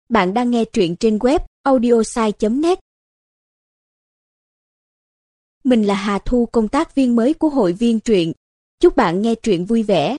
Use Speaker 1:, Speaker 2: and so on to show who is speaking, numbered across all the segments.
Speaker 1: Bạn đang nghe truyện trên web audiosai.net. Mình là Hà Thu, công tác viên mới của hội viên truyện. Chúc bạn nghe truyện vui vẻ.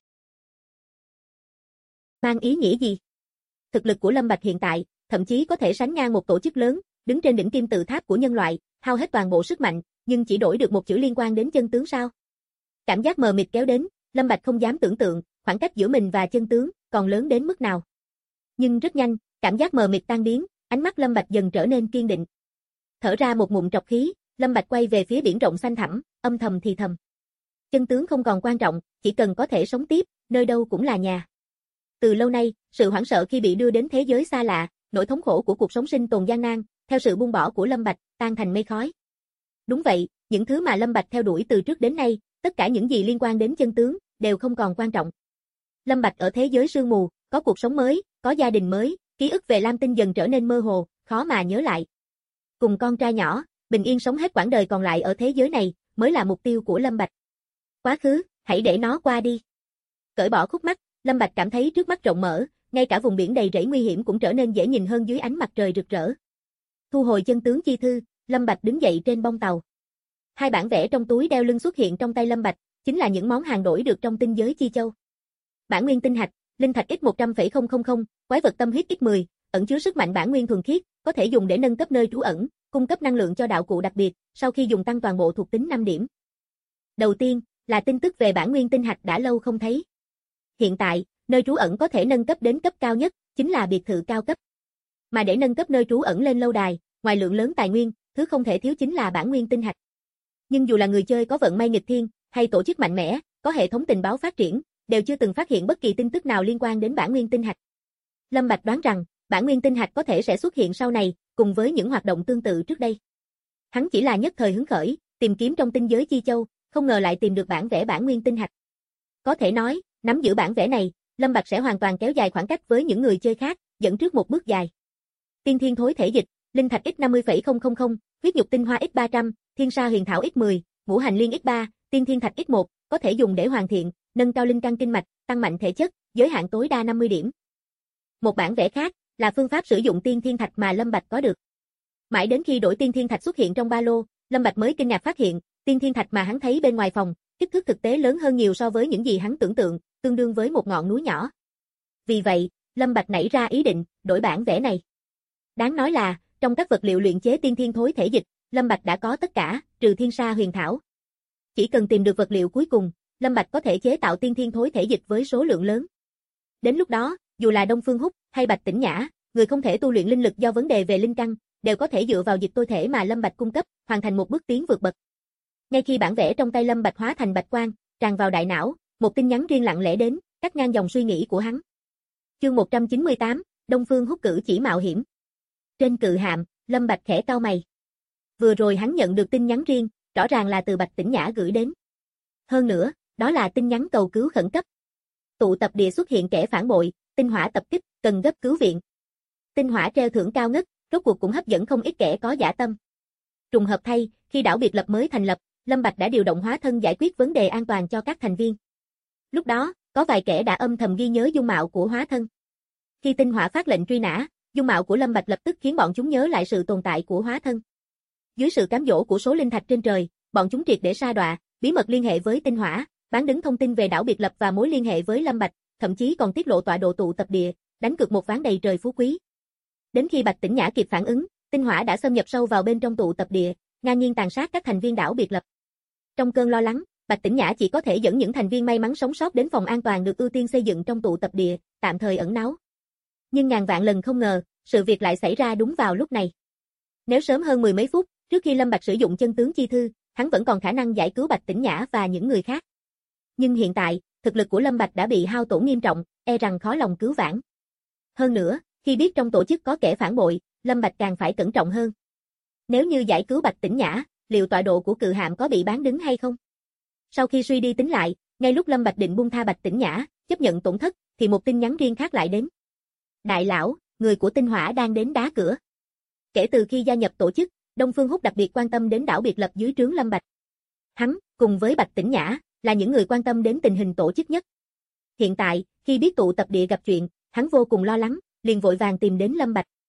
Speaker 2: Mang ý nghĩa gì? Thực lực của Lâm Bạch hiện tại, thậm chí có thể sánh ngang một tổ chức lớn, đứng trên đỉnh kim tự tháp của nhân loại, hao hết toàn bộ sức mạnh, nhưng chỉ đổi được một chữ liên quan đến chân tướng sao? Cảm giác mờ mịt kéo đến, Lâm Bạch không dám tưởng tượng, khoảng cách giữa mình và chân tướng còn lớn đến mức nào. Nhưng rất nhanh, cảm giác mờ mịt tan biến, ánh mắt Lâm Bạch dần trở nên kiên định. Thở ra một ngụm trọc khí, Lâm Bạch quay về phía biển rộng xanh thẳm, âm thầm thì thầm. Chân tướng không còn quan trọng, chỉ cần có thể sống tiếp, nơi đâu cũng là nhà. Từ lâu nay, sự hoảng sợ khi bị đưa đến thế giới xa lạ, nỗi thống khổ của cuộc sống sinh tồn gian nan, theo sự buông bỏ của Lâm Bạch, tan thành mây khói. Đúng vậy, những thứ mà Lâm Bạch theo đuổi từ trước đến nay, tất cả những gì liên quan đến chân tướng, đều không còn quan trọng. Lâm Bạch ở thế giới sương mù, có cuộc sống mới, có gia đình mới, ký ức về Lam Tinh dần trở nên mơ hồ, khó mà nhớ lại. Cùng con trai nhỏ, bình yên sống hết quãng đời còn lại ở thế giới này, mới là mục tiêu của Lâm Bạch. Quá khứ, hãy để nó qua đi. Cởi bỏ khúc mắc, Lâm Bạch cảm thấy trước mắt rộng mở, ngay cả vùng biển đầy rẫy nguy hiểm cũng trở nên dễ nhìn hơn dưới ánh mặt trời rực rỡ. Thu hồi chân tướng chi thư, Lâm Bạch đứng dậy trên bong tàu. Hai bản vẽ trong túi đeo lưng xuất hiện trong tay Lâm Bạch, chính là những món hàng đổi được trong tinh giới chi châu. Bản nguyên tinh hạch, linh thạch x100,000, quái vật tâm huyết x10, ẩn chứa sức mạnh bản nguyên thuần khiết, có thể dùng để nâng cấp nơi trú ẩn, cung cấp năng lượng cho đạo cụ đặc biệt, sau khi dùng tăng toàn bộ thuộc tính 5 điểm. Đầu tiên, là tin tức về bản nguyên tinh hạch đã lâu không thấy. Hiện tại, nơi trú ẩn có thể nâng cấp đến cấp cao nhất, chính là biệt thự cao cấp. Mà để nâng cấp nơi trú ẩn lên lâu đài, ngoài lượng lớn tài nguyên, thứ không thể thiếu chính là bản nguyên tinh hạch. Nhưng dù là người chơi có vận may nghịch thiên, hay tổ chức mạnh mẽ, có hệ thống tình báo phát triển, đều chưa từng phát hiện bất kỳ tin tức nào liên quan đến bản nguyên tinh hạch. Lâm Bạch đoán rằng, bản nguyên tinh hạch có thể sẽ xuất hiện sau này, cùng với những hoạt động tương tự trước đây. Hắn chỉ là nhất thời hứng khởi, tìm kiếm trong tinh giới chi châu, không ngờ lại tìm được bản vẽ bản nguyên tinh hạch. Có thể nói, nắm giữ bản vẽ này, Lâm Bạch sẽ hoàn toàn kéo dài khoảng cách với những người chơi khác, dẫn trước một bước dài. Tiên thiên thối thể dịch, linh thạch x50,000, huyết nhục tinh hoa x300, thiên sa huyền thảo x10, ngũ hành liên x3, tiên thiên thạch x1, có thể dùng để hoàn thiện, nâng cao linh căn kinh mạch, tăng mạnh thể chất, giới hạn tối đa 50 điểm. Một bản vẽ khác là phương pháp sử dụng tiên thiên thạch mà Lâm Bạch có được. Mãi đến khi đổi tiên thiên thạch xuất hiện trong ba lô, Lâm Bạch mới kinh ngạc phát hiện, tiên thiên thạch mà hắn thấy bên ngoài phòng, kích thước thực tế lớn hơn nhiều so với những gì hắn tưởng tượng, tương đương với một ngọn núi nhỏ. Vì vậy, Lâm Bạch nảy ra ý định đổi bản vẽ này. Đáng nói là, trong các vật liệu luyện chế tiên thiên thối thể dịch, Lâm Bạch đã có tất cả, trừ thiên sa huyền thảo. Chỉ cần tìm được vật liệu cuối cùng, Lâm Bạch có thể chế tạo tiên thiên thối thể dịch với số lượng lớn. Đến lúc đó, dù là Đông Phương Húc hay Bạch Tĩnh Nhã, người không thể tu luyện linh lực do vấn đề về linh căn, đều có thể dựa vào dịch tôi thể mà Lâm Bạch cung cấp, hoàn thành một bước tiến vượt bậc. Ngay khi bản vẽ trong tay Lâm Bạch hóa thành bạch quang, tràn vào đại não, một tin nhắn riêng lặng lẽ đến, cắt ngang dòng suy nghĩ của hắn. Chương 198, Đông Phương Húc cử chỉ mạo hiểm. Trên cự hạm, Lâm Bạch khẽ cau mày. Vừa rồi hắn nhận được tin nhắn riêng, rõ ràng là từ Bạch Tĩnh Nhã gửi đến. Hơn nữa, đó là tin nhắn cầu cứu khẩn cấp. Tụ tập địa xuất hiện kẻ phản bội, tinh hỏa tập kích, cần gấp cứu viện. Tinh hỏa treo thưởng cao ngất, rốt cuộc cũng hấp dẫn không ít kẻ có dã tâm. Trùng hợp thay, khi đảo biệt lập mới thành lập, Lâm Bạch đã điều động hóa thân giải quyết vấn đề an toàn cho các thành viên. Lúc đó, có vài kẻ đã âm thầm ghi nhớ dung mạo của hóa thân. Khi tinh hỏa phát lệnh truy nã, dung mạo của Lâm Bạch lập tức khiến bọn chúng nhớ lại sự tồn tại của hóa thân. Dưới sự cám dỗ của số linh thạch trên trời, bọn chúng triệt để sa đọa, bí mật liên hệ với tinh hỏa, bán đứng thông tin về đảo biệt lập và mối liên hệ với Lâm Bạch, thậm chí còn tiết lộ tọa độ tụ tập địa, đánh cược một ván đầy trời phú quý. Đến khi Bạch Tĩnh Nhã kịp phản ứng, tinh hỏa đã xâm nhập sâu vào bên trong tụ tập địa, ngang nhiên tàn sát các thành viên đảo biệt lập. Trong cơn lo lắng, Bạch Tĩnh Nhã chỉ có thể dẫn những thành viên may mắn sống sót đến phòng an toàn được ưu tiên xây dựng trong tụ tập địa, tạm thời ẩn náu. Nhưng ngàn vạn lần không ngờ, sự việc lại xảy ra đúng vào lúc này. Nếu sớm hơn mười mấy phút, trước khi Lâm Bạch sử dụng chân tướng chi thư, hắn vẫn còn khả năng giải cứu Bạch Tĩnh Nhã và những người khác. Nhưng hiện tại, thực lực của Lâm Bạch đã bị hao tổn nghiêm trọng, e rằng khó lòng cứu vãn. Hơn nữa, khi biết trong tổ chức có kẻ phản bội, Lâm Bạch càng phải cẩn trọng hơn. Nếu như giải cứu Bạch Tĩnh Nhã, liệu tọa độ của cự hạm có bị bán đứng hay không? Sau khi suy đi tính lại, ngay lúc Lâm Bạch định buông tha Bạch Tĩnh Nhã, chấp nhận tổn thất, thì một tin nhắn riêng khác lại đến. Đại lão, người của tinh hỏa đang đến đá cửa. Kể từ khi gia nhập tổ chức, Đông Phương Húc đặc biệt quan tâm đến đảo biệt lập dưới trướng Lâm Bạch. Hắn, cùng với Bạch Tĩnh Nhã, là những người quan tâm đến tình hình tổ chức nhất. Hiện tại, khi biết tụ tập địa gặp chuyện, hắn vô cùng lo lắng, liền vội vàng tìm đến Lâm Bạch.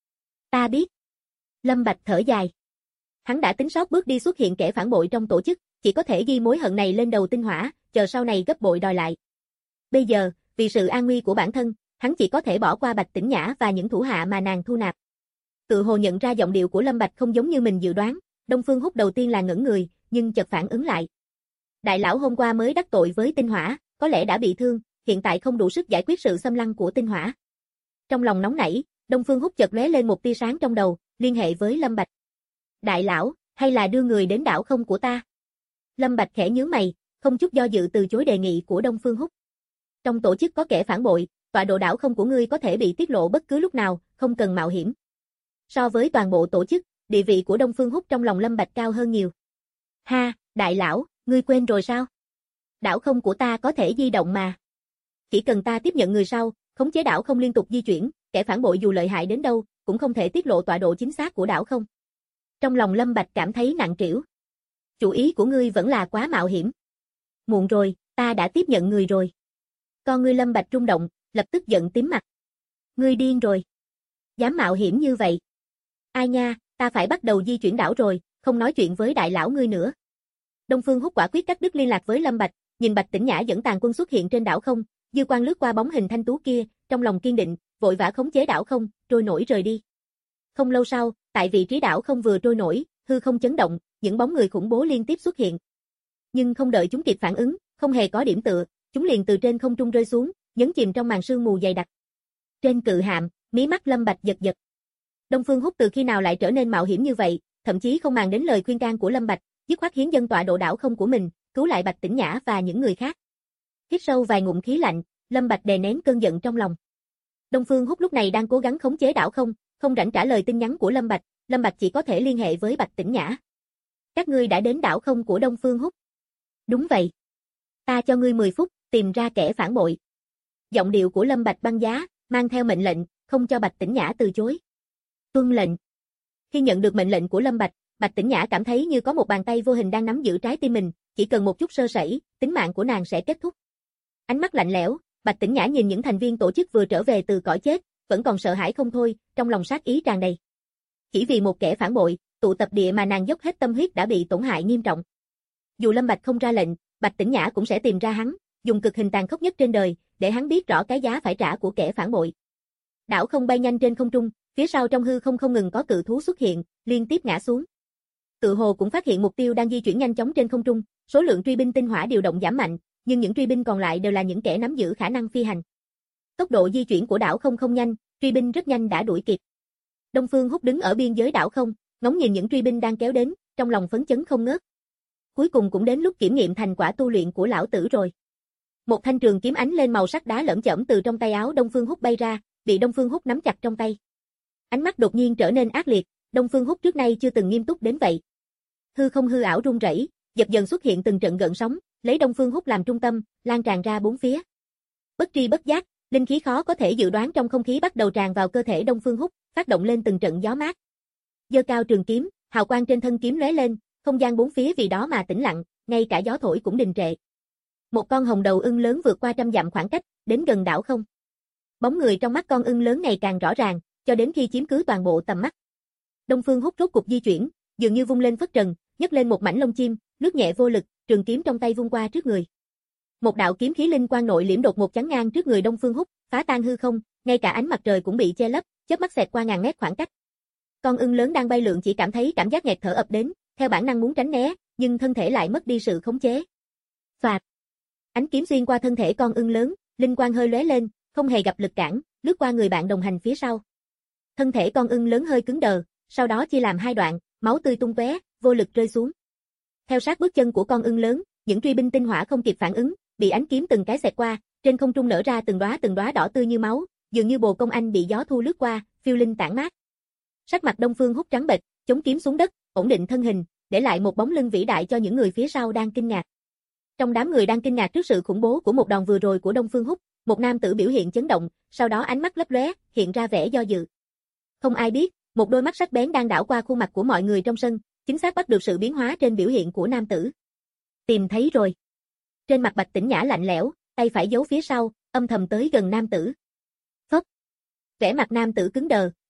Speaker 2: Ta biết. Lâm Bạch thở dài. Hắn đã tính sót bước đi xuất hiện kẻ phản bội trong tổ chức, chỉ có thể ghi mối hận này lên đầu Tinh Hỏa, chờ sau này gấp bội đòi lại. Bây giờ, vì sự an nguy của bản thân, hắn chỉ có thể bỏ qua Bạch Tĩnh Nhã và những thủ hạ mà nàng thu nạp. Tự hồ nhận ra giọng điệu của Lâm Bạch không giống như mình dự đoán, Đông Phương Húc đầu tiên là ngẩn người, nhưng chợt phản ứng lại. Đại lão hôm qua mới đắc tội với Tinh Hỏa, có lẽ đã bị thương, hiện tại không đủ sức giải quyết sự xâm lăng của Tinh Hỏa. Trong lòng nóng nảy, Đông Phương Húc chợt lóe lên một tia sáng trong đầu, liên hệ với Lâm Bạch. Đại lão, hay là đưa người đến đảo không của ta? Lâm Bạch khẽ nhướng mày, không chút do dự từ chối đề nghị của Đông Phương Húc. Trong tổ chức có kẻ phản bội, tọa độ đảo không của ngươi có thể bị tiết lộ bất cứ lúc nào, không cần mạo hiểm. So với toàn bộ tổ chức, địa vị của Đông Phương Húc trong lòng Lâm Bạch cao hơn nhiều. Ha, đại lão, ngươi quên rồi sao? Đảo không của ta có thể di động mà. Chỉ cần ta tiếp nhận người sau, khống chế đảo không liên tục di chuyển, kẻ phản bội dù lợi hại đến đâu, cũng không thể tiết lộ tọa độ chính xác của đảo không. Trong lòng Lâm Bạch cảm thấy nặng trĩu. Chủ ý của ngươi vẫn là quá mạo hiểm. Muộn rồi, ta đã tiếp nhận người rồi. Con ngươi Lâm Bạch rung động, lập tức giận tím mặt. Ngươi điên rồi. Dám mạo hiểm như vậy. Ai nha, ta phải bắt đầu di chuyển đảo rồi, không nói chuyện với đại lão ngươi nữa. Đông Phương Húc quả quyết cắt đứt liên lạc với Lâm Bạch, nhìn Bạch Tĩnh Nhã dẫn tàn quân xuất hiện trên đảo không, dư quang lướt qua bóng hình thanh tú kia, trong lòng kiên định, vội vã khống chế đảo không, trôi nổi rời đi. Không lâu sau, tại vị trí đảo không vừa trôi nổi, hư không chấn động, những bóng người khủng bố liên tiếp xuất hiện. Nhưng không đợi chúng kịp phản ứng, không hề có điểm tựa, chúng liền từ trên không trung rơi xuống, nhấn chìm trong màn sương mù dày đặc. Trên cự hạm, mí mắt Lâm Bạch giật giật. Đông Phương Húc từ khi nào lại trở nên mạo hiểm như vậy, thậm chí không màng đến lời khuyên can của Lâm Bạch, dứt khoát hiến dân tọa độ đảo không của mình, cứu lại Bạch Tĩnh Nhã và những người khác. Hít sâu vài ngụm khí lạnh, Lâm Bạch đè nén cơn giận trong lòng. Đông Phương Húc lúc này đang cố gắng khống chế đảo không, không rảnh trả lời tin nhắn của Lâm Bạch chỉ có thể liên hệ với Bạch Tĩnh Nhã. Các ngươi đã đến đảo không của Đông Phương Húc. Đúng vậy. Ta cho ngươi 10 phút, tìm ra kẻ phản bội. Giọng điệu của Lâm Bạch băng giá, mang theo mệnh lệnh, không cho Bạch Tĩnh Nhã từ chối. Tuân lệnh. Khi nhận được mệnh lệnh của Lâm Bạch, Bạch Tĩnh Nhã cảm thấy như có một bàn tay vô hình đang nắm giữ trái tim mình, chỉ cần một chút sơ sẩy, tính mạng của nàng sẽ kết thúc. Ánh mắt lạnh lẽo, Bạch Tĩnh Nhã nhìn những thành viên tổ chức vừa trở về từ cõi chết, vẫn còn sợ hãi không thôi, trong lòng sát ý tràn đầy. Chỉ vì một kẻ phản bội, tụ tập địa mà nàng dốc hết tâm huyết đã bị tổn hại nghiêm trọng. Dù Lâm Bạch không ra lệnh, Bạch Tĩnh Nhã cũng sẽ tìm ra hắn, dùng cực hình tàn khốc nhất trên đời, để hắn biết rõ cái giá phải trả của kẻ phản bội. Đảo không bay nhanh trên không trung, phía sau trong hư không không ngừng có cự thú xuất hiện, liên tiếp ngã xuống. Tự hồ cũng phát hiện mục tiêu đang di chuyển nhanh chóng trên không trung, số lượng truy binh tinh hỏa điều động giảm mạnh, nhưng những truy binh còn lại đều là những kẻ nắm giữ khả năng phi hành. Tốc độ di chuyển của đảo không nhanh, truy binh rất nhanh đã đuổi kịp. Đông Phương Húc đứng ở biên giới đảo không, ngóng nhìn những truy binh đang kéo đến, trong lòng phấn chấn không ngớt. Cuối cùng cũng đến lúc kiểm nghiệm thành quả tu luyện của lão tử rồi. Một thanh trường kiếm ánh lên màu sắc đá lởm chởm từ trong tay áo Đông Phương Húc bay ra, bị Đông Phương Húc nắm chặt trong tay. Ánh mắt đột nhiên trở nên ác liệt, Đông Phương Húc trước nay chưa từng nghiêm túc đến vậy. Hư không hư ảo rung rẩy, dần dần xuất hiện từng trận gợn sóng, lấy Đông Phương Húc làm trung tâm, lan tràn ra bốn phía. Bất tri bất giác, linh khí khó có thể dự đoán trong không khí bắt đầu tràn vào cơ thể Đông Phương Húc, phát động lên từng trận gió mát. Giơ cao trường kiếm, hào quang trên thân kiếm lóe lên, không gian bốn phía vì đó mà tĩnh lặng, ngay cả gió thổi cũng đình trệ. Một con hồng đầu ưng lớn vượt qua trăm dặm khoảng cách, đến gần đảo không. Bóng người trong mắt con ưng lớn ngày càng rõ ràng, cho đến khi chiếm cứ toàn bộ tầm mắt. Đông Phương Húc rốt cục di chuyển, dường như vung lên phất trần, nhấc lên một mảnh lông chim, lướt nhẹ vô lực, trường kiếm trong tay vung qua trước người. Một đạo kiếm khí linh quang nội liễm đột ngột chắn ngang trước người Đông Phương Húc, phá tan hư không, ngay cả ánh mặt trời cũng bị che lấp, chớp mắt xẹt qua ngàn mét khoảng cách. Con ưng lớn đang bay lượn chỉ cảm thấy cảm giác nghẹt thở ập đến, theo bản năng muốn tránh né, nhưng thân thể lại mất đi sự khống chế. Phạt. Ánh kiếm xuyên qua thân thể con ưng lớn, linh quang hơi lóe lên, không hề gặp lực cản, lướt qua người bạn đồng hành phía sau. Thân thể con ưng lớn hơi cứng đờ, sau đó chia làm hai đoạn, máu tươi tung tóe, vô lực rơi xuống. Theo sát bước chân của con ưng lớn, những truy binh tinh hỏa không kịp phản ứng, bị ánh kiếm từng cái xẹt qua, trên không trung nở ra từng đóa đỏ tươi như máu, dường như bồ công anh bị gió thu lướt qua, phiêu linh tản mát. Sắc mặt Đông Phương Húc trắng bệch, chống kiếm xuống đất, ổn định thân hình, để lại một bóng lưng vĩ đại cho những người phía sau đang kinh ngạc. Trong đám người đang kinh ngạc trước sự khủng bố của một đòn vừa rồi của Đông Phương Húc, một nam tử biểu hiện chấn động, sau đó ánh mắt lấp lóe, hiện ra vẻ do dự. Không ai biết, một đôi mắt sắc bén đang đảo qua khuôn mặt của mọi người trong sân, chính xác bắt được sự biến hóa trên biểu hiện của nam tử. Tìm thấy rồi. Trên mặt Bạch Tĩnh Nhã lạnh lẽo, tay phải giấu phía sau, âm thầm tới gần nam tử. Phốc. Vẻ mặt nam tử cứng đờ,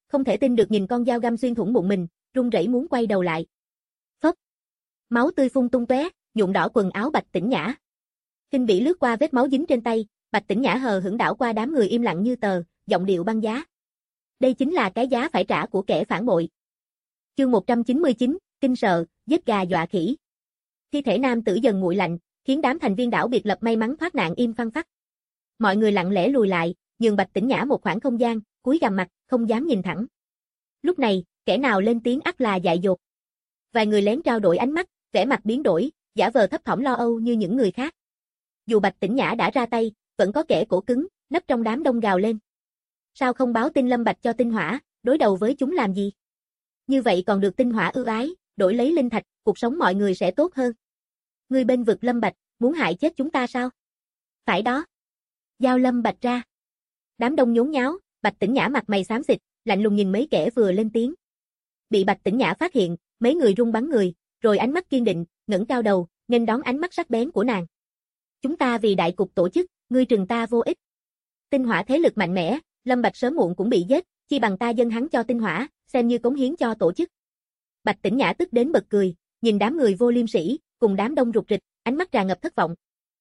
Speaker 2: không thể tin được nhìn con dao găm xuyên thủng bụng mình, run rẩy muốn quay đầu lại. Phốc. Máu tươi phun tung tóe, nhuộm đỏ quần áo Bạch Tĩnh Nhã. Kinh bỉ lướt qua vết máu dính trên tay, Bạch Tĩnh Nhã hờ hững đảo qua đám người im lặng như tờ, giọng điệu băng giá. Đây chính là cái giá phải trả của kẻ phản bội. Chương 199, kinh sợ, giết gà dọa khỉ. Thi thể nam tử dần nguội lạnh, khiến đám thành viên đảo biệt lập may mắn thoát nạn im phăng phắc. Mọi người lặng lẽ lùi lại, nhường Bạch Tĩnh Nhã một khoảng không gian, cúi gằm mặt, không dám nhìn thẳng. Lúc này, kẻ nào lên tiếng ắt là dại dột. Vài người lén trao đổi ánh mắt, vẻ mặt biến đổi, giả vờ thấp thỏm lo âu như những người khác. Dù Bạch Tĩnh Nhã đã ra tay, vẫn có kẻ cổ cứng, nấp trong đám đông gào lên. Sao không báo tin Lâm Bạch cho Tinh Hỏa, đối đầu với chúng làm gì? Như vậy còn được Tinh Hỏa ưu ái, đổi lấy linh thạch, cuộc sống mọi người sẽ tốt hơn. Ngươi bên vực Lâm Bạch, muốn hại chết chúng ta sao? Phải đó. Giao Lâm Bạch ra. Đám đông nhốn nháo, Bạch Tĩnh Nhã mặt mày xám xịt, lạnh lùng nhìn mấy kẻ vừa lên tiếng. Bị Bạch Tĩnh Nhã phát hiện, mấy người run bắn người, rồi ánh mắt kiên định, ngẩng cao đầu, nghênh đón ánh mắt sắc bén của nàng. Chúng ta vì đại cục tổ chức, ngươi trừng ta vô ích. Tinh Hỏa thế lực mạnh mẽ, Lâm Bạch sớm muộn cũng bị giết, chi bằng ta dâng hắn cho Tinh Hỏa, xem như cống hiến cho tổ chức. Bạch Tĩnh Nhã tức đến bật cười, nhìn đám người vô liêm sỉ, cùng đám đông rục rịch, ánh mắt tràn ngập thất vọng.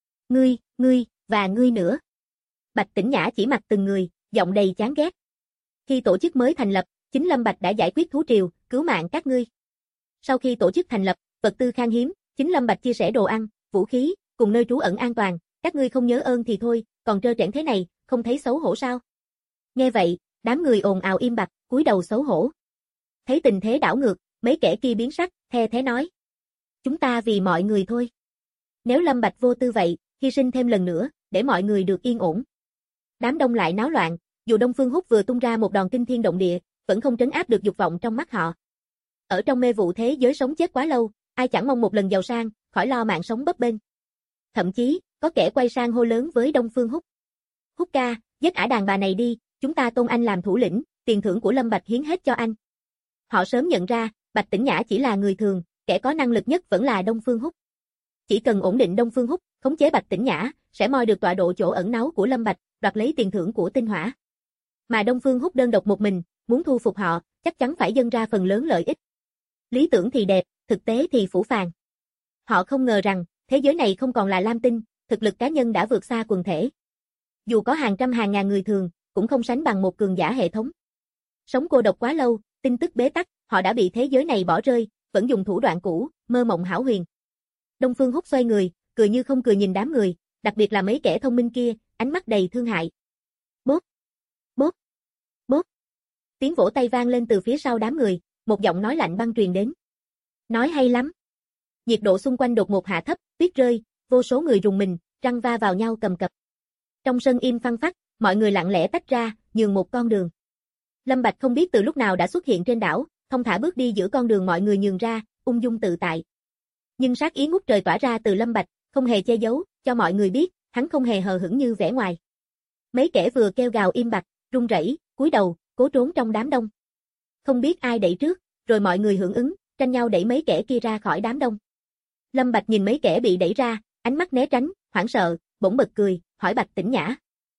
Speaker 2: Ngươi, và ngươi nữa. Bạch Tĩnh Nhã chỉ mặt từng người, giọng đầy chán ghét. Khi tổ chức mới thành lập, chính Lâm Bạch đã giải quyết thú triều, cứu mạng các ngươi. Sau khi tổ chức thành lập, vật tư khan hiếm, chính Lâm Bạch chia sẻ đồ ăn, vũ khí, cùng nơi trú ẩn an toàn, các ngươi không nhớ ơn thì thôi, còn trơ trẽn thế này, không thấy xấu hổ sao? Nghe vậy, đám người ồn ào im bặt, cúi đầu xấu hổ. Thấy tình thế đảo ngược, mấy kẻ kia biến sắc, the thế nói. Chúng ta vì mọi người thôi. Nếu Lâm Bạch vô tư vậy, hy sinh thêm lần nữa, để mọi người được yên ổn. Đám đông lại náo loạn, dù Đông Phương Húc vừa tung ra một đòn kinh thiên động địa, vẫn không trấn áp được dục vọng trong mắt họ. Ở trong mê vụ thế giới sống chết quá lâu, ai chẳng mong một lần giàu sang, khỏi lo mạng sống bấp bênh. Thậm chí, có kẻ quay sang hô lớn với Đông Phương Húc. Húc ca, giết ả đàn bà này đi, chúng ta tôn anh làm thủ lĩnh, tiền thưởng của Lâm Bạch hiến hết cho anh. Họ sớm nhận ra, Bạch Tĩnh Nhã chỉ là người thường, kẻ có năng lực nhất vẫn là Đông Phương Húc. Chỉ cần ổn định Đông Phương Húc, khống chế Bạch Tĩnh Nhã, sẽ moi được tọa độ chỗ ẩn náu của Lâm Bạch, đoạt lấy tiền thưởng của Tinh Hỏa. Mà Đông Phương Húc đơn độc một mình, muốn thu phục họ, chắc chắn phải dâng ra phần lớn lợi ích. Lý tưởng thì đẹp, thực tế thì phũ phàng. Họ không ngờ rằng, thế giới này không còn là lam tinh, thực lực cá nhân đã vượt xa quần thể. Dù có hàng trăm hàng ngàn người thường, cũng không sánh bằng một cường giả hệ thống. Sống cô độc quá lâu, tin tức bế tắc, họ đã bị thế giới này bỏ rơi, vẫn dùng thủ đoạn cũ, mơ mộng hão huyền. Đông Phương Húc xoay người, cười như không cười nhìn đám người, đặc biệt là mấy kẻ thông minh kia, ánh mắt đầy thương hại. Bốp, bốp, bốp. Tiếng vỗ tay vang lên từ phía sau đám người, một giọng nói lạnh băng truyền đến. Nói hay lắm. Nhiệt độ xung quanh đột ngột hạ thấp, tuyết rơi, vô số người rùng mình, răng va vào nhau cầm cập. Trong sân im phăng phắc, mọi người lặng lẽ tách ra, nhường một con đường. Lâm Bạch không biết từ lúc nào đã xuất hiện trên đảo, thông thả bước đi giữa con đường mọi người nhường ra, ung dung tự tại. Nhưng sát ý ngút trời tỏa ra từ Lâm Bạch, không hề che giấu, cho mọi người biết, hắn không hề hờ hững như vẻ ngoài. Mấy kẻ vừa kêu gào im bặt, run rẩy, cúi đầu, cố trốn trong đám đông. Không biết ai đẩy trước, rồi mọi người hưởng ứng, tranh nhau đẩy mấy kẻ kia ra khỏi đám đông. Lâm Bạch nhìn mấy kẻ bị đẩy ra, ánh mắt né tránh, hoảng sợ, bỗng bật cười, hỏi Bạch Tĩnh Nhã.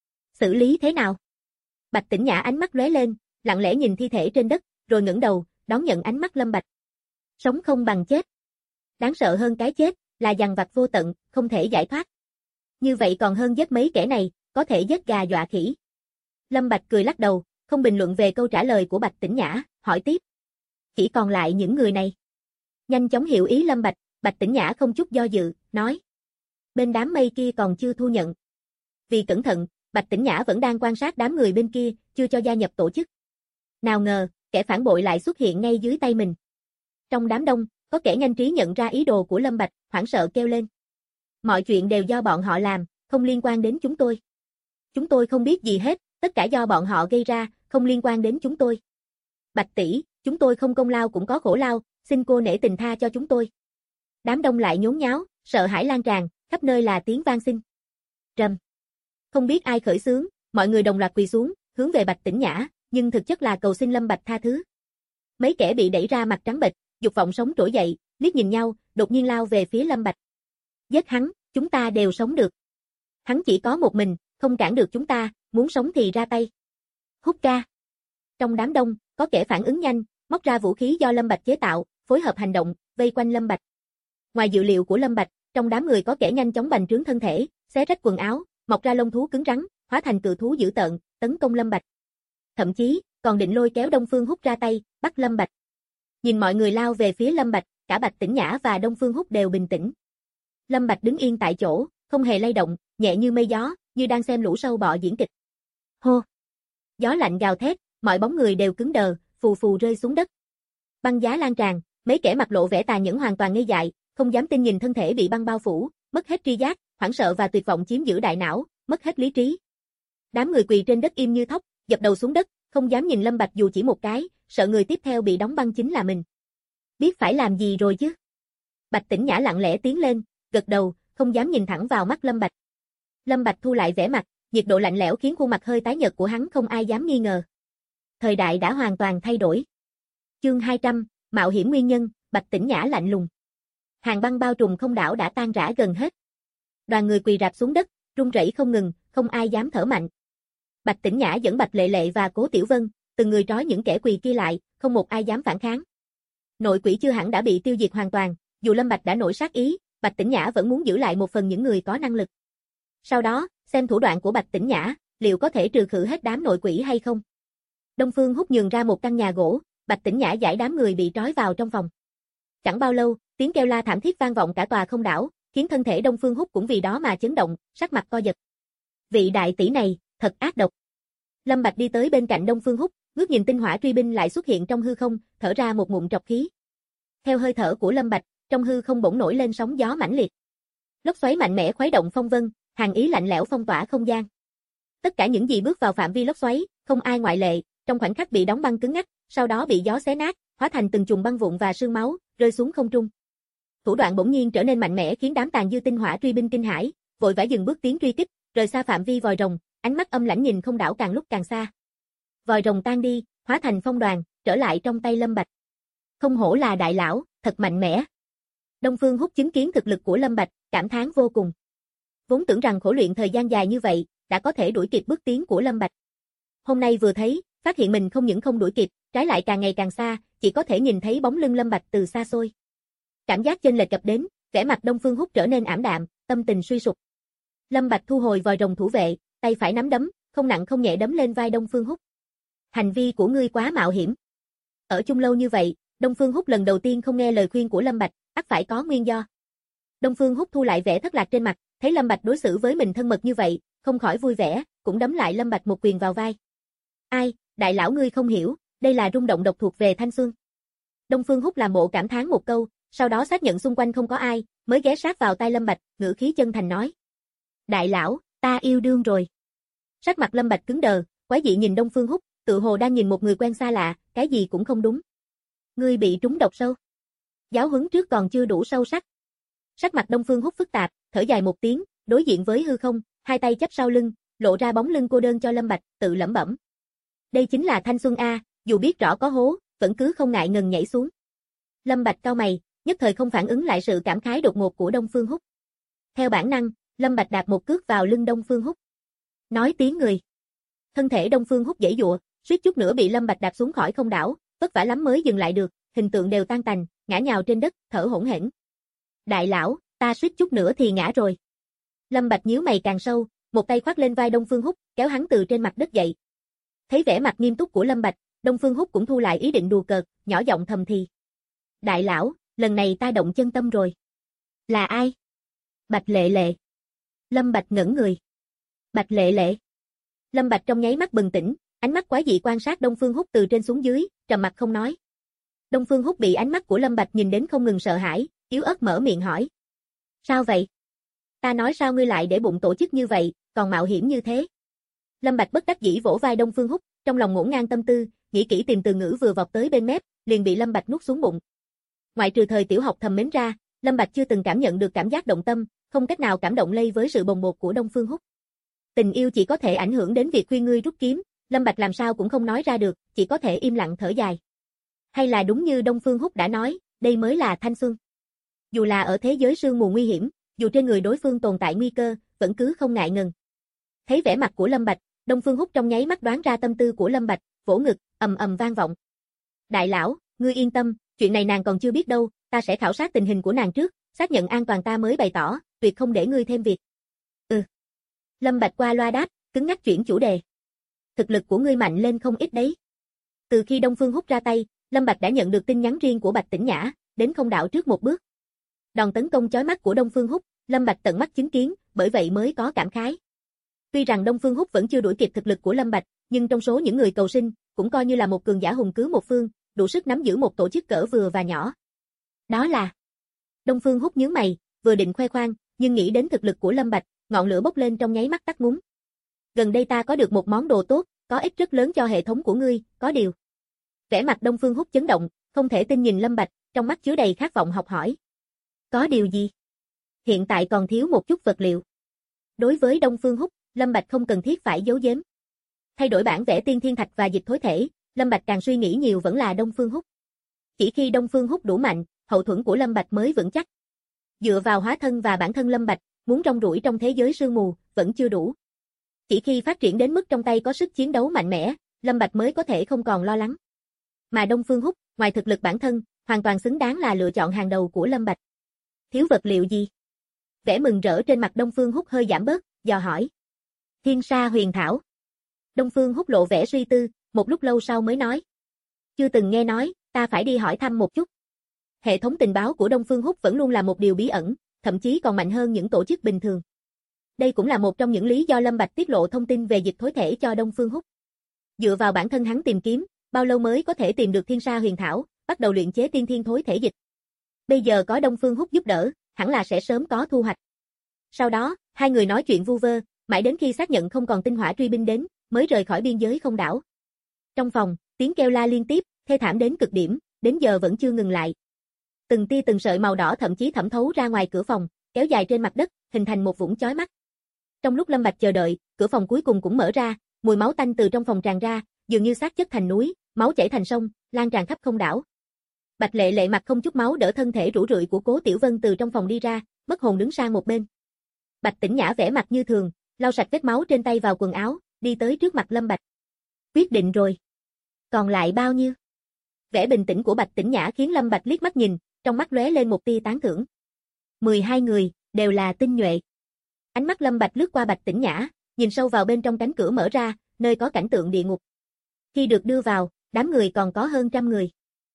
Speaker 2: Xử lý thế nào? Bạch Tĩnh Nhã ánh mắt lóe lên, lặng lẽ nhìn thi thể trên đất, rồi ngẩng đầu, đón nhận ánh mắt Lâm Bạch. Sống không bằng chết. Đáng sợ hơn cái chết, là dằn vặt vô tận, không thể giải thoát. Như vậy còn hơn giết mấy kẻ này, có thể giết gà dọa khỉ. Lâm Bạch cười lắc đầu, không bình luận về câu trả lời của Bạch Tĩnh Nhã, hỏi tiếp. Chỉ còn lại những người này. Nhanh chóng hiểu ý Lâm Bạch, Bạch Tĩnh Nhã không chút do dự, nói. Bên đám mây kia còn chưa thu nhận. Vì cẩn thận, Bạch Tĩnh Nhã vẫn đang quan sát đám người bên kia, chưa cho gia nhập tổ chức. Nào ngờ, kẻ phản bội lại xuất hiện ngay dưới tay mình. Trong đám đông, có kẻ nhanh trí nhận ra ý đồ của Lâm Bạch, hoảng sợ kêu lên. Mọi chuyện đều do bọn họ làm, không liên quan đến chúng tôi. Chúng tôi không biết gì hết, tất cả do bọn họ gây ra, không liên quan đến chúng tôi. Bạch tỷ, chúng tôi không công lao cũng có khổ lao, xin cô nể tình tha cho chúng tôi. Đám đông lại nhốn nháo, sợ hãi lan tràn, khắp nơi là tiếng van xin. Rầm. Không biết ai khởi xướng, mọi người đồng loạt quỳ xuống, hướng về Bạch Tĩnh Nhã, nhưng thực chất là cầu xin Lâm Bạch tha thứ. Mấy kẻ bị đẩy ra mặt trắng bệch, dục vọng sống trỗi dậy, liếc nhìn nhau, đột nhiên lao về phía Lâm Bạch. Giết hắn, chúng ta đều sống được. Hắn chỉ có một mình, không cản được chúng ta, muốn sống thì ra tay. Húc ca. Trong đám đông, có kẻ phản ứng nhanh, móc ra vũ khí do Lâm Bạch chế tạo, phối hợp hành động, vây quanh Lâm Bạch. Ngoài dự liệu của Lâm Bạch, trong đám người có kẻ nhanh chóng bành trướng thân thể, xé rách quần áo, mọc ra lông thú cứng rắn, hóa thành cự thú dữ tợn, tấn công Lâm Bạch. Thậm chí, còn định lôi kéo Đông Phương Húc ra tay, bắt Lâm Bạch. Nhìn mọi người lao về phía Lâm Bạch, cả Bạch Tĩnh Nhã và Đông Phương Húc đều bình tĩnh. Lâm Bạch đứng yên tại chỗ, không hề lay động, nhẹ như mây gió, như đang xem lũ sâu bọ diễn kịch. Hô! Gió lạnh gào thét, mọi bóng người đều cứng đờ, phù phù rơi xuống đất. Băng giá lan tràn, mấy kẻ mặt lộ vẻ tà nhẫn hoàn toàn ngây dại, không dám tin nhìn thân thể bị băng bao phủ, mất hết tri giác, hoảng sợ và tuyệt vọng chiếm giữ đại não, mất hết lý trí. Đám người quỳ trên đất im như thóc, dập đầu xuống đất, không dám nhìn Lâm Bạch dù chỉ một cái, sợ người tiếp theo bị đóng băng chính là mình. Biết phải làm gì rồi chứ? Bạch Tĩnh Nhã lặng lẽ tiến lên, gật đầu, không dám nhìn thẳng vào mắt Lâm Bạch. Lâm Bạch thu lại vẻ mặt, nhiệt độ lạnh lẽo khiến khuôn mặt hơi tái nhợt của hắn không ai dám nghi ngờ. Thời đại đã hoàn toàn thay đổi. Chương 200, mạo hiểm nguyên nhân, Bạch Tĩnh Nhã lạnh lùng. Hàng băng bao trùm không đảo đã tan rã gần hết. Đoàn người quỳ rạp xuống đất, run rẩy không ngừng, không ai dám thở mạnh. Bạch Tĩnh Nhã dẫn Bạch Lệ Lệ và Cố Tiểu Vân, từng người trói những kẻ quỳ kia lại, không một ai dám phản kháng. Nội quỷ chưa hẳn đã bị tiêu diệt hoàn toàn, dù Lâm Bạch đã nổi sát ý, Bạch Tĩnh Nhã vẫn muốn giữ lại một phần những người có năng lực. Sau đó, xem thủ đoạn của Bạch Tĩnh Nhã, liệu có thể trừ khử hết đám nội quỷ hay không. Đông Phương Húc nhường ra một căn nhà gỗ, Bạch Tĩnh Nhã giải đám người bị trói vào trong phòng. Chẳng bao lâu, tiếng kêu la thảm thiết vang vọng cả tòa không đảo, khiến thân thể Đông Phương Húc cũng vì đó mà chấn động, sắc mặt co giật. Vị đại tỷ này, thật ác độc. Lâm Bạch đi tới bên cạnh Đông Phương Húc, ngước nhìn tinh hỏa truy binh lại xuất hiện trong hư không, thở ra một ngụm trọc khí. Theo hơi thở của Lâm Bạch, trong hư không bỗng nổi lên sóng gió mãnh liệt. Lốc xoáy mạnh mẽ khuấy động phong vân, hàn ý lạnh lẽo phong tỏa không gian. Tất cả những gì bước vào phạm vi lốc xoáy, không ai ngoại lệ, trong khoảnh khắc bị đóng băng cứng ngắc, sau đó bị gió xé nát, hóa thành từng chùm băng vụn và sương máu, rơi xuống không trung. Thủ đoạn bỗng nhiên trở nên mạnh mẽ khiến đám tàn dư tinh hỏa truy binh kinh hãi, vội vã dừng bước tiến truy kích, rời xa phạm vi vòi rồng, ánh mắt âm lãnh nhìn không đảo càng lúc càng xa. Vòi rồng tan đi, hóa thành phong đoàn, trở lại trong tay Lâm Bạch. Không hổ là đại lão, thật mạnh mẽ. Đông Phương Húc chứng kiến thực lực của Lâm Bạch, cảm thán vô cùng. Vốn tưởng rằng khổ luyện thời gian dài như vậy, đã có thể đuổi kịp bước tiến của Lâm Bạch. Hôm nay vừa thấy, phát hiện mình không những không đuổi kịp, trái lại càng ngày càng xa, chỉ có thể nhìn thấy bóng lưng Lâm Bạch từ xa xôi. Cảm giác chênh lệch cập đến, vẻ mặt Đông Phương Húc trở nên ảm đạm, tâm tình suy sụp. Lâm Bạch thu hồi vòi rồng thủ vệ, tay phải nắm đấm, không nặng không nhẹ đấm lên vai Đông Phương Húc. Hành vi của ngươi quá mạo hiểm. Ở chung lâu như vậy, Đông Phương Húc lần đầu tiên không nghe lời khuyên của Lâm Bạch, ắt phải có nguyên do. Đông Phương Húc thu lại vẻ thất lạc trên mặt, thấy Lâm Bạch đối xử với mình thân mật như vậy, không khỏi vui vẻ, cũng đấm lại Lâm Bạch một quyền vào vai. Ai, đại lão ngươi không hiểu, đây là rung động độc thuộc về thanh xuân. Đông Phương Húc làm bộ cảm thán một câu, sau đó xác nhận xung quanh không có ai, mới ghé sát vào tai Lâm Bạch, ngữ khí chân thành nói. Đại lão, ta yêu đương rồi. Sắc mặt Lâm Bạch cứng đờ, quái dị nhìn Đông Phương Húc, tự hồ đang nhìn một người quen xa lạ, cái gì cũng không đúng. Ngươi bị trúng độc sâu. Giáo huấn trước còn chưa đủ sâu sắc. Sắc mặt Đông Phương Húc phức tạp, thở dài một tiếng, đối diện với hư không, hai tay chắp sau lưng, lộ ra bóng lưng cô đơn cho Lâm Bạch, tự lẩm bẩm. Đây chính là thanh xuân a, dù biết rõ có hố, vẫn cứ không ngại ngần nhảy xuống. Lâm Bạch cau mày, nhất thời không phản ứng lại sự cảm khái đột ngột của Đông Phương Húc. Theo bản năng, Lâm Bạch đạp một cước vào lưng Đông Phương Húc. Nói tiếng người. Thân thể Đông Phương Húc giãy giụa, suýt chút nữa bị Lâm Bạch đạp xuống khỏi không đảo, vất vả lắm mới dừng lại được, hình tượng đều tan tành, ngã nhào trên đất, thở hổn hển. Đại lão, ta suýt chút nữa thì ngã rồi. Lâm Bạch nhíu mày càng sâu, một tay khoác lên vai Đông Phương Húc, kéo hắn từ trên mặt đất dậy. Thấy vẻ mặt nghiêm túc của Lâm Bạch, Đông Phương Húc cũng thu lại ý định đùa cợt, nhỏ giọng thầm thì. Đại lão, lần này ta động chân tâm rồi. Là ai? Bạch Lệ Lệ. Lâm Bạch ngẩn người. Bạch Lệ Lệ. Lâm Bạch trong nháy mắt bừng tỉnh, ánh mắt quái dị quan sát Đông Phương Húc từ trên xuống dưới, trầm mặc không nói. Đông Phương Húc bị ánh mắt của Lâm Bạch nhìn đến không ngừng sợ hãi, yếu ớt mở miệng hỏi. Sao vậy? Ta nói sao ngươi lại để bụng tổ chức như vậy, còn mạo hiểm như thế? Lâm Bạch bất đắc dĩ vỗ vai Đông Phương Húc, trong lòng ngổn ngang tâm tư, nghĩ kỹ tìm từ ngữ vừa vọt tới bên mép, liền bị Lâm Bạch nuốt xuống bụng. Ngoại trừ thời tiểu học thầm mến ra, Lâm Bạch chưa từng cảm nhận được cảm giác động tâm, không cách nào cảm động lây với sự bồng bột của Đông Phương Húc. Tình yêu chỉ có thể ảnh hưởng đến việc khuyên ngươi rút kiếm, Lâm Bạch làm sao cũng không nói ra được, chỉ có thể im lặng thở dài. Hay là đúng như Đông Phương Húc đã nói, đây mới là thanh xuân. Dù là ở thế giới sương mù nguy hiểm, dù trên người đối phương tồn tại nguy cơ, vẫn cứ không ngại ngần. Thấy vẻ mặt của Lâm Bạch, Đông Phương Húc trong nháy mắt đoán ra tâm tư của Lâm Bạch, vỗ ngực, ầm ầm vang vọng. Đại lão, ngươi yên tâm, chuyện này nàng còn chưa biết đâu, ta sẽ khảo sát tình hình của nàng trước, xác nhận an toàn ta mới bày tỏ, tuyệt không để ngươi thêm việc. Lâm Bạch qua loa đáp, cứng nhắc chuyển chủ đề. Thực lực của ngươi mạnh lên không ít đấy. Từ khi Đông Phương Húc ra tay, Lâm Bạch đã nhận được tin nhắn riêng của Bạch Tĩnh Nhã, đến không đảo trước một bước. Đòn tấn công chói mắt của Đông Phương Húc, Lâm Bạch tận mắt chứng kiến, bởi vậy mới có cảm khái. Tuy rằng Đông Phương Húc vẫn chưa đuổi kịp thực lực của Lâm Bạch, nhưng trong số những người cầu sinh, cũng coi như là một cường giả hùng cứ một phương, đủ sức nắm giữ một tổ chức cỡ vừa và nhỏ. Đó là Đông Phương Húc nhướng mày, vừa định khoe khoang, nhưng nghĩ đến thực lực của Lâm Bạch, ngọn lửa bốc lên trong nháy mắt tắt ngúm. Gần đây ta có được một món đồ tốt, có ích rất lớn cho hệ thống của ngươi, có điều. Vẻ mặt Đông Phương Húc chấn động, không thể tin nhìn Lâm Bạch, trong mắt chứa đầy khát vọng học hỏi. Có điều gì? Hiện tại còn thiếu một chút vật liệu. Đối với Đông Phương Húc, Lâm Bạch không cần thiết phải giấu giếm. Thay đổi bản vẽ tiên thiên thạch và dịch thối thể, Lâm Bạch càng suy nghĩ nhiều vẫn là Đông Phương Húc. Chỉ khi Đông Phương Húc đủ mạnh, hậu thuẫn của Lâm Bạch mới vững chắc. Dựa vào hóa thân và bản thân Lâm Bạch, muốn rong ruổi trong thế giới sương mù, vẫn chưa đủ. Chỉ khi phát triển đến mức trong tay có sức chiến đấu mạnh mẽ, Lâm Bạch mới có thể không còn lo lắng. Mà Đông Phương Húc, ngoài thực lực bản thân, hoàn toàn xứng đáng là lựa chọn hàng đầu của Lâm Bạch. Thiếu vật liệu gì? Vẻ mừng rỡ trên mặt Đông Phương Húc hơi giảm bớt, dò hỏi. Thiên sa huyền thảo. Đông Phương Húc lộ vẻ suy tư, một lúc lâu sau mới nói. Chưa từng nghe nói, ta phải đi hỏi thăm một chút. Hệ thống tình báo của Đông Phương Húc vẫn luôn là một điều bí ẩn, thậm chí còn mạnh hơn những tổ chức bình thường. Đây cũng là một trong những lý do Lâm Bạch tiết lộ thông tin về dịch thối thể cho Đông Phương Húc. Dựa vào bản thân hắn tìm kiếm, bao lâu mới có thể tìm được thiên sa huyền thảo, bắt đầu luyện chế tiên thiên thối thể dịch. Bây giờ có Đông Phương Húc giúp đỡ, hẳn là sẽ sớm có thu hoạch. Sau đó, hai người nói chuyện vu vơ, mãi đến khi xác nhận không còn tinh hỏa truy binh đến, mới rời khỏi biên giới không đảo. Trong phòng, tiếng kêu la liên tiếp, thê thảm đến cực điểm, đến giờ vẫn chưa ngừng lại. Từng tia từng sợi màu đỏ thậm chí thẩm thấu ra ngoài cửa phòng, kéo dài trên mặt đất, hình thành một vũng chói mắt. Trong lúc Lâm Bạch chờ đợi, cửa phòng cuối cùng cũng mở ra, mùi máu tanh từ trong phòng tràn ra, dường như xác chất thành núi, máu chảy thành sông, lan tràn khắp không đảo. Bạch Lệ Lệ mặt không chút máu đỡ thân thể rũ rượi của Cố Tiểu Vân từ trong phòng đi ra, mất hồn đứng sang một bên. Bạch Tĩnh Nhã vẻ mặt như thường, lau sạch vết máu trên tay vào quần áo, đi tới trước mặt Lâm Bạch. Quyết định rồi. Còn lại bao nhiêu? Vẻ bình tĩnh của Bạch Tĩnh Nhã khiến Lâm Bạch liếc mắt nhìn, trong mắt lóe lên một tia tán thưởng. 12 người, đều là tinh nhuệ. Ánh mắt Lâm Bạch lướt qua Bạch Tĩnh Nhã, nhìn sâu vào bên trong cánh cửa mở ra, nơi có cảnh tượng địa ngục. Khi được đưa vào, đám người còn có hơn 100 người.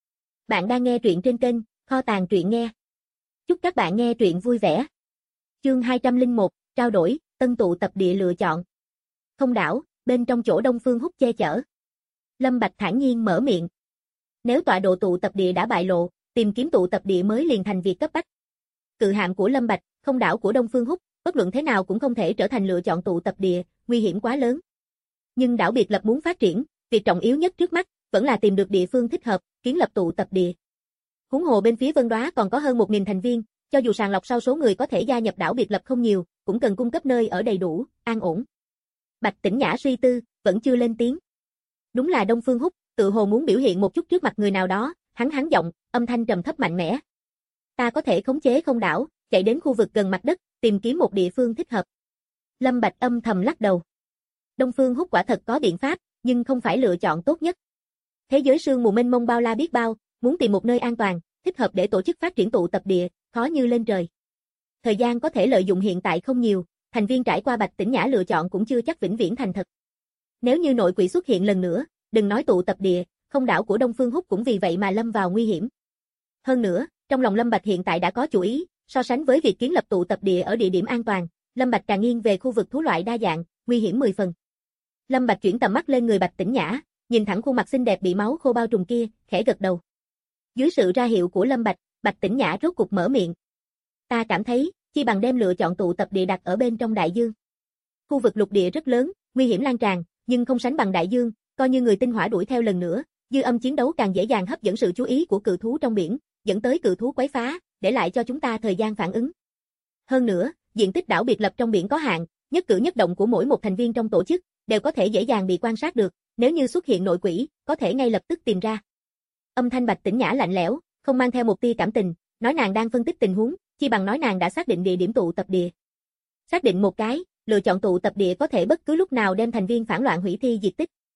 Speaker 2: Bạn đang nghe truyện trên kênh Kho Tàng Truyện Nghe. Chúc các bạn nghe truyện vui vẻ. Chương 201, trao đổi, tân tụ tập địa lựa chọn. Không đảo, bên trong chỗ Đông Phương Húc che chở. Lâm Bạch thản nhiên mở miệng. Nếu tọa độ tụ tập địa đã bại lộ, tìm kiếm tụ tập địa mới liền thành việc cấp bách. Cự hạm của Lâm Bạch, không đảo của Đông Phương Húc, bất luận thế nào cũng không thể trở thành lựa chọn tụ tập địa, nguy hiểm quá lớn. Nhưng đảo biệt lập muốn phát triển, việc trọng yếu nhất trước mắt vẫn là tìm được địa phương thích hợp, kiến lập tụ tập địa. Huống hồ bên phía Vân Đoá còn có hơn 1000 thành viên, cho dù sàng lọc sau số người có thể gia nhập đảo biệt lập không nhiều, cũng cần cung cấp nơi ở đầy đủ, an ổn. Bạch Tĩnh Nhã suy tư, vẫn chưa lên tiếng. Đúng là Đông Phương Húc, tự hồ muốn biểu hiện một chút trước mặt người nào đó, hắn giọng, âm thanh trầm thấp mạnh mẽ. Ta có thể khống chế không đảo, chạy đến khu vực gần mặt đất, tìm kiếm một địa phương thích hợp. Lâm Bạch âm thầm lắc đầu. Đông Phương Húc quả thật có biện pháp, nhưng không phải lựa chọn tốt nhất. Thế giới sương mù mênh mông bao la biết bao, muốn tìm một nơi an toàn, thích hợp để tổ chức phát triển tụ tập địa, khó như lên trời. Thời gian có thể lợi dụng hiện tại không nhiều, thành viên trải qua Bạch Tĩnh Nhã lựa chọn cũng chưa chắc vĩnh viễn thành thật. Nếu như nội quỷ xuất hiện lần nữa, đừng nói tụ tập địa, không đảo của Đông Phương Húc cũng vì vậy mà lâm vào nguy hiểm. Hơn nữa, trong lòng Lâm Bạch hiện tại đã có chủ ý, so sánh với việc kiến lập tụ tập địa ở địa điểm an toàn, Lâm Bạch càng nghiêng về khu vực thú loại đa dạng, nguy hiểm 10 phần. Lâm Bạch chuyển tầm mắt lên người Bạch Tĩnh Nhã, nhìn thẳng khuôn mặt xinh đẹp bị máu khô bao trùm kia, khẽ gật đầu. Dưới sự ra hiệu của Lâm Bạch, Bạch Tĩnh Nhã rốt cục mở miệng. Ta cảm thấy, chi bằng đem lựa chọn tụ tập địa đặt ở bên trong đại dương. Khu vực lục địa rất lớn, nguy hiểm lan tràn, nhưng không sánh bằng đại dương, coi như người tinh hỏa đuổi theo lần nữa, dư âm chiến đấu càng dễ dàng hấp dẫn sự chú ý của cự thú trong biển, dẫn tới cự thú quấy phá, để lại cho chúng ta thời gian phản ứng. Hơn nữa, diện tích đảo biệt lập trong biển có hạn, nhất cử nhất động của mỗi một thành viên trong tổ chức đều có thể dễ dàng bị quan sát được, nếu như xuất hiện nội quỷ, có thể ngay lập tức tìm ra. Âm thanh Bạch Tĩnh Nhã lạnh lẽo, không mang theo một tia cảm tình, nói nàng đang phân tích tình huống, chi bằng nói nàng đã xác định địa điểm tụ tập địa. Xác định một cái, lựa chọn tụ tập địa có thể bất cứ lúc nào đem thành viên phản loạn hủy thi diệt tích.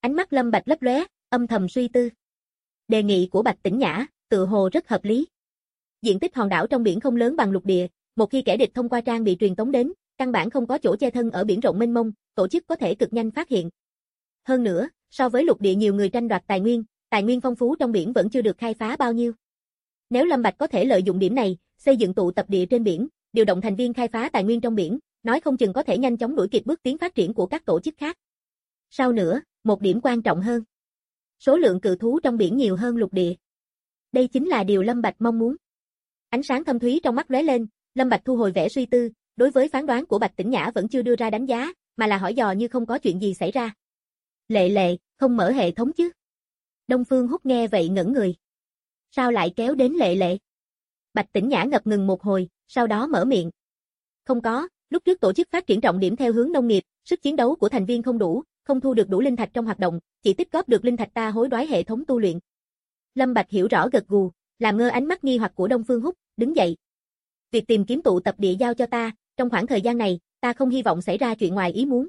Speaker 2: Ánh mắt Lâm Bạch lấp lóe, âm thầm suy tư. Đề nghị của Bạch Tĩnh Nhã, tự hồ rất hợp lý. Diện tích hòn đảo trong biển không lớn bằng lục địa, một khi kẻ địch thông qua trang bị truyền tống đến, căn bản không có chỗ che thân ở biển rộng mênh mông, tổ chức có thể cực nhanh phát hiện. Hơn nữa, so với lục địa nhiều người tranh đoạt tài nguyên phong phú trong biển vẫn chưa được khai phá bao nhiêu. Nếu Lâm Bạch có thể lợi dụng điểm này, xây dựng tụ tập địa trên biển, điều động thành viên khai phá tài nguyên trong biển, nói không chừng có thể nhanh chóng đuổi kịp bước tiến phát triển của các tổ chức khác. Sau nữa, một điểm quan trọng hơn. Số lượng cự thú trong biển nhiều hơn lục địa. Đây chính là điều Lâm Bạch mong muốn. Ánh sáng thâm thúy trong mắt lóe lên, Lâm Bạch thu hồi vẻ suy tư, đối với phán đoán của Bạch Tĩnh Nhã vẫn chưa đưa ra đánh giá, mà là hỏi dò như không có chuyện gì xảy ra. Lệ Lệ, không mở hệ thống chứ? Đông Phương Húc nghe vậy ngẩn người. Sao lại kéo đến Lệ Lệ? Bạch Tĩnh Nhã ngập ngừng một hồi, sau đó mở miệng. Không có, lúc trước tổ chức phát triển trọng điểm theo hướng nông nghiệp, sức chiến đấu của thành viên không đủ, không thu được đủ linh thạch trong hoạt động, chỉ tích góp được linh thạch ta hối đoái hệ thống tu luyện. Lâm Bạch hiểu rõ gật gù, làm ngơ ánh mắt nghi hoặc của Đông Phương Húc, đứng dậy. Việc tìm kiếm tụ tập địa giao cho ta, trong khoảng thời gian này, ta không hy vọng xảy ra chuyện ngoài ý muốn.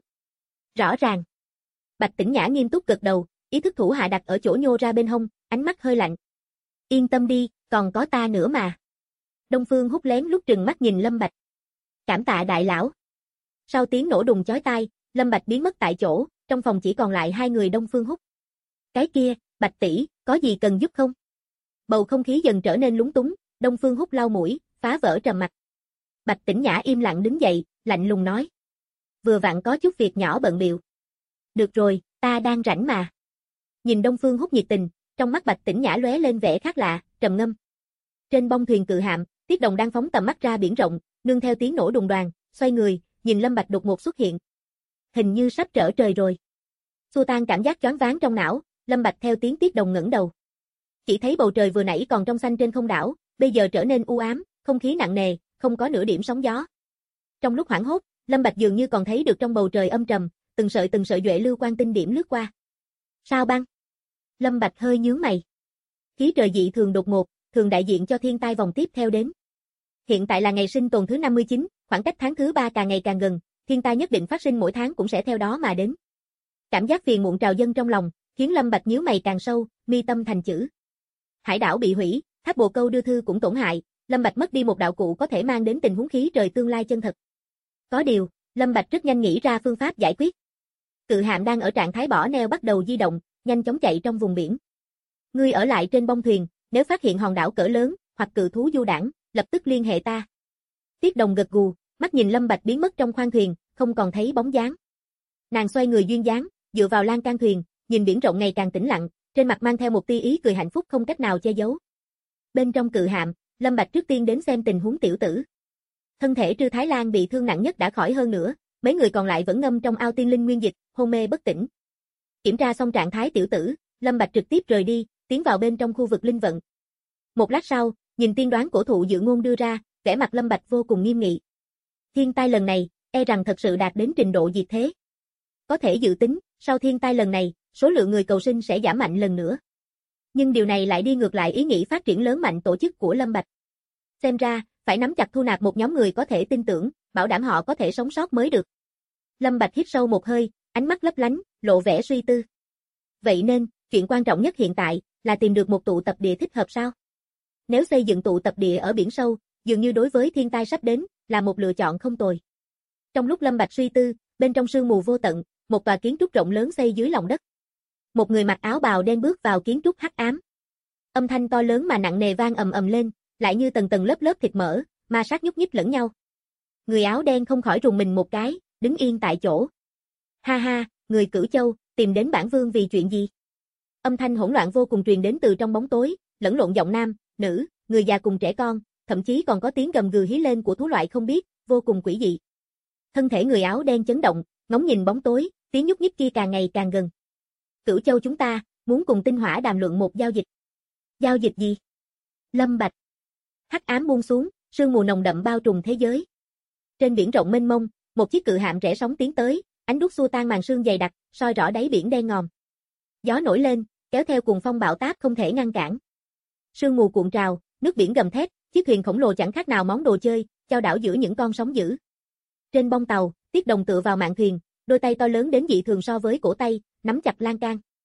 Speaker 2: Rõ ràng. Bạch Tĩnh Nhã nghiêm túc gật đầu, ý thức thủ hạ đặt ở chỗ nhô ra bên hông, ánh mắt hơi lạnh. Yên tâm đi, còn có ta nữa mà. Đông Phương Húc lén lút trừng mắt nhìn Lâm Bạch. Cảm tạ đại lão. Sau tiếng nổ đùng chói tai, Lâm Bạch biến mất tại chỗ, trong phòng chỉ còn lại hai người Đông Phương Húc. Cái kia, Bạch tỷ, có gì cần giúp không? Bầu không khí dần trở nên lúng túng, Đông Phương Húc lau mũi, phá vỡ trầm mặc. Bạch Tĩnh Nhã im lặng đứng dậy, lạnh lùng nói. Vừa vặn có chút việc nhỏ bận bịu. Được rồi, ta đang rảnh mà. Nhìn Đông Phương Húc nhiệt tình, trong mắt Bạch Tĩnh Nhã lóe lên vẻ khác lạ, trầm ngâm. Trên bông thuyền cự hạm, Tiết Đồng đang phóng tầm mắt ra biển rộng, nương theo tiếng nổ đùng đoàng, xoay người, nhìn Lâm Bạch đột ngột xuất hiện. Hình như sắp trở trời rồi. Xua tan cảm giác choáng váng trong não, Lâm Bạch theo tiếng Tiết Đồng ngẩng đầu. Chỉ thấy bầu trời vừa nãy còn trong xanh trên không đảo, bây giờ trở nên u ám, không khí nặng nề, không có nửa điểm sóng gió. Trong lúc hoảng hốt, Lâm Bạch dường như còn thấy được trong bầu trời âm trầm, từng sợi duệ lưu quang tinh điểm lướt qua. Sao băng? Lâm Bạch hơi nhướng mày. Khí trời dị thường đột ngột, thường đại diện cho thiên tai vòng tiếp theo đến. Hiện tại là ngày sinh tồn thứ 59, khoảng cách tháng thứ 3 càng ngày càng gần, thiên tai nhất định phát sinh mỗi tháng cũng sẽ theo đó mà đến. Cảm giác phiền muộn trào dâng trong lòng, khiến Lâm Bạch nhíu mày càng sâu, mi tâm thành chữ. Hải đảo bị hủy, tháp bồ câu đưa thư cũng tổn hại, Lâm Bạch mất đi một đạo cụ có thể mang đến tình huống khí trời tương lai chân thật. Có điều, Lâm Bạch rất nhanh nghĩ ra phương pháp giải quyết. Cự hạm đang ở trạng thái bỏ neo bắt đầu di động, nhanh chóng chạy trong vùng biển. Ngươi ở lại trên bông thuyền, nếu phát hiện hòn đảo cỡ lớn hoặc cự thú du đãng, lập tức liên hệ ta. Tiết Đồng gật gù, mắt nhìn Lâm Bạch biến mất trong khoang thuyền, không còn thấy bóng dáng. Nàng xoay người duyên dáng, dựa vào lan can thuyền, nhìn biển rộng ngày càng tĩnh lặng, trên mặt mang theo một tia ý cười hạnh phúc không cách nào che giấu. Bên trong cự hạm, Lâm Bạch trước tiên đến xem tình huống tiểu tử. Thân thể Trư Thái Lan bị thương nặng nhất đã khỏi hơn nữa, mấy người còn lại vẫn ngâm trong ao tiên linh nguyên dịch, hôn mê bất tỉnh. Kiểm tra xong trạng thái tiểu tử, Lâm Bạch trực tiếp rời đi, tiến vào bên trong khu vực linh vận. Một lát sau, nhìn tiên đoán cổ thụ Dự Ngôn đưa ra, vẻ mặt Lâm Bạch vô cùng nghiêm nghị. Thiên tai lần này, e rằng thật sự đạt đến trình độ diệt thế. Có thể dự tính, sau thiên tai lần này, số lượng người cầu sinh sẽ giảm mạnh lần nữa. Nhưng điều này lại đi ngược lại ý nghĩ phát triển lớn mạnh tổ chức của Lâm Bạch. Xem ra, phải nắm chặt thu nạp một nhóm người có thể tin tưởng, bảo đảm họ có thể sống sót mới được. Lâm Bạch hít sâu một hơi, ánh mắt lấp lánh, lộ vẻ suy tư. Vậy nên, chuyện quan trọng nhất hiện tại là tìm được một tụ tập địa thích hợp sao? Nếu xây dựng tụ tập địa ở biển sâu, dường như đối với thiên tai sắp đến là một lựa chọn không tồi. Trong lúc Lâm Bạch suy tư, bên trong sương mù vô tận, một tòa kiến trúc rộng lớn xây dưới lòng đất. Một người mặc áo bào đen bước vào kiến trúc hắc ám. Âm thanh to lớn mà nặng nề vang ầm ầm lên, lại như tầng tầng lớp lớp thịt mỡ, ma sát nhúc nhích lẫn nhau. Người áo đen không khỏi rùng mình một cái, đứng yên tại chỗ. Ha ha, người Cửu Châu, tìm đến bản vương vì chuyện gì? Âm thanh hỗn loạn vô cùng truyền đến từ trong bóng tối, lẫn lộn giọng nam, nữ, người già cùng trẻ con, thậm chí còn có tiếng gầm gừ hí lên của thú loại không biết, vô cùng quỷ dị. Thân thể người áo đen chấn động, ngóng nhìn bóng tối, tiếng nhúc nhích kia càng ngày càng gần. Cửu Châu chúng ta, muốn cùng Tinh Hỏa đàm luận một giao dịch. Giao dịch gì? Lâm Bạch. Hắc ám buông xuống, sương mù nồng đậm bao trùm thế giới. Trên biển rộng mênh mông, một chiếc cự hạm rẽ sóng tiến tới, ánh đuốc xua tan màn sương dày đặc, soi rõ đáy biển đen ngòm. Gió nổi lên, kéo theo cuồng phong bão táp không thể ngăn cản. Sương mù cuộn trào, nước biển gầm thét, chiếc thuyền khổng lồ chẳng khác nào món đồ chơi, chao đảo giữa những con sóng dữ. Trên bông tàu, Tiết Đồng tựa vào mạn thuyền, đôi tay to lớn đến dị thường so với cổ tay, nắm chặt lan can.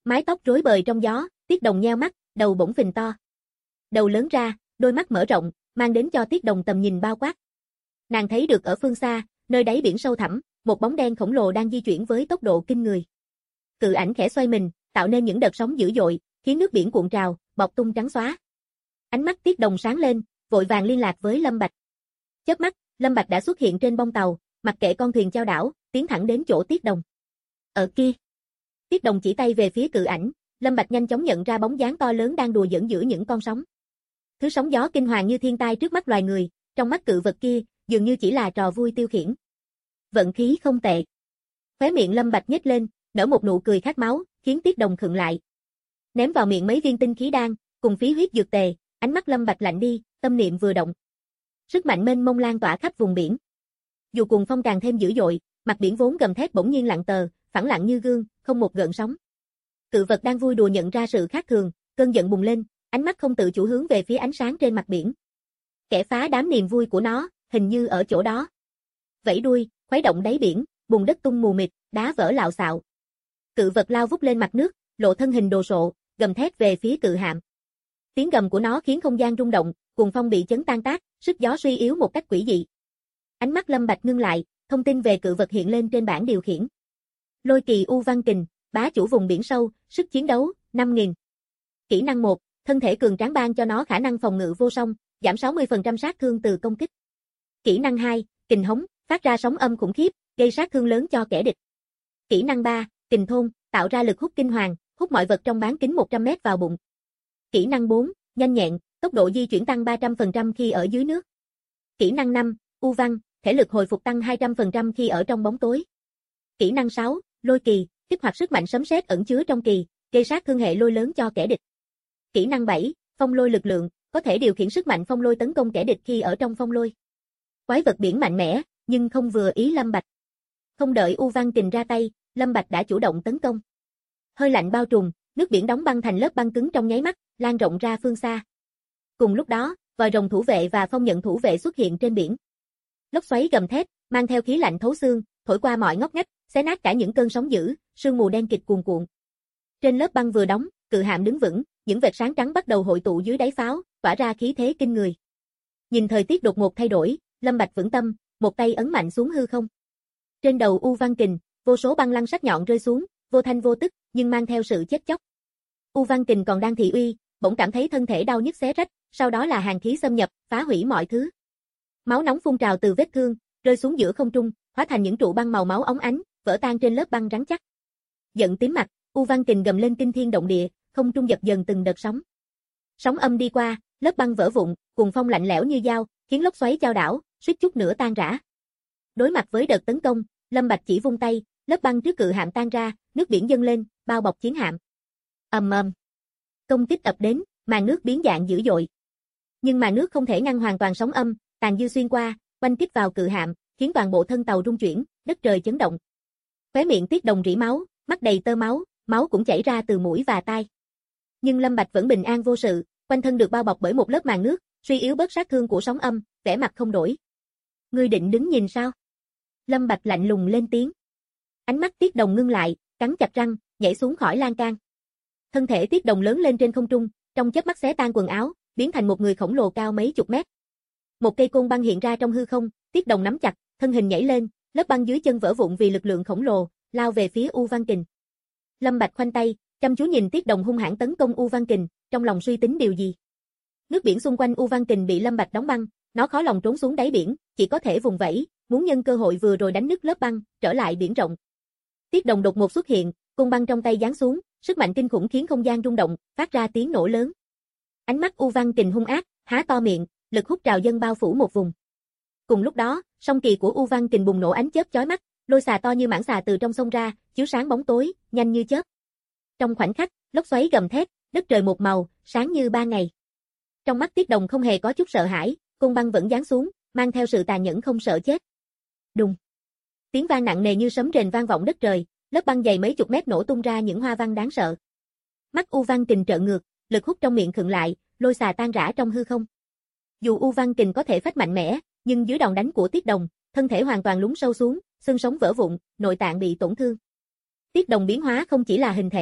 Speaker 2: Mái tóc rối bời trong gió, Tiết Đồng nheo mắt, đầu bỗng phình to. Đầu lớn ra, đôi mắt mở rộng, mang đến cho Tiết Đồng tầm nhìn bao quát. Nàng thấy được ở phương xa, nơi đáy biển sâu thẳm, một bóng đen khổng lồ đang di chuyển với tốc độ kinh người. Cự ảnh khẽ xoay mình, tạo nên những đợt sóng dữ dội, khiến nước biển cuộn trào, bọt tung trắng xóa. Ánh mắt Tiết Đồng sáng lên, vội vàng liên lạc với Lâm Bạch. Chớp mắt, Lâm Bạch đã xuất hiện trên bông tàu, mặc kệ con thuyền chao đảo, tiến thẳng đến chỗ Tiết Đồng. Ở kia. Tiết Đồng chỉ tay về phía cự ảnh, Lâm Bạch nhanh chóng nhận ra bóng dáng to lớn đang đùa giỡn giữa những con sóng. Thứ sóng gió kinh hoàng như thiên tai trước mắt loài người, trong mắt cự vật kia, dường như chỉ là trò vui tiêu khiển. Vận khí không tệ. Khóe miệng Lâm Bạch nhếch lên, nở một nụ cười khát máu, khiến Tiết Đồng khựng lại. Ném vào miệng mấy viên tinh khí đan, cùng phí huyết dược tề, ánh mắt Lâm Bạch lạnh đi, tâm niệm vừa động. Sức mạnh mênh mông lan tỏa khắp vùng biển. Dù cuồng phong càng thêm dữ dội, mặt biển vốn gầm thét bỗng nhiên lặng tờ, phẳng lặng như gương, không một gợn sóng. Cự vật đang vui đùa nhận ra sự khác thường, cơn giận bùng lên, ánh mắt không tự chủ hướng về phía ánh sáng trên mặt biển. Kẻ phá đám niềm vui của nó, hình như ở chỗ đó. Vẫy đuôi, khuấy động đáy biển, bùn đất tung mù mịt, đá vỡ lạo xạo. Cự vật lao vút lên mặt nước, lộ thân hình đồ sộ, gầm thét về phía cự hạm. Tiếng gầm của nó khiến không gian rung động, cuồng phong bị chấn tan tác, sức gió suy yếu một cách quỷ dị. Ánh mắt Lâm Bạch ngưng lại, thông tin về cự vật hiện lên trên bảng điều khiển. Lôi kỳ U Văn Kình, bá chủ vùng biển sâu, sức chiến đấu 5000. Kỹ năng 1, thân thể cường tráng ban cho nó khả năng phòng ngự vô song, giảm 60% sát thương từ công kích. Kỹ năng 2, kình hống, phát ra sóng âm khủng khiếp, gây sát thương lớn cho kẻ địch. Kỹ năng 3, kình thôn, tạo ra lực hút kinh hoàng, hút mọi vật trong bán kính 100m vào bụng. Kỹ năng 4, nhanh nhẹn, tốc độ di chuyển tăng 300% khi ở dưới nước. Kỹ năng 5, U Văn, thể lực hồi phục tăng 200% khi ở trong bóng tối. Kỹ năng 6, lôi kỳ, kích hoạt sức mạnh sấm sét ẩn chứa trong kỳ, gây sát thương hệ lôi lớn cho kẻ địch. Kỹ năng 7, phong lôi lực lượng, có thể điều khiển sức mạnh phong lôi tấn công kẻ địch khi ở trong phong lôi. Quái vật biển mạnh mẽ, nhưng không vừa ý Lâm Bạch. Không đợi U Văn Kình ra tay, Lâm Bạch đã chủ động tấn công. Hơi lạnh bao trùm, nước biển đóng băng thành lớp băng cứng trong nháy mắt, lan rộng ra phương xa. Cùng lúc đó, vòi rồng thủ vệ và phong nhận thủ vệ xuất hiện trên biển. Lốc xoáy gầm thét, mang theo khí lạnh thấu xương, thổi qua mọi ngóc ngách, xé nát cả những cơn sóng dữ, sương mù đen kịt cuồn cuộn. Trên lớp băng vừa đóng, cự hạm đứng vững, những vệt sáng trắng bắt đầu hội tụ dưới đáy pháo, tỏa ra khí thế kinh người. Nhìn thời tiết đột ngột thay đổi, Lâm Bạch vững tâm, một tay ấn mạnh xuống hư không. Trên đầu U Văn Kình, vô số băng lăng sắc nhọn rơi xuống, vô thanh vô tức, nhưng mang theo sự chết chóc. U Văn Kình còn đang thị uy, bỗng cảm thấy thân thể đau nhức xé rách, sau đó là hàn khí xâm nhập, phá hủy mọi thứ. Máu nóng phun trào từ vết thương, rơi xuống giữa không trung, hóa thành những trụ băng màu máu óng ánh, vỡ tan trên lớp băng rắn chắc. Giận tím mặt, U Văn Kình gầm lên kinh thiên động địa, không trung dập dần từng đợt sóng. Sóng âm đi qua, lớp băng vỡ vụn, cuồng phong lạnh lẽo như dao, khiến lốc xoáy chao đảo, suýt chút nữa tan rã. Đối mặt với đợt tấn công, Lâm Bạch chỉ vung tay, lớp băng trước cự hạm tan ra, nước biển dâng lên, bao bọc chiến hạm. Ầm ầm. Công kích ập đến, màn nước biến dạng dữ dội. Nhưng màn nước không thể ngăn hoàn toàn sóng âm, tàn dư xuyên qua, quanh kích vào cự hạm, khiến toàn bộ thân tàu rung chuyển, đất trời chấn động. Khóe miệng Tiết Đồng rỉ máu, mắt đầy tơ máu, máu cũng chảy ra từ mũi và tai. Nhưng Lâm Bạch vẫn bình an vô sự, quanh thân được bao bọc bởi một lớp màn nước, suy yếu bớt sát thương của sóng âm, vẻ mặt không đổi. Ngươi định đứng nhìn sao? Lâm Bạch lạnh lùng lên tiếng. Ánh mắt Tiết Đồng ngưng lại, cắn chặt răng, nhảy xuống khỏi lan can. Thân thể Tiết Đồng lớn lên trên không trung, trong chớp mắt xé tan quần áo, biến thành một người khổng lồ cao mấy chục mét. Một cây côn băng hiện ra trong hư không, Tiết Đồng nắm chặt, thân hình nhảy lên, lớp băng dưới chân vỡ vụn vì lực lượng khổng lồ, lao về phía U Văn Kình. Lâm Bạch khoanh tay, chăm chú nhìn Tiết Đồng hung hãn tấn công U Văn Kình, trong lòng suy tính điều gì. Nước biển xung quanh U Văn Kình bị Lâm Bạch đóng băng, nó khó lòng trốn xuống đáy biển, chỉ có thể vùng vẫy, muốn nhân cơ hội vừa rồi đánh nứt lớp băng, trở lại biển rộng. Tiết Đồng đột ngột xuất hiện, côn băng trong tay giáng xuống, sức mạnh kinh khủng khiến không gian rung động, phát ra tiếng nổ lớn. Ánh mắt U Văn Kình hung ác, há to miệng, lực hút trào dâng bao phủ một vùng. Cùng lúc đó, song kỳ của U Văn Kình bùng nổ ánh chớp chói mắt, lôi xà to như mãng xà từ trong sông ra, chiếu sáng bóng tối, nhanh như chớp. Trong khoảnh khắc, lốc xoáy gầm thét, đất trời một màu, sáng như ban ngày. Trong mắt Tiết Đồng không hề có chút sợ hãi, côn băng vẫn giáng xuống, mang theo sự tàn nhẫn không sợ chết. Đùng. Tiếng vang nặng nề như sấm rền vang vọng đất trời, lớp băng dày mấy chục mét nổ tung ra những hoa văn đáng sợ. Mắt U Văn Kình trợn ngược, lực hút trong miệng khựng lại, lôi xà tan rã trong hư không. Dù U Văn Kình có thể phách mạnh mẽ, nhưng dưới đòn đánh của Tiết Đồng, thân thể hoàn toàn lún sâu xuống, xương sống vỡ vụn, nội tạng bị tổn thương. Tiết Đồng biến hóa không chỉ là hình thể,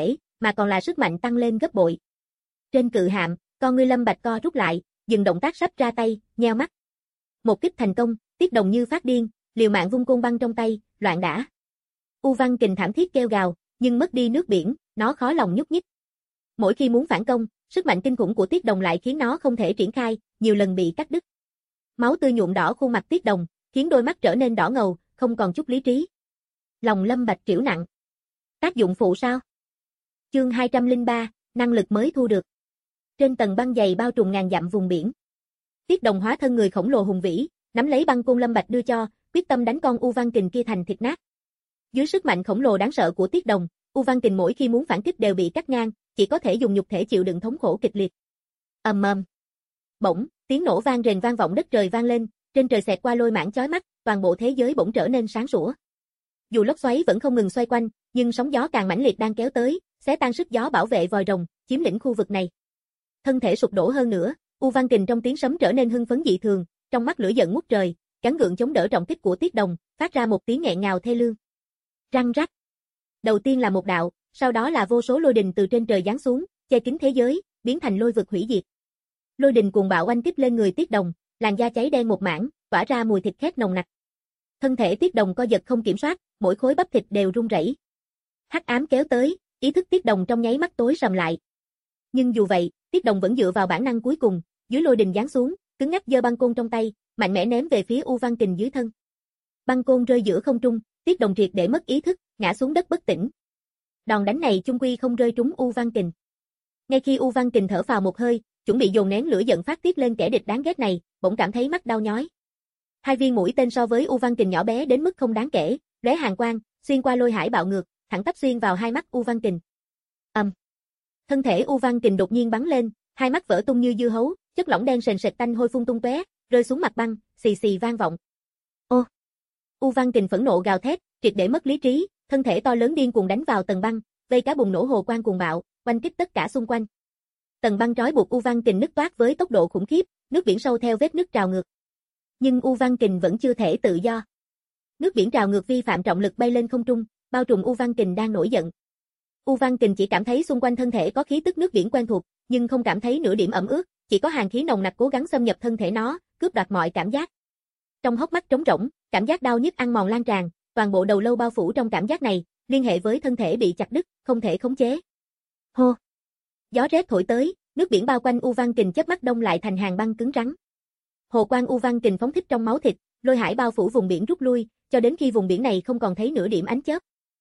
Speaker 2: mà còn là sức mạnh tăng lên gấp bội. Trên cự hạm, con ngươi Lâm Bạch co rút lại, dừng động tác sắp ra tay, nheo mắt. Một kích thành công, Tiết Đồng như phát điên, liều mạng vung côn băng trong tay, loạn đả. U Văn Kình thảm thiết kêu gào, nhưng mất đi nước biển, nó khó lòng nhúc nhích. Mỗi khi muốn phản công, sức mạnh kinh khủng của Tiết Đồng lại khiến nó không thể triển khai, nhiều lần bị cắt đứt. Máu tươi nhuộm đỏ khuôn mặt Tiết Đồng, khiến đôi mắt trở nên đỏ ngầu, không còn chút lý trí. Lòng Lâm Bạch triểu nặng. Tác dụng phụ sao? Chương 203, năng lực mới thu được. Trên tầng băng dày bao trùm ngàn dặm vùng biển. Tiết Đồng hóa thân người khổng lồ hùng vĩ, nắm lấy băng côn Lâm Bạch đưa cho, quyết tâm đánh con U Văn Kình kia thành thịt nát. Dưới sức mạnh khổng lồ đáng sợ của Tiết Đồng, U Văn Kình mỗi khi muốn phản kích đều bị cắt ngang, chỉ có thể dùng nhục thể chịu đựng thống khổ kịch liệt. Ầm ầm. Bỗng, tiếng nổ vang rền vang vọng đất trời vang lên, trên trời xẹt qua lôi mảng chói mắt, toàn bộ thế giới bỗng trở nên sáng sủa. Dù lốc xoáy vẫn không ngừng xoay quanh, nhưng sóng gió càng mãnh liệt đang kéo tới, xé tan sức gió bảo vệ vòi rồng, chiếm lĩnh khu vực này. Thân thể sụp đổ hơn nữa, U Văn Kình trong tiếng sấm trở nên hưng phấn dị thường, trong mắt lửa giận ngút trời, gắng gượng chống đỡ trọng kích của Tiết Đồng, phát ra một tiếng nghẹn ngào thê lương. Răng rắc. Đầu tiên là một đạo, sau đó là vô số lôi đình từ trên trời giáng xuống, che kín thế giới, biến thành lôi vực hủy diệt. Lôi đình cuồng bạo oanh kích lên người Tiết Đồng, làn da cháy đen một mảng, tỏa ra mùi thịt khét nồng nặc. Thân thể Tiết Đồng co giật không kiểm soát, mỗi khối bắp thịt đều run rẩy. Hắc ám kéo tới, ý thức Tiết Đồng trong nháy mắt tối sầm lại. Nhưng dù vậy, Tiết Đồng vẫn dựa vào bản năng cuối cùng, dưới lôi đình giáng xuống, cứng ngắc giơ băng côn trong tay, mạnh mẽ ném về phía U Văn Kình dưới thân. Băng côn rơi giữa không trung, Tiết Đồng triệt để mất ý thức, ngã xuống đất bất tỉnh. Đòn đánh này chung quy không rơi trúng U Văn Kình. Ngay khi U Văn Kình thở phào một hơi, chuẩn bị dồn nén lửa giận phát tiết lên kẻ địch đáng ghét này, bỗng cảm thấy mắt đau nhói. Hai viên mũi tên so với U Văn Kình nhỏ bé đến mức không đáng kể, lóe hàn quang, xuyên qua lôi hải bạo ngược, thẳng tắp xuyên vào hai mắt U Văn Kình. Thân thể U Văn Kình đột nhiên bắn lên, hai mắt vỡ tung như dưa hấu, chất lỏng đen sền sệt tanh hôi phun tung tóe, rơi xuống mặt băng, xì xì vang vọng. Ô! U Văn Kình phẫn nộ gào thét, triệt để mất lý trí, thân thể to lớn điên cuồng đánh vào tầng băng, vây cá bùng nổ hồ quang cuồng bạo, oanh kích tất cả xung quanh. Tầng băng trói buộc U Văn Kình nứt toác với tốc độ khủng khiếp, nước biển sâu theo vết nứt trào ngược. Nhưng U Văn Kình vẫn chưa thể tự do. Nước biển trào ngược vi phạm trọng lực bay lên không trung, bao trùm U Văn Kình đang nổi giận. U Văn Kình chỉ cảm thấy xung quanh thân thể có khí tức nước biển quen thuộc, nhưng không cảm thấy nửa điểm ẩm ướt, chỉ có hàn khí nồng nặc cố gắng xâm nhập thân thể nó, cướp đoạt mọi cảm giác. Trong hốc mắt trống rỗng, cảm giác đau nhức ăn mòn lan tràn, toàn bộ đầu lâu bao phủ trong cảm giác này, liên hệ với thân thể bị chặt đứt, không thể khống chế. Hô! Gió rét thổi tới, nước biển bao quanh U Văn Kình chớp mắt đông lại thành hàng băng cứng rắn. Hồ quang U Văn Kình phóng thích trong máu thịt, lôi hải bao phủ vùng biển rút lui, cho đến khi vùng biển này không còn thấy nửa điểm ánh chớp.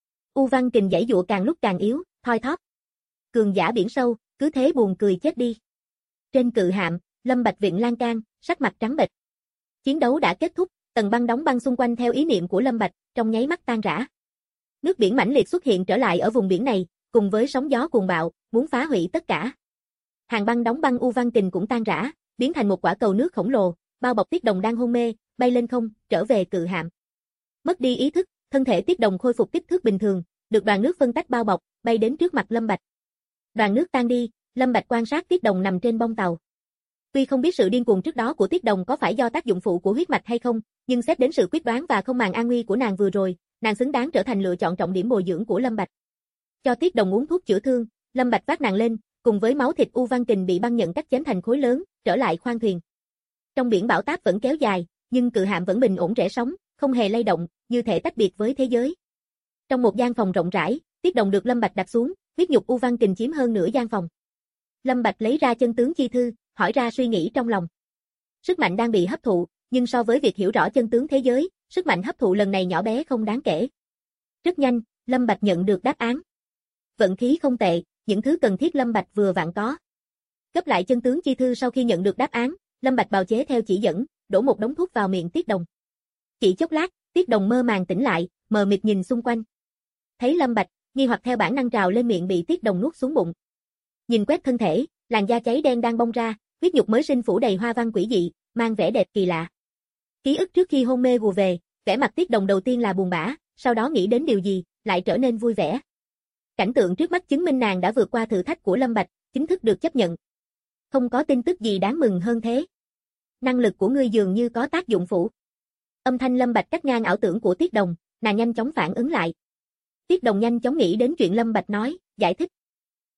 Speaker 2: U Văn Kình giãy giụa càng lúc càng yếu, thoi thóp. Cường giả biển sâu, cứ thế buồn cười chết đi. Trên cự hạm, Lâm Bạch viện lan can, sắc mặt trắng bệch. Chiến đấu đã kết thúc, tầng băng đóng băng xung quanh theo ý niệm của Lâm Bạch, trong nháy mắt tan rã. Nước biển mãnh liệt xuất hiện trở lại ở vùng biển này, cùng với sóng gió cuồng bạo, muốn phá hủy tất cả. Hàng băng đóng băng U Văn Kình cũng tan rã, biến thành một quả cầu nước khổng lồ, bao bọc Tiết Đồng đang hôn mê, bay lên không, trở về cự hạm. Mất đi ý thức, thân thể Tiết Đồng khôi phục kích thước bình thường, được đoàn nước phân tách bao bọc, bay đến trước mặt Lâm Bạch. Đoàn nước tan đi, Lâm Bạch quan sát Tiết Đồng nằm trên bông tàu. Tuy không biết sự điên cuồng trước đó của Tiết Đồng có phải do tác dụng phụ của huyết mạch hay không, nhưng xét đến sự quyết đoán và không màng an nguy của nàng vừa rồi, nàng xứng đáng trở thành lựa chọn trọng điểm bồi dưỡng của Lâm Bạch. Cho Tiết Đồng uống thuốc chữa thương, Lâm Bạch vác nàng lên, cùng với máu thịt U Văn Kình bị băng nhận cắt chém thành khối lớn, trở lại khoang thuyền. Trong biển bão táp vẫn kéo dài, nhưng cự hạm vẫn bình ổn rẽ sóng, không hề lay động, như thể tách biệt với thế giới. Trong một gian phòng rộng rãi, Tiết Đồng được Lâm Bạch đặt xuống, huyết nhục U Văn Kình chiếm hơn nửa gian phòng. Lâm Bạch lấy ra chân tướng chi thư, hỏi ra suy nghĩ trong lòng. Sức mạnh đang bị hấp thụ, nhưng so với việc hiểu rõ chân tướng thế giới, sức mạnh hấp thụ lần này nhỏ bé không đáng kể. Rất nhanh, Lâm Bạch nhận được đáp án. Vận khí không tệ, những thứ cần thiết Lâm Bạch vừa vặn có. Cấp lại chân tướng chi thư sau khi nhận được đáp án, Lâm Bạch bào chế theo chỉ dẫn, đổ một đống thuốc vào miệng Tiết Đồng. Chỉ chốc lát, Tiết Đồng mơ màng tỉnh lại, mờ mịt nhìn xung quanh. Thấy Lâm Bạch, nghi hoặc theo bản năng trào lên miệng bị Tiết Đồng nuốt xuống bụng. Nhìn quét thân thể, làn da cháy đen đang bong ra, huyết nhục mới sinh phủ đầy hoa văn quỷ dị, mang vẻ đẹp kỳ lạ. Ký ức trước khi hôn mê ùa về, vẻ mặt Tiết Đồng đầu tiên là buồn bã, sau đó nghĩ đến điều gì, lại trở nên vui vẻ. Cảnh tượng trước mắt chứng minh nàng đã vượt qua thử thách của Lâm Bạch, chính thức được chấp nhận. Không có tin tức gì đáng mừng hơn thế. Năng lực của ngươi dường như có tác dụng phụ. Âm thanh Lâm Bạch cắt ngang ảo tưởng của Tiết Đồng, nàng nhanh chóng phản ứng lại. Tiết Đồng nhanh chóng nghĩ đến chuyện Lâm Bạch nói, giải thích.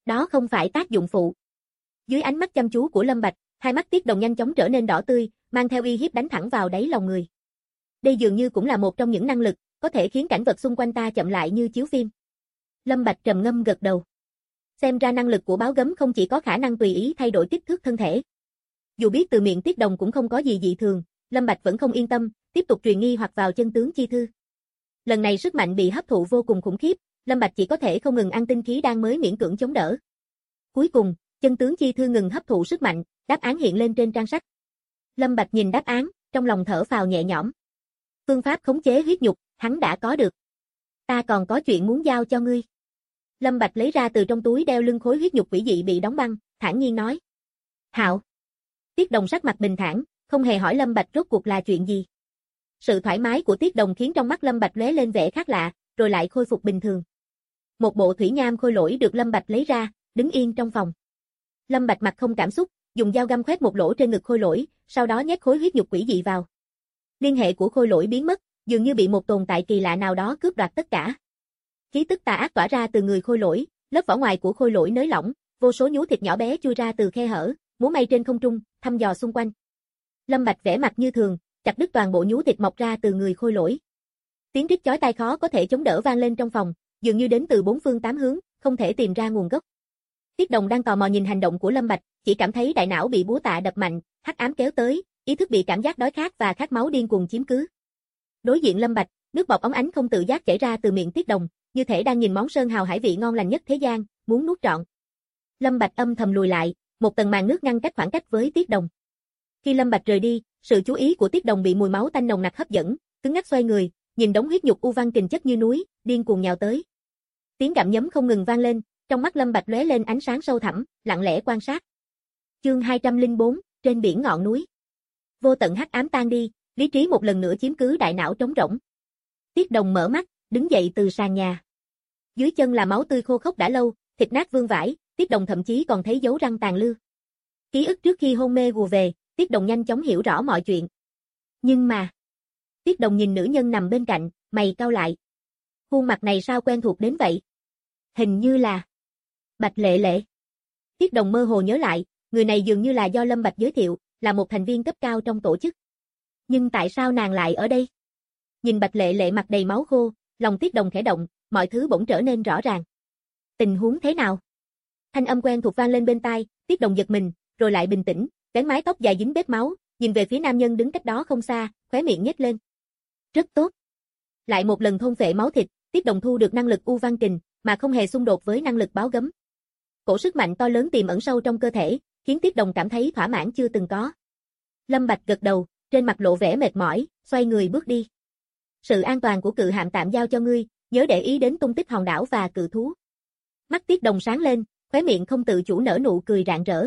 Speaker 2: Đó không phải tác dụng phụ. Dưới ánh mắt chăm chú của Lâm Bạch, hai mắt Tiết Đồng nhanh chóng trở nên đỏ tươi, mang theo uy hiếp đánh thẳng vào đáy lòng người. Đây dường như cũng là một trong những năng lực có thể khiến cảnh vật xung quanh ta chậm lại như chiếu phim. Lâm Bạch trầm ngâm gật đầu. Xem ra năng lực của báo gấm không chỉ có khả năng tùy ý thay đổi kích thước thân thể. Dù biết từ miệng Tiết Đồng cũng không có gì dị thường, Lâm Bạch vẫn không yên tâm, tiếp tục truyền nghi hoặc vào chân tướng chi thư. Lần này sức mạnh bị hấp thụ vô cùng khủng khiếp, Lâm Bạch chỉ có thể không ngừng ăn tinh khí đang mới miễn cưỡng chống đỡ. Cuối cùng, chân tướng chi thư ngừng hấp thụ sức mạnh, đáp án hiện lên trên trang sách. Lâm Bạch nhìn đáp án, trong lòng thở phào nhẹ nhõm. Phương pháp khống chế huyết nhục, hắn đã có được. Ta còn có chuyện muốn giao cho ngươi. Lâm Bạch lấy ra từ trong túi đeo lưng khối huyết nhục quỷ dị bị đóng băng, thản nhiên nói. Hạo. Tiết Đồng sắc mặt bình thản, không hề hỏi Lâm Bạch rốt cuộc là chuyện gì. Sự thoải mái của Tiết Đồng khiến trong mắt Lâm Bạch lóe lên vẻ khác lạ, rồi lại khôi phục bình thường. Một bộ thủy nham khôi lỗi được Lâm Bạch lấy ra, đứng yên trong phòng. Lâm Bạch mặt không cảm xúc, dùng dao găm khoét một lỗ trên ngực khôi lỗi, sau đó nhét khối huyết nhục quỷ dị vào. Liên hệ của khôi lỗi biến mất, dường như bị một tồn tại kỳ lạ nào đó cướp đoạt tất cả. Khí tức tà ác tỏa ra từ người khôi lỗi, lớp vỏ ngoài của khôi lỗi nới lỏng, vô số nhú thịt nhỏ bé chui ra từ khe hở, múa may trên không trung, thăm dò xung quanh. Lâm Bạch vẻ mặt như thường, chặt đứt toàn bộ nhú thịt mọc ra từ người khôi lỗi. Tiếng rít chói tai khó có thể chống đỡ vang lên trong phòng, dường như đến từ bốn phương tám hướng, không thể tìm ra nguồn gốc. Tiết Đồng đang tò mò nhìn hành động của Lâm Bạch, chỉ cảm thấy đại não bị búa tạ đập mạnh, hắc ám kéo tới, ý thức bị cảm giác đói khát và khát máu điên cuồng chiếm cứ. Đối diện Lâm Bạch, nước bọt óng ánh không tự giác chảy ra từ miệng Tiết Đồng, như thể đang nhìn món sơn hào hải vị ngon lành nhất thế gian, muốn nuốt trọn. Lâm Bạch âm thầm lùi lại, một tầng màn nước ngăn cách khoảng cách với Tiết Đồng. Khi Lâm Bạch rời đi, sự chú ý của Tiết Đồng bị mùi máu tanh nồng nặc hấp dẫn, cứng ngắc xoay người, nhìn đống huyết nhục u văn kình chất như núi, điên cuồng nhào tới. Tiếng gặm nhấm không ngừng vang lên, trong mắt Lâm Bạch lóe lên ánh sáng sâu thẳm, lặng lẽ quan sát. Chương 204, trên biển ngọn núi. Vô tận hắc ám tan đi, lý trí một lần nữa chiếm cứ đại não trống rỗng. Tiết Đồng mở mắt, đứng dậy từ sàn nhà. Dưới chân là máu tươi khô khốc đã lâu, thịt nát vương vãi, Tiết Đồng thậm chí còn thấy dấu răng tàn lưu. Ký ức trước khi hôn mê hùa về, Tiết Đồng nhanh chóng hiểu rõ mọi chuyện. Nhưng mà, Tiết Đồng nhìn nữ nhân nằm bên cạnh, mày cau lại. Khuôn mặt này sao quen thuộc đến vậy? Hình như là Bạch Lệ Lệ. Tiết Đồng mơ hồ nhớ lại, người này dường như là do Lâm Bạch giới thiệu, là một thành viên cấp cao trong tổ chức. Nhưng tại sao nàng lại ở đây? Nhìn Bạch Lệ Lệ mặt đầy máu khô, lòng Tiết Đồng khẽ động, mọi thứ bỗng trở nên rõ ràng. Tình huống thế nào? Thanh âm quen thuộc vang lên bên tai, Tiết Đồng giật mình, rồi lại bình tĩnh, vén mái tóc dài dính vết máu, nhìn về phía nam nhân đứng cách đó không xa, khóe miệng nhếch lên. Rất tốt. Lại một lần thôn phệ máu thịt, Tiết Đồng thu được năng lực u văn kình, mà không hề xung đột với năng lực báo gấm. Cổ sức mạnh to lớn tiềm ẩn sâu trong cơ thể, khiến Tiết Đồng cảm thấy thỏa mãn chưa từng có. Lâm Bạch gật đầu, trên mặt lộ vẻ mệt mỏi, xoay người bước đi. Sự an toàn của cự hạm tạm giao cho ngươi, nhớ để ý đến tung tích hòn đảo và cự thú. Mắt Tiết Đồng sáng lên, khóe miệng không tự chủ nở nụ cười rạng rỡ.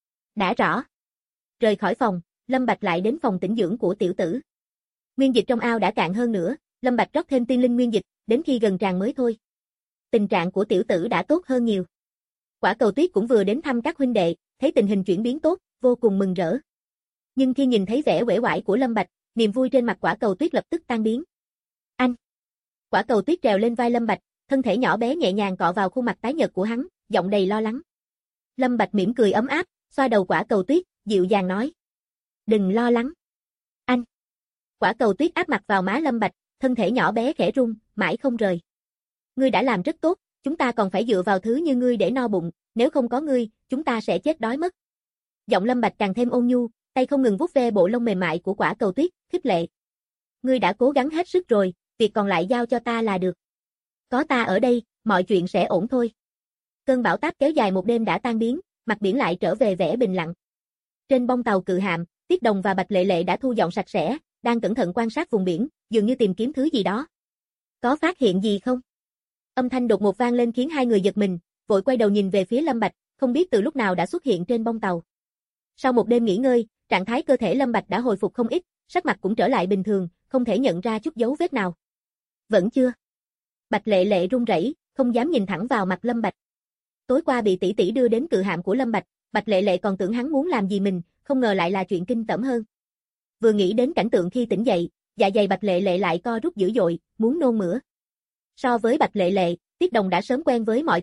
Speaker 2: Đã rõ. Rời khỏi phòng, Lâm Bạch lại đến phòng tĩnh dưỡng của tiểu tử. Nguyên dịch trong ao đã cạn hơn nữa, Lâm Bạch rót thêm tiên linh nguyên dịch, đến khi gần tràn mới thôi. Tình trạng của tiểu tử đã tốt hơn nhiều. Quả Cầu Tuyết cũng vừa đến thăm các huynh đệ, thấy tình hình chuyển biến tốt, vô cùng mừng rỡ. Nhưng khi nhìn thấy vẻ uể oải của Lâm Bạch, niềm vui trên mặt Quả Cầu Tuyết lập tức tan biến. Anh! Quả Cầu Tuyết trèo lên vai Lâm Bạch, thân thể nhỏ bé nhẹ nhàng cọ vào khuôn mặt tái nhợt của hắn, giọng đầy lo lắng. Lâm Bạch mỉm cười ấm áp, xoa đầu Quả Cầu Tuyết, dịu dàng nói. Đừng lo lắng. Anh! Quả Cầu Tuyết áp mặt vào má Lâm Bạch, thân thể nhỏ bé khẽ run, mãi không rời. Ngươi đã làm rất tốt, chúng ta còn phải dựa vào thứ như ngươi để no bụng, nếu không có ngươi, chúng ta sẽ chết đói mất. Giọng Lâm Bạch càng thêm ôn nhu, tay không ngừng vuốt ve bộ lông mềm mại của Quả Cầu Tuyết, khích lệ. Ngươi đã cố gắng hết sức rồi, việc còn lại giao cho ta là được. Có ta ở đây, mọi chuyện sẽ ổn thôi. Cơn bão táp kéo dài một đêm đã tan biến, mặt biển lại trở về vẻ bình lặng. Trên bông tàu cự hạm, Tiết Đồng và Bạch Lệ Lệ đã thu dọn sạch sẽ, đang cẩn thận quan sát vùng biển, dường như tìm kiếm thứ gì đó. Có phát hiện gì không? Âm thanh đột ngột vang lên khiến hai người giật mình, vội quay đầu nhìn về phía Lâm Bạch, không biết từ lúc nào đã xuất hiện trên bông tàu. Sau một đêm nghỉ ngơi, trạng thái cơ thể Lâm Bạch đã hồi phục không ít, sắc mặt cũng trở lại bình thường, không thể nhận ra chút dấu vết nào. Vẫn chưa. Bạch Lệ Lệ run rẩy, không dám nhìn thẳng vào mặt Lâm Bạch. Tối qua bị tỷ tỷ đưa đến cự hạm của Lâm Bạch, Bạch Lệ Lệ còn tưởng hắn muốn làm gì mình, không ngờ lại là chuyện kinh tởm hơn. Vừa nghĩ đến cảnh tượng khi tỉnh dậy, dạ dày Bạch Lệ Lệ lại co rút dữ dội, muốn nôn mửa. So với Bạch Lệ Lệ, Tiết Đồng đã sớm quen với mọi thứ,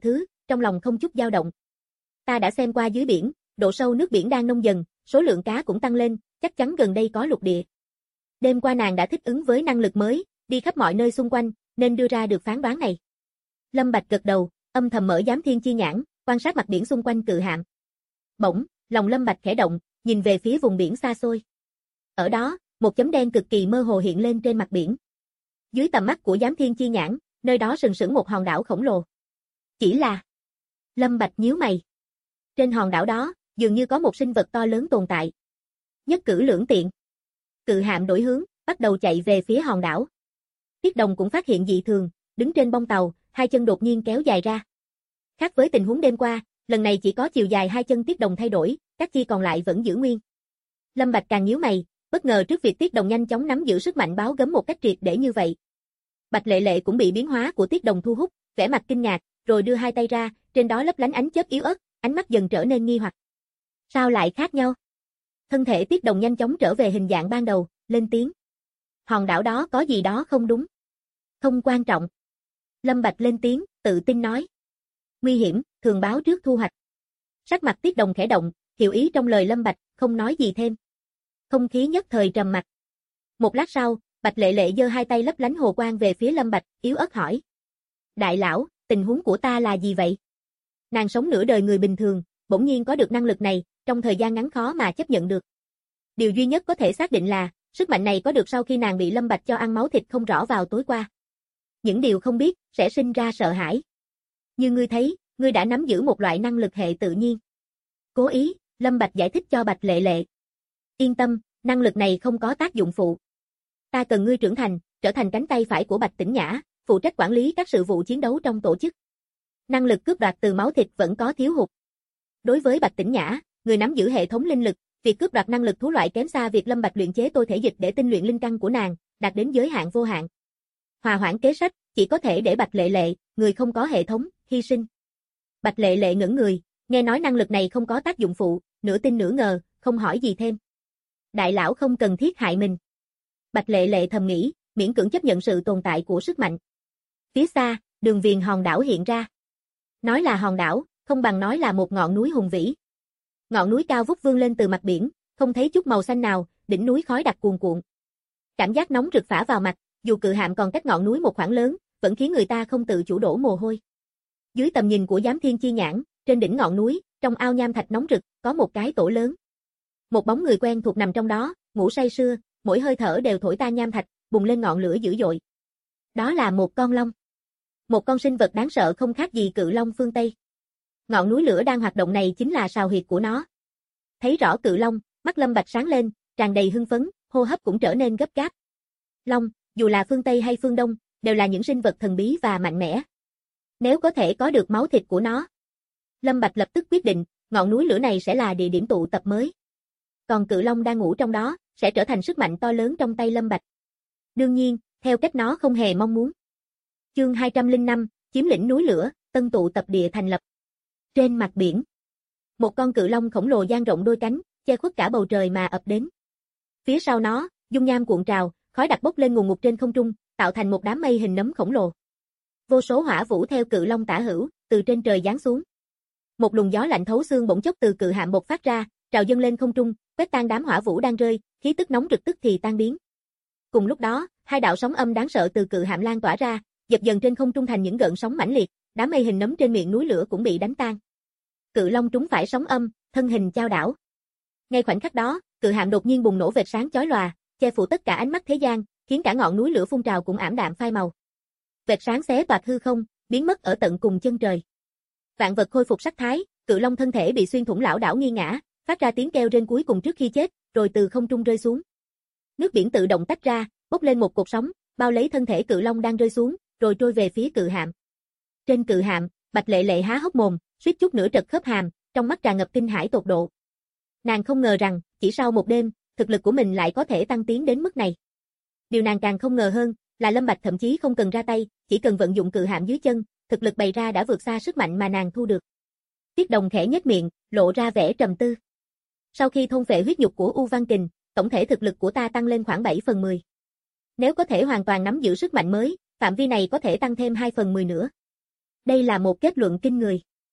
Speaker 2: trong lòng không chút dao động. Ta đã xem qua dưới biển, độ sâu nước biển đang nông dần, số lượng cá cũng tăng lên, chắc chắn gần đây có lục địa. Đêm qua nàng đã thích ứng với năng lực mới, đi khắp mọi nơi xung quanh, nên đưa ra được phán đoán này. Lâm Bạch gật đầu, âm thầm mở giám thiên chi nhãn, quan sát mặt biển xung quanh cự hạm. Bỗng, lòng Lâm Bạch khẽ động, nhìn về phía vùng biển xa xôi. Ở đó, một chấm đen cực kỳ mơ hồ hiện lên trên mặt biển. Dưới tầm mắt của giám thiên chi nhãn, nơi đó sừng sững một hòn đảo khổng lồ. Chỉ là... Lâm Bạch nhíu mày. Trên hòn đảo đó, dường như có một sinh vật to lớn tồn tại. Nhất cử lưỡng tiện. Cự hạm đổi hướng, bắt đầu chạy về phía hòn đảo. Tiết Đồng cũng phát hiện dị thường, đứng trên bông tàu, hai chân đột nhiên kéo dài ra. Khác với tình huống đêm qua, lần này chỉ có chiều dài hai chân Tiết Đồng thay đổi, các chi còn lại vẫn giữ nguyên. Lâm Bạch càng nhíu mày, bất ngờ trước việc Tiết Đồng nhanh chóng nắm giữ sức mạnh báo gấm một cách triệt để như vậy. Bạch Lệ Lệ cũng bị biến hóa của Tiết Đồng thu hút, vẻ mặt kinh ngạc, rồi đưa hai tay ra, trên đó lấp lánh ánh chớp yếu ớt, ánh mắt dần trở nên nghi hoặc. Sao lại khác nhau? Thân thể Tiết Đồng nhanh chóng trở về hình dạng ban đầu, lên tiếng. Hòn đảo đó có gì đó không đúng. Không quan trọng. Lâm Bạch lên tiếng, tự tin nói. Nguy hiểm, thường báo trước thu hoạch. Sắc mặt Tiết Đồng khẽ động, hiểu ý trong lời Lâm Bạch, không nói gì thêm. Không khí nhất thời trầm mặc. Một lát sau, Bạch Lệ Lệ giơ hai tay lấp lánh hồ quang về phía Lâm Bạch, yếu ớt hỏi. Đại lão, tình huống của ta là gì vậy? Nàng sống nửa đời người bình thường, bỗng nhiên có được năng lực này, trong thời gian ngắn khó mà chấp nhận được. Điều duy nhất có thể xác định là, sức mạnh này có được sau khi nàng bị Lâm Bạch cho ăn máu thịt không rõ vào tối qua. Những điều không biết, sẽ sinh ra sợ hãi. Như ngươi thấy, ngươi đã nắm giữ một loại năng lực hệ tự nhiên. Cố ý, Lâm Bạch giải thích cho Bạch Lệ Lệ. Yên tâm, năng lực này không có tác dụng phụ. Ta cần ngươi trưởng thành, trở thành cánh tay phải của Bạch Tĩnh Nhã, phụ trách quản lý các sự vụ chiến đấu trong tổ chức. Năng lực cướp đoạt từ máu thịt vẫn có thiếu hụt. Đối với Bạch Tĩnh Nhã, người nắm giữ hệ thống linh lực, việc cướp đoạt năng lực thú loại kém xa việc Lâm Bạch luyện chế tôi thể dịch để tinh luyện linh căn của nàng, đạt đến giới hạn vô hạn. Hòa hoãn kế sách, chỉ có thể để Bạch Lệ Lệ, người không có hệ thống, hy sinh. Bạch Lệ Lệ ngẩn người, nghe nói năng lực này không có tác dụng phụ, nửa tin nửa ngờ, không hỏi gì thêm. Đại lão không cần thiết hại mình. Bạch Lệ Lệ thầm nghĩ, miễn cưỡng chấp nhận sự tồn tại của sức mạnh. Phía xa, đường viền hòn đảo hiện ra. Nói là hòn đảo, không bằng nói là một ngọn núi hùng vĩ. Ngọn núi cao vút vươn lên từ mặt biển, không thấy chút màu xanh nào, đỉnh núi khói đặc cuồn cuộn. Cảm giác nóng rực phả vào mặt, dù cự hạm còn cách ngọn núi một khoảng lớn, vẫn khiến người ta không tự chủ đổ mồ hôi. Dưới tầm nhìn của giám thiên chi nhãn, trên đỉnh ngọn núi, trong ao nham thạch nóng rực, có một cái tổ lớn. Một bóng người quen thuộc nằm trong đó, ngủ say sưa, mỗi hơi thở đều thổi tan nham thạch, bùng lên ngọn lửa dữ dội. Đó là một con long. Một con sinh vật đáng sợ không khác gì cự long phương Tây. Ngọn núi lửa đang hoạt động này chính là sào huyệt của nó. Thấy rõ cự long, mắt Lâm Bạch sáng lên, tràn đầy hưng phấn, hô hấp cũng trở nên gấp gáp. Long, dù là phương Tây hay phương Đông, đều là những sinh vật thần bí và mạnh mẽ. Nếu có thể có được máu thịt của nó, Lâm Bạch lập tức quyết định, ngọn núi lửa này sẽ là địa điểm tụ tập mới. Còn cự long đang ngủ trong đó, sẽ trở thành sức mạnh to lớn trong tay Lâm Bạch. Đương nhiên, theo cách nó không hề mong muốn. Chương 205, chiếm lĩnh núi lửa, tân tụ tập địa thành lập. Trên mặt biển, một con cự long khổng lồ dang rộng đôi cánh, che khuất cả bầu trời mà ập đến. Phía sau nó, dung nham cuộn trào, khói đặc bốc lên ngùn ngụt trên không trung, tạo thành một đám mây hình nấm khổng lồ. Vô số hỏa vũ theo cự long tả hữu, từ trên trời giáng xuống. Một luồng gió lạnh thấu xương bỗng chốc từ cự hạm bộc phát ra, trào dâng lên không trung, quét tan đám hỏa vũ đang rơi, khí tức nóng rực tức thì tan biến. Cùng lúc đó, hai đạo sóng âm đáng sợ từ cự hạm lan tỏa ra, dập dần trên không trung thành những gợn sóng mãnh liệt, đám mây hình nấm trên miệng núi lửa cũng bị đánh tan. Cự long trúng phải sóng âm, thân hình chao đảo. Ngay khoảnh khắc đó, cự hạm đột nhiên bùng nổ vệt sáng chói lòa, che phủ tất cả ánh mắt thế gian, khiến cả ngọn núi lửa phun trào cũng ảm đạm phai màu. Vệt sáng xé toạc hư không, biến mất ở tận cùng chân trời. Vạn vật khôi phục sắc thái, cự long thân thể bị xuyên thủng lảo đảo nghiêng ngã, phát ra tiếng kêu rên cuối cùng trước khi chết, rồi từ không trung rơi xuống. Nước biển tự động tách ra, bốc lên một cột sóng, bao lấy thân thể cự long đang rơi xuống, rồi trôi về phía cự hạm. Trên cự hạm, Bạch Lệ Lệ há hốc mồm, suýt chút nữa trật khớp hàm, trong mắt tràn ngập kinh hãi tột độ. Nàng không ngờ rằng, chỉ sau một đêm, thực lực của mình lại có thể tăng tiến đến mức này. Điều nàng càng không ngờ hơn, là Lâm Bạch thậm chí không cần ra tay, chỉ cần vận dụng cự hạm dưới chân, thực lực bày ra đã vượt xa sức mạnh mà nàng thu được. Tiết Đồng khẽ nhếch miệng, lộ ra vẻ trầm tư. Sau khi thôn phệ huyết nhục của U Văn Kình, tổng thể thực lực của ta tăng lên khoảng 7/10. Nếu có thể hoàn toàn nắm giữ sức mạnh mới, phạm vi này có thể tăng thêm 2/10 nữa. Đây là một kết luận kinh người.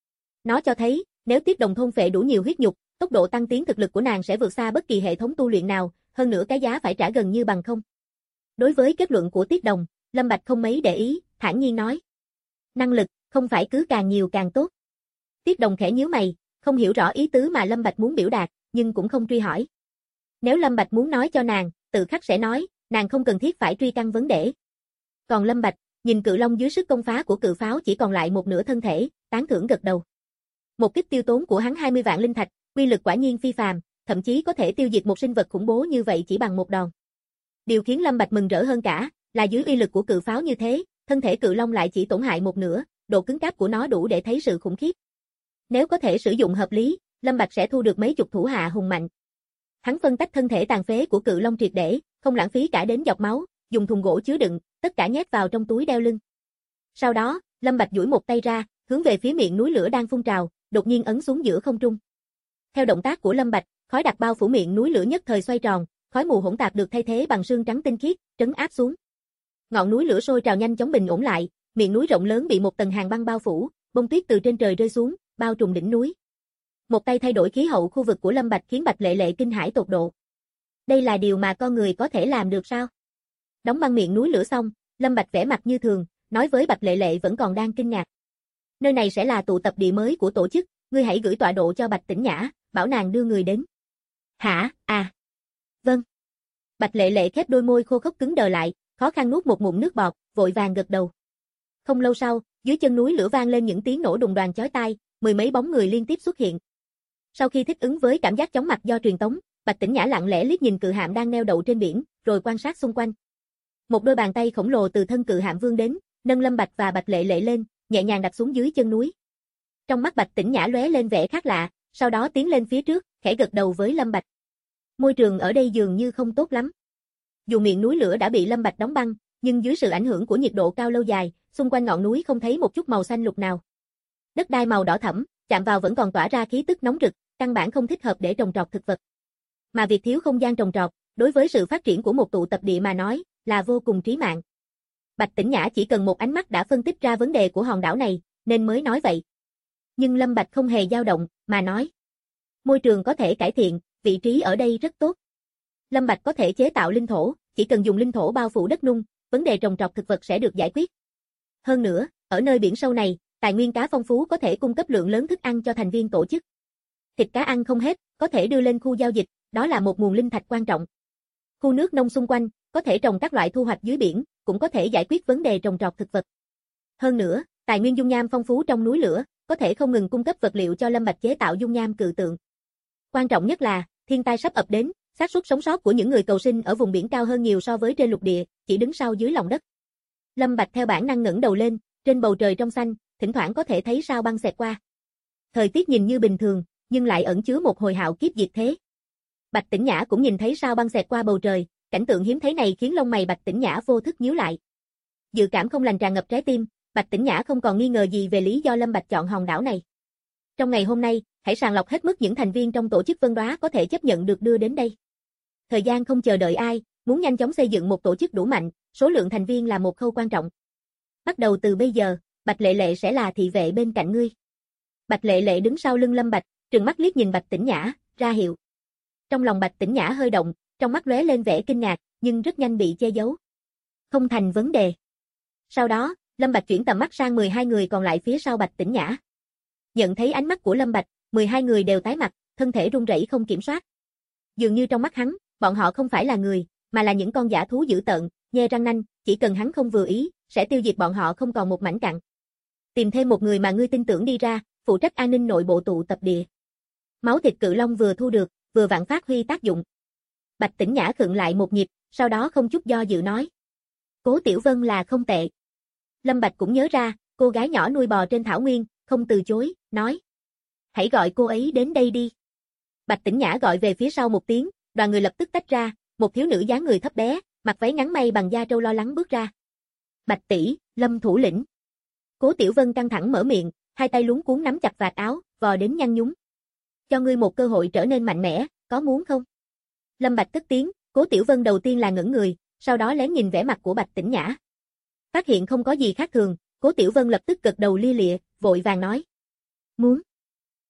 Speaker 2: Nó cho thấy, nếu Tiết Đồng thôn phệ đủ nhiều huyết nhục, tốc độ tăng tiến thực lực của nàng sẽ vượt xa bất kỳ hệ thống tu luyện nào, hơn nữa cái giá phải trả gần như bằng không. Đối với kết luận của Tiết Đồng, Lâm Bạch không mấy để ý, thản nhiên nói. Năng lực, không phải cứ càng nhiều càng tốt. Tiết Đồng khẽ nhíu mày, không hiểu rõ ý tứ mà Lâm Bạch muốn biểu đạt, nhưng cũng không truy hỏi. Nếu Lâm Bạch muốn nói cho nàng, tự khắc sẽ nói, nàng không cần thiết phải truy căn vấn đề. Còn Lâm Bạch, nhìn cự long dưới sức công phá của cự pháo chỉ còn lại một nửa thân thể, tán thưởng gật đầu. Một kích tiêu tốn của hắn 20 vạn linh thạch, uy lực quả nhiên phi phàm, thậm chí có thể tiêu diệt một sinh vật khủng bố như vậy chỉ bằng một đòn. Điều khiến Lâm Bạch mừng rỡ hơn cả, là dưới uy lực của cự pháo như thế, thân thể cự long lại chỉ tổn hại một nửa, độ cứng cáp của nó đủ để thấy sự khủng khiếp. Nếu có thể sử dụng hợp lý, Lâm Bạch sẽ thu được mấy chục thủ hạ hùng mạnh. Hắn phân tách thân thể tàn phế của cự long triệt để, không lãng phí cả đến giọt máu, dùng thùng gỗ chứa đựng, tất cả nhét vào trong túi đeo lưng. Sau đó, Lâm Bạch duỗi một tay ra, hướng về phía miệng núi lửa đang phun trào, đột nhiên ấn xuống giữa không trung. Theo động tác của Lâm Bạch, khói đặc bao phủ miệng núi lửa nhất thời xoay tròn, khói mù hỗn tạp được thay thế bằng sương trắng tinh khiết, trấn áp xuống. Ngọn núi lửa sôi trào nhanh chóng bình ổn lại, miệng núi rộng lớn bị một tầng hàng băng bao phủ, bông tuyết từ trên trời rơi xuống, bao trùm đỉnh núi. Một tay thay đổi khí hậu khu vực của Lâm Bạch khiến Bạch Lệ Lệ kinh hãi tột độ. Đây là điều mà con người có thể làm được sao? Đóng băng miệng núi lửa xong, Lâm Bạch vẻ mặt như thường, nói với Bạch Lệ Lệ vẫn còn đang kinh ngạc. Nơi này sẽ là tụ tập địa mới của tổ chức, ngươi hãy gửi tọa độ cho Bạch Tĩnh Nhã, bảo nàng đưa người đến. Hả? À. Vâng. Bạch Lệ Lệ khép đôi môi khô khốc cứng đờ lại, khó khăn nuốt một ngụm nước bọt, vội vàng gật đầu. Không lâu sau, dưới chân núi lửa vang lên những tiếng nổ đùng đoàng chói tai, mười mấy bóng người liên tiếp xuất hiện. Sau khi thích ứng với cảm giác chóng mặt do truyền tống, Bạch Tĩnh Nhã lặng lẽ liếc nhìn cự hạm đang neo đậu trên biển, rồi quan sát xung quanh. Một đôi bàn tay khổng lồ từ thân cự hạm vươn đến, nâng Lâm Bạch và Bạch Lệ Lệ lên, nhẹ nhàng đặt xuống dưới chân núi. Trong mắt Bạch Tĩnh Nhã lóe lên vẻ khác lạ, sau đó tiến lên phía trước, khẽ gật đầu với Lâm Bạch. Môi trường ở đây dường như không tốt lắm. Dù miệng núi lửa đã bị Lâm Bạch đóng băng, nhưng dưới sự ảnh hưởng của nhiệt độ cao lâu dài, xung quanh ngọn núi không thấy một chút màu xanh lục nào. Đất đai màu đỏ thẫm, chạm vào vẫn còn tỏa ra khí tức nóng rực, căn bản không thích hợp để trồng trọt thực vật. Mà việc thiếu không gian trồng trọt, đối với sự phát triển của một tụ tập địa mà nói, là vô cùng trí mạng. Bạch Tĩnh Nhã chỉ cần một ánh mắt đã phân tích ra vấn đề của hòn đảo này, nên mới nói vậy. Nhưng Lâm Bạch không hề dao động, mà nói. Môi trường có thể cải thiện, vị trí ở đây rất tốt. Lâm Bạch có thể chế tạo linh thổ, chỉ cần dùng linh thổ bao phủ đất nung, vấn đề trồng trọt thực vật sẽ được giải quyết. Hơn nữa, ở nơi biển sâu này, tài nguyên cá phong phú có thể cung cấp lượng lớn thức ăn cho thành viên tổ chức. Thịt cá ăn không hết, có thể đưa lên khu giao dịch, đó là một nguồn linh thạch quan trọng. Khu nước nông xung quanh, có thể trồng các loại thu hoạch dưới biển, cũng có thể giải quyết vấn đề trồng trọt thực vật. Hơn nữa, tài nguyên dung nham phong phú trong núi lửa, có thể không ngừng cung cấp vật liệu cho Lâm Bạch chế tạo dung nham cự tượng. Quan trọng nhất là, thiên tai sắp ập đến, xác suất sống sót của những người cầu sinh ở vùng biển cao hơn nhiều so với trên lục địa, chỉ đứng sau dưới lòng đất. Lâm Bạch theo bản năng ngẩng đầu lên, trên bầu trời trong xanh, thỉnh thoảng có thể thấy sao băng xẹt qua. Thời tiết nhìn như bình thường, nhưng lại ẩn chứa một hồi hạo kiếp diệt thế. Bạch Tĩnh Nhã cũng nhìn thấy sao băng xẹt qua bầu trời, cảnh tượng hiếm thấy này khiến lông mày Bạch Tĩnh Nhã vô thức nhíu lại. Dự cảm không lành tràn ngập trái tim, Bạch Tĩnh Nhã không còn nghi ngờ gì về lý do Lâm Bạch chọn hòn đảo này. Trong ngày hôm nay, hãy sàng lọc hết mức những thành viên trong tổ chức Vân Đoá có thể chấp nhận được đưa đến đây. Thời gian không chờ đợi ai, muốn nhanh chóng xây dựng một tổ chức đủ mạnh, số lượng thành viên là một khâu quan trọng. Bắt đầu từ bây giờ, Bạch Lệ Lệ sẽ là thị vệ bên cạnh ngươi. Bạch Lệ Lệ đứng sau lưng Lâm Bạch, trừng mắt liếc nhìn Bạch Tĩnh Nhã, ra hiệu. Trong lòng Bạch Tĩnh Nhã hơi động, trong mắt lóe lên vẻ kinh ngạc, nhưng rất nhanh bị che giấu. Không thành vấn đề. Sau đó, Lâm Bạch chuyển tầm mắt sang 12 người còn lại phía sau Bạch Tĩnh Nhã. Nhận thấy ánh mắt của Lâm Bạch, 12 người đều tái mặt, thân thể run rẩy không kiểm soát. Dường như trong mắt hắn, bọn họ không phải là người, mà là những con dã thú dữ tợn, nhe răng nanh, chỉ cần hắn không vừa ý, sẽ tiêu diệt bọn họ không còn một mảnh cặn. Tìm thêm một người mà ngươi tin tưởng đi ra, phụ trách an ninh nội bộ tụ tập địa. Máu thịt cự long vừa thu được, vừa vặn phát huy tác dụng. Bạch Tĩnh Nhã khựng lại một nhịp, sau đó không chút do dự nói. Cố Tiểu Vân là không tệ. Lâm Bạch cũng nhớ ra, cô gái nhỏ nuôi bò trên thảo nguyên, không từ chối, nói. Hãy gọi cô ấy đến đây đi. Bạch Tĩnh Nhã gọi về phía sau một tiếng, đoàn người lập tức tách ra, một thiếu nữ dáng người thấp bé, mặc váy ngắn may bằng da trâu lo lắng bước ra. Bạch tỷ, Lâm thủ lĩnh. Cố Tiểu Vân căng thẳng mở miệng, hai tay luống cuống nắm chặt vạt áo, vò đến nhăn nhúm. Cho ngươi một cơ hội trở nên mạnh mẽ, có muốn không? Lâm Bạch cất tiếng, Cố Tiểu Vân đầu tiên là ngẩn người, sau đó lén nhìn vẻ mặt của Bạch Tĩnh Nhã. Phát hiện không có gì khác thường, Cố Tiểu Vân lập tức gật đầu lia lịa, vội vàng nói. Muốn.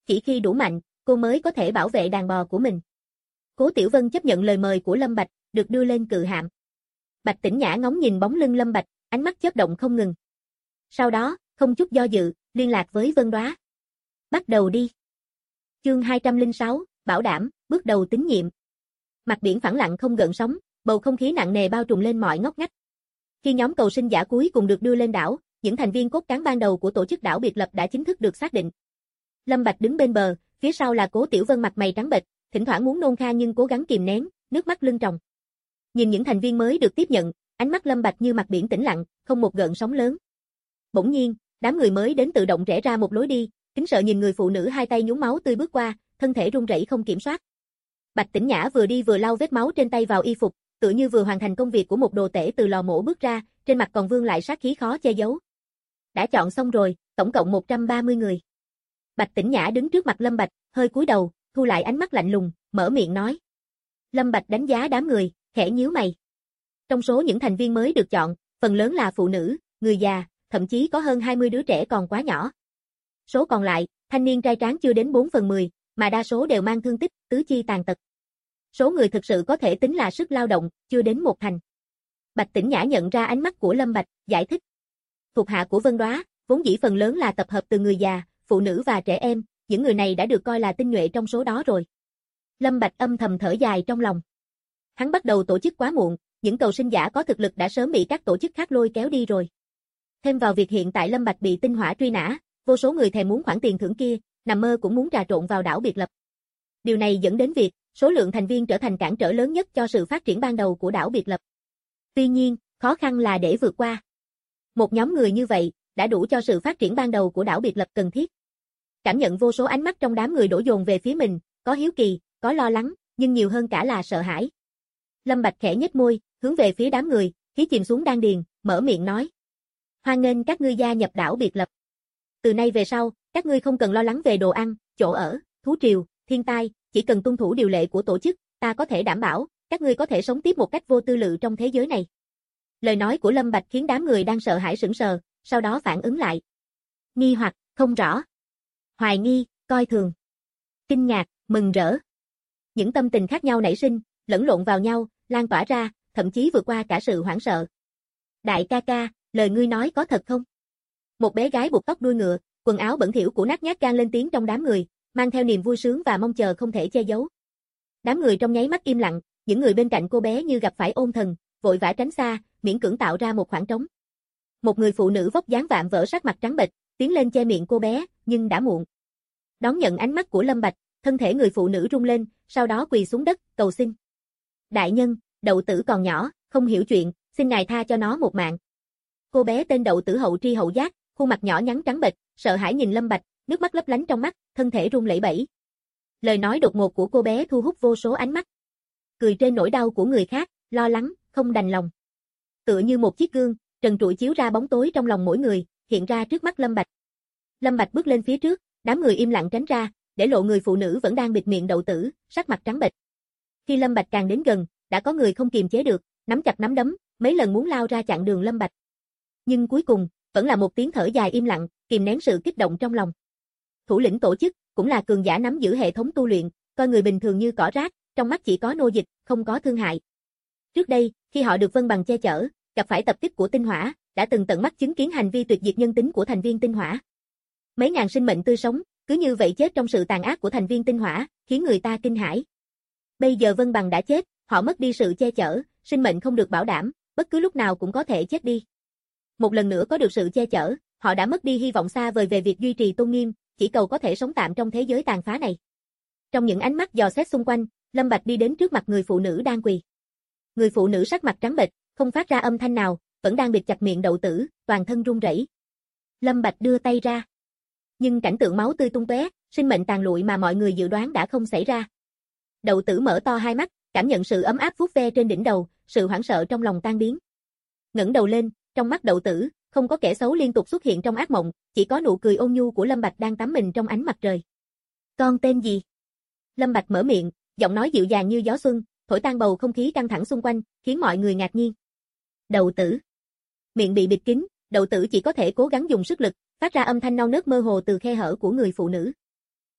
Speaker 2: Chỉ khi đủ mạnh, cô mới có thể bảo vệ đàn bò của mình. Cố Tiểu Vân chấp nhận lời mời của Lâm Bạch, được đưa lên cự hạm. Bạch Tĩnh Nhã ngóng nhìn bóng lưng Lâm Bạch, ánh mắt chớp động không ngừng. Sau đó, không chút do dự, liên lạc với Vân Đóa. Bắt đầu đi. Chương 206, bảo đảm, bước đầu tín nhiệm. Mặt biển phẳng lặng không gợn sóng, bầu không khí nặng nề bao trùm lên mọi ngóc ngách. Khi nhóm cầu sinh giả cuối cùng được đưa lên đảo, những thành viên cốt cán ban đầu của tổ chức đảo biệt lập đã chính thức được xác định. Lâm Bạch đứng bên bờ, phía sau là Cố Tiểu Vân mặt mày trắng bệch, thỉnh thoảng muốn nôn khan nhưng cố gắng kìm nén, nước mắt lưng tròng. Nhìn những thành viên mới được tiếp nhận, ánh mắt Lâm Bạch như mặt biển tĩnh lặng, không một gợn sóng lớn. Bỗng nhiên, đám người mới đến tự động rẽ ra một lối đi, kính sợ nhìn người phụ nữ hai tay nhuốm máu tươi bước qua, thân thể run rẩy không kiểm soát. Bạch Tĩnh Nhã vừa đi vừa lau vết máu trên tay vào y phục, tựa như vừa hoàn thành công việc của một đồ tể từ lò mổ bước ra, trên mặt còn vương lại sát khí khó che giấu. Đã chọn xong rồi, tổng cộng 130 người. Bạch Tĩnh Nhã đứng trước mặt Lâm Bạch, hơi cúi đầu, thu lại ánh mắt lạnh lùng, mở miệng nói. Lâm Bạch đánh giá đám người, khẽ nhíu mày. Trong số những thành viên mới được chọn, phần lớn là phụ nữ, người già, thậm chí có hơn 20 đứa trẻ còn quá nhỏ. Số còn lại, thanh niên trai tráng chưa đến 4/10, mà đa số đều mang thương tích, tứ chi tàn tật. Số người thực sự có thể tính là sức lao động, chưa đến 1/10. Bạch Tĩnh Nhã nhận ra ánh mắt của Lâm Bạch, giải thích. Thuộc hạ của Vân Đóa, vốn dĩ phần lớn là tập hợp từ người già, phụ nữ và trẻ em, những người này đã được coi là tinh nhuệ trong số đó rồi. Lâm Bạch âm thầm thở dài trong lòng. Hắn bắt đầu tổ chức quá muộn, những cầu sinh giả có thực lực đã sớm bị các tổ chức khác lôi kéo đi rồi. Thêm vào việc hiện tại Lâm Bạch bị tinh hỏa truy nã, vô số người thèm muốn khoản tiền thưởng kia, nằm mơ cũng muốn trà trộn vào đảo biệt lập. Điều này dẫn đến việc số lượng thành viên trở thành cản trở lớn nhất cho sự phát triển ban đầu của đảo biệt lập. Tuy nhiên, khó khăn là để vượt qua. Một nhóm người như vậy đã đủ cho sự phát triển ban đầu của đảo biệt lập cần thiết. Cảm nhận vô số ánh mắt trong đám người đổ dồn về phía mình, có hiếu kỳ, có lo lắng, nhưng nhiều hơn cả là sợ hãi. Lâm Bạch khẽ nhếch môi, hướng về phía đám người, khí chìm xuống đan điền, mở miệng nói: "Hoan nghênh các ngươi gia nhập đảo biệt lập. Từ nay về sau, các ngươi không cần lo lắng về đồ ăn, chỗ ở, thú triều, thiên tai, chỉ cần tuân thủ điều lệ của tổ chức, ta có thể đảm bảo, các ngươi có thể sống tiếp một cách vô tư lự trong thế giới này." Lời nói của Lâm Bạch khiến đám người đang sợ hãi sững sờ, sau đó phản ứng lại. Nghi hoặc, không rõ. Hoài nghi, coi thường. Kinh ngạc, mừng rỡ. Những tâm tình khác nhau nảy sinh, lẫn lộn vào nhau, lan tỏa ra, thậm chí vượt qua cả sự hoảng sợ. Đại ca ca, lời ngươi nói có thật không? Một bé gái buộc tóc đuôi ngựa, quần áo bẩn thỉu của nát nhát gan lên tiếng trong đám người, mang theo niềm vui sướng và mong chờ không thể che giấu. Đám người trong nháy mắt im lặng, những người bên cạnh cô bé như gặp phải ôn thần, vội vã tránh xa, miễn cưỡng tạo ra một khoảng trống. Một người phụ nữ vóc dáng vạm vỡ sắc mặt trắng bệch, tiến lên che miệng cô bé, nhưng đã muộn. Đón nhận ánh mắt của Lâm Bạch, thân thể người phụ nữ rung lên, sau đó quỳ xuống đất, cầu xin. Đại nhân, Đậu Tử còn nhỏ, không hiểu chuyện, xin ngài tha cho nó một mạng. Cô bé tên Đậu Tử hậu tri hậu giác, khuôn mặt nhỏ nhắn trắng bệch, sợ hãi nhìn Lâm Bạch, nước mắt lấp lánh trong mắt, thân thể run lẩy bẩy. Lời nói đột ngột của cô bé thu hút vô số ánh mắt. Cười trên nỗi đau của người khác, lo lắng, không đành lòng. Tựa như một chiếc gương, trần trụi chiếu ra bóng tối trong lòng mỗi người, hiện ra trước mắt Lâm Bạch. Lâm Bạch bước lên phía trước, đám người im lặng tránh ra, để lộ người phụ nữ vẫn đang bịt miệng Đậu Tử, sắc mặt trắng bệch. Khi Lâm Bạch càng đến gần, đã có người không kiềm chế được, nắm chặt nắm đấm, mấy lần muốn lao ra chặn đường Lâm Bạch. Nhưng cuối cùng, vẫn là một tiếng thở dài im lặng, kìm nén sự kích động trong lòng. Thủ lĩnh tổ chức, cũng là cường giả nắm giữ hệ thống tu luyện, coi người bình thường như cỏ rác, trong mắt chỉ có nô dịch, không có thương hại. Trước đây, khi họ được Vân Bằng che chở, gặp phải tập kích của tinh hỏa, đã từng tận mắt chứng kiến hành vi tuyệt diệt nhân tính của thành viên tinh hỏa. Mấy ngàn sinh mệnh tươi sống, cứ như vậy chết trong sự tàn ác của thành viên tinh hỏa, khiến người ta kinh hãi. Bây giờ Vân Bằng đã chết, họ mất đi sự che chở, sinh mệnh không được bảo đảm, bất cứ lúc nào cũng có thể chết đi. Một lần nữa có được sự che chở, họ đã mất đi hy vọng xa vời về việc duy trì tôn nghiêm, chỉ cầu có thể sống tạm trong thế giới tàn phá này. Trong những ánh mắt dò xét xung quanh, Lâm Bạch đi đến trước mặt người phụ nữ đang quỳ. Người phụ nữ sắc mặt trắng bệch, không phát ra âm thanh nào, vẫn đang bịt chặt miệng Đậu Tử, toàn thân run rẩy. Lâm Bạch đưa tay ra. Nhưng cảnh tượng máu tươi tung tóe, sinh mệnh tàn lụi mà mọi người dự đoán đã không xảy ra. Đậu Tử mở to hai mắt, cảm nhận sự ấm áp vuốt ve trên đỉnh đầu, sự hoảng sợ trong lòng tan biến. Ngẩng đầu lên, trong mắt Đậu Tử, không có kẻ xấu liên tục xuất hiện trong ác mộng, chỉ có nụ cười ôn nhu của Lâm Bạch đang tắm mình trong ánh mặt trời. Con tên gì? Lâm Bạch mở miệng, giọng nói dịu dàng như gió xuân, thổi tan bầu không khí căng thẳng xung quanh, khiến mọi người ngạc nhiên. Đậu Tử. Miệng bị bịt kín, Đậu Tử chỉ có thể cố gắng dùng sức lực, phát ra âm thanh non nớt mơ hồ từ khe hở của người phụ nữ.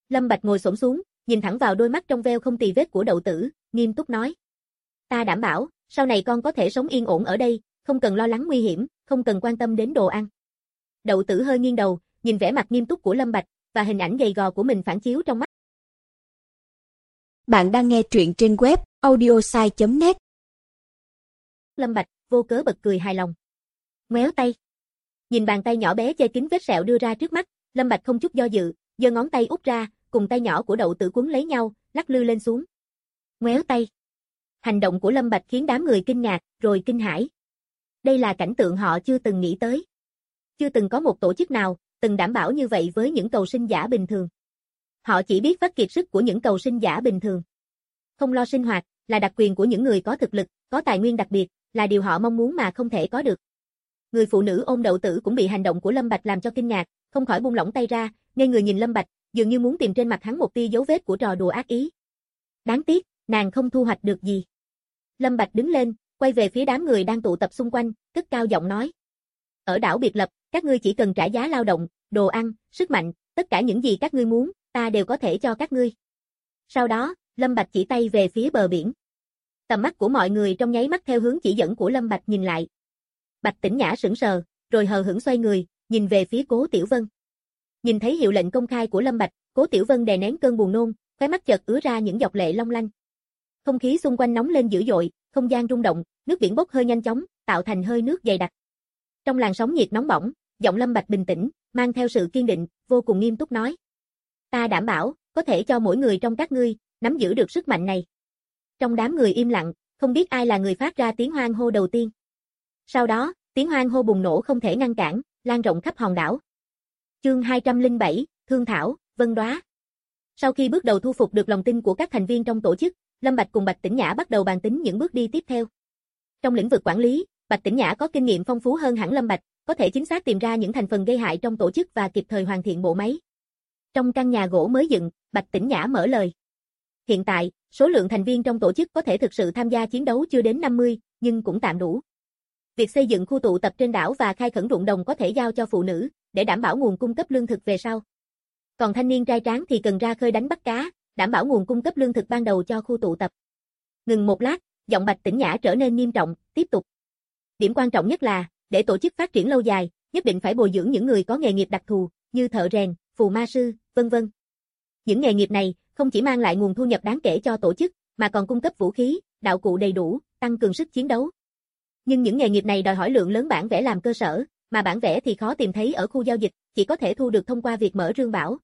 Speaker 2: Lâm Bạch ngồi xổm xuống, nhìn thẳng vào đôi mắt trong veo không tì vết của Đậu Tử, nghiêm túc nói. Ta đảm bảo, sau này con có thể sống yên ổn ở đây, không cần lo lắng nguy hiểm, không cần quan tâm đến đồ ăn. Đậu Tử hơi nghiêng đầu, nhìn vẻ mặt nghiêm túc của Lâm Bạch, và hình ảnh gầy gò của mình phản chiếu trong mắt.
Speaker 1: Bạn đang nghe truyện trên web audiosai.net.
Speaker 2: Lâm Bạch vô cớ bật cười hài lòng. Ngoéo tay. Nhìn bàn tay nhỏ bé che kín vết sẹo đưa ra trước mắt, Lâm Bạch không chút do dự, giơ ngón tay út ra, cùng tay nhỏ của Đậu Tử quấn lấy nhau, lắc lư lên xuống. Ngoéo tay. Hành động của Lâm Bạch khiến đám người kinh ngạc, rồi kinh hãi. Đây là cảnh tượng họ chưa từng nghĩ tới. Chưa từng có một tổ chức nào từng đảm bảo như vậy với những cầu sinh giả bình thường. Họ chỉ biết vắt kiệt sức của những cầu sinh giả bình thường. Không lo sinh hoạt là đặc quyền của những người có thực lực, có tài nguyên đặc biệt, là điều họ mong muốn mà không thể có được. Người phụ nữ ôm Đậu Tử cũng bị hành động của Lâm Bạch làm cho kinh ngạc, không khỏi buông lỏng tay ra, ngây người nhìn Lâm Bạch, dường như muốn tìm trên mặt hắn một tia dấu vết của trò đùa ác ý. Đáng tiếc, nàng không thu hoạch được gì. Lâm Bạch đứng lên, quay về phía đám người đang tụ tập xung quanh, cất cao giọng nói. Ở đảo biệt lập, các ngươi chỉ cần trả giá lao động, đồ ăn, sức mạnh, tất cả những gì các ngươi muốn, ta đều có thể cho các ngươi. Sau đó, Lâm Bạch chỉ tay về phía bờ biển. Tầm mắt của mọi người trong nháy mắt theo hướng chỉ dẫn của Lâm Bạch nhìn lại. Bạch Tĩnh Nhã sững sờ, rồi hờ hững xoay người, nhìn về phía Cố Tiểu Vân. Nhìn thấy hiệu lệnh công khai của Lâm Bạch, Cố Tiểu Vân đè nén cơn buồn nôn, khóe mắt chợt ứa ra những giọt lệ long lanh. Không khí xung quanh nóng lên dữ dội, không gian rung động, nước biển bốc hơi nhanh chóng, tạo thành hơi nước dày đặc. Trong làn sóng nhiệt nóng bỏng, giọng Lâm Bạch bình tĩnh, mang theo sự kiên định, vô cùng nghiêm túc nói. Ta đảm bảo, có thể cho mỗi người trong các ngươi nắm giữ được sức mạnh này. Trong đám người im lặng, không biết ai là người phát ra tiếng hoan hô đầu tiên. Sau đó, tiếng hoan hô bùng nổ không thể ngăn cản, lan rộng khắp hòn đảo. Chương 207, Thương Thảo, Vân Đóa. Sau khi bước đầu thu phục được lòng tin của các thành viên trong tổ chức, Lâm Bạch cùng Bạch Tĩnh Nhã bắt đầu bàn tính những bước đi tiếp theo. Trong lĩnh vực quản lý, Bạch Tĩnh Nhã có kinh nghiệm phong phú hơn hẳn Lâm Bạch, có thể chính xác tìm ra những thành phần gây hại trong tổ chức và kịp thời hoàn thiện bộ máy. Trong căn nhà gỗ mới dựng, Bạch Tĩnh Nhã mở lời. Hiện tại, số lượng thành viên trong tổ chức có thể thực sự tham gia chiến đấu chưa đến 50, nhưng cũng tạm đủ. Việc xây dựng khu tụ tập trên đảo và khai khẩn ruộng đồng có thể giao cho phụ nữ, để đảm bảo nguồn cung cấp lương thực về sau. Còn thanh niên trai tráng thì cần ra khơi đánh bắt cá, đảm bảo nguồn cung cấp lương thực ban đầu cho khu tụ tập. Ngừng một lát, giọng Bạch Tĩnh Nhã trở nên nghiêm trọng, tiếp tục. Điểm quan trọng nhất là, để tổ chức phát triển lâu dài, nhất định phải bồi dưỡng những người có nghề nghiệp đặc thù, như thợ rèn, phù ma sư, vân vân. Những nghề nghiệp này không chỉ mang lại nguồn thu nhập đáng kể cho tổ chức, mà còn cung cấp vũ khí, đạo cụ đầy đủ, tăng cường sức chiến đấu. Nhưng những nghề nghiệp này đòi hỏi lượng lớn bản vẽ làm cơ sở, mà bản vẽ thì khó tìm thấy ở khu giao dịch, chỉ có thể thu được thông qua việc mở rương bảo,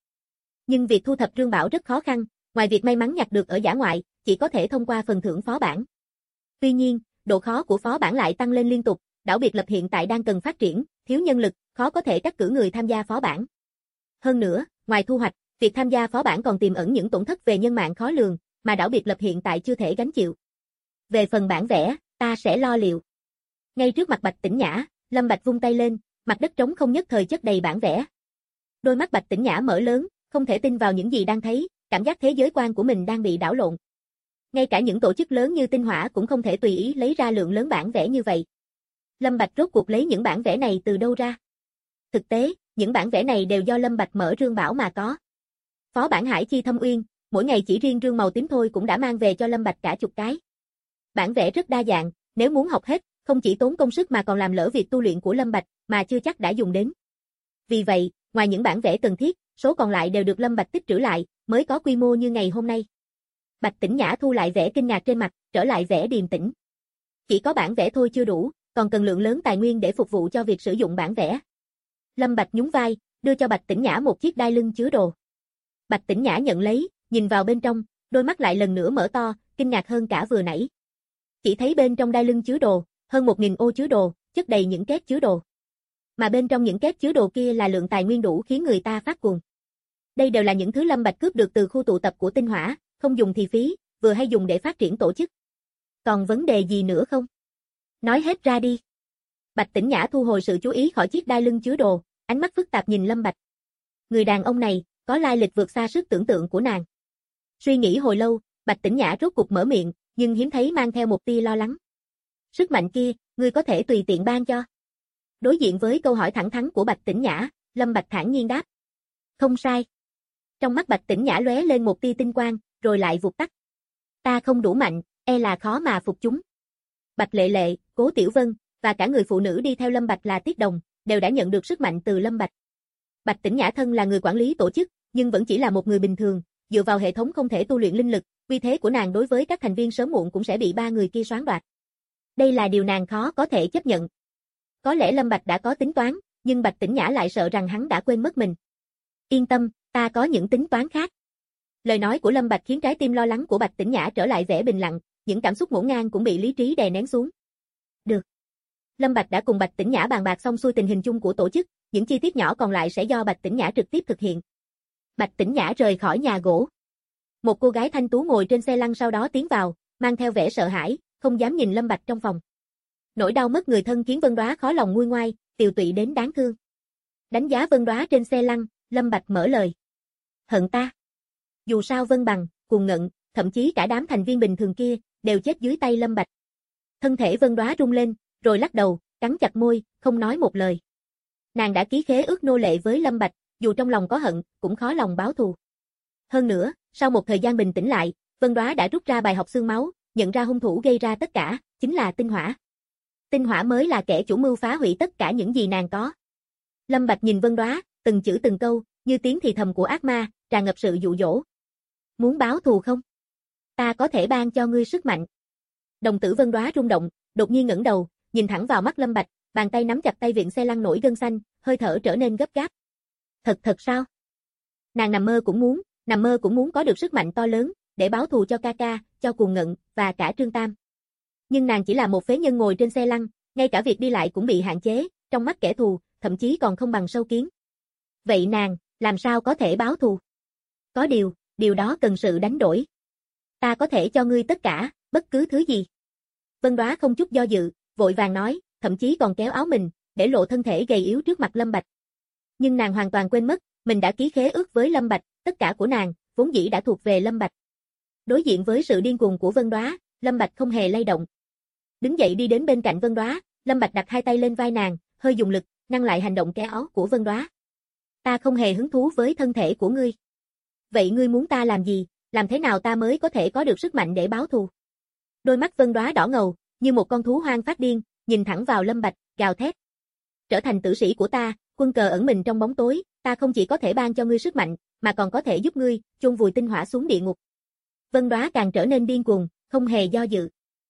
Speaker 2: nhưng việc thu thập rương bảo rất khó khăn, ngoài việc may mắn nhặt được ở dã ngoại, chỉ có thể thông qua phần thưởng phó bản. Tuy nhiên, độ khó của phó bản lại tăng lên liên tục, đảo biệt lập hiện tại đang cần phát triển, thiếu nhân lực, khó có thể cắt cử người tham gia phó bản. Hơn nữa, ngoài thu hoạch, việc tham gia phó bản còn tiềm ẩn những tổn thất về nhân mạng khó lường, mà đảo biệt lập hiện tại chưa thể gánh chịu. Về phần bản vẽ, ta sẽ lo liệu. Ngay trước mặt Bạch Tĩnh Nhã, Lâm Bạch vung tay lên, mặt đất trống không nhất thời chất đầy bản vẽ. Đôi mắt Bạch Tĩnh Nhã mở lớn, không thể tin vào những gì đang thấy, cảm giác thế giới quan của mình đang bị đảo lộn. Ngay cả những tổ chức lớn như Tinh Hỏa cũng không thể tùy ý lấy ra lượng lớn bản vẽ như vậy. Lâm Bạch rốt cuộc lấy những bản vẽ này từ đâu ra? Thực tế, những bản vẽ này đều do Lâm Bạch mở rương bảo mà có. Phó bản Hải Chi Thâm Uyên, mỗi ngày chỉ riêng rương màu tím thôi cũng đã mang về cho Lâm Bạch cả chục cái. Bản vẽ rất đa dạng, nếu muốn học hết, không chỉ tốn công sức mà còn làm lỡ việc tu luyện của Lâm Bạch, mà chưa chắc đã dùng đến. Vì vậy, ngoài những bản vẽ cần thiết, số còn lại đều được Lâm Bạch tích trữ lại, mới có quy mô như ngày hôm nay. Bạch Tĩnh Nhã thu lại vẻ kinh ngạc trên mặt, trở lại vẻ điềm tĩnh. Chỉ có bản vẽ thôi chưa đủ, còn cần lượng lớn tài nguyên để phục vụ cho việc sử dụng bản vẽ. Lâm Bạch nhún vai, đưa cho Bạch Tĩnh Nhã một chiếc đai lưng chứa đồ. Bạch Tĩnh Nhã nhận lấy, nhìn vào bên trong, đôi mắt lại lần nữa mở to, kinh ngạc hơn cả vừa nãy. Chỉ thấy bên trong đai lưng chứa đồ, hơn 1000 ô chứa đồ, chất đầy những két chứa đồ. Mà bên trong những két chứa đồ kia là lượng tài nguyên đủ khiến người ta phát cuồng. Đây đều là những thứ Lâm Bạch cướp được từ khu tụ tập của Tinh Hỏa, không dùng thì phí, vừa hay dùng để phát triển tổ chức. Còn vấn đề gì nữa không? Nói hết ra đi. Bạch Tĩnh Nhã thu hồi sự chú ý khỏi chiếc đai lưng chứa đồ, ánh mắt phức tạp nhìn Lâm Bạch. Người đàn ông này, có lai lịch vượt xa sức tưởng tượng của nàng. Suy nghĩ hồi lâu, Bạch Tĩnh Nhã rốt cục mở miệng, nhưng hiếm thấy mang theo một tia lo lắng. Sức mạnh kia, ngươi có thể tùy tiện ban cho. Đối diện với câu hỏi thẳng thắn của Bạch Tĩnh Nhã, Lâm Bạch thản nhiên đáp. Không sai. Trong mắt Bạch Tĩnh Nhã lóe lên một tia tinh quang, rồi lại vụt tắt. Ta không đủ mạnh, e là khó mà phục chúng. Bạch Lệ Lệ, Cố Tiểu Vân, và cả người phụ nữ đi theo Lâm Bạch là Tiết Đồng, đều đã nhận được sức mạnh từ Lâm Bạch. Bạch Tĩnh Nhã thân là người quản lý tổ chức, nhưng vẫn chỉ là một người bình thường, dựa vào hệ thống không thể tu luyện linh lực, uy thế của nàng đối với các thành viên sớm muộn cũng sẽ bị ba người kia soán đoạt. Đây là điều nàng khó có thể chấp nhận. Có lẽ Lâm Bạch đã có tính toán, nhưng Bạch Tĩnh Nhã lại sợ rằng hắn đã quên mất mình. Yên tâm, ta có những tính toán khác. Lời nói của Lâm Bạch khiến trái tim lo lắng của Bạch Tĩnh Nhã trở lại vẻ bình lặng, những cảm xúc ngổn ngang cũng bị lý trí đè nén xuống. Được. Lâm Bạch đã cùng Bạch Tĩnh Nhã bàn bạc xong xuôi tình hình chung của tổ chức, những chi tiết nhỏ còn lại sẽ do Bạch Tĩnh Nhã trực tiếp thực hiện. Bạch Tĩnh Nhã rời khỏi nhà gỗ. Một cô gái thanh tú ngồi trên xe lăn sau đó tiến vào, mang theo vẻ sợ hãi, không dám nhìn Lâm Bạch trong phòng. Nỗi đau mất người thân khiến Vân Đóa khó lòng nguôi ngoai, tiều tụy đến đáng thương. Đánh giá Vân Đóa trên xe lăn, Lâm Bạch mở lời. Hận ta. Dù sao Vân Bằng, Cuồng Ngận, thậm chí cả đám thành viên bình thường kia, đều chết dưới tay Lâm Bạch. Thân thể Vân Đóa rung lên, rồi lắc đầu, cắn chặt môi, không nói một lời. Nàng đã ký khế ước nô lệ với Lâm Bạch, dù trong lòng có hận, cũng khó lòng báo thù. Hơn nữa, sau một thời gian bình tĩnh lại, Vân Đóa đã rút ra bài học xương máu, nhận ra hung thủ gây ra tất cả, chính là Tinh Hỏa. Tinh Hỏa mới là kẻ chủ mưu phá hủy tất cả những gì nàng có. Lâm Bạch nhìn Vân Đóa, từng chữ từng câu, như tiếng thì thầm của ác ma, tràn ngập sự dụ dỗ. Muốn báo thù không? Ta có thể ban cho ngươi sức mạnh. Đồng tử Vân Đóa rung động, đột nhiên ngẩng đầu, nhìn thẳng vào mắt Lâm Bạch, bàn tay nắm chặt tay vịn xe lăn nổi gân xanh, hơi thở trở nên gấp gáp. Thật sao? Nàng nằm mơ cũng muốn có được sức mạnh to lớn, để báo thù cho ca ca, cho Cuồng Ngận, và cả Trương Tam. Nhưng nàng chỉ là một phế nhân ngồi trên xe lăn, ngay cả việc đi lại cũng bị hạn chế, trong mắt kẻ thù, thậm chí còn không bằng sâu kiến. Vậy nàng, làm sao có thể báo thù? Có điều đó cần sự đánh đổi. Ta có thể cho ngươi tất cả, bất cứ thứ gì. Vân Đóa không chút do dự, vội vàng nói, thậm chí còn kéo áo mình, để lộ thân thể gầy yếu trước mặt Lâm Bạch. Nhưng nàng hoàn toàn quên mất, mình đã ký khế ước với Lâm Bạch, tất cả của nàng, vốn dĩ đã thuộc về Lâm Bạch. Đối diện với sự điên cuồng của Vân Đóa, Lâm Bạch không hề lay động. Đứng dậy đi đến bên cạnh Vân Đóa, Lâm Bạch đặt hai tay lên vai nàng, hơi dùng lực, ngăn lại hành động kéo áo của Vân Đóa. Ta không hề hứng thú với thân thể của ngươi. Vậy ngươi muốn ta làm gì, làm thế nào ta mới có thể có được sức mạnh để báo thù? Đôi mắt Vân Đóa đỏ ngầu, như một con thú hoang phát điên, nhìn thẳng vào Lâm Bạch, gào thét. Trở thành tử sĩ của ta, quân cờ ẩn mình trong bóng tối, ta không chỉ có thể ban cho ngươi sức mạnh, mà còn có thể giúp ngươi chôn vùi Tinh Hỏa xuống địa ngục. Vân Đóa càng trở nên điên cuồng, không hề do dự.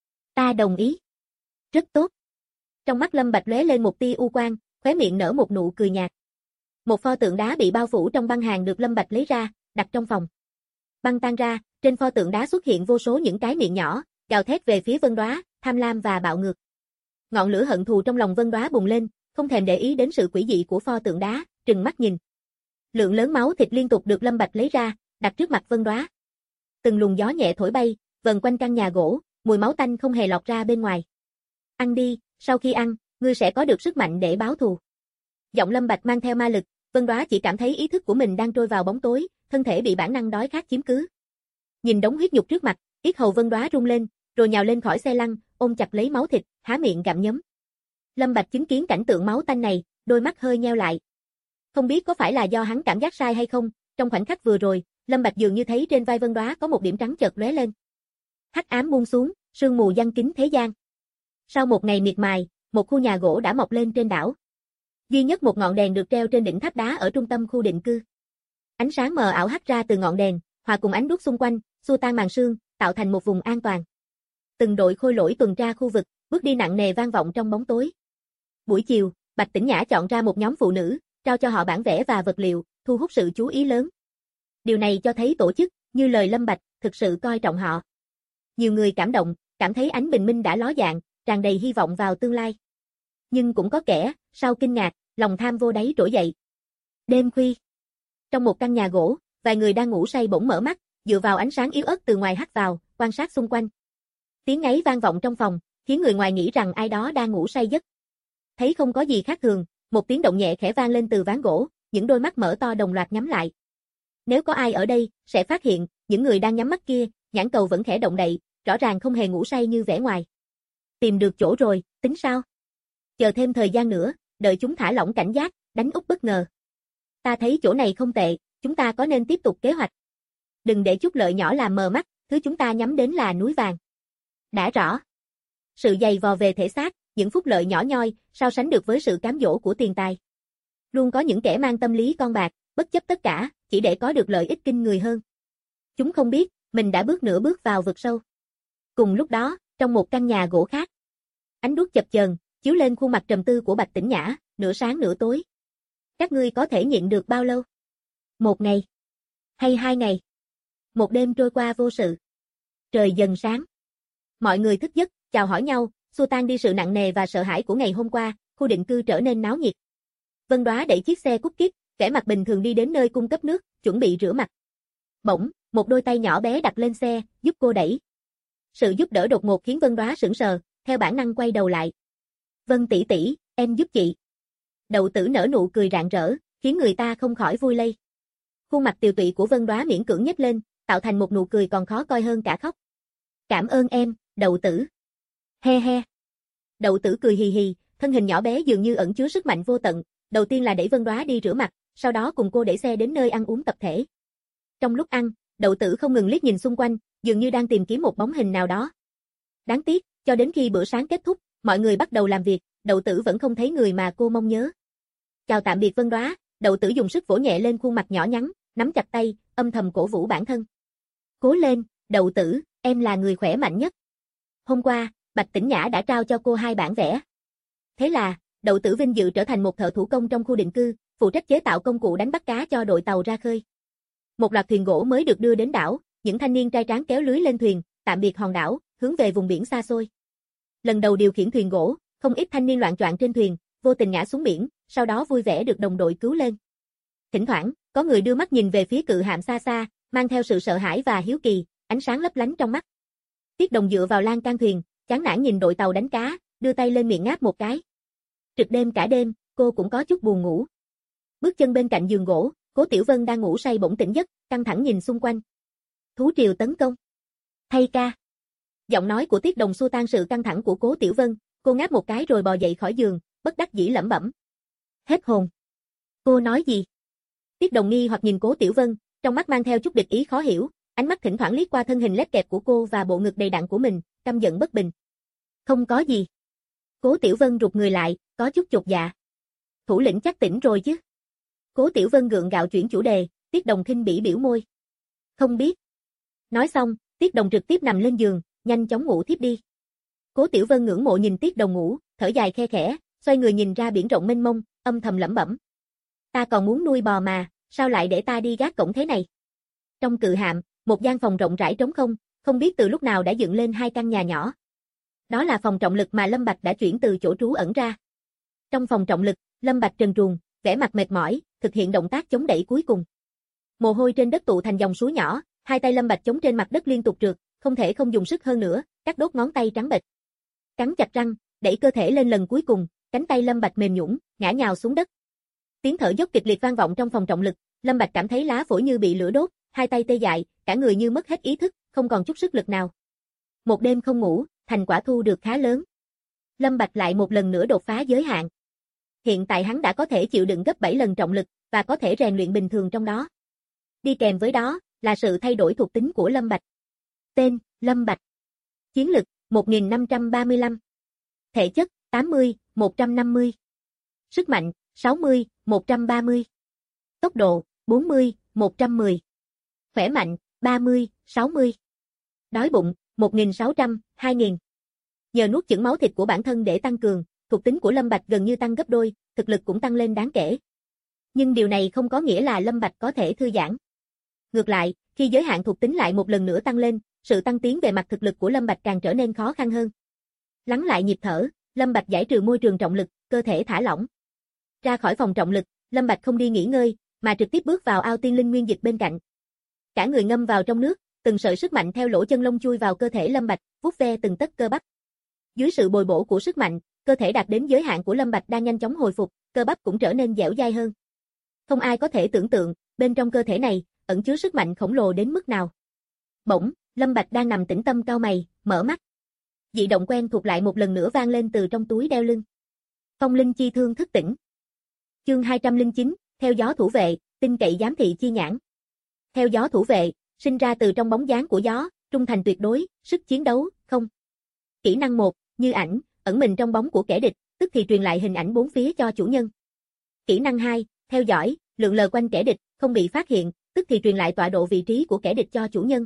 Speaker 2: Ta đồng ý. Rất tốt. Trong mắt Lâm Bạch lóe lên một tia u quang, khóe miệng nở một nụ cười nhạt. Một pho tượng đá bị bao phủ trong băng hàn được Lâm Bạch lấy ra, đặt trong phòng. Băng tan ra, trên pho tượng đá xuất hiện vô số những cái miệng nhỏ, gào thét về phía Vân Đóa, tham lam và bạo ngược. Ngọn lửa hận thù trong lòng Vân Đóa bùng lên, không thèm để ý đến sự quỷ dị của pho tượng đá, trừng mắt nhìn. Lượng lớn máu thịt liên tục được Lâm Bạch lấy ra, đặt trước mặt Vân Đóa. Từng luồng gió nhẹ thổi bay, vần quanh căn nhà gỗ, mùi máu tanh không hề lọt ra bên ngoài. Ăn đi, sau khi ăn, ngươi sẽ có được sức mạnh để báo thù. Giọng Lâm Bạch mang theo ma lực, Vân Đóa chỉ cảm thấy ý thức của mình đang trôi vào bóng tối, thân thể bị bản năng đói khát chiếm cứ. Nhìn đống huyết nhục trước mặt, yết hầu Vân Đóa rung lên, rồi nhào lên khỏi xe lăn, ôm chặt lấy máu thịt, há miệng gặm nhấm. Lâm Bạch chứng kiến cảnh tượng máu tanh này, đôi mắt hơi nheo lại. Không biết có phải là do hắn cảm giác sai hay không, trong khoảnh khắc vừa rồi, Lâm Bạch dường như thấy trên vai Vân Đóa có một điểm trắng chợt lóe lên. Hắc ám buông xuống, sương mù giăng kín thế gian. Sau một ngày miệt mài, một khu nhà gỗ đã mọc lên trên đảo. Duy nhất một ngọn đèn được treo trên đỉnh tháp đá ở trung tâm khu định cư. Ánh sáng mờ ảo hắt ra từ ngọn đèn, hòa cùng ánh đuốc xung quanh, xua tan màn sương, tạo thành một vùng an toàn. Từng đội khôi lỗi tuần tra khu vực, bước đi nặng nề vang vọng trong bóng tối. Buổi chiều, Bạch Tĩnh Nhã chọn ra một nhóm phụ nữ, trao cho họ bản vẽ và vật liệu, thu hút sự chú ý lớn. Điều này cho thấy tổ chức, như lời Lâm Bạch, thực sự coi trọng họ. Nhiều người cảm động, cảm thấy ánh bình minh đã ló dạng, tràn đầy hy vọng vào tương lai. Nhưng cũng có kẻ, sau kinh ngạc, lòng tham vô đáy trỗi dậy. Đêm khuya. Trong một căn nhà gỗ, vài người đang ngủ say bỗng mở mắt, dựa vào ánh sáng yếu ớt từ ngoài hắt vào, quan sát xung quanh. Tiếng ngáy vang vọng trong phòng, khiến người ngoài nghĩ rằng ai đó đang ngủ say giấc. Thấy không có gì khác thường, một tiếng động nhẹ khẽ vang lên từ ván gỗ, những đôi mắt mở to đồng loạt nhắm lại. Nếu có ai ở đây, sẽ phát hiện, những người đang nhắm mắt kia, nhãn cầu vẫn khẽ động đậy, rõ ràng không hề ngủ say như vẻ ngoài. Tìm được chỗ rồi, tính sao? Chờ thêm thời gian nữa, đợi chúng thả lỏng cảnh giác, đánh úp bất ngờ. Ta thấy chỗ này không tệ, Chúng ta có nên tiếp tục kế hoạch? Đừng để chút lợi nhỏ làm mờ mắt, thứ chúng ta nhắm đến là núi vàng. Đã rõ. Sự dày vò về thể xác, những phúc lợi nhỏ nhoi, so sánh được với sự cám dỗ của tiền tài. Luôn có những kẻ mang tâm lý con bạc, bất chấp tất cả, chỉ để có được lợi ích kinh người hơn. Chúng không biết, mình đã nửa bước vào vực sâu. Cùng lúc đó, trong một căn nhà gỗ khác, ánh đuốc chập chờn chiếu lên khuôn mặt trầm tư của Bạch Tĩnh Nhã, nửa sáng nửa tối. Các ngươi có thể nhịn được bao lâu? Một ngày? Hay 2 ngày? Một đêm trôi qua vô sự. Trời dần sáng. Mọi người thức giấc, chào hỏi nhau, xua tan đi sự nặng nề và sợ hãi của ngày hôm qua, khu định cư trở nên náo nhiệt. Vân Đóa đẩy chiếc xe cút kít, vẻ mặt bình thường đi đến nơi cung cấp nước, chuẩn bị rửa mặt. Bỗng, một đôi tay nhỏ bé đặt lên xe, giúp cô đẩy. Sự giúp đỡ đột ngột khiến Vân Đóa sững sờ, theo bản năng quay đầu lại. Vân tỷ tỷ, em giúp chị. Đậu Tử nở nụ cười rạng rỡ, khiến người ta không khỏi vui lây. Khuôn mặt tiều tụy của Vân Đóa miễn cưỡng nhếch lên, tạo thành một nụ cười còn khó coi hơn cả khóc. Cảm ơn em, Đậu Tử. He he. Đậu Tử cười hì hì, thân hình nhỏ bé dường như ẩn chứa sức mạnh vô tận, đầu tiên là đẩy Vân Đóa đi rửa mặt, sau đó cùng cô đẩy xe đến nơi ăn uống tập thể. Trong lúc ăn, Đậu Tử không ngừng liếc nhìn xung quanh, dường như đang tìm kiếm một bóng hình nào đó. Đáng tiếc, cho đến khi bữa sáng kết thúc, mọi người bắt đầu làm việc, Đậu Tử vẫn không thấy người mà cô mong nhớ. Chào tạm biệt Vân Đóa, Đậu Tử dùng sức vỗ nhẹ lên khuôn mặt nhỏ nhắn, nắm chặt tay, âm thầm cổ vũ bản thân. Cố lên, Đậu Tử, em là người khỏe mạnh nhất. Hôm qua, Bạch Tĩnh Nhã đã trao cho cô 2 bản vẽ. Thế là, Đậu Tử vinh dự trở thành một thợ thủ công trong khu định cư, phụ trách chế tạo công cụ đánh bắt cá cho đội tàu ra khơi. Một loạt thuyền gỗ mới được đưa đến đảo, những thanh niên trai tráng kéo lưới lên thuyền, tạm biệt hòn đảo, hướng về vùng biển xa xôi. Lần đầu điều khiển thuyền gỗ, không ít thanh niên loạng choạng trên thuyền, vô tình ngã xuống biển, sau đó vui vẻ được đồng đội cứu lên. Thỉnh thoảng, có người đưa mắt nhìn về phía cự hạm xa xa, mang theo sự sợ hãi và hiếu kỳ, ánh sáng lấp lánh trong mắt. Tiết Đồng dựa vào lan can thuyền, chán nản nhìn đội tàu đánh cá, đưa tay lên miệng ngáp một cái. Trực đêm cả đêm, cô cũng có chút buồn ngủ. Bước chân bên cạnh giường gỗ, Cố Tiểu Vân đang ngủ say bỗng tỉnh giấc, căng thẳng nhìn xung quanh. Thú triều tấn công. Thay ca. Giọng nói của Tiết Đồng xua tan sự căng thẳng của Cố Tiểu Vân, cô ngáp một cái rồi bò dậy khỏi giường, bất đắc dĩ lẩm bẩm. Hết hồn. Cô nói gì? Tiết Đồng nghi hoặc nhìn Cố Tiểu Vân, trong mắt mang theo chút địch ý khó hiểu, ánh mắt thỉnh thoảng liếc qua thân hình lép kẹp của cô và bộ ngực đầy đặn của mình, căm giận bất bình. Không có gì. Cố Tiểu Vân rụt người lại, có chút chột dạ. Thủ lĩnh chắc tỉnh rồi chứ? Cố Tiểu Vân gượng gạo chuyển chủ đề, Tiết Đồng khinh bỉ biểu môi. Không biết. Nói xong, Tiết Đồng trực tiếp nằm lên giường, nhanh chóng ngủ thiếp đi. Cố Tiểu Vân ngưỡng mộ nhìn Tiết Đồng ngủ, thở dài khe khẽ, xoay người nhìn ra biển rộng mênh mông, âm thầm lẩm bẩm. Ta còn muốn nuôi bò mà, sao lại để ta đi gác cổng thế này? Trong cự hạm, một gian phòng rộng rãi trống không biết từ lúc nào đã dựng lên 2 căn nhà nhỏ. Đó là phòng trọng lực mà Lâm Bạch đã chuyển từ chỗ trú ẩn ra. Trong phòng trọng lực, Lâm Bạch trần truồng, vẻ mặt mệt mỏi, thực hiện động tác chống đẩy cuối cùng. Mồ hôi trên đất tụ thành dòng suối nhỏ, 2 tay Lâm Bạch chống trên mặt đất liên tục trượt, không thể không dùng sức hơn nữa, các đốt ngón tay trắng bệch. Cắn chặt răng, đẩy cơ thể lên lần cuối cùng, cánh tay Lâm Bạch mềm nhũn, ngã nhào xuống đất. Tiếng thở dốc kịch liệt vang vọng trong phòng trọng lực, Lâm Bạch cảm thấy lá phổi như bị lửa đốt, 2 tay tê dại, cả người như mất hết ý thức, không còn chút sức lực nào. Một đêm không ngủ, thành quả thu được khá lớn. Lâm Bạch lại một lần nữa đột phá giới hạn. Hiện tại hắn đã có thể chịu đựng gấp 7 lần trọng lực, và có thể rèn luyện bình thường trong đó. Đi kèm với đó, là sự thay đổi thuộc tính của Lâm Bạch. Tên, Lâm Bạch. Chiến lực, 1535. Thể chất, 80, 150. Sức mạnh, 60, 130. Tốc độ, 40, 110. Khỏe mạnh, 30, 60. Đói bụng, 1.600, 2.000. Nhờ nuốt chửng máu thịt của bản thân để tăng cường, thuộc tính của Lâm Bạch gần như tăng gấp đôi, thực lực cũng tăng lên đáng kể. Nhưng điều này không có nghĩa là Lâm Bạch có thể thư giãn. Ngược lại, khi giới hạn thuộc tính lại một lần nữa tăng lên, sự tăng tiến về mặt thực lực của Lâm Bạch càng trở nên khó khăn hơn. Lắng lại nhịp thở, Lâm Bạch giải trừ môi trường trọng lực, cơ thể thả lỏng. Ra khỏi phòng trọng lực, Lâm Bạch không đi nghỉ ngơi, mà trực tiếp bước vào ao tiên linh nguyên dịch bên cạnh. Cả người ngâm vào trong nước, từng sợi sức mạnh theo lỗ chân lông chui vào cơ thể Lâm Bạch, vuốt ve từng tấc cơ bắp. Dưới sự bồi bổ của sức mạnh, cơ thể đạt đến giới hạn của Lâm Bạch đang nhanh chóng hồi phục, cơ bắp cũng trở nên dẻo dai hơn. Không ai có thể tưởng tượng, bên trong cơ thể này, ẩn chứa sức mạnh khổng lồ đến mức nào. Bỗng, Lâm Bạch đang nằm tĩnh tâm cau mày, mở mắt. Dị động quen thuộc lại một lần nữa vang lên từ trong túi đeo lưng. Phong linh chi thương thức tỉnh. Chương 209, theo gió thủ vệ, tin cậy giám thị chi nhãn. Theo gió thủ vệ, sinh ra từ trong bóng dáng của gió, trung thành tuyệt đối, sức chiến đấu, không. Kỹ năng 1, như ảnh, ẩn mình trong bóng của kẻ địch, tức thì truyền lại hình ảnh bốn phía cho chủ nhân. Kỹ năng 2, theo dõi, lượn lờ quanh kẻ địch, không bị phát hiện, tức thì truyền lại tọa độ vị trí của kẻ địch cho chủ nhân.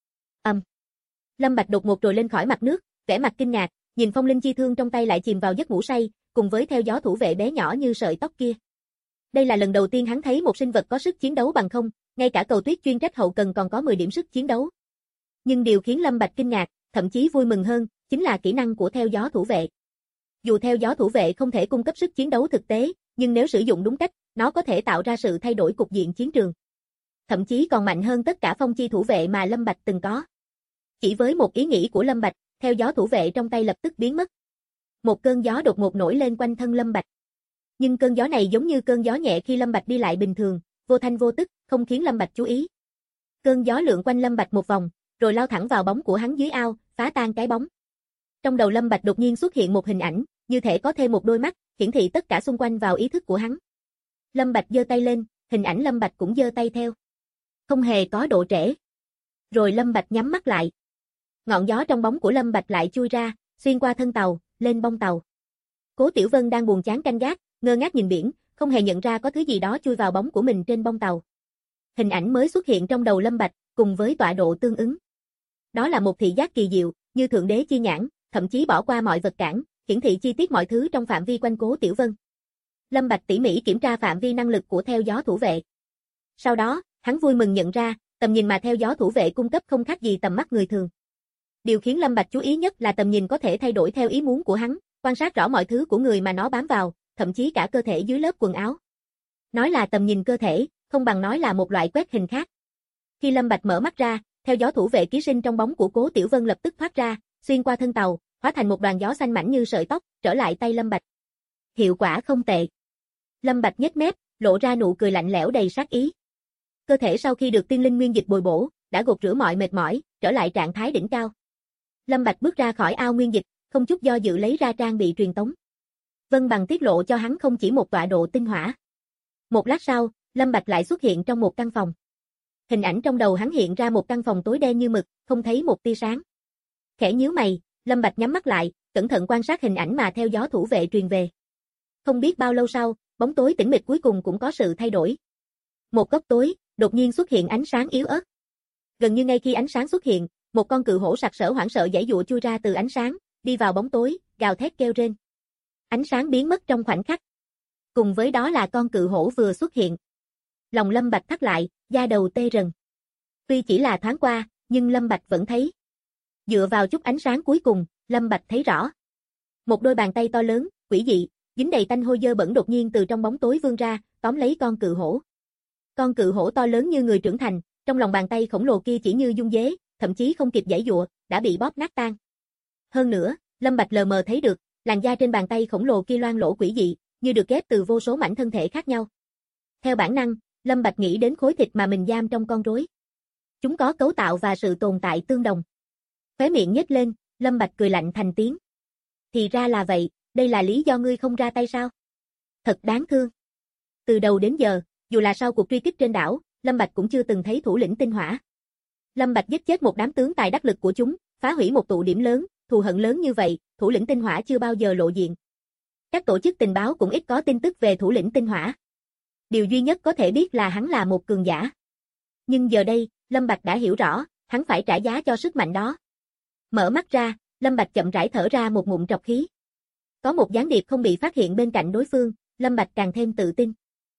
Speaker 2: Lâm Bạch đột ngột trồi lên khỏi mặt nước, vẻ mặt kinh ngạc, nhìn phong linh chi thương trong tay lại chìm vào giấc ngủ say, cùng với theo gió thủ vệ bé nhỏ như sợi tóc kia. Đây là lần đầu tiên hắn thấy một sinh vật có sức chiến đấu bằng không, ngay cả cầu tuyết chuyên trách hậu cần còn có 10 điểm sức chiến đấu. Nhưng điều khiến Lâm Bạch kinh ngạc, thậm chí vui mừng hơn, chính là kỹ năng của theo gió thủ vệ. Dù theo gió thủ vệ không thể cung cấp sức chiến đấu thực tế, nhưng nếu sử dụng đúng cách, nó có thể tạo ra sự thay đổi cục diện chiến trường. Thậm chí còn mạnh hơn tất cả phong chi thủ vệ mà Lâm Bạch từng có. Chỉ với một ý nghĩ của Lâm Bạch, theo gió thủ vệ trong tay lập tức biến mất. Một cơn gió đột ngột nổi lên quanh thân Lâm Bạch. Nhưng cơn gió này giống như cơn gió nhẹ khi Lâm Bạch đi lại bình thường, vô thanh vô tức, không khiến Lâm Bạch chú ý. Cơn gió lượn quanh Lâm Bạch một vòng, rồi lao thẳng vào bóng của hắn dưới ao, phá tan cái bóng. Trong đầu Lâm Bạch đột nhiên xuất hiện một hình ảnh, như thể có thêm một đôi mắt, hiển thị tất cả xung quanh vào ý thức của hắn. Lâm Bạch giơ tay lên, hình ảnh Lâm Bạch cũng giơ tay theo. Không hề có độ trễ. Rồi Lâm Bạch nhắm mắt lại. Ngọn gió trong bóng của Lâm Bạch lại chui ra, xuyên qua thân tàu, lên bông tàu. Cố Tiểu Vân đang buồn chán canh gác, ngơ ngác nhìn biển, không hề nhận ra có thứ gì đó chui vào bóng của mình trên bông tàu. Hình ảnh mới xuất hiện trong đầu Lâm Bạch, cùng với tọa độ tương ứng. Đó là một thị giác kỳ diệu, như thượng đế chi nhãn, thậm chí bỏ qua mọi vật cản, hiển thị chi tiết mọi thứ trong phạm vi quanh Cố Tiểu Vân. Lâm Bạch tỉ mỉ kiểm tra phạm vi năng lực của theo gió thủ vệ. Sau đó, hắn vui mừng nhận ra, tầm nhìn mà theo gió thủ vệ cung cấp không khác gì tầm mắt người thường. Điều khiến Lâm Bạch chú ý nhất là tầm nhìn có thể thay đổi theo ý muốn của hắn, quan sát rõ mọi thứ của người mà nó bám vào, thậm chí cả cơ thể dưới lớp quần áo. Nói là tầm nhìn cơ thể, không bằng nói là một loại quét hình khác. Khi Lâm Bạch mở mắt ra, theo gió thủ vệ ký sinh trong bóng của Cố Tiểu Vân lập tức thoát ra, xuyên qua thân tàu, hóa thành một đoàn gió xanh mảnh như sợi tóc, trở lại tay Lâm Bạch. Hiệu quả không tệ. Lâm Bạch nhếch mép, lộ ra nụ cười lạnh lẽo đầy sát ý. Cơ thể sau khi được tiên linh nguyên dịch bồi bổ, đã gột rửa mọi mệt mỏi, trở lại trạng thái đỉnh cao. Lâm Bạch bước ra khỏi ao nguyên dịch, không chút do dự lấy ra trang bị truyền tống. Vân Bằng tiết lộ cho hắn không chỉ một tọa độ tinh hỏa. Một lát sau, Lâm Bạch lại xuất hiện trong một căn phòng. Hình ảnh trong đầu hắn hiện ra một căn phòng tối đen như mực, không thấy một tia sáng. Khẽ nhíu mày, Lâm Bạch nhắm mắt lại, cẩn thận quan sát hình ảnh mà theo gió thủ vệ truyền về. Không biết bao lâu sau, bóng tối tĩnh mịch cuối cùng cũng có sự thay đổi. Một góc tối, đột nhiên xuất hiện ánh sáng yếu ớt. Gần như ngay khi ánh sáng xuất hiện, một con cự hổ sặc sỡ hoảng sợ giãy giụa chui ra từ ánh sáng, đi vào bóng tối, gào thét kêu rên. Ánh sáng biến mất trong khoảnh khắc. Cùng với đó là con cự hổ vừa xuất hiện. Lòng Lâm Bạch thắt lại, da đầu tê rần. Tuy chỉ là thoáng qua, nhưng Lâm Bạch vẫn thấy. Dựa vào chút ánh sáng cuối cùng, Lâm Bạch thấy rõ. Một đôi bàn tay to lớn, quỷ dị, dính đầy tanh hôi dơ bẩn đột nhiên từ trong bóng tối vươn ra, tóm lấy con cự hổ. Con cự hổ to lớn như người trưởng thành, trong lòng bàn tay khổng lồ kia chỉ như dung dế, thậm chí không kịp giãy giụa, đã bị bóp nát tan. Hơn nữa, Lâm Bạch lờ mờ thấy được, làn da trên bàn tay khổng lồ kia loang lỗ quỷ dị, như được ghép từ vô số mảnh thân thể khác nhau. Theo bản năng, Lâm Bạch nghĩ đến khối thịt mà mình giam trong con rối. Chúng có cấu tạo và sự tồn tại tương đồng. Khóe miệng nhếch lên, Lâm Bạch cười lạnh thành tiếng. Thì ra là vậy, đây là lý do ngươi không ra tay sao? Thật đáng thương. Từ đầu đến giờ, dù là sau cuộc truy kích trên đảo, Lâm Bạch cũng chưa từng thấy thủ lĩnh tinh hỏa. Lâm Bạch giết chết một đám tướng tài đắc lực của chúng, phá hủy một tụ điểm lớn, thù hận lớn như vậy, thủ lĩnh tinh hỏa chưa bao giờ lộ diện. Các tổ chức tình báo cũng ít có tin tức về thủ lĩnh tinh hỏa. Điều duy nhất có thể biết là hắn là một cường giả. Nhưng giờ đây, Lâm Bạch đã hiểu rõ, hắn phải trả giá cho sức mạnh đó. Mở mắt ra, Lâm Bạch chậm rãi thở ra một ngụm trọc khí. Có một gián điệp không bị phát hiện bên cạnh đối phương, Lâm Bạch càng thêm tự tin.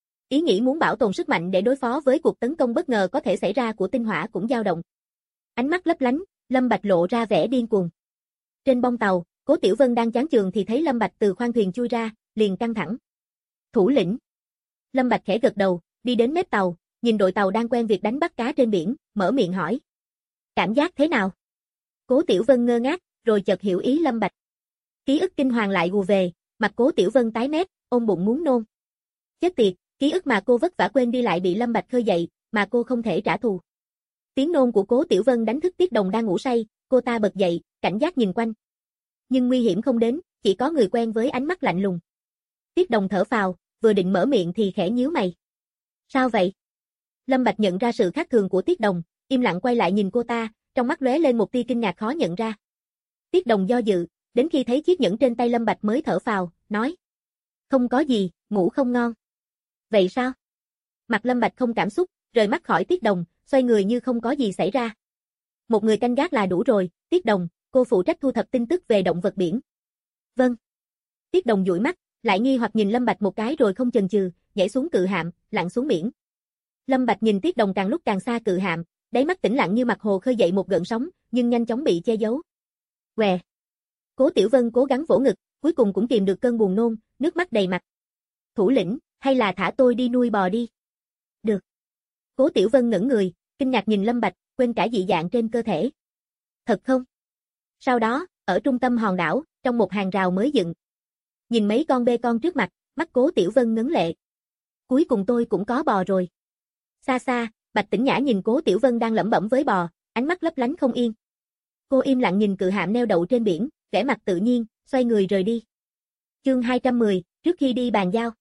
Speaker 2: Ý nghĩ muốn bảo tồn sức mạnh để đối phó với cuộc tấn công bất ngờ có thể xảy ra của tinh hỏa cũng dao động. Ánh mắt lấp lánh, Lâm Bạch lộ ra vẻ điên cuồng. Trên bông tàu, Cố Tiểu Vân đang chán chường thì thấy Lâm Bạch từ khoang thuyền chui ra, liền căng thẳng. Thủ lĩnh. Lâm Bạch khẽ gật đầu, đi đến mép tàu, nhìn đội tàu đang quen việc đánh bắt cá trên biển, mở miệng hỏi. Cảm giác thế nào? Cố Tiểu Vân ngơ ngác, rồi chợt hiểu ý Lâm Bạch. Ký ức kinh hoàng lại ùa về, mặt Cố Tiểu Vân tái mét, ôm bụng muốn nôn. Chết tiệt, ký ức mà cô vất vả quên đi lại bị Lâm Bạch khơi dậy, mà cô không thể trả thù. Tiếng nôn của Cố Tiểu Vân đánh thức Tiết Đồng đang ngủ say, cô ta bật dậy, cảnh giác nhìn quanh. Nhưng nguy hiểm không đến, chỉ có người quen với ánh mắt lạnh lùng. Tiết Đồng thở phào, vừa định mở miệng thì khẽ nhíu mày. Sao vậy? Lâm Bạch nhận ra sự khác thường của Tiết Đồng, im lặng quay lại nhìn cô ta, trong mắt lóe lên một tia kinh ngạc khó nhận ra. Tiết Đồng do dự, đến khi thấy chiếc nhẫn trên tay Lâm Bạch mới thở phào, nói: "Không có gì, ngủ không ngon." "Vậy sao?" Mặt Lâm Bạch không cảm xúc, rời mắt khỏi Tiết Đồng, xoay người như không có gì xảy ra. "Một người canh gác là đủ rồi, Tiết Đồng, cô phụ trách thu thập tin tức về động vật biển." "Vâng." Tiết Đồng dụi mắt, lại nghi hoặc nhìn Lâm Bạch một cái rồi không chần chừ, nhảy xuống cự hạm, lặn xuống biển. Lâm Bạch nhìn Tiết Đồng càng lúc càng xa cự hạm, đáy mắt tĩnh lặng như mặt hồ khơi dậy một gợn sóng, nhưng nhanh chóng bị che giấu. Què. Cố Tiểu Vân cố gắng vỗ ngực, cuối cùng cũng kìm được cơn buồn nôn, nước mắt đầy mặt. "Thủ lĩnh, hay là thả tôi đi nuôi bò đi." "Được." Cố Tiểu Vân ngẩn người, kinh ngạc nhìn Lâm Bạch, quên cả dị dạng trên cơ thể. "Thật không?" Sau đó, ở trung tâm hòn đảo, trong một hàng rào mới dựng, nhìn mấy con bê con trước mặt, mắt Cố Tiểu Vân ngấn lệ. "Cuối cùng tôi cũng có bò rồi." Xa xa, Bạch Tĩnh Nhã nhìn Cố Tiểu Vân đang lẩm bẩm với bò, ánh mắt lấp lánh không yên. Cô im lặng nhìn cự hạm neo đậu trên biển, vẻ mặt tự nhiên, xoay người rời đi. Chương 210, trước khi đi bàn giao.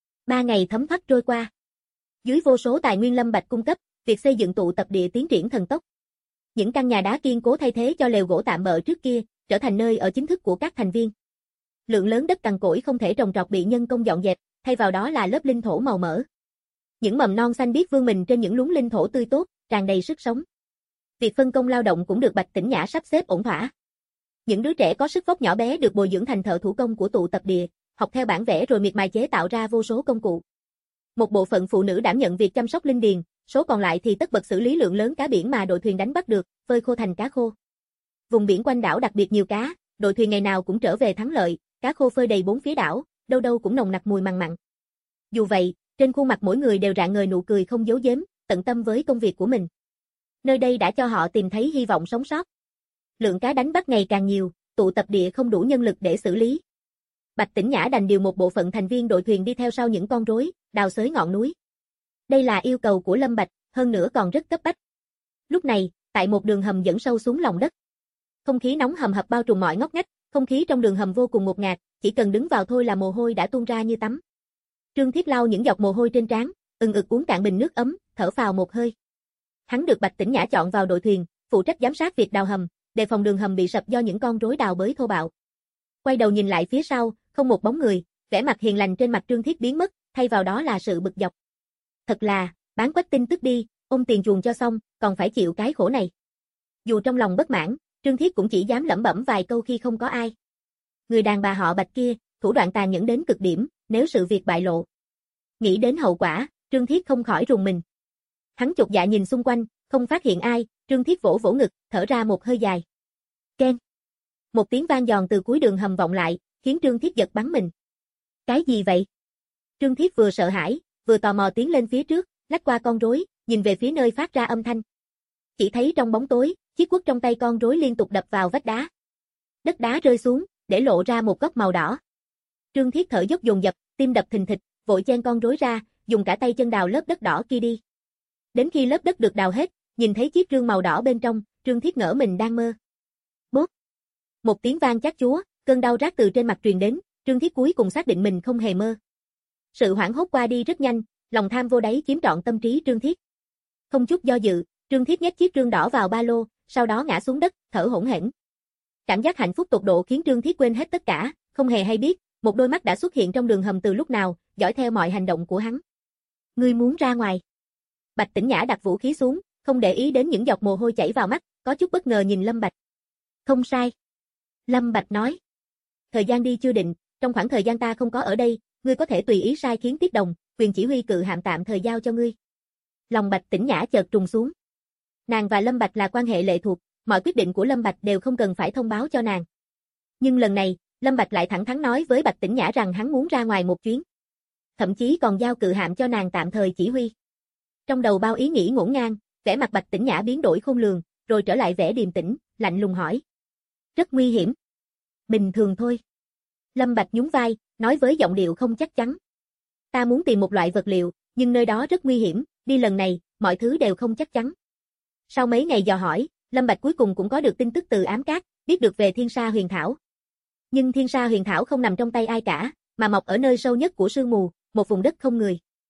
Speaker 2: 3 ngày thấm thoát trôi qua. Dưới vô số tài nguyên Lâm Bạch cung cấp, việc xây dựng tụ tập địa tiến triển thần tốc. Những căn nhà đá kiên cố thay thế cho lều gỗ tạm bợ trước kia, trở thành nơi ở chính thức của các thành viên. Lượng lớn đất cằn cỗi không thể trồng trọt bị nhân công dọn dẹp, thay vào đó là lớp linh thổ màu mỡ. Những mầm non xanh biếc vươn mình trên những luống linh thổ tươi tốt, tràn đầy sức sống. Việc phân công lao động cũng được Bạch Tĩnh Nhã sắp xếp ổn thỏa. Những đứa trẻ có sức vóc nhỏ bé được bồi dưỡng thành thợ thủ công của tụ tập địa, học theo bản vẽ rồi miệt mài chế tạo ra vô số công cụ. Một bộ phận phụ nữ đảm nhận việc chăm sóc linh điền, số còn lại thì tất bật xử lý lượng lớn cá biển mà đội thuyền đánh bắt được, phơi khô thành cá khô. Vùng biển quanh đảo đặc biệt nhiều cá, đội thuyền ngày nào cũng trở về thắng lợi, cá khô phơi đầy bốn phía đảo, đâu đâu cũng nồng nặc mùi mằn mặn. Dù vậy, trên khuôn mặt mỗi người đều rạng ngời nụ cười không giấu giếm, tận tâm với công việc của mình. Nơi đây đã cho họ tìm thấy hy vọng sống sót. Lượng cá đánh bắt ngày càng nhiều, tụ tập địa không đủ nhân lực để xử lý. Bạch Tĩnh Nhã đành điều một bộ phận thành viên đội thuyền đi theo sau những con rối, đào xới ngọn núi. Đây là yêu cầu của Lâm Bạch, hơn nữa còn rất cấp bách. Lúc này, tại một đường hầm dẫn sâu xuống lòng đất. Không khí nóng hầm hập bao trùm mọi ngóc ngách, không khí trong đường hầm vô cùng ngột ngạt, chỉ cần đứng vào thôi là mồ hôi đã tuôn ra như tắm. Trương Thiết lau những giọt mồ hôi trên trán, ừng ực uống cạn bình nước ấm, thở phào một hơi. Hắn được Bạch Tĩnh Nhã chọn vào đội thuyền, phụ trách giám sát việc đào hầm, đề phòng đường hầm bị sập do những con rối đào bới thô bạo. Quay đầu nhìn lại phía sau, không một bóng người, vẻ mặt hiền lành trên mặt Trương Thiết biến mất, thay vào đó là sự bực dọc. Thật là, bán quách tin tức đi, ôm tiền chuồng cho xong, còn phải chịu cái khổ này. Dù trong lòng bất mãn, Trương Thiết cũng chỉ dám lẩm bẩm vài câu khi không có ai. Người đàn bà họ Bạch kia, thủ đoạn tàn nhẫn đến cực điểm, nếu sự việc bại lộ. Nghĩ đến hậu quả, Trương Thiết không khỏi rùng mình. Hắn chột dạ nhìn xung quanh, không phát hiện ai, Trương Thiết vỗ vỗ ngực, thở ra một hơi dài. Keng. Một tiếng vang giòn từ cuối đường hầm vọng lại, khiến Trương Thiết giật bắn mình. Cái gì vậy? Trương Thiết vừa sợ hãi, vừa tò mò tiến lên phía trước, lách qua con rối, nhìn về phía nơi phát ra âm thanh. Chỉ thấy trong bóng tối, chiếc quất trong tay con rối liên tục đập vào vách đá. Đất đá rơi xuống, để lộ ra một góc màu đỏ. Trương Thiết thở dốc dồn dập, tim đập thình thịch, vội chen con rối ra, dùng cả tay chân đào lớp đất đỏ kia đi. Đến khi lớp đất được đào hết, nhìn thấy chiếc rương màu đỏ bên trong, Trương Thiết ngỡ mình đang mơ. Bốp. Một tiếng vang chát chúa, cơn đau rát từ trên mặt truyền đến, Trương Thiết cuối cùng xác định mình không hề mơ. Sự hoảng hốt qua đi rất nhanh, lòng tham vô đáy chiếm trọn tâm trí Trương Thiết. Không chút do dự, Trương Thiết nhét chiếc rương đỏ vào ba lô, sau đó ngã xuống đất, thở hổn hển. Cảm giác hạnh phúc tột độ khiến Trương Thiết quên hết tất cả, không hề hay biết, một đôi mắt đã xuất hiện trong đường hầm từ lúc nào, dõi theo mọi hành động của hắn. Ngươi muốn ra ngoài? Bạch Tĩnh Nhã đặt vũ khí xuống, không để ý đến những giọt mồ hôi chảy vào mắt, có chút bất ngờ nhìn Lâm Bạch. Không sai. Lâm Bạch nói. Thời gian đi chưa định, trong khoảng thời gian ta không có ở đây, ngươi có thể tùy ý sai khiến Tiết Đồng, quyền chỉ huy cự hạm tạm thời giao cho ngươi. Lòng Bạch Tĩnh Nhã chợt trùng xuống. Nàng và Lâm Bạch là quan hệ lệ thuộc, mọi quyết định của Lâm Bạch đều không cần phải thông báo cho nàng. Nhưng lần này, Lâm Bạch lại thẳng thắn nói với Bạch Tĩnh Nhã rằng hắn muốn ra ngoài một chuyến. Thậm chí còn giao cự hạm cho nàng tạm thời chỉ huy. Trong đầu bao ý nghĩ ngổn ngang, vẻ mặt Bạch Tĩnh Nhã biến đổi khôn lường, rồi trở lại vẻ điềm tĩnh, lạnh lùng hỏi. Rất nguy hiểm. Bình thường thôi. Lâm Bạch nhún vai, nói với giọng điệu không chắc chắn. Ta muốn tìm một loại vật liệu, nhưng nơi đó rất nguy hiểm, đi lần này, mọi thứ đều không chắc chắn. Sau mấy ngày dò hỏi, Lâm Bạch cuối cùng cũng có được tin tức từ ám cát, biết được về Thiên Sa Huyền Thảo. Nhưng Thiên Sa Huyền Thảo không nằm trong tay ai cả, mà mọc ở nơi sâu nhất của sương mù, một vùng đất không người.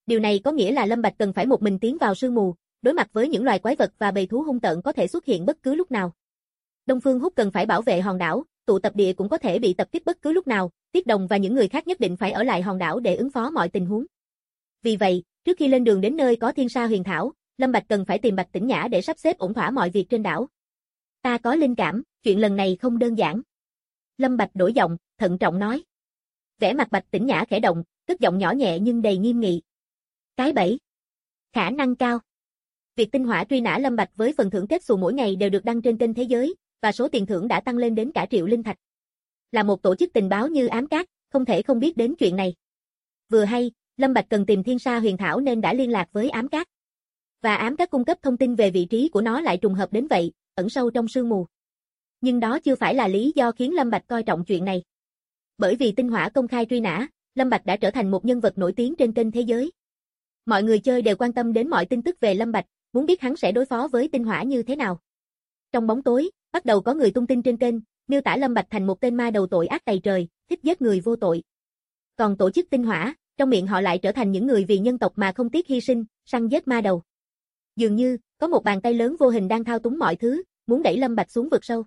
Speaker 2: Điều này có nghĩa là Lâm Bạch cần phải một mình tiến vào sương mù, đối mặt với những loài quái vật và bầy thú hung tợn có thể xuất hiện bất cứ lúc nào. Đông Phương Húc cần phải bảo vệ hòn đảo, tụ tập địa cũng có thể bị tập kích bất cứ lúc nào, Tiết Đồng và những người khác nhất định phải ở lại hòn đảo để ứng phó mọi tình huống. Vì vậy, trước khi lên đường đến nơi có thiên sa huyền thảo, Lâm Bạch cần phải tìm Bạch Tĩnh Nhã để sắp xếp ổn thỏa mọi việc trên đảo. Ta có linh cảm, chuyện lần này không đơn giản. Lâm Bạch đổi giọng, thận trọng nói. Vẻ mặt Bạch Tĩnh Nhã khẽ động, cất giọng nhỏ nhẹ nhưng đầy nghiêm nghị. Cái bẫy. Khả năng cao. Việc tinh hỏa truy nã Lâm Bạch với phần thưởng kết xù mỗi ngày đều được đăng trên kênh Thế Giới, và số tiền thưởng đã tăng lên đến cả triệu linh thạch. Là một tổ chức tình báo như Ám Cát, không thể không biết đến chuyện này. Vừa hay, Lâm Bạch cần tìm thiên sa huyền thảo nên đã liên lạc với Ám Cát. Và Ám Cát cung cấp thông tin về vị trí của nó lại trùng hợp đến vậy, ẩn sâu trong sương mù. Nhưng đó chưa phải là lý do khiến Lâm Bạch coi trọng chuyện này. Bởi vì tinh hỏa công khai truy nã, Lâm Bạch đã trở thành một nhân vật nổi tiếng trên kênh Thế Giới. Mọi người chơi đều quan tâm đến mọi tin tức về Lâm Bạch, muốn biết hắn sẽ đối phó với tinh hỏa như thế nào. Trong bóng tối, bắt đầu có người tung tin trên kênh, miêu tả Lâm Bạch thành một tên ma đầu tội ác tày trời, thích giết người vô tội. Còn tổ chức tinh hỏa, trong miệng họ lại trở thành những người vì nhân tộc mà không tiếc hy sinh, săn giết ma đầu. Dường như, có một bàn tay lớn vô hình đang thao túng mọi thứ, muốn đẩy Lâm Bạch xuống vực sâu.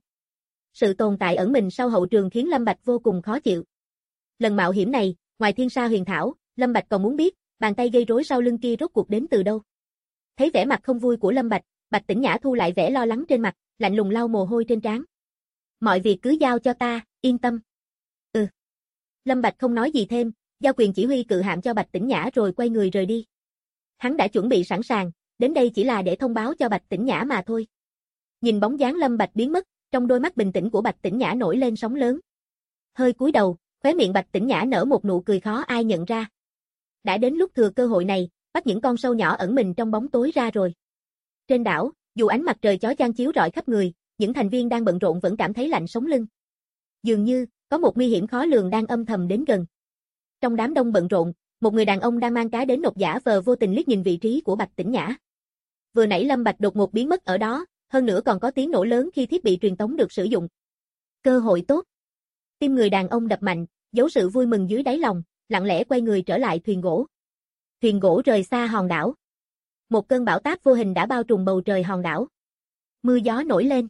Speaker 2: Sự tồn tại ẩn mình sau hậu trường khiến Lâm Bạch vô cùng khó chịu. Lần mạo hiểm này, ngoài thiên sa huyền thảo, Lâm Bạch còn muốn biết, bàn tay gây rối sau lưng kia rốt cuộc đến từ đâu. Thấy vẻ mặt không vui của Lâm Bạch, Bạch Tĩnh Nhã thu lại vẻ lo lắng trên mặt, lạnh lùng lau mồ hôi trên trán. Mọi việc cứ giao cho ta, yên tâm. Ừ. Lâm Bạch không nói gì thêm, giao quyền chỉ huy cự hạm cho Bạch Tĩnh Nhã rồi quay người rời đi. Hắn đã chuẩn bị sẵn sàng, đến đây chỉ là để thông báo cho Bạch Tĩnh Nhã mà thôi. Nhìn bóng dáng Lâm Bạch biến mất, trong đôi mắt bình tĩnh của Bạch Tĩnh Nhã nổi lên sóng lớn. Hơi cúi đầu, khóe miệng Bạch Tĩnh Nhã nở một nụ cười khó ai nhận ra. Đã đến lúc thừa cơ hội này, bắt những con sâu nhỏ ẩn mình trong bóng tối ra rồi. Trên đảo, dù ánh mặt trời chói chang chiếu rọi khắp người, những thành viên đang bận rộn vẫn cảm thấy lạnh sống lưng. Dường như, có một nguy hiểm khó lường đang âm thầm đến gần. Trong đám đông bận rộn, một người đàn ông đang mang cá đến nộp giả vờ vô tình liếc nhìn vị trí của Bạch Tĩnh Nhã. Vừa nãy Lâm Bạch đột ngột biến mất ở đó, hơn nữa còn có tiếng nổ lớn khi thiết bị truyền tống được sử dụng. Cơ hội tốt. Tim người đàn ông đập mạnh, giấu sự vui mừng dưới đáy lòng, lặng lẽ quay người trở lại thuyền gỗ. Thuyền gỗ rời xa hòn đảo. Một cơn bão táp vô hình đã bao trùm bầu trời hòn đảo. Mưa gió nổi lên.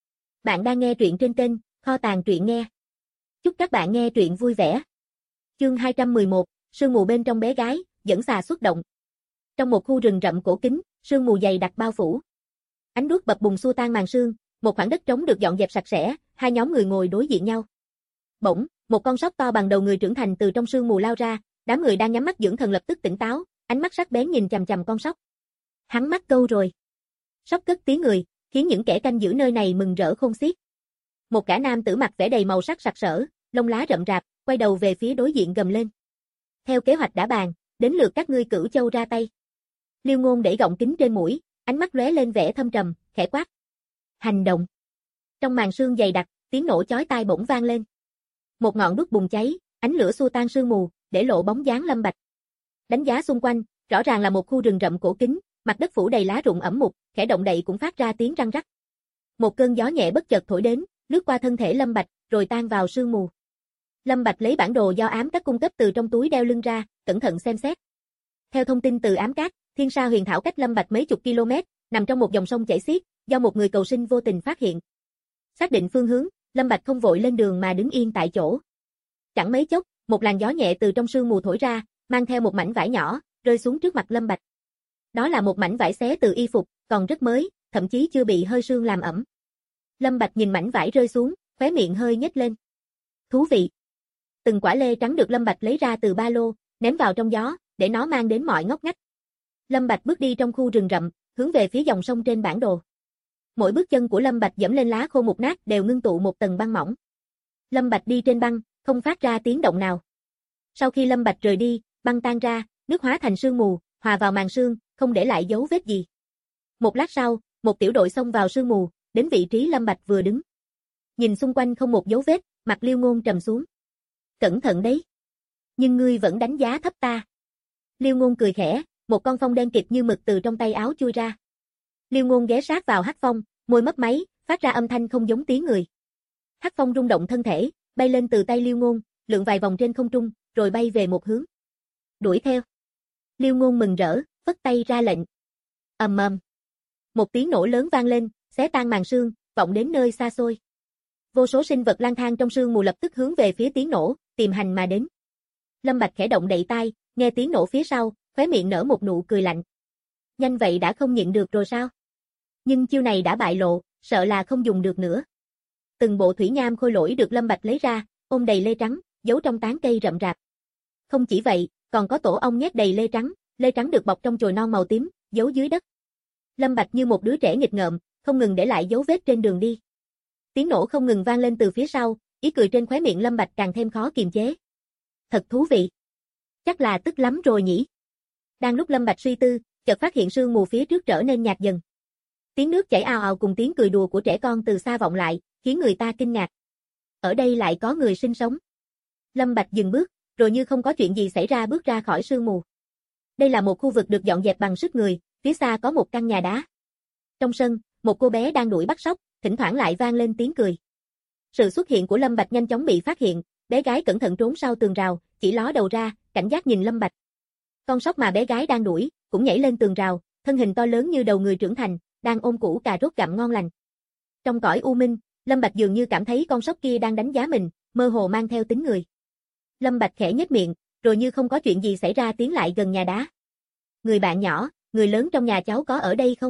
Speaker 2: Bạn đang nghe truyện trên kênh Kho tàng truyện nghe. Chúc các bạn nghe truyện vui vẻ. Chương 211, sương mù bên trong bé gái, dẫn xà xuất động. Trong một khu rừng rậm cổ kính, sương mù dày đặc bao phủ. Ánh đuốc bập bùng xua tan màn sương, một khoảng đất trống được dọn dẹp sạch sẽ, hai nhóm người ngồi đối diện nhau. Bỗng, một con sóc to bằng đầu người trưởng thành từ trong sương mù lao ra, đám người đang nhắm mắt dưỡng thần lập tức tỉnh táo, ánh mắt sắc bén nhìn chằm chằm con sóc. Hắn mắc câu rồi. Sóc cất tiếng người, khiến những kẻ canh giữ nơi này mừng rỡ khôn xiết. Một gã nam tử mặc vẻ đầy màu sắc sặc sỡ, lông lá rậm rạp, quay đầu về phía đối diện gầm lên. Theo kế hoạch đã bàn, đến lượt các ngươi Cửu Châu ra tay. Liêu Ngôn để gọng kính trên mũi, ánh mắt lóe lên vẻ thâm trầm, khẽ quát. Hành động. Trong màn sương dày đặc, tiếng nổ chói tai bỗng vang lên. Một ngọn đuốc bùng cháy, ánh lửa xua tan sương mù, để lộ bóng dáng Lâm Bạch. Đánh giá xung quanh, rõ ràng là một khu rừng rậm cổ kính, mặt đất phủ đầy lá rụng ẩm mục, khẽ động đậy cũng phát ra tiếng răng rắc. Một cơn gió nhẹ bất chợt thổi đến, lướt qua thân thể Lâm Bạch, rồi tan vào sương mù. Lâm Bạch lấy bản đồ do Ám Cát cung cấp từ trong túi đeo lưng ra, cẩn thận xem xét. Theo thông tin từ Ám Cát, thiên sa huyền thảo cách Lâm Bạch mấy chục km, nằm trong một dòng sông chảy xiết, do một người cầu sinh vô tình phát hiện. Xác định phương hướng, Lâm Bạch không vội lên đường mà đứng yên tại chỗ. Chẳng mấy chốc, một làn gió nhẹ từ trong sương mù thổi ra, mang theo một mảnh vải nhỏ, rơi xuống trước mặt Lâm Bạch. Đó là một mảnh vải xé từ y phục, còn rất mới, thậm chí chưa bị hơi sương làm ẩm. Lâm Bạch nhìn mảnh vải rơi xuống, khóe miệng hơi nhếch lên. Thú vị. Từng quả lê trắng được Lâm Bạch lấy ra từ ba lô, ném vào trong gió, để nó mang đến mọi ngóc ngách. Lâm Bạch bước đi trong khu rừng rậm, hướng về phía dòng sông trên bản đồ. Mỗi bước chân của Lâm Bạch dẫm lên lá khô mục nát đều ngưng tụ một tầng băng mỏng. Lâm Bạch đi trên băng, không phát ra tiếng động nào. Sau khi Lâm Bạch rời đi, băng tan ra, nước hóa thành sương mù, hòa vào màn sương, không để lại dấu vết gì. Một lát sau, một tiểu đội xông vào sương mù, đến vị trí Lâm Bạch vừa đứng. Nhìn xung quanh không một dấu vết, mặt Liêu Ngôn trầm xuống. Cẩn thận đấy. Nhưng ngươi vẫn đánh giá thấp ta. Liêu Ngôn cười khẽ, một con phong đen kịt như mực từ trong tay áo chui ra. Liêu Ngôn ghé sát vào Hắc Phong, môi mấp máy, phát ra âm thanh không giống tiếng người. Hắc Phong rung động thân thể, bay lên từ tay Liêu Ngôn, lượn vài vòng trên không trung, rồi bay về một hướng. Đuổi theo. Liêu Ngôn mừng rỡ, phất tay ra lệnh. Ầm ầm. Một tiếng nổ lớn vang lên, xé tan màn sương, vọng đến nơi xa xôi. Vô số sinh vật lang thang trong sương mù lập tức hướng về phía tiếng nổ, tìm hành mà đến. Lâm Bạch khẽ động đậy tai, nghe tiếng nổ phía sau, khóe miệng nở một nụ cười lạnh. Nhanh vậy đã không nhịn được rồi sao? Nhưng chiêu này đã bại lộ, sợ là không dùng được nữa. Từng bộ thủy nham khôi lỗi được Lâm Bạch lấy ra, ôm đầy lê trắng, giấu trong tán cây rậm rạp. Không chỉ vậy, còn có tổ ong nhét đầy lê trắng được bọc trong chồi non màu tím, giấu dưới đất. Lâm Bạch như một đứa trẻ nghịch ngợm, không ngừng để lại dấu vết trên đường đi. Tiếng nổ không ngừng vang lên từ phía sau, ý cười trên khóe miệng Lâm Bạch càng thêm khó kiềm chế. Thật thú vị. Chắc là tức lắm rồi nhỉ. Đang lúc Lâm Bạch suy tư, chợt phát hiện sương mù phía trước trở nên nhạt dần. Tiếng nước chảy ào ào cùng tiếng cười đùa của trẻ con từ xa vọng lại, khiến người ta kinh ngạc. Ở đây lại có người sinh sống. Lâm Bạch dừng bước, rồi như không có chuyện gì xảy ra bước ra khỏi sương mù. Đây là một khu vực được dọn dẹp bằng sức người, phía xa có một căn nhà đá. Trong sân, một cô bé đang đuổi bắt sóc, thỉnh thoảng lại vang lên tiếng cười. Sự xuất hiện của Lâm Bạch nhanh chóng bị phát hiện, bé gái cẩn thận trốn sau tường rào, chỉ ló đầu ra, cảnh giác nhìn Lâm Bạch. Con sóc mà bé gái đang đuổi, cũng nhảy lên tường rào, thân hình to lớn như đầu người trưởng thành, đang ôm củ cà rốt gặm ngon lành. Trong cõi u minh, Lâm Bạch dường như cảm thấy con sóc kia đang đánh giá mình, mơ hồ mang theo tính người. Lâm Bạch khẽ nhếch miệng, rồi như không có chuyện gì xảy ra tiến lại gần nhà đá. Người bạn nhỏ, người lớn trong nhà cháu có ở đây không?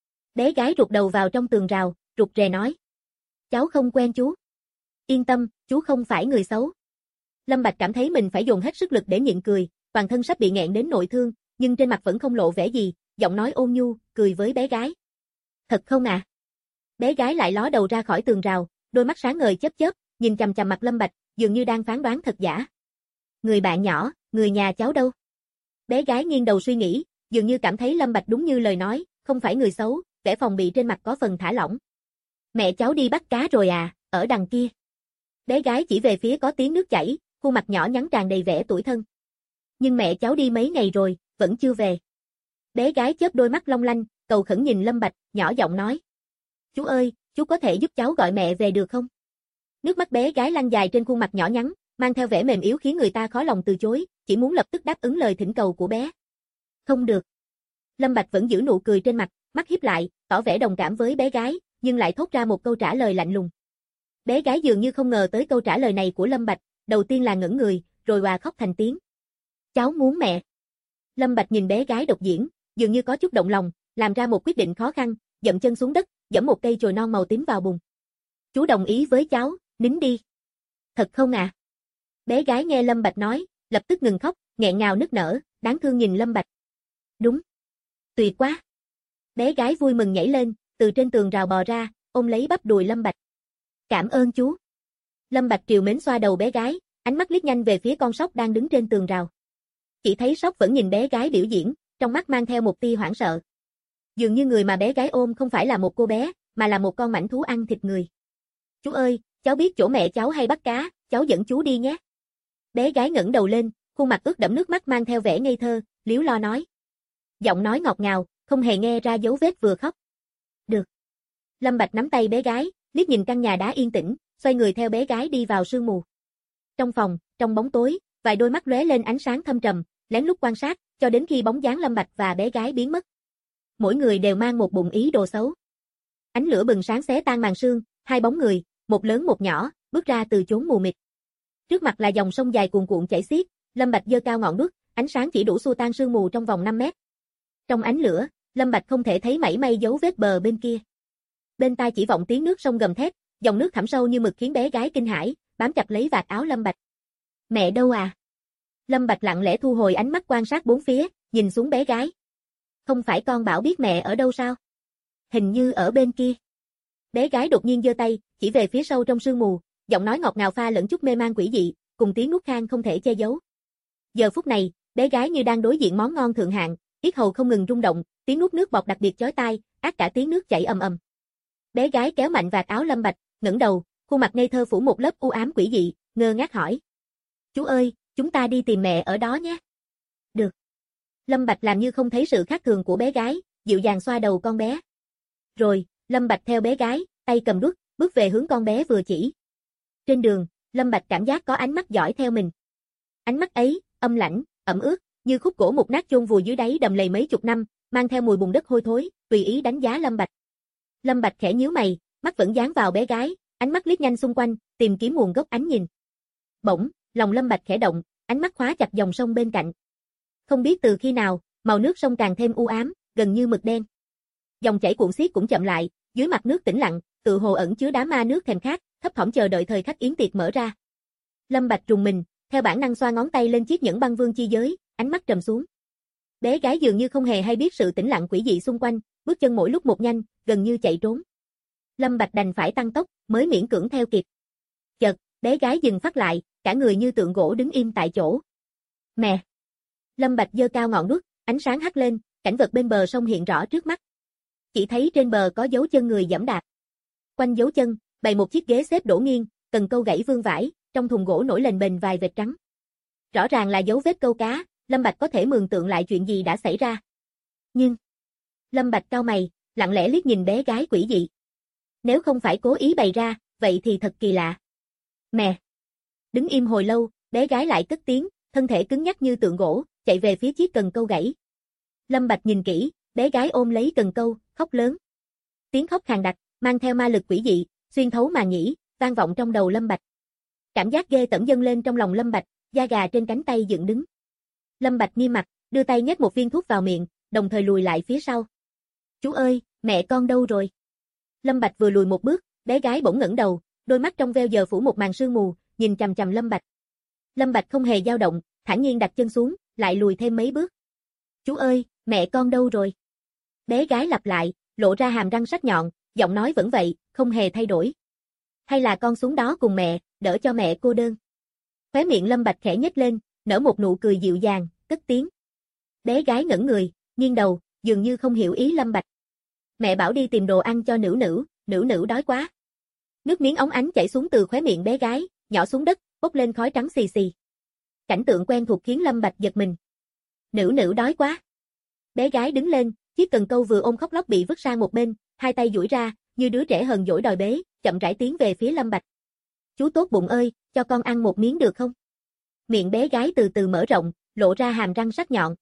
Speaker 2: Bé gái rụt đầu vào trong tường rào, rụt rè nói. Cháu không quen chú. Yên tâm, chú không phải người xấu. Lâm Bạch cảm thấy mình phải dồn hết sức lực để nhịn cười, toàn thân sắp bị nghẹn đến nội thương, nhưng trên mặt vẫn không lộ vẻ gì, giọng nói ôn nhu, cười với bé gái. Thật không à? Bé gái lại ló đầu ra khỏi tường rào, đôi mắt sáng ngời chớp chớp, nhìn chằm chằm mặt Lâm Bạch, dường như đang phán đoán thật giả. Người bạn nhỏ, người nhà cháu đâu? Bé gái nghiêng đầu suy nghĩ, dường như cảm thấy Lâm Bạch đúng như lời nói, không phải người xấu, vẻ phòng bị trên mặt có phần thả lỏng. Mẹ cháu đi bắt cá rồi à, ở đằng kia. Bé gái chỉ về phía có tiếng nước chảy, khuôn mặt nhỏ nhắn tràn đầy vẻ tủi thân. Nhưng mẹ cháu đi mấy ngày rồi, vẫn chưa về. Bé gái chớp đôi mắt long lanh, cầu khẩn nhìn Lâm Bạch, nhỏ giọng nói. Chú ơi, chú có thể giúp cháu gọi mẹ về được không? Nước mắt bé gái lăn dài trên khuôn mặt nhỏ nhắn, mang theo vẻ mềm yếu khiến người ta khó lòng từ chối, chỉ muốn lập tức đáp ứng lời thỉnh cầu của bé. Không được. Lâm Bạch vẫn giữ nụ cười trên mặt, mắt híp lại, tỏ vẻ đồng cảm với bé gái, nhưng lại thốt ra một câu trả lời lạnh lùng. Bé gái dường như không ngờ tới câu trả lời này của Lâm Bạch, đầu tiên là ngẩn người, rồi òa khóc thành tiếng. Cháu muốn mẹ. Lâm Bạch nhìn bé gái độc diễn, dường như có chút động lòng, làm ra một quyết định khó khăn, dậm chân xuống đất, giẫm một cây chồi non màu tím vào bùn. Chú đồng ý với cháu, nín đi. Thật không à? Bé gái nghe Lâm Bạch nói, lập tức ngừng khóc, nghẹn ngào nức nở, đáng thương nhìn Lâm Bạch. Đúng. Tuyệt quá. Bé gái vui mừng nhảy lên, từ trên tường rào bò ra, ôm lấy bắp đùi Lâm Bạch. Cảm ơn chú. Lâm Bạch trìu mến xoa đầu bé gái, ánh mắt liếc nhanh về phía con sóc đang đứng trên tường rào. Chỉ thấy sóc vẫn nhìn bé gái biểu diễn, trong mắt mang theo một tia hoảng sợ. Dường như người mà bé gái ôm không phải là một cô bé, mà là một con mãnh thú ăn thịt người. Chú ơi, cháu biết chỗ mẹ cháu hay bắt cá, cháu dẫn chú đi nhé. Bé gái ngẩng đầu lên, khuôn mặt ướt đẫm nước mắt mang theo vẻ ngây thơ, líu lo nói. Giọng nói ngọt ngào, không hề nghe ra dấu vết vừa khóc. Được. Lâm Bạch nắm tay bé gái, liếc nhìn căn nhà đá yên tĩnh, xoay người theo bé gái đi vào sương mù. Trong phòng, trong bóng tối, vài đôi mắt lóe lên ánh sáng thâm trầm, lén lút quan sát, cho đến khi bóng dáng Lâm Bạch và bé gái biến mất. Mỗi người đều mang một bụng ý đồ xấu. Ánh lửa bừng sáng xé tan màn sương, hai bóng người, một lớn một nhỏ, bước ra từ chốn mù mịt. Trước mặt là dòng sông dài cuồn cuộn chảy xiết, Lâm Bạch giơ cao ngọn đuốc, ánh sáng chỉ đủ xua tan sương mù trong vòng 5 mét. Trong ánh lửa, Lâm Bạch không thể thấy mảy may dấu vết bờ bên kia. Bên tai chỉ vọng tiếng nước sông gầm thét, dòng nước thẳm sâu như mực khiến bé gái kinh hãi, bám chặt lấy vạt áo Lâm Bạch. Mẹ đâu à? Lâm Bạch lặng lẽ thu hồi ánh mắt quan sát bốn phía, nhìn xuống bé gái. Không phải con bảo biết mẹ ở đâu sao? Hình như ở bên kia. Bé gái đột nhiên giơ tay, chỉ về phía sâu trong sương mù, giọng nói ngọt ngào pha lẫn chút mê man quỷ dị, cùng tiếng nuốt khan không thể che giấu. Giờ phút này, bé gái như đang đối diện món ngon thượng hạng, yết hầu không ngừng rung động, tiếng nuốt nước bọt đặc biệt chói tai, át cả tiếng nước chảy ầm ầm. Bé gái kéo mạnh vạt áo Lâm Bạch, ngẩng đầu, khuôn mặt ngây thơ phủ một lớp u ám quỷ dị, ngơ ngác hỏi: "Chú ơi, chúng ta đi tìm mẹ ở đó nhé." "Được." Lâm Bạch làm như không thấy sự khác thường của bé gái, dịu dàng xoa đầu con bé. Rồi, Lâm Bạch theo bé gái, tay cầm đuốc, bước về hướng con bé vừa chỉ. Trên đường, Lâm Bạch cảm giác có ánh mắt dõi theo mình. Ánh mắt ấy, âm lãnh, ẩm ướt, như khúc gỗ mục nát chôn vùi dưới đáy đầm lầy mấy chục năm, mang theo mùi bùn đất hôi thối, tùy ý đánh giá Lâm Bạch. Lâm Bạch khẽ nhíu mày, mắt vẫn dán vào bé gái, ánh mắt liếc nhanh xung quanh, tìm kiếm nguồn gốc ánh nhìn. Bỗng, lòng Lâm Bạch khẽ động, ánh mắt khóa chặt dòng sông bên cạnh. Không biết từ khi nào, màu nước sông càng thêm u ám, gần như mực đen. Dòng chảy cuộn xiết cũng chậm lại, dưới mặt nước tĩnh lặng, tựa hồ ẩn chứa đám ma nước thèm khát, thấp thỏm chờ đợi thời khắc yến tiệc mở ra. Lâm Bạch rùng mình, theo bản năng xoa ngón tay lên chiếc nhẫn băng vương chi giới, ánh mắt trầm xuống. Bé gái dường như không hề hay biết sự tĩnh lặng quỷ dị xung quanh, bước chân mỗi lúc một nhanh, gần như chạy trốn. Lâm Bạch đành phải tăng tốc, mới miễn cưỡng theo kịp. Chợt, bé gái dừng phát lại, cả người như tượng gỗ đứng im tại chỗ. Mẹ! Lâm Bạch giơ cao ngọn đuốc, ánh sáng hắt lên, cảnh vật bên bờ sông hiện rõ trước mắt. Chỉ thấy trên bờ có dấu chân người giẫm đạp. Quanh dấu chân, bày một chiếc ghế xếp đổ nghiêng, cần câu gãy vương vãi, trong thùng gỗ nổi lềnh bềnh vài vệt trắng. Rõ ràng là dấu vết câu cá, Lâm Bạch có thể mường tượng lại chuyện gì đã xảy ra. Nhưng, Lâm Bạch cau mày, lặng lẽ liếc nhìn bé gái quỷ dị. Nếu không phải cố ý bày ra, vậy thì thật kỳ lạ. Mẹ! Đứng im hồi lâu, bé gái lại cất tiếng, thân thể cứng nhắc như tượng gỗ, chạy về phía chiếc cần câu gãy. Lâm Bạch nhìn kỹ, bé gái ôm lấy cần câu, khóc lớn. Tiếng khóc khàn đặc, mang theo ma lực quỷ dị, xuyên thấu màng nhĩ, vang vọng trong đầu Lâm Bạch. Cảm giác ghê tởm dâng lên trong lòng Lâm Bạch, da gà trên cánh tay dựng đứng. Lâm Bạch nghiêm mặt, đưa tay nhét một viên thuốc vào miệng, đồng thời lùi lại phía sau. Chú ơi, mẹ con đâu rồi? Lâm Bạch vừa lùi một bước, bé gái bỗng ngẩng đầu, đôi mắt trong veo giờ phủ một màn sương mù, nhìn chằm chằm Lâm Bạch. Lâm Bạch không hề dao động, thản nhiên đặt chân xuống, lại lùi thêm mấy bước. Chú ơi, mẹ con đâu rồi? Bé gái lặp lại, lộ ra hàm răng sắc nhọn, giọng nói vẫn vậy, không hề thay đổi. Hay là con xuống đó cùng mẹ, đỡ cho mẹ cô đơn. Khóe miệng Lâm Bạch khẽ nhếch lên, nở một nụ cười dịu dàng, cất tiếng. Bé gái ngẩn người, nghiêng đầu, dường như không hiểu ý Lâm Bạch. Mẹ bảo đi tìm đồ ăn cho nữ nữ đói quá. Nước miếng óng ánh chảy xuống từ khóe miệng bé gái, nhỏ xuống đất, bốc lên khói trắng xì xì. Cảnh tượng quen thuộc khiến Lâm Bạch giật mình. Nữ đói quá. Bé gái đứng lên, chiếc cần câu vừa ôm khóc lóc bị vứt sang một bên, hai tay duỗi ra, như đứa trẻ hờn dỗi đòi bế, chậm rãi tiến về phía Lâm Bạch. Chú tốt bụng ơi, cho con ăn một miếng được không? Miệng bé gái từ từ mở rộng, lộ ra hàm răng sắc nhọn.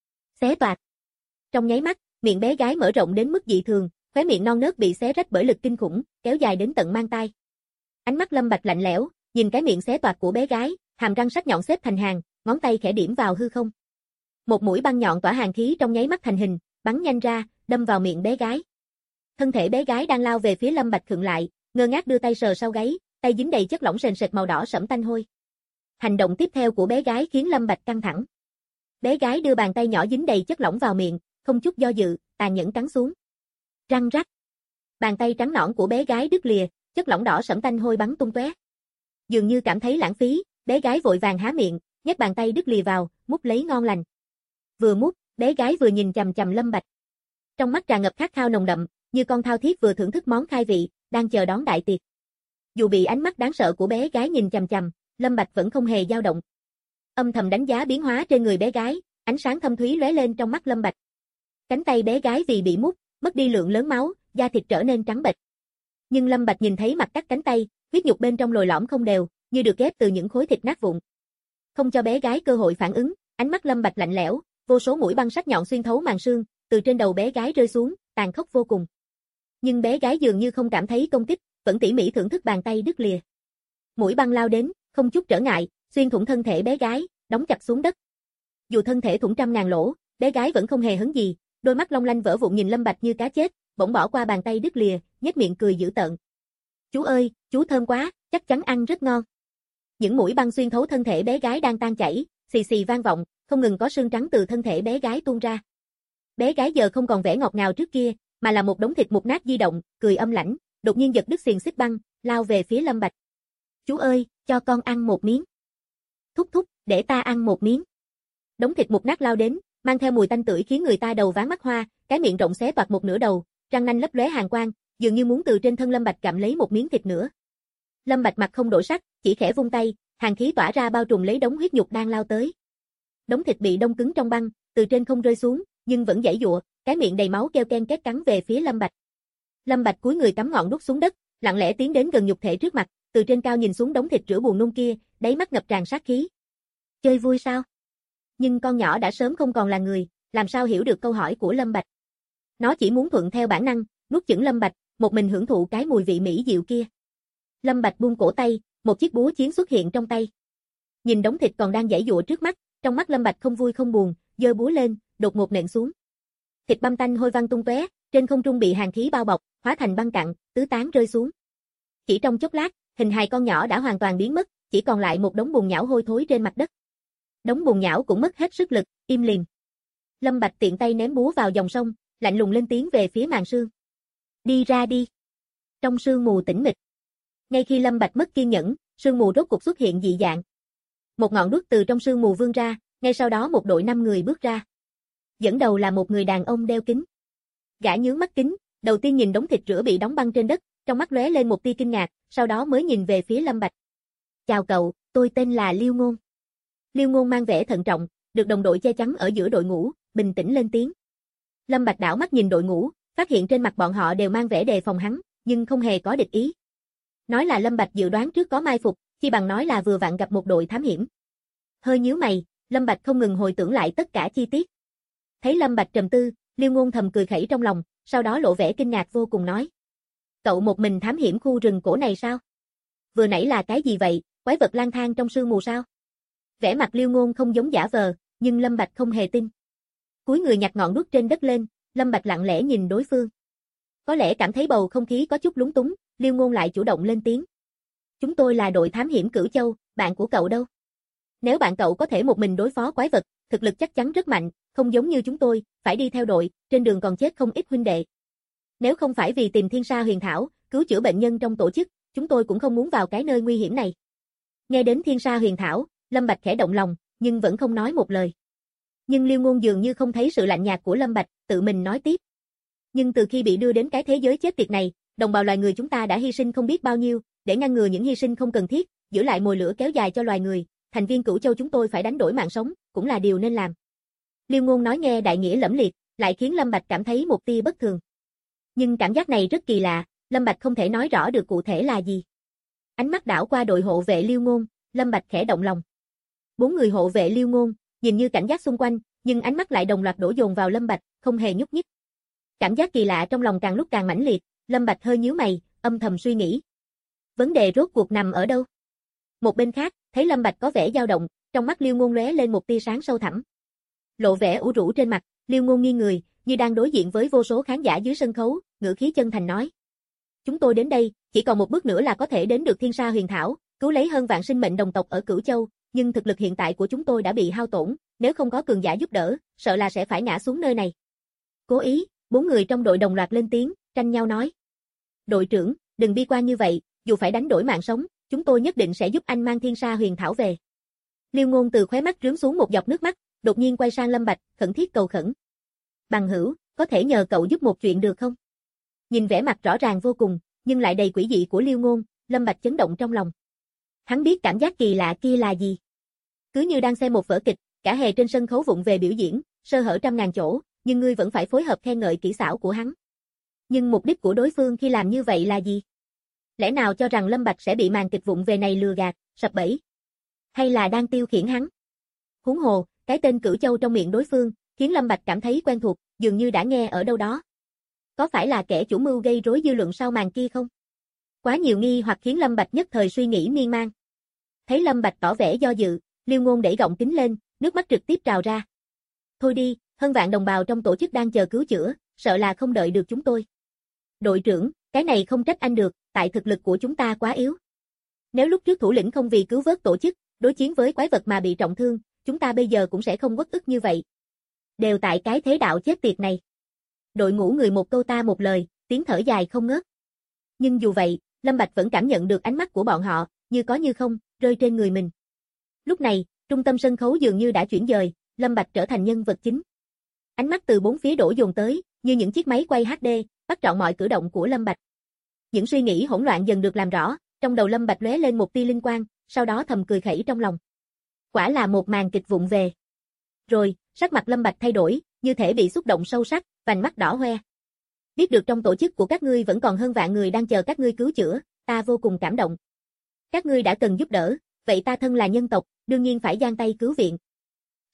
Speaker 2: Xé toạc. Trong nháy mắt, miệng bé gái mở rộng đến mức dị thường, khóe miệng non nớt bị xé rách bởi lực kinh khủng, kéo dài đến tận mang tai. Ánh mắt Lâm Bạch lạnh lẽo, nhìn cái miệng xé toạc của bé gái, hàm răng sắc nhọn xếp thành hàng, ngón tay khẽ điểm vào hư không. Một mũi băng nhọn tỏa hàn khí trong nháy mắt thành hình, bắn nhanh ra, đâm vào miệng bé gái. Thân thể bé gái đang lao về phía Lâm Bạch khựng lại, ngơ ngác đưa tay sờ sau gáy, tay dính đầy chất lỏng sền sệt màu đỏ sẫm tanh hôi. Hành động tiếp theo của bé gái khiến Lâm Bạch căng thẳng. Bé gái đưa bàn tay nhỏ dính đầy chất lỏng vào miệng, không chút do dự, tàn nhẫn cắn xuống. Răng rắc. Bàn tay trắng nõn của bé gái đứt lìa, chất lỏng đỏ sẫm tanh hôi bắn tung tóe. Dường như cảm thấy lãng phí, bé gái vội vàng há miệng, nhét bàn tay đứt lìa vào, mút lấy ngon lành. Vừa mút, bé gái vừa nhìn chằm chằm Lâm Bạch. Trong mắt tràn ngập khát khao nồng đậm, như con thao thiết vừa thưởng thức món khai vị, đang chờ đón đại tiệc. Dù bị ánh mắt đáng sợ của bé gái nhìn chằm chằm, Lâm Bạch vẫn không hề dao động. Âm thầm đánh giá biến hóa trên người bé gái, ánh sáng thâm thúy lóe lên trong mắt Lâm Bạch. Cánh tay bé gái vì bị mút, mất đi lượng lớn máu, da thịt trở nên trắng bệch. Nhưng Lâm Bạch nhìn thấy mặt cắt cánh tay, huyết nhục bên trong lồi lõm không đều, như được ghép từ những khối thịt nát vụn. Không cho bé gái cơ hội phản ứng, ánh mắt Lâm Bạch lạnh lẽo, vô số mũi băng sắc nhọn xuyên thấu màng xương, từ trên đầu bé gái rơi xuống, tàn khốc vô cùng. Nhưng bé gái dường như không cảm thấy công kích, vẫn tỉ mỉ thưởng thức bàn tay đứt lìa. Mũi băng lao đến, không chút trở ngại, xuyên thủng thân thể bé gái, đóng chặt xuống đất. Dù thân thể thủng trăm ngàn lỗ, bé gái vẫn không hề hấn gì, đôi mắt long lanh vỡ vụn nhìn Lâm Bạch như cá chết, bỗng bỏ qua bàn tay đứt lìa, nhếch miệng cười dữ tợn. Chú ơi, chú thơm quá, chắc chắn ăn rất ngon. Những mũi băng xuyên thấu thân thể bé gái đang tan chảy, xì xì vang vọng, không ngừng có sương trắng từ thân thể bé gái tuôn ra. Bé gái giờ không còn vẻ ngọt ngào trước kia, mà là một đống thịt mục nát di động, cười âm lãnh, đột nhiên giật đứt xiềng xích băng, lao về phía Lâm Bạch. Chú ơi, cho con ăn một miếng. Thúc thúc, để ta ăn một miếng. Đống thịt mục nát lao đến, mang theo mùi tanh tưởi khiến người ta đầu váng mắt hoa, cái miệng rộng xé toạc một nửa đầu, răng nanh lấp lóe hàn quang, dường như muốn từ trên thân Lâm Bạch gặm lấy một miếng thịt nữa. Lâm Bạch mặt không đổi sắc, chỉ khẽ vung tay, hàn khí tỏa ra bao trùm lấy đống huyết nhục đang lao tới. Đống thịt bị đông cứng trong băng, từ trên không rơi xuống, nhưng vẫn giãy giụa, cái miệng đầy máu kêu ken két cắn về phía Lâm Bạch. Lâm Bạch cúi người cắm ngọn đuốc xuống đất, lặng lẽ tiến đến gần nhục thể trước mặt, từ trên cao nhìn xuống đống thịt rửa buồn nôn kia, đáy mắt ngập tràn sát khí. Chơi vui sao? Nhưng con nhỏ đã sớm không còn là người, làm sao hiểu được câu hỏi của Lâm Bạch. Nó chỉ muốn thuận theo bản năng, nuốt chửng Lâm Bạch, một mình hưởng thụ cái mùi vị mỹ diệu kia. Lâm Bạch buông cổ tay, một chiếc búa chiến xuất hiện trong tay. Nhìn đống thịt còn đang giãy giụa trước mắt, trong mắt Lâm Bạch không vui không buồn, giơ búa lên, đột ngột nện xuống. Thịt băm tanh hôi văng tung tóe, trên không trung bị hàn khí bao bọc, hóa thành băng cặn, tứ tán rơi xuống. Chỉ trong chốc lát, hình hài con nhỏ đã hoàn toàn biến mất, chỉ còn lại một đống bùn nhão hôi thối trên mặt đất. Đống bùn nhão cũng mất hết sức lực, im lìm. Lâm Bạch tiện tay ném búa vào dòng sông, lạnh lùng lên tiếng về phía màn sương. Đi ra đi. Trong sương mù tĩnh mịch. Ngay khi Lâm Bạch mất kiên nhẫn, sương mù rốt cục xuất hiện dị dạng. Một ngọn đuốc từ trong sương mù vươn ra, ngay sau đó một đội 5 người bước ra. Dẫn đầu là một người đàn ông đeo kính. Gã nhướng mắt kính, đầu tiên nhìn đống thịt rữa bị đóng băng trên đất, trong mắt lóe lên một tia kinh ngạc, sau đó mới nhìn về phía Lâm Bạch. Chào cậu, tôi tên là Liêu Ngôn. Liêu Ngôn mang vẻ thận trọng, được đồng đội che chắn ở giữa đội ngũ, bình tĩnh lên tiếng. Lâm Bạch đảo mắt nhìn đội ngũ, phát hiện trên mặt bọn họ đều mang vẻ đề phòng hắn, nhưng không hề có địch ý. Nói là Lâm Bạch dự đoán trước có mai phục, chi bằng nói là vừa vặn gặp một đội thám hiểm. Hơi nhíu mày, Lâm Bạch không ngừng hồi tưởng lại tất cả chi tiết. Thấy Lâm Bạch trầm tư, Liêu Ngôn thầm cười khẩy trong lòng, sau đó lộ vẻ kinh ngạc vô cùng nói. Cậu một mình thám hiểm khu rừng cổ này sao? Vừa nãy là cái gì vậy, quái vật lang thang trong sương mù sao? Vẻ mặt Liêu Ngôn không giống giả vờ, nhưng Lâm Bạch không hề tin. Cúi người nhặt ngọn đuốc trên đất lên, Lâm Bạch lặng lẽ nhìn đối phương. Có lẽ cảm thấy bầu không khí có chút lúng túng, Liêu Ngôn lại chủ động lên tiếng. Chúng tôi là đội thám hiểm Cửu Châu, bạn của cậu đâu? Nếu bạn cậu có thể một mình đối phó quái vật, thực lực chắc chắn rất mạnh, không giống như chúng tôi, phải đi theo đội, trên đường còn chết không ít huynh đệ. Nếu không phải vì tìm Thiên Sa Huyền Thảo, cứu chữa bệnh nhân trong tổ chức, chúng tôi cũng không muốn vào cái nơi nguy hiểm này. Nghe đến Thiên Sa Huyền Thảo, Lâm Bạch khẽ động lòng, nhưng vẫn không nói một lời. Nhưng Liêu Ngôn dường như không thấy sự lạnh nhạt của Lâm Bạch, tự mình nói tiếp. Nhưng từ khi bị đưa đến cái thế giới chết tiệt này, đồng bào loài người chúng ta đã hy sinh không biết bao nhiêu, để ngăn ngừa những hy sinh không cần thiết, giữ lại mồi lửa kéo dài cho loài người, thành viên Cửu Châu chúng tôi phải đánh đổi mạng sống, cũng là điều nên làm. Liêu Ngôn nói nghe đại nghĩa lẫm liệt, lại khiến Lâm Bạch cảm thấy một tia bất thường. Nhưng cảm giác này rất kỳ lạ, Lâm Bạch không thể nói rõ được cụ thể là gì. Ánh mắt đảo qua đội hộ vệ Liêu Ngôn, Lâm Bạch khẽ động lòng. 4 người hộ vệ Liêu Ngôn, nhìn như cảnh giác xung quanh, nhưng ánh mắt lại đồng loạt đổ dồn vào Lâm Bạch, không hề nhúc nhích. Cảm giác kỳ lạ trong lòng càng lúc càng mãnh liệt, Lâm Bạch hơi nhíu mày, âm thầm suy nghĩ. Vấn đề rốt cuộc nằm ở đâu? Một bên khác, thấy Lâm Bạch có vẻ dao động, trong mắt Liêu Ngôn lóe lên một tia sáng sâu thẳm. Lộ vẻ ủ rũ trên mặt, Liêu Ngôn nghiêng người, như đang đối diện với vô số khán giả dưới sân khấu, ngữ khí chân thành nói. Chúng tôi đến đây, chỉ còn một bước nữa là có thể đến được Thiên Sa Huyền Thảo, cứu lấy hơn vạn sinh mệnh đồng tộc ở Cửu Châu, nhưng thực lực hiện tại của chúng tôi đã bị hao tổn, nếu không có cường giả giúp đỡ, sợ là sẽ phải ngã xuống nơi này. Cố ý, 4 người trong đội đồng loạt lên tiếng, tranh nhau nói. Đội trưởng, đừng bi quan như vậy, dù phải đánh đổi mạng sống, chúng tôi nhất định sẽ giúp anh mang Thiên Sa Huyền Thảo về. Liêu Ngôn từ khóe mắt rướm xuống một giọt nước mắt, đột nhiên quay sang Lâm Bạch, khẩn thiết cầu khẩn. Bằng hữu, có thể nhờ cậu giúp một chuyện được không? Nhìn vẻ mặt rõ ràng vô cùng, nhưng lại đầy quỷ dị của Liêu Ngôn, Lâm Bạch chấn động trong lòng. Hắn biết cảm giác kỳ lạ kia là gì. Cứ như đang xem một vở kịch, cả hề trên sân khấu vụng về biểu diễn, sơ hở trăm ngàn chỗ, nhưng ngươi vẫn phải phối hợp khen ngợi kỹ xảo của hắn. Nhưng mục đích của đối phương khi làm như vậy là gì? Lẽ nào cho rằng Lâm Bạch sẽ bị màn kịch vụng về này lừa gạt, sập bẫy? Hay là đang tiêu khiển hắn? Huống hồ, cái tên Cửu Châu trong miệng đối phương, khiến Lâm Bạch cảm thấy quen thuộc, dường như đã nghe ở đâu đó. Có phải là kẻ chủ mưu gây rối dư luận sau màn kia không? Quá nhiều nghi hoặc khiến Lâm Bạch nhất thời suy nghĩ miên man. Thấy Lâm Bạch tỏ vẻ do dự, Liêu Ngôn đẩy gọng kính lên, nước mắt trực tiếp trào ra. Thôi đi, hơn vạn đồng bào trong tổ chức đang chờ cứu chữa, sợ là không đợi được chúng tôi. Đội trưởng, cái này không trách anh được, tại thực lực của chúng ta quá yếu. Nếu lúc trước thủ lĩnh không vì cứu vớt tổ chức, đối chiến với quái vật mà bị trọng thương, chúng ta bây giờ cũng sẽ không uất ức như vậy. Đều tại cái thế đạo chết tiệt này. Đội ngũ người một câu ta một lời, tiếng thở dài không ngớt. Nhưng dù vậy, Lâm Bạch vẫn cảm nhận được ánh mắt của bọn họ, như có như không, rơi trên người mình. Lúc này, trung tâm sân khấu dường như đã chuyển dời, Lâm Bạch trở thành nhân vật chính. Ánh mắt từ bốn phía đổ dồn tới, như những chiếc máy quay HD, bắt trọn mọi cử động của Lâm Bạch. Những suy nghĩ hỗn loạn dần được làm rõ, trong đầu Lâm Bạch lóe lên một tia linh quang, sau đó thầm cười khẩy trong lòng. Quả là một màn kịch vụng về. Rồi, sắc mặt Lâm Bạch thay đổi, như thể bị xúc động sâu sắc, vành mắt đỏ hoe. Biết được trong tổ chức của các ngươi vẫn còn hơn vạn người đang chờ các ngươi cứu chữa, ta vô cùng cảm động. Các ngươi đã cần giúp đỡ, vậy ta thân là nhân tộc, đương nhiên phải giang tay cứu viện.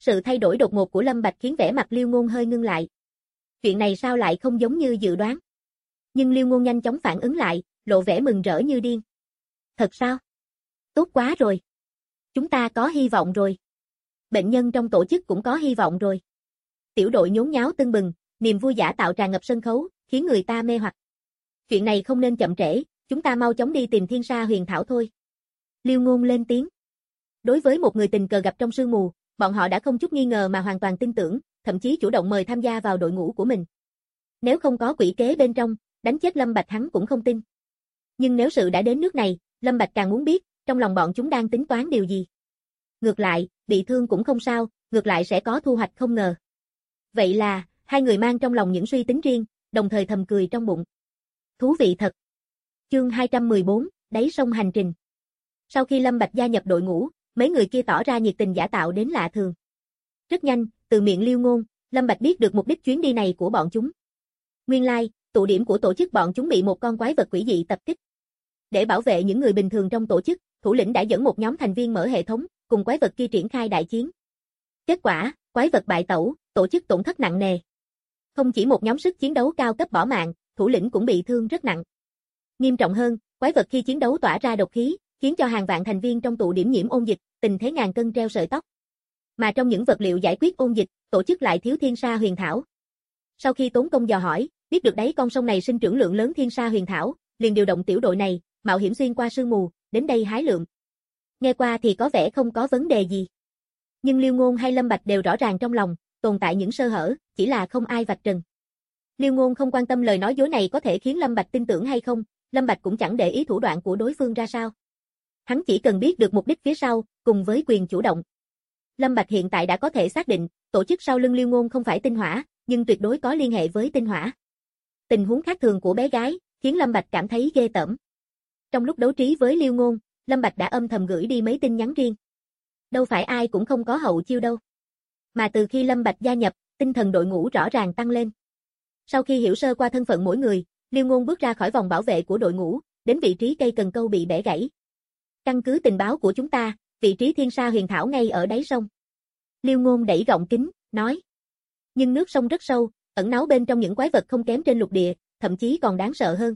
Speaker 2: Sự thay đổi đột ngột của Lâm Bạch khiến vẻ mặt Liêu Ngôn hơi ngưng lại. Chuyện này sao lại không giống như dự đoán? Nhưng Liêu Ngôn nhanh chóng phản ứng lại, lộ vẻ mừng rỡ như điên. Thật sao? Tốt quá rồi. Chúng ta có hy vọng rồi. Bệnh nhân trong tổ chức cũng có hy vọng rồi. Tiểu đội nhốn nháo tưng bừng, niềm vui giả tạo tràn ngập sân khấu, khiến người ta mê hoặc. Chuyện này không nên chậm trễ, chúng ta mau chóng đi tìm Thiên Sa Huyền Thảo thôi. Liêu Ngôn lên tiếng. Đối với một người tình cờ gặp trong sương mù, bọn họ đã không chút nghi ngờ mà hoàn toàn tin tưởng, thậm chí chủ động mời tham gia vào đội ngũ của mình. Nếu không có quỷ kế bên trong, đánh chết Lâm Bạch hắn cũng không tin. Nhưng nếu sự đã đến nước này, Lâm Bạch càng muốn biết, trong lòng bọn chúng đang tính toán điều gì. Ngược lại, bị thương cũng không sao, ngược lại sẽ có thu hoạch không ngờ. Vậy là, hai người mang trong lòng những suy tính riêng, đồng thời thầm cười trong bụng. Thú vị thật. Chương 214, đáy sông hành trình. Sau khi Lâm Bạch gia nhập đội ngũ, mấy người kia tỏ ra nhiệt tình giả tạo đến lạ thường. Rất nhanh, từ miệng Liêu Ngôn, Lâm Bạch biết được mục đích chuyến đi này của bọn chúng. Nguyên lai, tụ điểm của tổ chức bọn chúng bị một con quái vật quỷ dị tập kích. Để bảo vệ những người bình thường trong tổ chức, thủ lĩnh đã dẫn một nhóm thành viên mở hệ thống, cùng quái vật kia triển khai đại chiến. Kết quả, quái vật bại tẩu, tổ chức tổn thất nặng nề. Không chỉ một nhóm sức chiến đấu cao cấp bỏ mạng, thủ lĩnh cũng bị thương rất nặng. Nghiêm trọng hơn, quái vật khi chiến đấu tỏa ra độc khí, khiến cho hàng vạn thành viên trong tụ điểm nhiễm ôn dịch, tình thế ngàn cân treo sợi tóc. Mà trong những vật liệu giải quyết ôn dịch, tổ chức lại thiếu Thiên Sa Huyền Thảo. Sau khi tốn công dò hỏi, biết được đấy con sông này sinh trưởng lượng lớn Thiên Sa Huyền Thảo, liền điều động tiểu đội này, mạo hiểm xuyên qua sương mù, đến đây hái lượng. Nghe qua thì có vẻ không có vấn đề gì. Nhưng Liêu Ngôn hay Lâm Bạch đều rõ ràng trong lòng, tồn tại những sơ hở, chỉ là không ai vạch trần. Liêu Ngôn không quan tâm lời nói dối này có thể khiến Lâm Bạch tin tưởng hay không, Lâm Bạch cũng chẳng để ý thủ đoạn của đối phương ra sao. Hắn chỉ cần biết được mục đích phía sau, cùng với quyền chủ động. Lâm Bạch hiện tại đã có thể xác định, tổ chức sau lưng Liêu Ngôn không phải tinh hỏa, nhưng tuyệt đối có liên hệ với tinh hỏa. Tình huống khác thường của bé gái, khiến Lâm Bạch cảm thấy ghê tởm. Trong lúc đấu trí với Liêu Ngôn, Lâm Bạch đã âm thầm gửi đi mấy tin nhắn riêng. Đâu phải ai cũng không có hậu chiêu đâu. Mà từ khi Lâm Bạch gia nhập, tinh thần đội ngũ rõ ràng tăng lên. Sau khi hiểu sơ qua thân phận mỗi người, Liêu Ngôn bước ra khỏi vòng bảo vệ của đội ngũ, đến vị trí cây cần câu bị bẻ gãy. Căn cứ tình báo của chúng ta, vị trí Thiên Sa Huyền Thảo ngay ở đáy sông. Liêu Ngôn đẩy gọng kính, nói. Nhưng nước sông rất sâu, ẩn náu bên trong những quái vật không kém trên lục địa, thậm chí còn đáng sợ hơn.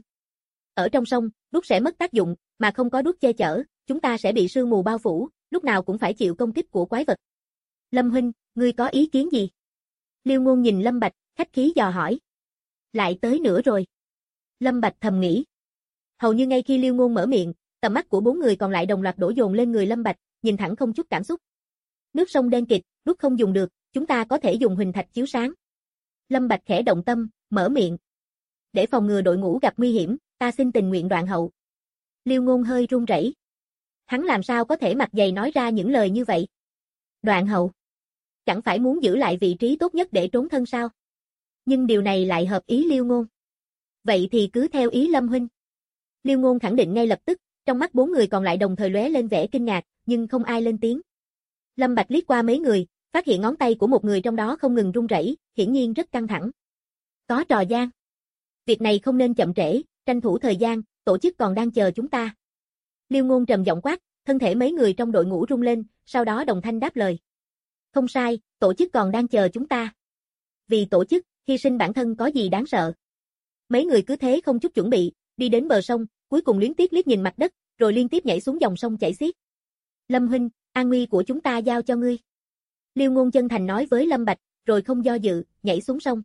Speaker 2: Ở trong sông, đuốc sẽ mất tác dụng, mà không có đuốc che chở, chúng ta sẽ bị sương mù bao phủ, lúc nào cũng phải chịu công kích của quái vật. Lâm huynh, ngươi có ý kiến gì? Liêu Ngôn nhìn Lâm Bạch, khách khí dò hỏi. Lại tới nữa rồi. Lâm Bạch thầm nghĩ. Hầu như ngay khi Liêu Ngôn mở miệng, tầm mắt của bốn người còn lại đồng loạt đổ dồn lên người Lâm Bạch, nhìn thẳng không chút cảm xúc. Nước sông đen kịt, đuốc không dùng được, chúng ta có thể dùng huỳnh thạch chiếu sáng. Lâm Bạch khẽ động tâm, mở miệng. Để phòng ngừa đội ngũ gặp nguy hiểm, ta xin tình nguyện đoạn hậu. Liêu Ngôn hơi run rẩy. Hắn làm sao có thể mặt dày nói ra những lời như vậy? Đoạn hậu? Chẳng phải muốn giữ lại vị trí tốt nhất để trốn thân sao? Nhưng điều này lại hợp ý Liêu Ngôn. Vậy thì cứ theo ý Lâm huynh. Liêu Ngôn khẳng định ngay lập tức, trong mắt bốn người còn lại đồng thời lóe lên vẻ kinh ngạc, nhưng không ai lên tiếng. Lâm Bạch liếc qua mấy người, phát hiện ngón tay của một người trong đó không ngừng run rẩy, hiển nhiên rất căng thẳng. Có trò gian. Việc này không nên chậm trễ, tranh thủ thời gian, tổ chức còn đang chờ chúng ta. Liêu Ngôn trầm giọng quát, thân thể mấy người trong đội ngũ rung lên, sau đó đồng thanh đáp lời. Không sai, tổ chức còn đang chờ chúng ta. Vì tổ chức, hy sinh bản thân có gì đáng sợ. Mấy người cứ thế không chút chuẩn bị, đi đến bờ sông, cuối cùng luyến tiếc liếc nhìn mặt đất, rồi liên tiếp nhảy xuống dòng sông chảy xiết. Lâm huynh, an nguy của chúng ta giao cho ngươi. Liêu Ngôn chân thành nói với Lâm Bạch, rồi không do dự, nhảy xuống sông.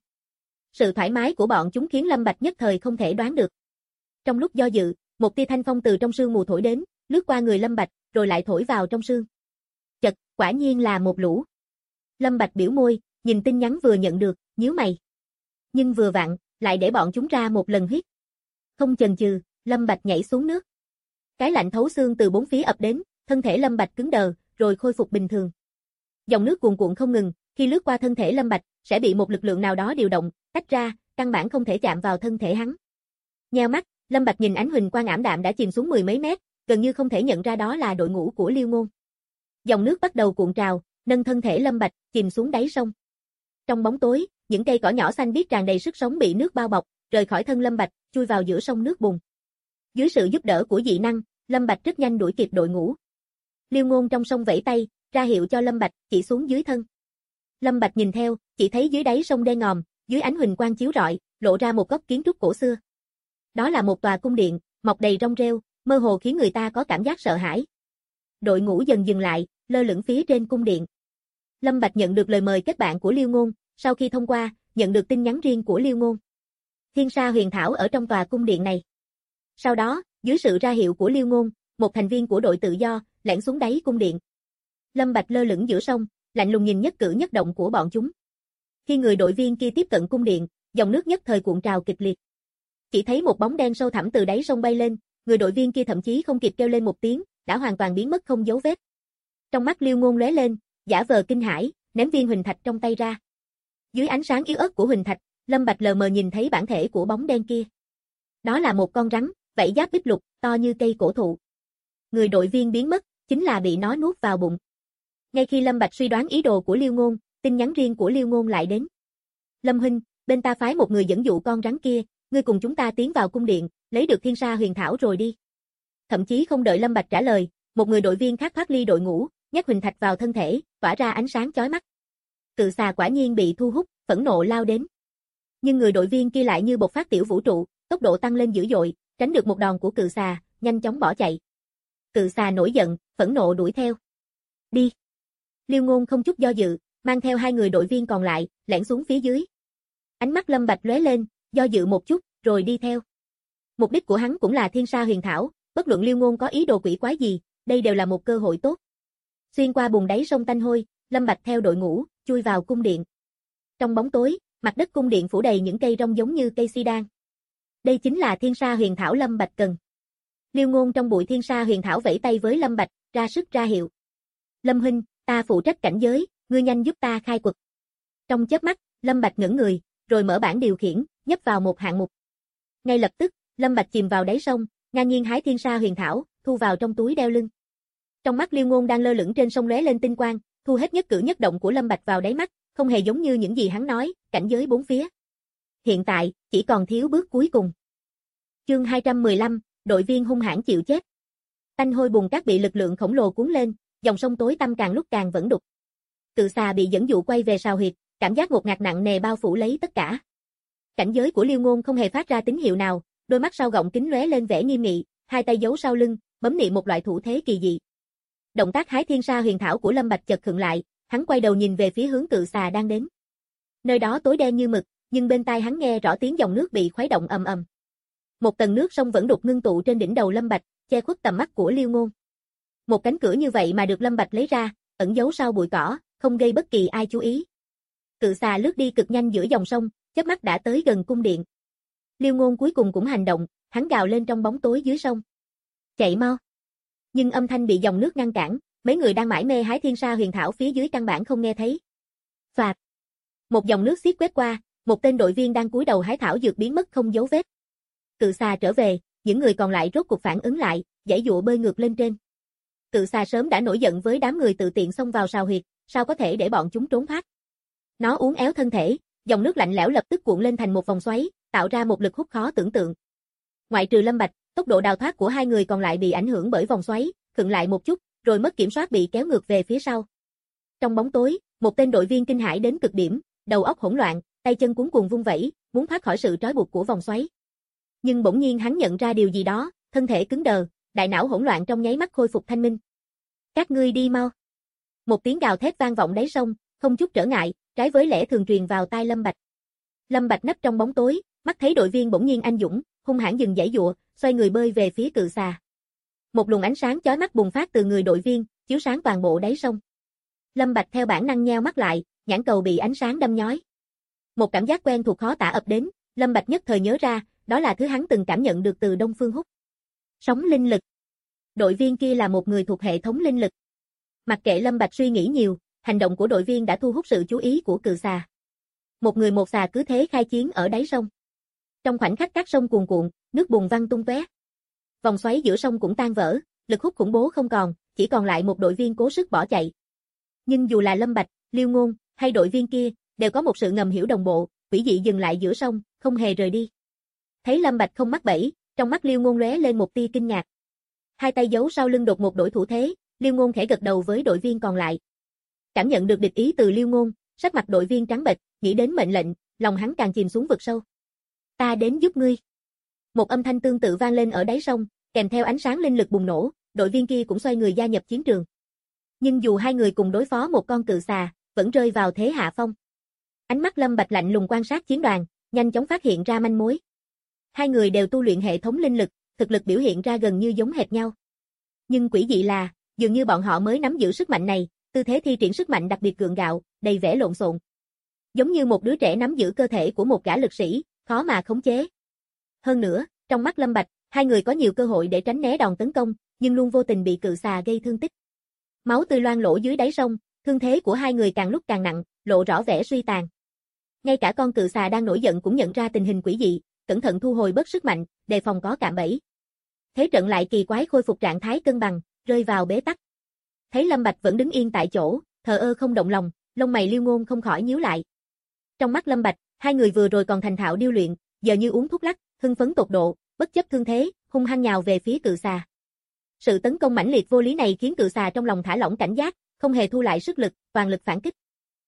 Speaker 2: Sự thoải mái của bọn chúng khiến Lâm Bạch nhất thời không thể đoán được. Trong lúc do dự, một tia thanh phong từ trong sương mù thổi đến, lướt qua người Lâm Bạch, rồi lại thổi vào trong sương. Chật, quả nhiên là một lũ. Lâm Bạch biểu môi, nhìn tin nhắn vừa nhận được, nhíu mày. Nhưng vừa vặn, lại để bọn chúng ra một lần huyết. Không chần chừ, Lâm Bạch nhảy xuống nước. Cái lạnh thấu xương từ bốn phía ập đến, thân thể Lâm Bạch cứng đờ, rồi khôi phục bình thường. Dòng nước cuồn cuộn không ngừng, khi lướt qua thân thể Lâm Bạch, sẽ bị một lực lượng nào đó điều động, tách ra, căn bản không thể chạm vào thân thể hắn. Nheo mắt, Lâm Bạch nhìn ánh huỳnh quang ảm đạm đã chìm xuống mười mấy mét, gần như không thể nhận ra đó là đội ngũ của Liêu Ngôn. Dòng nước bắt đầu cuộn trào, nâng thân thể Lâm Bạch chìm xuống đáy sông. Trong bóng tối, những cây cỏ nhỏ xanh biếc tràn đầy sức sống bị nước bao bọc, rời khỏi thân Lâm Bạch, chui vào giữa sông nước bùn. Dưới sự giúp đỡ của dị năng, Lâm Bạch rất nhanh đuổi kịp đội ngũ. Liêu Ngôn trong sông vẫy tay, ra hiệu cho Lâm Bạch chỉ xuống dưới thân. Lâm Bạch nhìn theo, chỉ thấy dưới đáy sông đen ngòm, dưới ánh huỳnh quang chiếu rọi, lộ ra một góc kiến trúc cổ xưa. Đó là một tòa cung điện, mọc đầy rong rêu, mơ hồ khiến người ta có cảm giác sợ hãi. Đội ngũ dần dừng lại, lơ lửng phía trên cung điện. Lâm Bạch nhận được lời mời kết bạn của Liêu Ngôn, sau khi thông qua, nhận được tin nhắn riêng của Liêu Ngôn. Thiên Sa Huyền Thảo ở trong tòa cung điện này. Sau đó, dưới sự ra hiệu của Liêu Ngôn, một thành viên của đội tự do lẻn xuống đáy cung điện. Lâm Bạch lơ lửng giữa sông, lạnh lùng nhìn nhất cử nhất động của bọn chúng. Khi người đội viên kia tiếp cận cung điện, dòng nước nhất thời cuộn trào kịch liệt. Chỉ thấy một bóng đen sâu thẳm từ đáy sông bay lên, người đội viên kia thậm chí không kịp kêu lên một tiếng, đã hoàn toàn biến mất không dấu vết. Trong mắt Liêu Ngôn lóe lên, giả vờ kinh hãi, ném viên huỳnh thạch trong tay ra. Dưới ánh sáng yếu ớt của huỳnh thạch, Lâm Bạch lờ mờ nhìn thấy bản thể của bóng đen kia. Đó là một con rắn, vảy giáp bích lục, to như cây cổ thụ. Người đội viên biến mất, chính là bị nó nuốt vào bụng. Ngay khi Lâm Bạch suy đoán ý đồ của Liêu Ngôn, tin nhắn riêng của Liêu Ngôn lại đến. Lâm huynh, bên ta phái một người dẫn dụ con rắn kia, ngươi cùng chúng ta tiến vào cung điện, lấy được Thiên Sa Huyền Thảo rồi đi. Thậm chí không đợi Lâm Bạch trả lời, một người đội viên khác thoát ly đội ngũ, nhét huỳnh thạch vào thân thể, tỏa ra ánh sáng chói mắt. Cự xà quả nhiên bị thu hút, phẫn nộ lao đến. Nhưng người đội viên kia lại như bộc phát tiểu vũ trụ, tốc độ tăng lên dữ dội, tránh được một đòn của cự xà, nhanh chóng bỏ chạy. Cự xà nổi giận, phẫn nộ đuổi theo. Đi. Liêu Ngôn không chút do dự, mang theo hai người đội viên còn lại, lẻn xuống phía dưới. Ánh mắt Lâm Bạch lóe lên, do dự một chút, rồi đi theo. Mục đích của hắn cũng là Thiên Sa Huyền Thảo, bất luận Liêu Ngôn có ý đồ quỷ quái gì, đây đều là một cơ hội tốt. Xuyên qua bùn đáy sông tanh hôi, Lâm Bạch theo đội ngũ, chui vào cung điện. Trong bóng tối, mặt đất cung điện phủ đầy những cây rong giống như cây si đan. Đây chính là Thiên Sa Huyền Thảo Lâm Bạch cần. Liêu Ngôn trong bụi Thiên Sa Huyền Thảo vẫy tay với Lâm Bạch, ra sức ra hiệu. Lâm huynh, ta phụ trách cảnh giới, ngươi nhanh giúp ta khai quật. Trong chớp mắt, Lâm Bạch ngẩng người, rồi mở bảng điều khiển, nhấp vào một hạng mục. Ngay lập tức, Lâm Bạch chìm vào đáy sông, ngang nhiên hái Thiên Sa Huyền Thảo, thu vào trong túi đeo lưng. Trong mắt Liêu Ngôn đang lơ lửng trên sông lóe lên tinh quang, thu hết nhất cử nhất động của Lâm Bạch vào đáy mắt, không hề giống như những gì hắn nói, cảnh giới bốn phía. Hiện tại, chỉ còn thiếu bước cuối cùng. Chương 215, đội viên hung hãn chịu chết. Tanh hôi bùn cát bị lực lượng khổng lồ cuốn lên, dòng sông tối tăm càng lúc càng vẫn đục. Cự xà bị dẫn dụ quay về sào huyệt, cảm giác ngột ngạt nặng nề bao phủ lấy tất cả. Cảnh giới của Liêu Ngôn không hề phát ra tín hiệu nào, đôi mắt sau gọng kính lóe lên vẻ nghiêm nghị, hai tay giấu sau lưng, bấm niệm một loại thủ thế kỳ dị. Động tác hái Thiên Sa Huyền Thảo của Lâm Bạch chợt khựng lại, hắn quay đầu nhìn về phía hướng cự xà đang đến. Nơi đó tối đen như mực, nhưng bên tai hắn nghe rõ tiếng dòng nước bị khuấy động ầm ầm. Một tầng nước sông vẫn đục ngưng tụ trên đỉnh đầu Lâm Bạch, che khuất tầm mắt của Liêu Ngôn. Một cánh cửa như vậy mà được Lâm Bạch lấy ra, ẩn giấu sau bụi cỏ, không gây bất kỳ ai chú ý. Cự xà lướt đi cực nhanh giữa dòng sông, chớp mắt đã tới gần cung điện. Liêu Ngôn cuối cùng cũng hành động, hắn gào lên trong bóng tối dưới sông. Chạy mau. Nhưng âm thanh bị dòng nước ngăn cản, mấy người đang mải mê hái Thiên Sa Huyền Thảo phía dưới căn bản không nghe thấy. Phạt. Một dòng nước xiết quét qua, một tên đội viên đang cúi đầu hái thảo dược biến mất không dấu vết. Cự xà trở về, những người còn lại rốt cuộc phản ứng lại, giãy giụa bơi ngược lên trên. Cự xà sớm đã nổi giận với đám người tự tiện xông vào sào huyệt, sao có thể để bọn chúng trốn thoát. Nó uốn éo thân thể, dòng nước lạnh lẽo lập tức cuộn lên thành một vòng xoáy, tạo ra một lực hút khó tưởng tượng. Ngoại trừ Lâm Bạch, tốc độ đào thoát của hai người còn lại bị ảnh hưởng bởi vòng xoáy, khựng lại một chút, rồi mất kiểm soát bị kéo ngược về phía sau. Trong bóng tối, một tên đội viên kinh hãi đến cực điểm, đầu óc hỗn loạn, tay chân cuống cuồng vung vẩy, muốn thoát khỏi sự trói buộc của vòng xoáy. Nhưng bỗng nhiên hắn nhận ra điều gì đó, thân thể cứng đờ, đại não hỗn loạn trong nháy mắt khôi phục thanh minh. Các ngươi đi mau. Một tiếng gào thét vang vọng đáy sông, không chút trở ngại, trái với lẽ thường truyền vào tai Lâm Bạch. Lâm Bạch nấp trong bóng tối, mắt thấy đội viên bỗng nhiên anh dũng, hung hãn dừng giãy giụa, xoay người bơi về phía cự xà. Một luồng ánh sáng chói mắt bùng phát từ người đội viên, chiếu sáng toàn bộ đáy sông. Lâm Bạch theo bản năng nheo mắt lại, nhãn cầu bị ánh sáng đâm nhói. Một cảm giác quen thuộc khó tả ập đến, Lâm Bạch nhất thời nhớ ra, đó là thứ hắn từng cảm nhận được từ Đông Phương Húc. Sóng linh lực. Đội viên kia là một người thuộc hệ thống linh lực. Mặc kệ Lâm Bạch suy nghĩ nhiều, hành động của đội viên đã thu hút sự chú ý của cự xà. Một người một xà cứ thế khai chiến ở đáy sông. Trong khoảnh khắc cát sông cuồn cuộn, nước bùn văng tung tóe. Vòng xoáy giữa sông cũng tan vỡ, lực hút khủng bố không còn, chỉ còn lại một đội viên cố sức bỏ chạy. Nhưng dù là Lâm Bạch, Liêu Ngôn hay đội viên kia, đều có một sự ngầm hiểu đồng bộ, quỷ dị dừng lại giữa sông, không hề rời đi. Thấy Lâm Bạch không mắc bẫy, trong mắt Liêu Ngôn lóe lên một tia kinh ngạc. Hai tay giấu sau lưng đột ngột đổi thủ thế, Liêu Ngôn khẽ gật đầu với đội viên còn lại. Cảm nhận được địch ý từ Liêu Ngôn, sắc mặt đội viên trắng bệch, nghĩ đến mệnh lệnh, lòng hắn càng chìm xuống vực sâu. Ta đến giúp ngươi. Một âm thanh tương tự vang lên ở đáy sông, kèm theo ánh sáng linh lực bùng nổ, đội viên kia cũng xoay người gia nhập chiến trường. Nhưng dù hai người cùng đối phó một con cự xà, vẫn rơi vào thế hạ phong. Ánh mắt Lâm Bạch lạnh lùng quan sát chiến đoàn, nhanh chóng phát hiện ra manh mối. Hai người đều tu luyện hệ thống linh lực, thực lực biểu hiện ra gần như giống hệt nhau. Nhưng quỷ dị là, dường như bọn họ mới nắm giữ sức mạnh này, tư thế thi triển sức mạnh đặc biệt gượng gạo, đầy vẻ lộn xộn. Giống như một đứa trẻ nắm giữ cơ thể của một gã lực sĩ, khó mà khống chế. Hơn nữa, trong mắt Lâm Bạch, hai người có nhiều cơ hội để tránh né đòn tấn công, nhưng luôn vô tình bị cự xà gây thương tích. Máu tươi loang lổ dưới đáy sông, thương thế của hai người càng lúc càng nặng, lộ rõ vẻ suy tàn. Ngay cả con cự xà đang nổi giận cũng nhận ra tình hình quỷ dị, cẩn thận thu hồi bớt sức mạnh, đề phòng có cạm bẫy. Thế trận lại kỳ quái khôi phục trạng thái cân bằng, rơi vào bế tắc. Thấy Lâm Bạch vẫn đứng yên tại chỗ, thờ ơ không động lòng, lông mày Liêu Ngôn không khỏi nhíu lại. Trong mắt Lâm Bạch, hai người vừa rồi còn thành thạo điêu luyện, giờ như uống thuốc lắc, hưng phấn tột độ, bất chấp thương thế, hung hăng nhào về phía cự xà. Sự tấn công mãnh liệt vô lý này khiến cự xà trong lòng thả lỏng cảnh giác, không hề thu lại sức lực, toàn lực phản kích.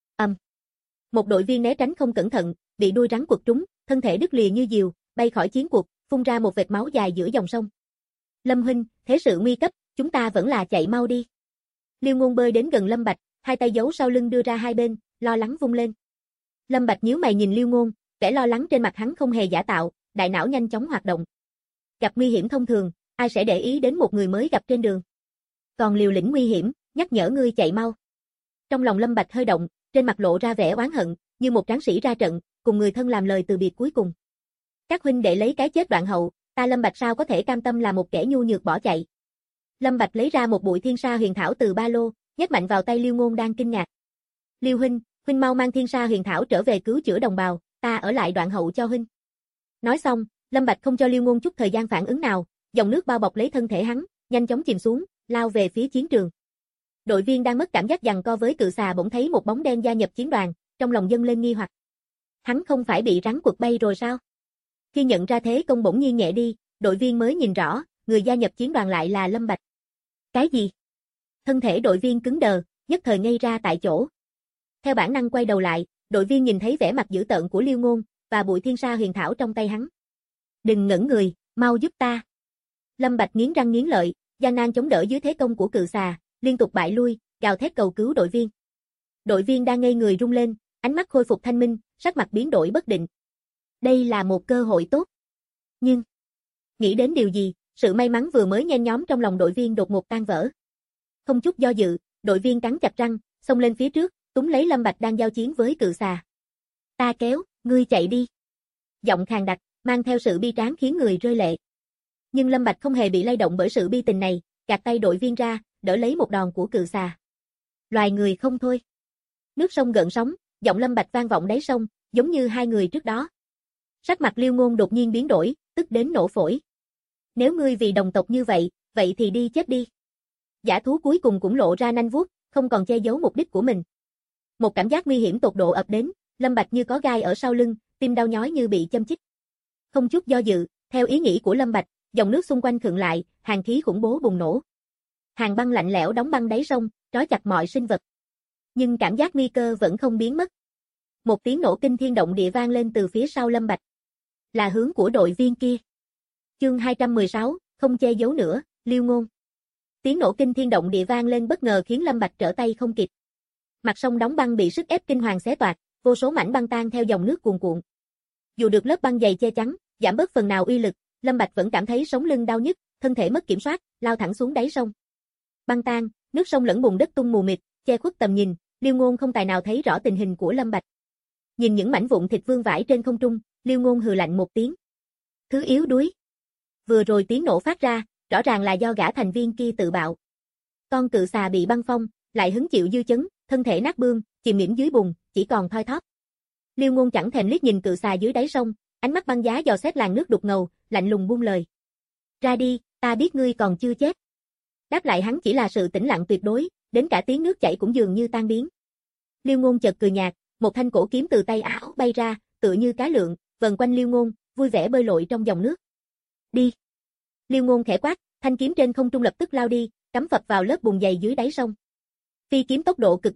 Speaker 2: Một đội viên né tránh không cẩn thận, bị đuôi rắn quật trúng, thân thể đứt lìa như diều, bay khỏi chiến cuộc, phun ra một vệt máu dài giữa dòng sông. Lâm huynh, thế sự nguy cấp, chúng ta vẫn là chạy mau đi. Liêu Ngôn bơi đến gần Lâm Bạch, hai tay giấu sau lưng đưa ra hai bên, lo lắng vung lên. Lâm Bạch nhíu mày nhìn Liêu Ngôn, vẻ lo lắng trên mặt hắn không hề giả tạo, đại não nhanh chóng hoạt động. Gặp nguy hiểm thông thường, ai sẽ để ý đến một người mới gặp trên đường. Còn liều lĩnh nguy hiểm, nhắc nhở ngươi chạy mau. Trong lòng Lâm Bạch hơi động, trên mặt lộ ra vẻ oán hận, như một tráng sĩ ra trận, cùng người thân làm lời từ biệt cuối cùng. Các huynh đệ lấy cái chết đoạn hậu, ta Lâm Bạch sao có thể cam tâm là một kẻ nhu nhược bỏ chạy. Lâm Bạch lấy ra một bụi thiên sa huyền thảo từ ba lô, nhét mạnh vào tay Liêu Ngôn đang kinh ngạc. Liêu huynh, huynh mau mang thiên sa huyền thảo trở về cứu chữa đồng bào, ta ở lại đoạn hậu cho huynh. Nói xong, Lâm Bạch không cho Liêu Ngôn chút thời gian phản ứng nào, dòng nước bao bọc lấy thân thể hắn, nhanh chóng chìm xuống, lao về phía chiến trường. Đội viên đang mất cảm giác giằng co với cự xà bỗng thấy một bóng đen gia nhập chiến đoàn, trong lòng dâng lên nghi hoặc. Hắn không phải bị rắn quật bay rồi sao? Khi nhận ra thế công bỗng nhiên nhẹ đi, đội viên mới nhìn rõ, người gia nhập chiến đoàn lại là Lâm Bạch. Cái gì? Thân thể đội viên cứng đờ, nhất thời ngây ra tại chỗ. Theo bản năng quay đầu lại, đội viên nhìn thấy vẻ mặt dữ tợn của Liêu Ngôn và bụi thiên sa huyền thảo trong tay hắn. Đừng ngẩn người, mau giúp ta. Lâm Bạch nghiến răng nghiến lợi, gian nan chống đỡ dưới thế công của cự xà, liên tục bại lui, gào thét cầu cứu đội viên. Đội viên đang ngây người rung lên, ánh mắt khôi phục thanh minh, sắc mặt biến đổi bất định. Đây là một cơ hội tốt. Nhưng, nghĩ đến điều gì, sự may mắn vừa mới nhen nhóm trong lòng đội viên đột ngột tan vỡ. Không chút do dự, đội viên cắn chặt răng, xông lên phía trước, túm lấy Lâm Bạch đang giao chiến với cự xà. Ta kéo, ngươi chạy đi. Giọng khàn đặc, mang theo sự bi tráng khiến người rơi lệ. Nhưng Lâm Bạch không hề bị lay động bởi sự bi tình này, gạt tay đội viên ra, đỡ lấy một đòn của cự xà. Loài người không thôi. Nước sông gợn sóng, giọng Lâm Bạch vang vọng đáy sông, giống như hai người trước đó. Sắc mặt Liêu Ngôn đột nhiên biến đổi, tức đến nổ phổi. Nếu ngươi vì đồng tộc như vậy, vậy thì đi chết đi. Dã thú cuối cùng cũng lộ ra nanh vuốt, không còn che giấu mục đích của mình. Một cảm giác nguy hiểm tột độ ập đến, Lâm Bạch như có gai ở sau lưng, tim đau nhói như bị châm chích. Không chút do dự, theo ý nghĩ của Lâm Bạch, dòng nước xung quanh khựng lại, hàn khí khủng bố bùng nổ. Hàn băng lạnh lẽo đóng băng đáy sông, trói chặt mọi sinh vật. Nhưng cảm giác nguy cơ vẫn không biến mất. Một tiếng nổ kinh thiên động địa vang lên từ phía sau Lâm Bạch. Là hướng của đội viên kia. Chương 216, không che giấu nữa, Liêu Ngôn. Tiếng nổ kinh thiên động địa vang lên bất ngờ khiến Lâm Bạch trở tay không kịp. Mặt sông đóng băng bị sức ép kinh hoàng xé toạc, vô số mảnh băng tan theo dòng nước cuồn cuộn. Dù được lớp băng dày che chắn, giảm bớt phần nào uy lực, Lâm Bạch vẫn cảm thấy sống lưng đau nhức, thân thể mất kiểm soát, lao thẳng xuống đáy sông. Băng tan, nước sông lẫn bùn đất tung mù mịt, che khuất tầm nhìn, Liêu Ngôn không tài nào thấy rõ tình hình của Lâm Bạch. Nhìn những mảnh vụn thịt vương vãi trên không trung, Liêu Ngôn hừ lạnh một tiếng. Thứ yếu đuối. Vừa rồi tiếng nổ phát ra, rõ ràng là do gã thành viên kia tự bạo. Con cự xà bị băng phong, lại hứng chịu dư chấn, thân thể nát bươm, chìm nghỉm dưới bùn, chỉ còn thoi thóp. Liêu Ngôn chẳng thèm liếc nhìn cự xà dưới đáy sông, ánh mắt băng giá dò xét làn nước đục ngầu, lạnh lùng buông lời. Ra đi, ta biết ngươi còn chưa chết. Đáp lại hắn chỉ là sự tĩnh lặng tuyệt đối, đến cả tiếng nước chảy cũng dường như tan biến. Liêu Ngôn chợt cười nhạt, một thanh cổ kiếm từ tay áo bay ra, tựa như cá lượn, vần quanh Liêu Ngôn, vui vẻ bơi lội trong dòng nước. Đi. Liêu Ngôn khẽ quát, thanh kiếm trên không trung lập tức lao đi, cắm phập vào lớp bùn dày dưới đáy sông. Phi kiếm tốc độ cực nhanh,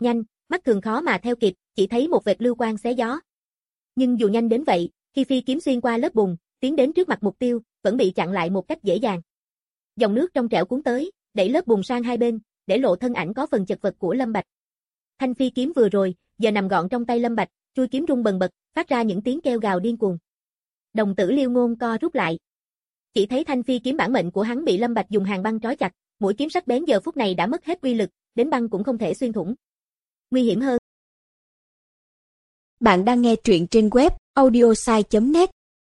Speaker 2: mắt thường khó mà theo kịp, chỉ thấy một vệt lưu quang xé gió. Nhưng dù nhanh đến vậy, khi phi kiếm xuyên qua lớp bùn, tiến đến trước mặt mục tiêu, vẫn bị chặn lại một cách dễ dàng. Dòng nước trong trẻo cuốn tới, đẩy lớp bùn sang hai bên, để lộ thân ảnh có phần chật vật của Lâm Bạch. Thanh phi kiếm vừa rồi, giờ nằm gọn trong tay Lâm Bạch, chui kiếm rung bần bật, phát ra những tiếng kêu gào điên cuồng. Đồng tử Liêu Ngôn co rút lại. Chỉ thấy thanh phi kiếm bản mệnh của hắn bị Lâm Bạch dùng hàng băng trói chặt, mũi kiếm sắc bén giờ phút này đã mất hết uy lực, đến băng cũng không thể xuyên thủng. Nguy hiểm hơn.
Speaker 1: Bạn đang nghe truyện trên web audiosai.net.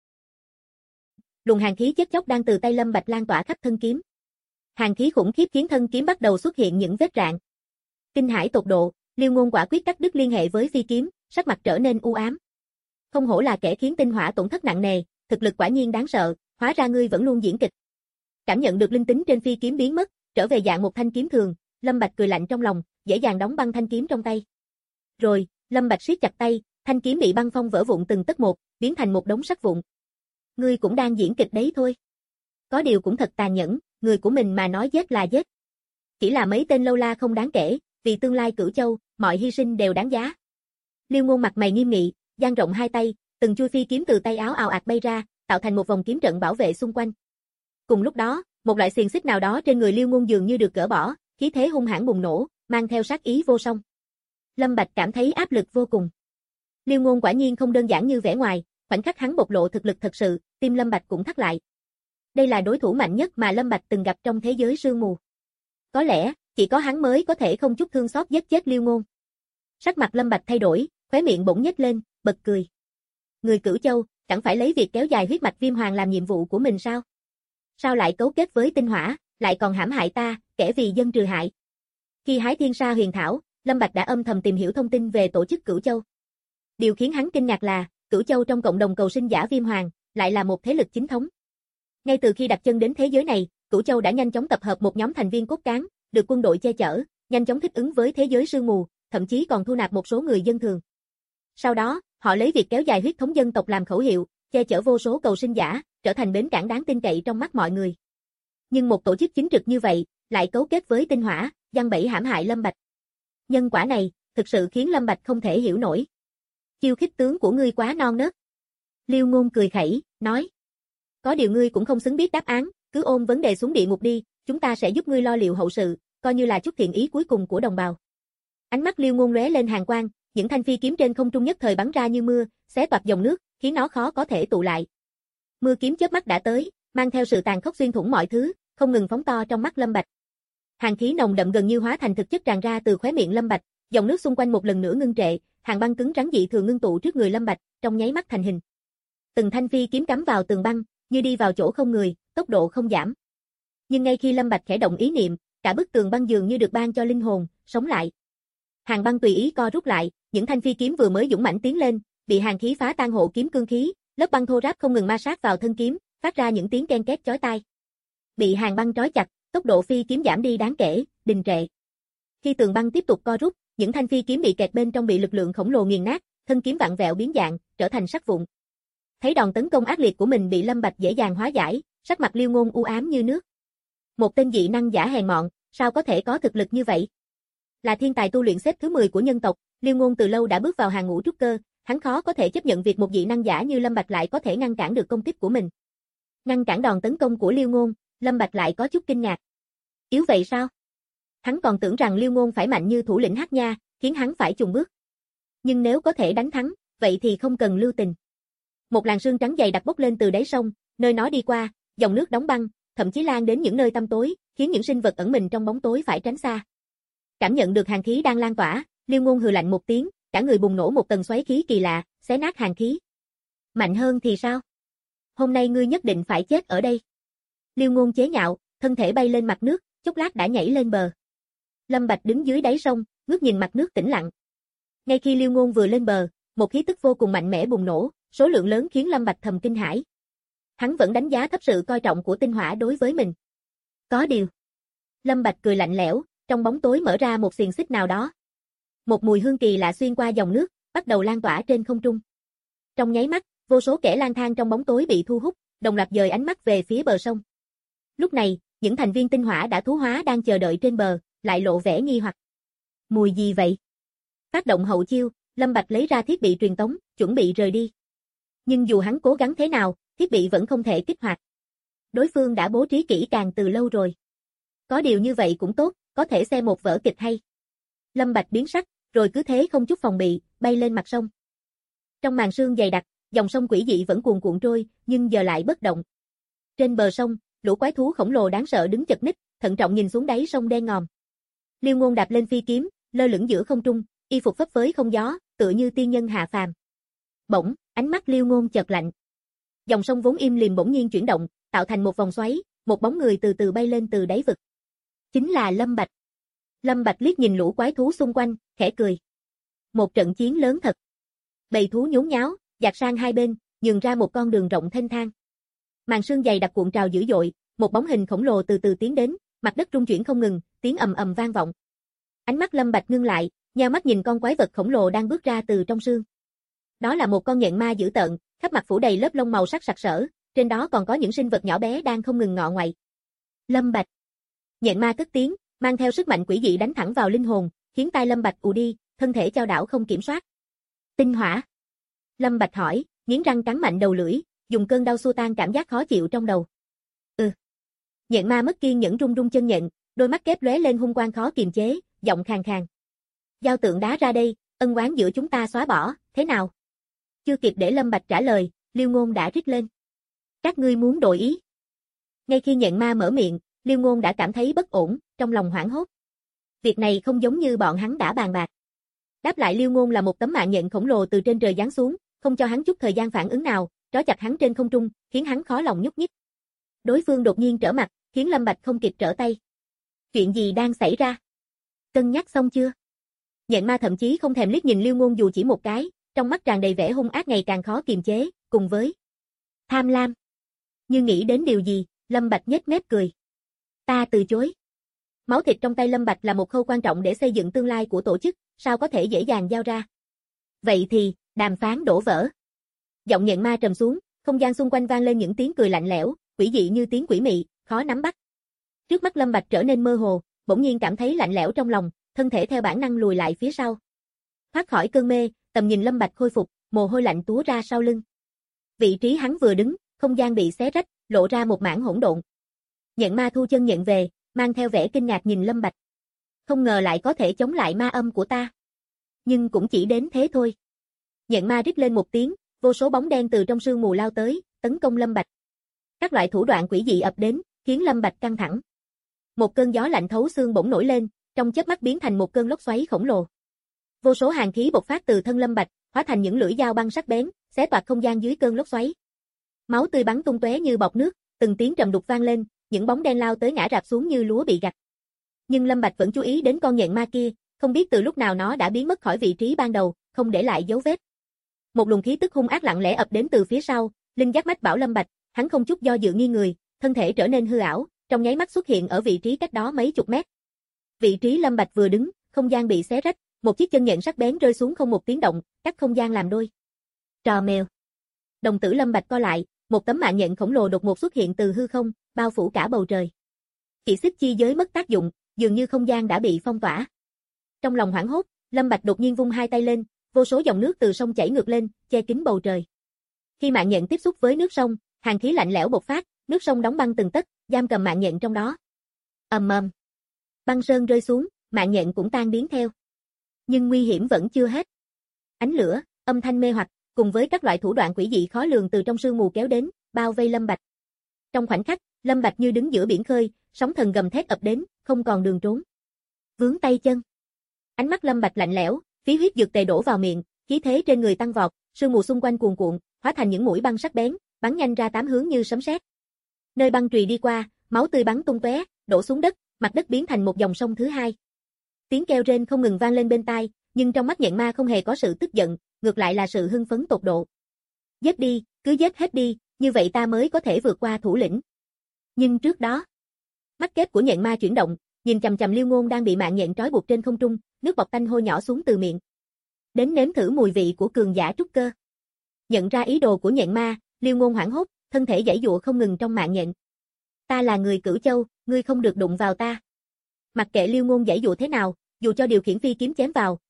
Speaker 2: Luồng hàn khí chết chóc đang từ tay Lâm Bạch lan tỏa khắp thân kiếm. Hàn khí khủng khiếp khiến thân kiếm bắt đầu xuất hiện những vết rạn. Kinh hãi tột độ, Liêu Ngôn quả quyết cắt đứt liên hệ với phi kiếm, sắc mặt trở nên u ám. Không hổ là kẻ khiến tinh hỏa tổn thất nặng nề, thực lực quả nhiên đáng sợ, hóa ra ngươi vẫn luôn diễn kịch. Cảm nhận được linh tính trên phi kiếm biến mất, trở về dạng một thanh kiếm thường, Lâm Bạch cười lạnh trong lòng, dễ dàng đóng băng thanh kiếm trong tay. Rồi, Lâm Bạch siết chặt tay, thanh kiếm bị băng phong vỡ vụn từng tấc một, biến thành một đống sắt vụn. Ngươi cũng đang diễn kịch đấy thôi. Có điều cũng thật tàn nhẫn, người của mình mà nói giết là giết. Chỉ là mấy tên lâu la không đáng kể, vì tương lai Cửu Châu, mọi hy sinh đều đáng giá. Liêu Ngôn mặt mày nghiêm nghị, dang rộng hai tay, từng chui phi kiếm từ tay áo ào ạt bay ra, tạo thành một vòng kiếm trận bảo vệ xung quanh. Cùng lúc đó, một loại xiềng xích nào đó trên người Liêu Ngôn dường như được gỡ bỏ, khí thế hung hãn bùng nổ, mang theo sát ý vô song. Lâm Bạch cảm thấy áp lực vô cùng. Liêu Ngôn quả nhiên không đơn giản như vẻ ngoài, khoảnh khắc hắn bộc lộ thực lực thật sự, tim Lâm Bạch cũng thắt lại. Đây là đối thủ mạnh nhất mà Lâm Bạch từng gặp trong thế giới sương mù. Có lẽ, chỉ có hắn mới có thể không chút thương xót giết chết Liêu Ngôn. Sắc mặt Lâm Bạch thay đổi, khóe miệng bỗng nhếch lên, bật cười. Người Cửu Châu, chẳng phải lấy việc kéo dài huyết mạch Viêm Hoàng làm nhiệm vụ của mình sao? Sao lại cấu kết với tinh hỏa, lại còn hãm hại ta, kẻ vì dân trừ hại? Khi hái thiên sa huyền thảo, Lâm Bạch đã âm thầm tìm hiểu thông tin về tổ chức Cửu Châu. Điều khiến hắn kinh ngạc là, Cửu Châu trong cộng đồng cầu sinh giả Viêm Hoàng, lại là một thế lực chính thống. Ngay từ khi đặt chân đến thế giới này, Cửu Châu đã nhanh chóng tập hợp một nhóm thành viên cốt cán, được quân đội che chở, nhanh chóng thích ứng với thế giới sương mù, thậm chí còn thu nạp một số người dân thường. Sau đó, họ lấy việc kéo dài huyết thống dân tộc làm khẩu hiệu, che chở vô số cầu sinh giả, trở thành bến cảng đáng tin cậy trong mắt mọi người. Nhưng một tổ chức chính trực như vậy, lại cấu kết với tinh hỏa, giăng bẫy hãm hại Lâm Bạch. Nhân quả này, thực sự khiến Lâm Bạch không thể hiểu nổi. Chiêu khích tướng của ngươi quá non nớt. Liêu Ngôn cười khẩy, nói. Có điều ngươi cũng không xứng biết đáp án, cứ ôm vấn đề xuống địa ngục đi, chúng ta sẽ giúp ngươi lo liệu hậu sự, coi như là chút thiện ý cuối cùng của đồng bào. Ánh mắt Liêu Ngôn lóe lên hàn quang, những thanh phi kiếm trên không trung nhất thời bắn ra như mưa, xé toạc dòng nước, khiến nó khó có thể tụ lại. Mưa kiếm chớp mắt đã tới, mang theo sự tàn khốc xuyên thủng mọi thứ, không ngừng phóng to trong mắt Lâm Bạch. Hàn khí nồng đậm gần như hóa thành thực chất tràn ra từ khóe miệng Lâm Bạch, dòng nước xung quanh một lần nữa ngưng trệ, hàng băng cứng rắn dị thường ngưng tụ trước người Lâm Bạch, trong nháy mắt thành hình. Từng thanh phi kiếm cắm vào tường băng, như đi vào chỗ không người, tốc độ không giảm. Nhưng ngay khi Lâm Bạch khẽ động ý niệm, cả bức tường băng dường như được ban cho linh hồn, sống lại. Hàng băng tùy ý co rút lại, những thanh phi kiếm vừa mới dũng mãnh tiến lên, bị hàn khí phá tan hộ kiếm cương khí, lớp băng thô ráp không ngừng ma sát vào thân kiếm, phát ra những tiếng ken két chói tai. Bị hàng băng trói chặt, tốc độ phi kiếm giảm đi đáng kể, đình trệ. Khi tường băng tiếp tục co rút, những thanh phi kiếm bị kẹt bên trong bị lực lượng khổng lồ nghiền nát, thân kiếm vặn vẹo biến dạng, trở thành sắt vụn. Thấy đòn tấn công ác liệt của mình bị Lâm Bạch dễ dàng hóa giải, sắc mặt Liêu Ngôn u ám như nước. Một tên dị năng giả hèn mọn, sao có thể có thực lực như vậy? Là thiên tài tu luyện xếp thứ 10 của nhân tộc, Liêu Ngôn từ lâu đã bước vào hàng ngũ trúc cơ, hắn khó có thể chấp nhận việc một dị năng giả như Lâm Bạch lại có thể ngăn cản được công kích của mình. Ngăn cản đòn tấn công của Liêu Ngôn, Lâm Bạch lại có chút kinh ngạc. Yếu vậy sao? Hắn còn tưởng rằng Liêu Ngôn phải mạnh như thủ lĩnh Hắc Nha, khiến hắn phải chùn bước. Nhưng nếu có thể đánh thắng, vậy thì không cần lưu tình. Một làn sương trắng dày đặc bốc lên từ đáy sông, nơi nó đi qua, dòng nước đóng băng, thậm chí lan đến những nơi tăm tối, khiến những sinh vật ẩn mình trong bóng tối phải tránh xa. Cảm nhận được hàn khí đang lan tỏa, Liêu Ngôn hừ lạnh một tiếng, cả người bùng nổ một tầng xoáy khí kỳ lạ, xé nát hàn khí. Mạnh hơn thì sao? Hôm nay ngươi nhất định phải chết ở đây. Liêu Ngôn chế nhạo, thân thể bay lên mặt nước, chốc lát đã nhảy lên bờ. Lâm Bạch đứng dưới đáy sông, ngước nhìn mặt nước tĩnh lặng. Ngay khi Liêu Ngôn vừa lên bờ, một khí tức vô cùng mạnh mẽ bùng nổ, số lượng lớn khiến Lâm Bạch thầm kinh hãi. Hắn vẫn đánh giá thấp sự coi trọng của tinh hỏa đối với mình. Có điều. Lâm Bạch cười lạnh lẽo, trong bóng tối mở ra một xiềng xích nào đó. Một mùi hương kỳ lạ xuyên qua dòng nước, bắt đầu lan tỏa trên không trung. Trong nháy mắt, vô số kẻ lang thang trong bóng tối bị thu hút, đồng loạt dời ánh mắt về phía bờ sông. Lúc này, những thành viên tinh hỏa đã thú hóa đang chờ đợi trên bờ, lại lộ vẻ nghi hoặc. Mùi gì vậy? Phát động hậu chiêu, Lâm Bạch lấy ra thiết bị truyền tống, chuẩn bị rời đi. Nhưng dù hắn cố gắng thế nào, thiết bị vẫn không thể kích hoạt. Đối phương đã bố trí kỹ càng từ lâu rồi. Có điều như vậy cũng tốt, có thể xem một vở kịch hay. Lâm Bạch biến sắc, rồi cứ thế không chút phòng bị, bay lên mặt sông. Trong màn sương dày đặc, dòng sông quỷ dị vẫn cuồn cuộn trôi, nhưng giờ lại bất động. Trên bờ sông, lũ quái thú khổng lồ đáng sợ đứng chật ních, thận trọng nhìn xuống đáy sông đen ngòm. Liêu Ngôn đạp lên phi kiếm, lơ lửng giữa không trung, y phục phấp phới không gió, tựa như tiên nhân hạ phàm. Bỗng, ánh mắt Liêu Ngôn chợt lạnh. Dòng sông vốn im lìm bỗng nhiên chuyển động, tạo thành một vòng xoáy, một bóng người từ từ bay lên từ đáy vực. Chính là Lâm Bạch. Lâm Bạch liếc nhìn lũ quái thú xung quanh, khẽ cười. Một trận chiến lớn thật. Bầy thú nhốn nháo, dạt sang hai bên, nhường ra một con đường rộng thênh thang. Màn sương dày đặc cuộn trào dữ dội, một bóng hình khổng lồ từ từ tiến đến, mặt đất rung chuyển không ngừng, tiếng ầm ầm vang vọng. Ánh mắt Lâm Bạch ngưng lại, nheo mắt nhìn con quái vật khổng lồ đang bước ra từ trong sương. Đó là một con nhện ma dữ tợn, khắp mặt phủ đầy lớp lông màu sắc sặc sỡ, trên đó còn có những sinh vật nhỏ bé đang không ngừng ngọ ngoại. Lâm Bạch. Nhện ma cất tiếng, mang theo sức mạnh quỷ dị đánh thẳng vào linh hồn, khiến tai Lâm Bạch ù đi, thân thể chao đảo không kiểm soát. Tinh hỏa. Lâm Bạch hỏi, nghiến răng cắn mạnh đầu lưỡi, dùng cơn đau xua tan cảm giác khó chịu trong đầu. Nhện ma mất kiên nhẫn rung rung chân nhện, đôi mắt kép lóe lên hung quang khó kiềm chế, giọng khàn khàn. Giao tượng đá ra đây, ân oán giữa chúng ta xóa bỏ, thế nào? Chưa kịp để Lâm Bạch trả lời, Liêu Ngôn đã rít lên. Các ngươi muốn đổi ý? Ngay khi nhện ma mở miệng, Liêu Ngôn đã cảm thấy bất ổn, trong lòng hoảng hốt. Việc này không giống như bọn hắn đã bàn bạc. Đáp lại Liêu Ngôn là một tấm mạng nhện khổng lồ từ trên trời giáng xuống, không cho hắn chút thời gian phản ứng nào, trói chặt hắn trên không trung, khiến hắn khó lòng nhúc nhích. Đối phương đột nhiên trở mặt, khiến Lâm Bạch không kịp trở tay. Chuyện gì đang xảy ra? Cân nhắc xong chưa? Nhện ma thậm chí không thèm liếc nhìn Liêu Ngôn dù chỉ một cái, trong mắt tràn đầy vẻ hung ác ngày càng khó kiềm chế, cùng với tham lam. Như nghĩ đến điều gì, Lâm Bạch nhếch mép cười. Ta từ chối. Máu thịt trong tay Lâm Bạch là một khâu quan trọng để xây dựng tương lai của tổ chức, sao có thể dễ dàng giao ra. Vậy thì, đàm phán đổ vỡ. Giọng nhện ma trầm xuống, không gian xung quanh vang lên những tiếng cười lạnh lẽo, quỷ dị như tiếng quỷ mị, khó nắm bắt. Trước mắt Lâm Bạch trở nên mơ hồ, bỗng nhiên cảm thấy lạnh lẽo trong lòng, thân thể theo bản năng lùi lại phía sau. Thoát khỏi cơn mê, tầm nhìn Lâm Bạch khôi phục, mồ hôi lạnh túa ra sau lưng. Vị trí hắn vừa đứng, không gian bị xé rách, lộ ra một mảng hỗn độn. Nhện ma thu chân nhện về, mang theo vẻ kinh ngạc nhìn Lâm Bạch. Không ngờ lại có thể chống lại ma âm của ta. Nhưng cũng chỉ đến thế thôi. Nhện ma rít lên một tiếng, vô số bóng đen từ trong sương mù lao tới, tấn công Lâm Bạch. Các loại thủ đoạn quỷ dị ập đến, khiến Lâm Bạch căng thẳng. Một cơn gió lạnh thấu xương bỗng nổi lên, trong chớp mắt biến thành một cơn lốc xoáy khổng lồ. Vô số hàn khí bộc phát từ thân Lâm Bạch, hóa thành những lưỡi dao băng sắc bén, xé toạc không gian dưới cơn lốc xoáy. Máu tươi bắn tung tóe như bọt nước, từng tiếng trầm đục vang lên, những bóng đen lao tới ngã rạp xuống như lúa bị gặt. Nhưng Lâm Bạch vẫn chú ý đến con nhện ma kia, không biết từ lúc nào nó đã biến mất khỏi vị trí ban đầu, không để lại dấu vết. Một luồng khí tức hung ác lặng lẽ ập đến từ phía sau, linh giác mách bảo Lâm Bạch, hắn không chút do dự nghiêng người, thân thể trở nên hư ảo, trong nháy mắt xuất hiện ở vị trí cách đó mấy chục mét. Vị trí Lâm Bạch vừa đứng, không gian bị xé rách, một chiếc chân nhện sắc bén rơi xuống không một tiếng động, cắt không gian làm đôi. Trò mèo. Đồng tử Lâm Bạch co lại, một tấm mạng nhện khổng lồ đột ngột xuất hiện từ hư không, bao phủ cả bầu trời. Chỉ xích chi giới mất tác dụng, dường như không gian đã bị phong tỏa. Trong lòng hoảng hốt, Lâm Bạch đột nhiên vung hai tay lên, vô số dòng nước từ sông chảy ngược lên, che kín bầu trời. Khi mạng nhện tiếp xúc với nước sông, hàn khí lạnh lẽo bộc phát, nước sông đóng băng từng tấc, giam cầm mạng nhện trong đó. Ầm ầm. Băng sơn rơi xuống, mạng nhện cũng tan biến theo. Nhưng nguy hiểm vẫn chưa hết. Ánh lửa, âm thanh mê hoặc, cùng với các loại thủ đoạn quỷ dị khó lường từ trong sương mù kéo đến, bao vây Lâm Bạch. Trong khoảnh khắc, Lâm Bạch như đứng giữa biển khơi, sóng thần gầm thét ập đến, không còn đường trốn. Vướng tay chân. Ánh mắt Lâm Bạch lạnh lẽo, khí huyết dược tề đổ vào miệng, khí thế trên người tăng vọt, sương mù xung quanh cuồn cuộn, hóa thành những mũi băng sắc bén, bắn nhanh ra tám hướng như sấm sét. Nơi băng chùy đi qua, máu tươi bắn tung tóe, đổ xuống đất, mặt đất biến thành một dòng sông thứ hai. Tiếng kêu rên không ngừng vang lên bên tai, nhưng trong mắt nhện ma không hề có sự tức giận, ngược lại là sự hưng phấn tột độ. Giết đi, cứ giết hết đi, như vậy ta mới có thể vượt qua thủ lĩnh. Nhưng trước đó, mắt kép của nhện ma chuyển động, nhìn chằm chằm Liêu Ngôn đang bị mạng nhện trói buộc trên không trung, nước bọt tanh hôi nhỏ xuống từ miệng. Đến nếm thử mùi vị của cường giả trúc cơ. Nhận ra ý đồ của nhện ma, Liêu Ngôn hoảng hốt, thân thể giãy giụa không ngừng trong mạng nhện. Ta là người Cửu Châu, ngươi không được đụng vào ta. Mặc kệ Liêu Ngôn giãy giụa thế nào, dù cho điều khiển phi kiếm chém vào,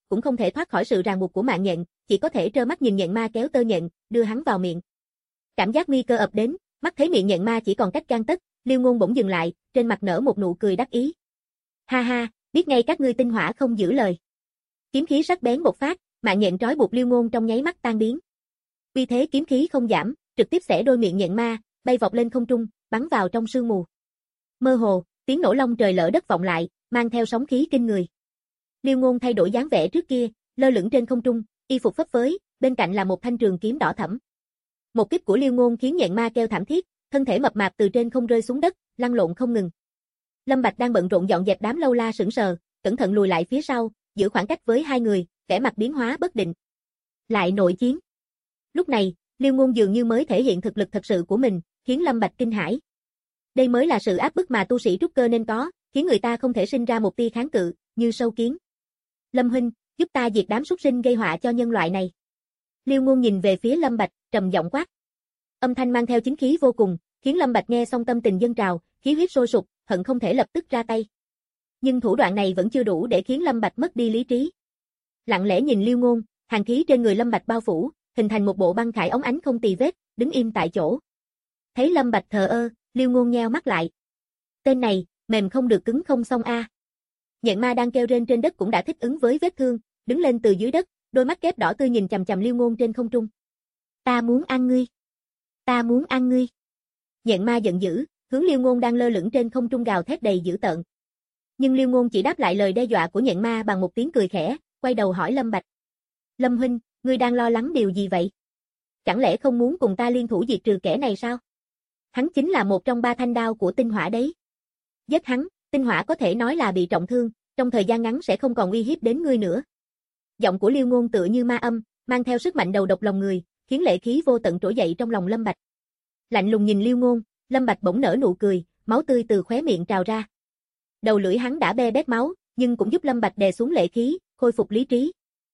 Speaker 2: cũng không thể thoát khỏi sự ràng buộc của mạng nhện, chỉ có thể trơ mắt nhìn nhện ma kéo tơ nhện, đưa hắn vào miệng. Cảm giác nguy cơ ập đến, mắt thấy miệng nhện ma chỉ còn cách gang tấc, Liêu Ngôn bỗng dừng lại, trên mặt nở một nụ cười đắc ý. Ha ha, biết ngay các ngươi tinh hỏa không giữ lời. Kiếm khí sắc bén bộc phát, mạng nhện trói buộc Liêu Ngôn trong nháy mắt tan biến. Uy thế kiếm khí không giảm, trực tiếp xẻ đôi miệng nhện ma, bay vọt lên không trung, bắn vào trong sương mù. Mơ hồ, tiếng nổ long trời lở đất vọng lại, mang theo sóng khí kinh người. Liêu Ngôn thay đổi dáng vẻ trước kia, lơ lửng trên không trung, y phục phấp phới, bên cạnh là một thanh trường kiếm đỏ thẫm. Một kích của Liêu Ngôn khiến nhện ma kêu thảm thiết, thân thể mập mạp từ trên không rơi xuống đất, lăn lộn không ngừng. Lâm Bạch đang bận rộn dọn dẹp đám lâu la sững sờ, cẩn thận lùi lại phía sau, giữ khoảng cách với hai người, vẻ mặt biến hóa bất định. Lại nội chiến. Lúc này, Liêu Ngôn dường như mới thể hiện thực lực thật sự của mình, khiến Lâm Bạch kinh hãi. Đây mới là sự áp bức mà tu sĩ trúc cơ nên có, khiến người ta không thể sinh ra một tia kháng cự, như sâu kiến. Lâm huynh, giúp ta diệt đám súc sinh gây họa cho nhân loại này. Liêu Ngôn nhìn về phía Lâm Bạch, trầm giọng quát. Âm thanh mang theo chính khí vô cùng, khiến Lâm Bạch nghe xong tâm tình dâng trào, khí huyết sôi sục, hận không thể lập tức ra tay. Nhưng thủ đoạn này vẫn chưa đủ để khiến Lâm Bạch mất đi lý trí. Lặng lẽ nhìn Liêu Ngôn, hàn khí trên người Lâm Bạch bao phủ, hình thành một bộ băng khải óng ánh không tì vết, đứng im tại chỗ. Thấy Lâm Bạch thờ ơ, Liêu Ngôn nheo mắt lại. Tên này, mềm không được cứng không xong a. Nhện ma đang kêu rên trên đất cũng đã thích ứng với vết thương, đứng lên từ dưới đất, đôi mắt kép đỏ tươi nhìn chằm chằm Liêu Ngôn trên không trung. Ta muốn ăn ngươi. Ta muốn ăn ngươi. Nhện ma giận dữ, hướng Liêu Ngôn đang lơ lửng trên không trung gào thét đầy dữ tợn. Nhưng Liêu Ngôn chỉ đáp lại lời đe dọa của nhện ma bằng một tiếng cười khẽ, quay đầu hỏi Lâm Bạch. Lâm huynh, ngươi đang lo lắng điều gì vậy? Chẳng lẽ không muốn cùng ta liên thủ diệt trừ kẻ này sao? Hắn chính là một trong 3 thanh đao của tinh hỏa đấy. Giết hắn, tinh hỏa có thể nói là bị trọng thương, trong thời gian ngắn sẽ không còn uy hiếp đến ngươi nữa. Giọng của Liêu Ngôn tựa như ma âm, mang theo sức mạnh đầu độc lòng người, khiến lệ khí vô tận trỗi dậy trong lòng Lâm Bạch. Lạnh lùng nhìn Liêu Ngôn, Lâm Bạch bỗng nở nụ cười, máu tươi từ khóe miệng trào ra. Đầu lưỡi hắn đã be bét máu, nhưng cũng giúp Lâm Bạch đè xuống lệ khí, khôi phục lý trí.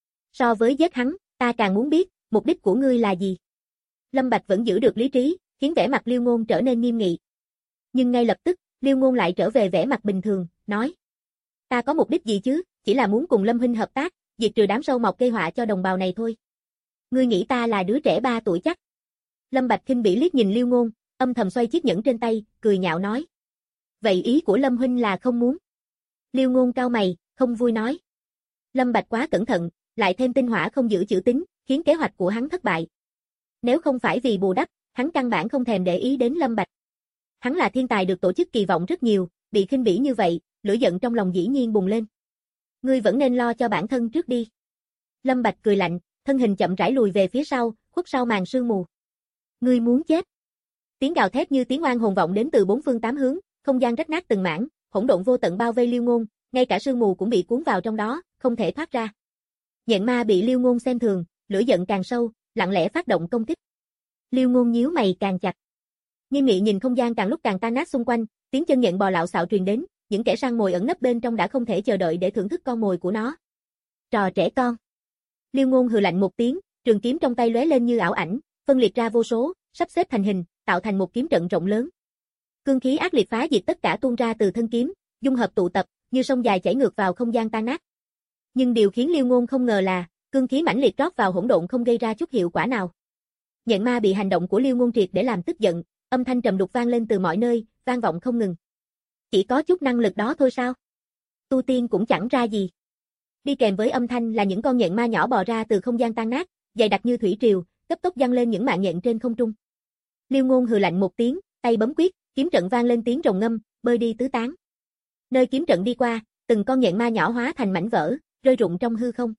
Speaker 2: So với giết hắn, ta càng muốn biết, mục đích của ngươi là gì? Lâm Bạch vẫn giữ được lý trí, khiến vẻ mặt Liêu Ngôn trở nên nghiêm nghị. Nhưng ngay lập tức, Liêu Ngôn lại trở về vẻ mặt bình thường, nói. Ta có mục đích gì chứ, chỉ là muốn cùng Lâm huynh hợp tác, diệt trừ đám sâu mọc gây họa cho đồng bào này thôi. Ngươi nghĩ ta là đứa trẻ 3 tuổi chắc? Lâm Bạch khinh bỉ liếc nhìn Liêu Ngôn, âm thầm xoay chiếc nhẫn trên tay, cười nhạo nói. Vậy ý của Lâm huynh là không muốn? Liêu Ngôn cau mày, không vui nói. Lâm Bạch quá cẩn thận, lại thêm tinh hỏa không giữ chữ tín, khiến kế hoạch của hắn thất bại. Nếu không phải vì bù đắp, hắn căn bản không thèm để ý đến Lâm Bạch. Hắn là thiên tài được tổ chức kỳ vọng rất nhiều, bị khinh bỉ như vậy, lửa giận trong lòng dĩ nhiên bùng lên. Ngươi vẫn nên lo cho bản thân trước đi. Lâm Bạch cười lạnh, thân hình chậm rãi lùi về phía sau, khuất sau màn sương mù. Ngươi muốn chết. Tiếng gào thét như tiếng oan hồn vọng đến từ 4 phương 8 hướng, không gian rách nát từng mảng, hỗn độn vô tận bao vây Liêu Ngôn, ngay cả sương mù cũng bị cuốn vào trong đó, không thể thoát ra. Nhện ma bị Liêu Ngôn xem thường, lửa giận càng sâu, lặng lẽ phát động công kích. Liêu Ngôn nhíu mày càng chặt. Nghiêm nghị nhìn không gian càng lúc càng tan nát xung quanh, tiếng chân nhện bò lạo xạo truyền đến, những kẻ săn mồi ẩn nấp bên trong đã không thể chờ đợi để thưởng thức con mồi của nó. Trò trẻ con. Liêu Ngôn hừ lạnh một tiếng, trường kiếm trong tay lóe lên như ảo ảnh, phân liệt ra vô số, sắp xếp thành hình, tạo thành một kiếm trận rộng lớn. Cương khí ác liệt phá diệt tất cả tuôn ra từ thân kiếm, dung hợp tụ tập, như sông dài chảy ngược vào không gian tan nát. Nhưng điều khiến Liêu Ngôn không ngờ là, cương khí mãnh liệt trót vào hỗn độn không gây ra chút hiệu quả nào. Nhện ma bị hành động của Liêu Ngôn triệt để làm tức giận, âm thanh trầm đục vang lên từ mọi nơi, vang vọng không ngừng. Chỉ có chút năng lực đó thôi sao? Tu tiên cũng chẳng ra gì. Đi kèm với âm thanh là những con nhện ma nhỏ bò ra từ không gian tan nát, dày đặc như thủy triều, cấp tốc giăng lên những mạng nhện trên không trung. Liêu Ngôn hừ lạnh một tiếng, tay bấm quyết, kiếm trận vang lên tiếng rồng ngâm, bơi đi tứ tán. Nơi kiếm trận đi qua, từng con nhện ma nhỏ hóa thành mảnh vỡ, rơi rụng trong hư không.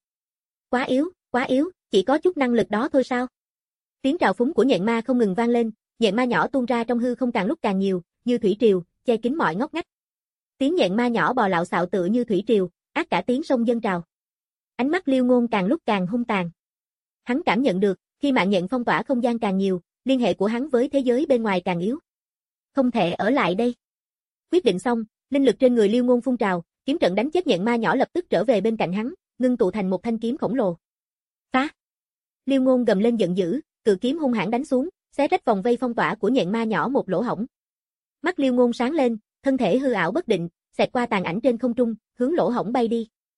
Speaker 2: Quá yếu, chỉ có chút năng lực đó thôi sao? Tiếng trào phúng của nhện ma không ngừng vang lên, nhện ma nhỏ tuôn ra trong hư không càng lúc càng nhiều, như thủy triều, che kín mọi ngóc ngách. Tiếng nhện ma nhỏ bò lạo xạo tựa như thủy triều, ác cả tiếng sông dâng trào. Ánh mắt Liêu Ngôn càng lúc càng hung tàn. Hắn cảm nhận được, khi mạng nhện phong tỏa không gian càng nhiều, liên hệ của hắn với thế giới bên ngoài càng yếu. Không thể ở lại đây. Quyết định xong, linh lực trên người Liêu Ngôn phun trào, kiếm trận đánh chết nhện ma nhỏ lập tức trở về bên cạnh hắn, ngưng tụ thành một thanh kiếm khổng lồ. Phá! Liêu Ngôn gầm lên giận dữ, cự kiếm hung hãn đánh xuống, xé rách vòng vây phong tỏa của nhện ma nhỏ một lỗ hổng. Mắt Liêu Ngôn sáng lên, thân thể hư ảo bất định, xẹt qua tàn ảnh trên không trung, hướng lỗ hổng bay đi.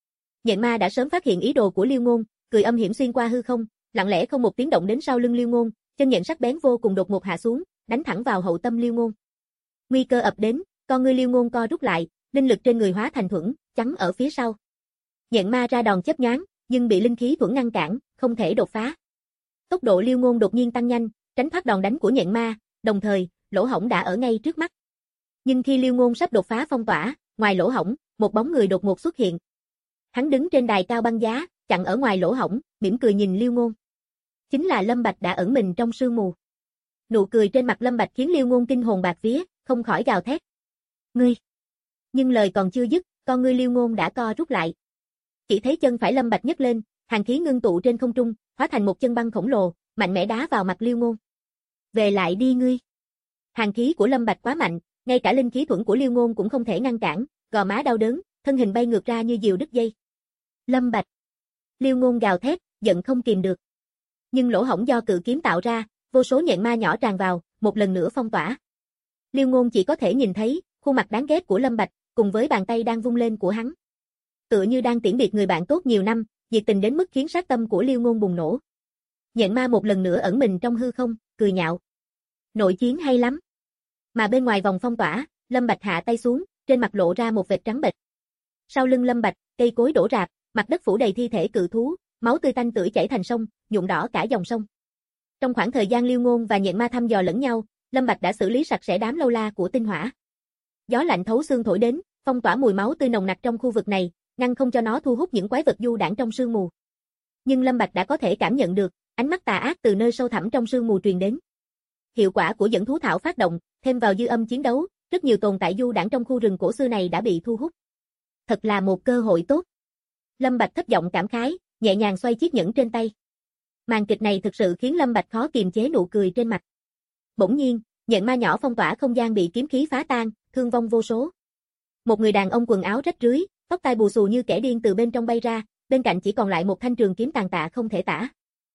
Speaker 2: Nhện ma đã sớm phát hiện ý đồ của Liêu Ngôn, cười âm hiểm xuyên qua hư không, lặng lẽ không một tiếng động đến sau lưng Liêu Ngôn, chân nhện sắc bén vô cùng đột ngột hạ xuống, đánh thẳng vào hậu tâm Liêu Ngôn. Nguy cơ ập đến, con ngươi Liêu Ngôn co rút lại, linh lực trên người hóa thành thuẫn, chắn ở phía sau. Nhện ma ra đòn chớp nhoáng, nhưng bị linh khí thuẫn ngăn cản, không thể đột phá. Tốc độ Liêu Ngôn đột nhiên tăng nhanh, tránh thoát đòn đánh của nhện ma, đồng thời, lỗ hổng đã ở ngay trước mắt. Nhưng khi Liêu Ngôn sắp đột phá phong tỏa, ngoài lỗ hổng, một bóng người đột ngột xuất hiện. Hắn đứng trên đài cao băng giá, chặn ở ngoài lỗ hổng, mỉm cười nhìn Liêu Ngôn. Chính là Lâm Bạch đã ẩn mình trong sương mù. Nụ cười trên mặt Lâm Bạch khiến Liêu Ngôn kinh hồn bạt vía, không khỏi gào thét. Ngươi! Nhưng lời còn chưa dứt, con ngươi Liêu Ngôn đã co rút lại. Chỉ thấy chân phải Lâm Bạch nhấc lên, hàn khí ngưng tụ trên không trung, hóa thành một chân băng khổng lồ, mạnh mẽ đá vào mặt Liêu Ngôn. Về lại đi ngươi! Hàn khí của Lâm Bạch quá mạnh, ngay cả linh khí thuẫn của Liêu Ngôn cũng không thể ngăn cản, gò má đau đớn, thân hình bay ngược ra như diều đứt dây. Lâm Bạch! Liêu Ngôn gào thét, giận không kìm được. Nhưng lỗ hổng do cự kiếm tạo ra, vô số nhện ma nhỏ tràn vào, một lần nữa phong tỏa. Liêu Ngôn chỉ có thể nhìn thấy khuôn mặt đáng ghét của Lâm Bạch, cùng với bàn tay đang vung lên của hắn. Tựa như đang tiễn biệt người bạn tốt nhiều năm, nhiệt tình đến mức khiến sát tâm của Liêu Ngôn bùng nổ. Nhện ma một lần nữa ẩn mình trong hư không, cười nhạo. Nội chiến hay lắm. Mà bên ngoài vòng phong tỏa, Lâm Bạch hạ tay xuống, trên mặt lộ ra một vệt trắng bệch. Sau lưng Lâm Bạch, cây cối đổ rạp, mặt đất phủ đầy thi thể cự thú, máu tươi tanh tưởi chảy thành sông, nhuộm đỏ cả dòng sông. Trong khoảng thời gian Liêu Ngôn và nhện ma thăm dò lẫn nhau, Lâm Bạch đã xử lý sạch sẽ đám lâu la của tinh hỏa. Gió lạnh thấu xương thổi đến, phong tỏa mùi máu tươi nồng nặc trong khu vực này, ngăn không cho nó thu hút những quái vật du đãng trong sương mù. Nhưng Lâm Bạch đã có thể cảm nhận được, ánh mắt tà ác từ nơi sâu thẳm trong sương mù truyền đến. Hiệu quả của dẫn thú thảo phát động, thêm vào dư âm chiến đấu, rất nhiều tồn tại du đãng trong khu rừng cổ xưa này đã bị thu hút. Thật là một cơ hội tốt. Lâm Bạch thấp giọng cảm khái, nhẹ nhàng xoay chiếc nhẫn trên tay. Màn kịch này thực sự khiến Lâm Bạch khó kiềm chế nụ cười trên mặt. Bỗng nhiên, nhện ma nhỏ phong tỏa không gian bị kiếm khí phá tan, thương vong vô số. Một người đàn ông quần áo rách rưới, tóc tai bù xù như kẻ điên từ bên trong bay ra, bên cạnh chỉ còn lại một thanh trường kiếm tàn tạ không thể tả.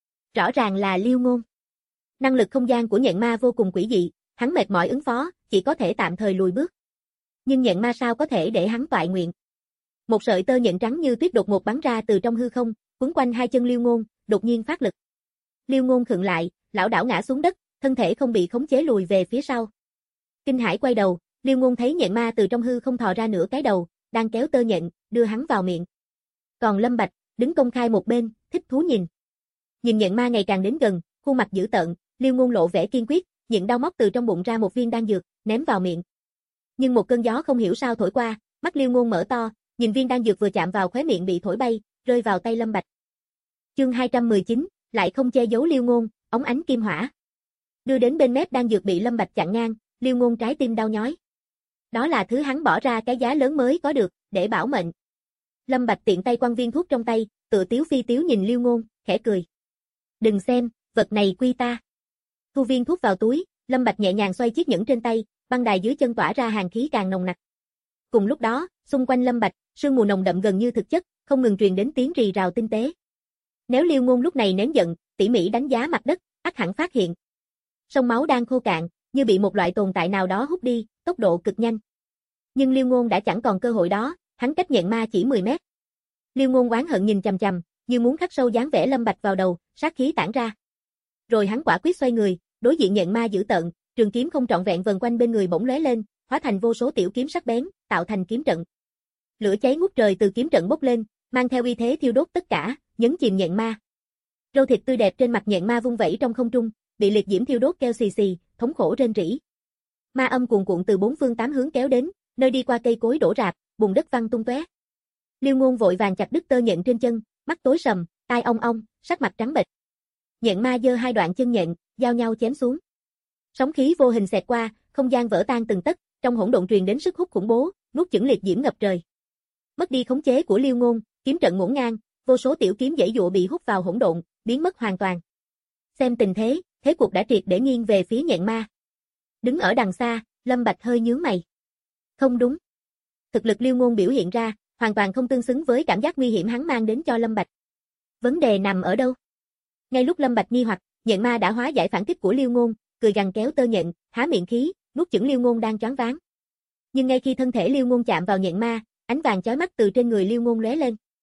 Speaker 2: Rõ ràng là Liêu Ngôn. Năng lực không gian của nhện ma vô cùng quỷ dị, hắn mệt mỏi ứng phó, chỉ có thể tạm thời lùi bước. Nhưng nhện ma sao có thể để hắn toại nguyện? Một sợi tơ nhện trắng như tuyết đột ngột bắn ra từ trong hư không, quấn quanh hai chân Liêu Ngôn, đột nhiên phát lực. Liêu Ngôn khựng lại, lảo đảo ngã xuống đất, thân thể không bị khống chế lùi về phía sau. Kinh hãi quay đầu, Liêu Ngôn thấy nhện ma từ trong hư không thò ra nửa cái đầu, đang kéo tơ nhện, đưa hắn vào miệng. Còn Lâm Bạch, đứng công khai một bên, thích thú nhìn. Nhìn nhện ma ngày càng đến gần, khuôn mặt dữ tợn, Liêu Ngôn lộ vẻ kiên quyết, nhịn đau móc từ trong bụng ra một viên đan dược, ném vào miệng. Nhưng một cơn gió không hiểu sao thổi qua, mắt Liêu Ngôn mở to, nhìn viên đan dược vừa chạm vào khóe miệng bị thổi bay, rơi vào tay Lâm Bạch. Chương 219, lại không che giấu Liêu Ngôn, óng ánh kim hỏa. Đưa đến bên mép đan dược bị Lâm Bạch chặn ngang, Liêu Ngôn trái tim đau nhói. Đó là thứ hắn bỏ ra cái giá lớn mới có được, để bảo mệnh. Lâm Bạch tiện tay quăng viên thuốc trong tay, tựa tiếu phi tiếu nhìn Liêu Ngôn, khẽ cười. Đừng xem, vật này quy ta. Thu viên thuốc vào túi, Lâm Bạch nhẹ nhàng xoay chiếc nhẫn trên tay, băng đài dưới chân tỏa ra hàn khí càng nồng nặc. Cùng lúc đó, xung quanh Lâm Bạch, sương mù nồng đậm gần như thực chất, không ngừng truyền đến tiếng rì rào tinh tế. Nếu Liêu Ngôn lúc này nén giận, tỉ mỉ đánh giá mặt đất, ắt hẳn phát hiện. Sông máu đang khô cạn, như bị một loại tồn tại nào đó hút đi, tốc độ cực nhanh. Nhưng Liêu Ngôn đã chẳng còn cơ hội đó, hắn cách nhện ma chỉ 10 mét. Liêu Ngôn oán hận nhìn chằm chằm, như muốn khắc sâu dáng vẻ Lâm Bạch vào đầu, sát khí tản ra. Rồi hắn quả quyết xoay người, đối diện nhện ma dữ tợn, trường kiếm không trọn vẹn vần quanh bên người bỗng lóe lên, hóa thành vô số tiểu kiếm sắc bén, tạo thành kiếm trận. Lửa cháy ngút trời từ kiếm trận bốc lên, mang theo uy thế thiêu đốt tất cả, nhấn chìm nhện ma. Râu thịt tươi đẹp trên mặt nhện ma vung vẩy trong không trung, bị liệt diễm thiêu đốt kêu xì xì, thống khổ rên rỉ. Ma âm cuồn cuộn từ bốn phương tám hướng kéo đến, nơi đi qua cây cối đổ rạp, bùn đất văng tung tóe. Liêu Ngôn vội vàng chặt đứt tơ nhện trên chân, mắt tối sầm, tai ong ong, sắc mặt trắng bệch. Nhện ma giơ hai đoạn chân nhện, giao nhau chém xuống. Sóng khí vô hình xẹt qua, không gian vỡ tan từng tấc, trong hỗn độn truyền đến sức hút khủng bố, nuốt chửng liệt diễm ngập trời. Mất đi khống chế của Liêu Ngôn, kiếm trận ngổn ngang, vô số tiểu kiếm giãy giụa bị hút vào hỗn độn, biến mất hoàn toàn. Xem tình thế, thế cuộc đã triệt để nghiêng về phía nhện ma. Đứng ở đằng xa, Lâm Bạch hơi nhướng mày. Không đúng. Thực lực Liêu Ngôn biểu hiện ra, hoàn toàn không tương xứng với cảm giác nguy hiểm hắn mang đến cho Lâm Bạch. Vấn đề nằm ở đâu? Ngay lúc Lâm Bạch nghi hoặc, nhện ma đã hóa giải phản kích của Liêu Ngôn, cười gằn kéo tơ nhện, há miệng khí, nuốt chửng Liêu Ngôn đang choáng váng. Nhưng ngay khi thân thể Liêu Ngôn chạm vào nhện ma, ánh vàng chói mắt từ trên người Liêu Ngôn lóe lên.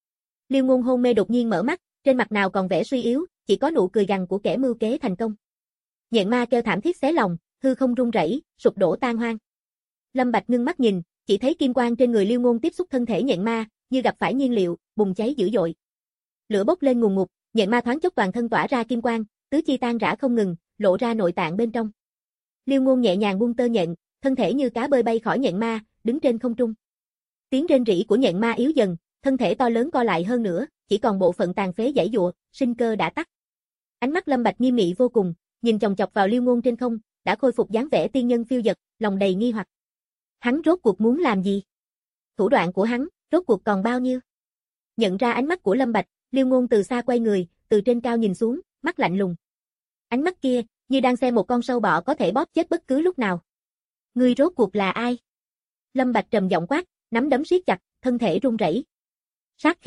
Speaker 2: Liêu Ngôn hôn mê đột nhiên mở mắt, trên mặt nào còn vẻ suy yếu, chỉ có nụ cười gằn của kẻ mưu kế thành công. Nhện ma kêu thảm thiết xé lòng, hư không rung rẩy, sụp đổ tan hoang. Lâm Bạch ngưng mắt nhìn, chỉ thấy kim quang trên người Liêu Ngôn tiếp xúc thân thể nhện ma, như gặp phải nhiên liệu, bùng cháy dữ dội. Lửa bốc lên ngùn ngụt, nhện ma thoáng chốc toàn thân tỏa ra kim quang, tứ chi tan rã không ngừng, lộ ra nội tạng bên trong. Liêu Ngôn nhẹ nhàng buông tơ nhện, thân thể như cá bơi bay khỏi nhện ma, đứng trên không trung. Tiếng rên rỉ của nhện ma yếu dần, thân thể to lớn co lại hơn nữa, chỉ còn bộ phận tàn phế giãy giụa, sinh cơ đã tắt. Ánh mắt Lâm Bạch nghiêm nghị vô cùng, nhìn chòng chọc vào Liêu Ngôn trên không, đã khôi phục dáng vẻ tiên nhân phiêu dật, lòng đầy nghi hoặc. Hắn rốt cuộc muốn làm gì? Thủ đoạn của hắn, rốt cuộc còn bao nhiêu? Nhận ra ánh mắt của Lâm Bạch, Liêu Ngôn từ xa quay người, từ trên cao nhìn xuống, mắt lạnh lùng. Ánh mắt kia, như đang xem một con sâu bọ có thể bóp chết bất cứ lúc nào. Ngươi rốt cuộc là ai? Lâm Bạch trầm giọng quát, nắm đấm siết chặt, thân thể run rẩy. Sát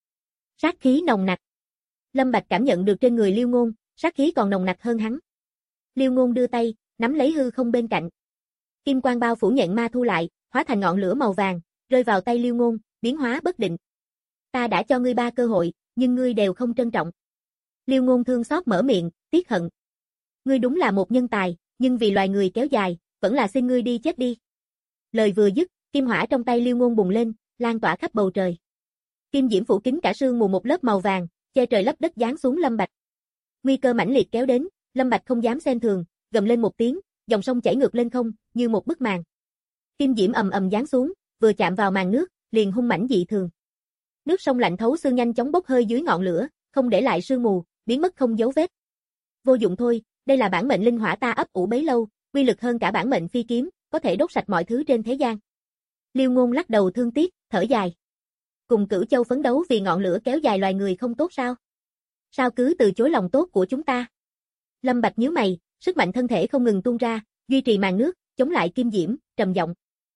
Speaker 2: khí nồng nặc. Lâm Bạch cảm nhận được trên người Liêu Ngôn, sát khí còn nồng nặc hơn hắn. Liêu Ngôn đưa tay, nắm lấy hư không bên cạnh. Kim quang bao phủ nhện ma thu lại, hóa thành ngọn lửa màu vàng, rơi vào tay Liêu Ngôn, biến hóa bất định. Ta đã cho ngươi 3 cơ hội, nhưng ngươi đều không trân trọng. Liêu Ngôn thương xót mở miệng, tiếc hận. Ngươi đúng là một nhân tài, nhưng vì loài người kéo dài, vẫn là xin ngươi đi chết đi. Lời vừa dứt, kim hỏa trong tay Liêu Ngôn bùng lên, lan tỏa khắp bầu trời. Kim diễm phủ kín cả sương mù một lớp màu vàng, che trời lấp đất giáng xuống Lâm Bạch. Nguy cơ mãnh liệt kéo đến, Lâm Bạch không dám xem thường, gầm lên một tiếng, dòng sông chảy ngược lên không, như một bức màn. Kim diễm ầm ầm giáng xuống, vừa chạm vào màn nước, liền hung mãnh dị thường. Nước sông lạnh thấu xương nhanh chóng bốc hơi dưới ngọn lửa, không để lại sương mù, biến mất không dấu vết. Vô dụng thôi, đây là bản mệnh linh hỏa ta ấp ủ bấy lâu, uy lực hơn cả bản mệnh phi kiếm, có thể đốt sạch mọi thứ trên thế gian. Liêu Ngôn lắc đầu thương tiếc, thở dài. Cùng Cửu Châu phấn đấu vì ngọn lửa kéo dài loài người không tốt sao? Sao cứ từ chối lòng tốt của chúng ta? Lâm Bạch nhíu mày, sức mạnh thân thể không ngừng tuôn ra, duy trì màn nước, chống lại kim diễm, trầm giọng.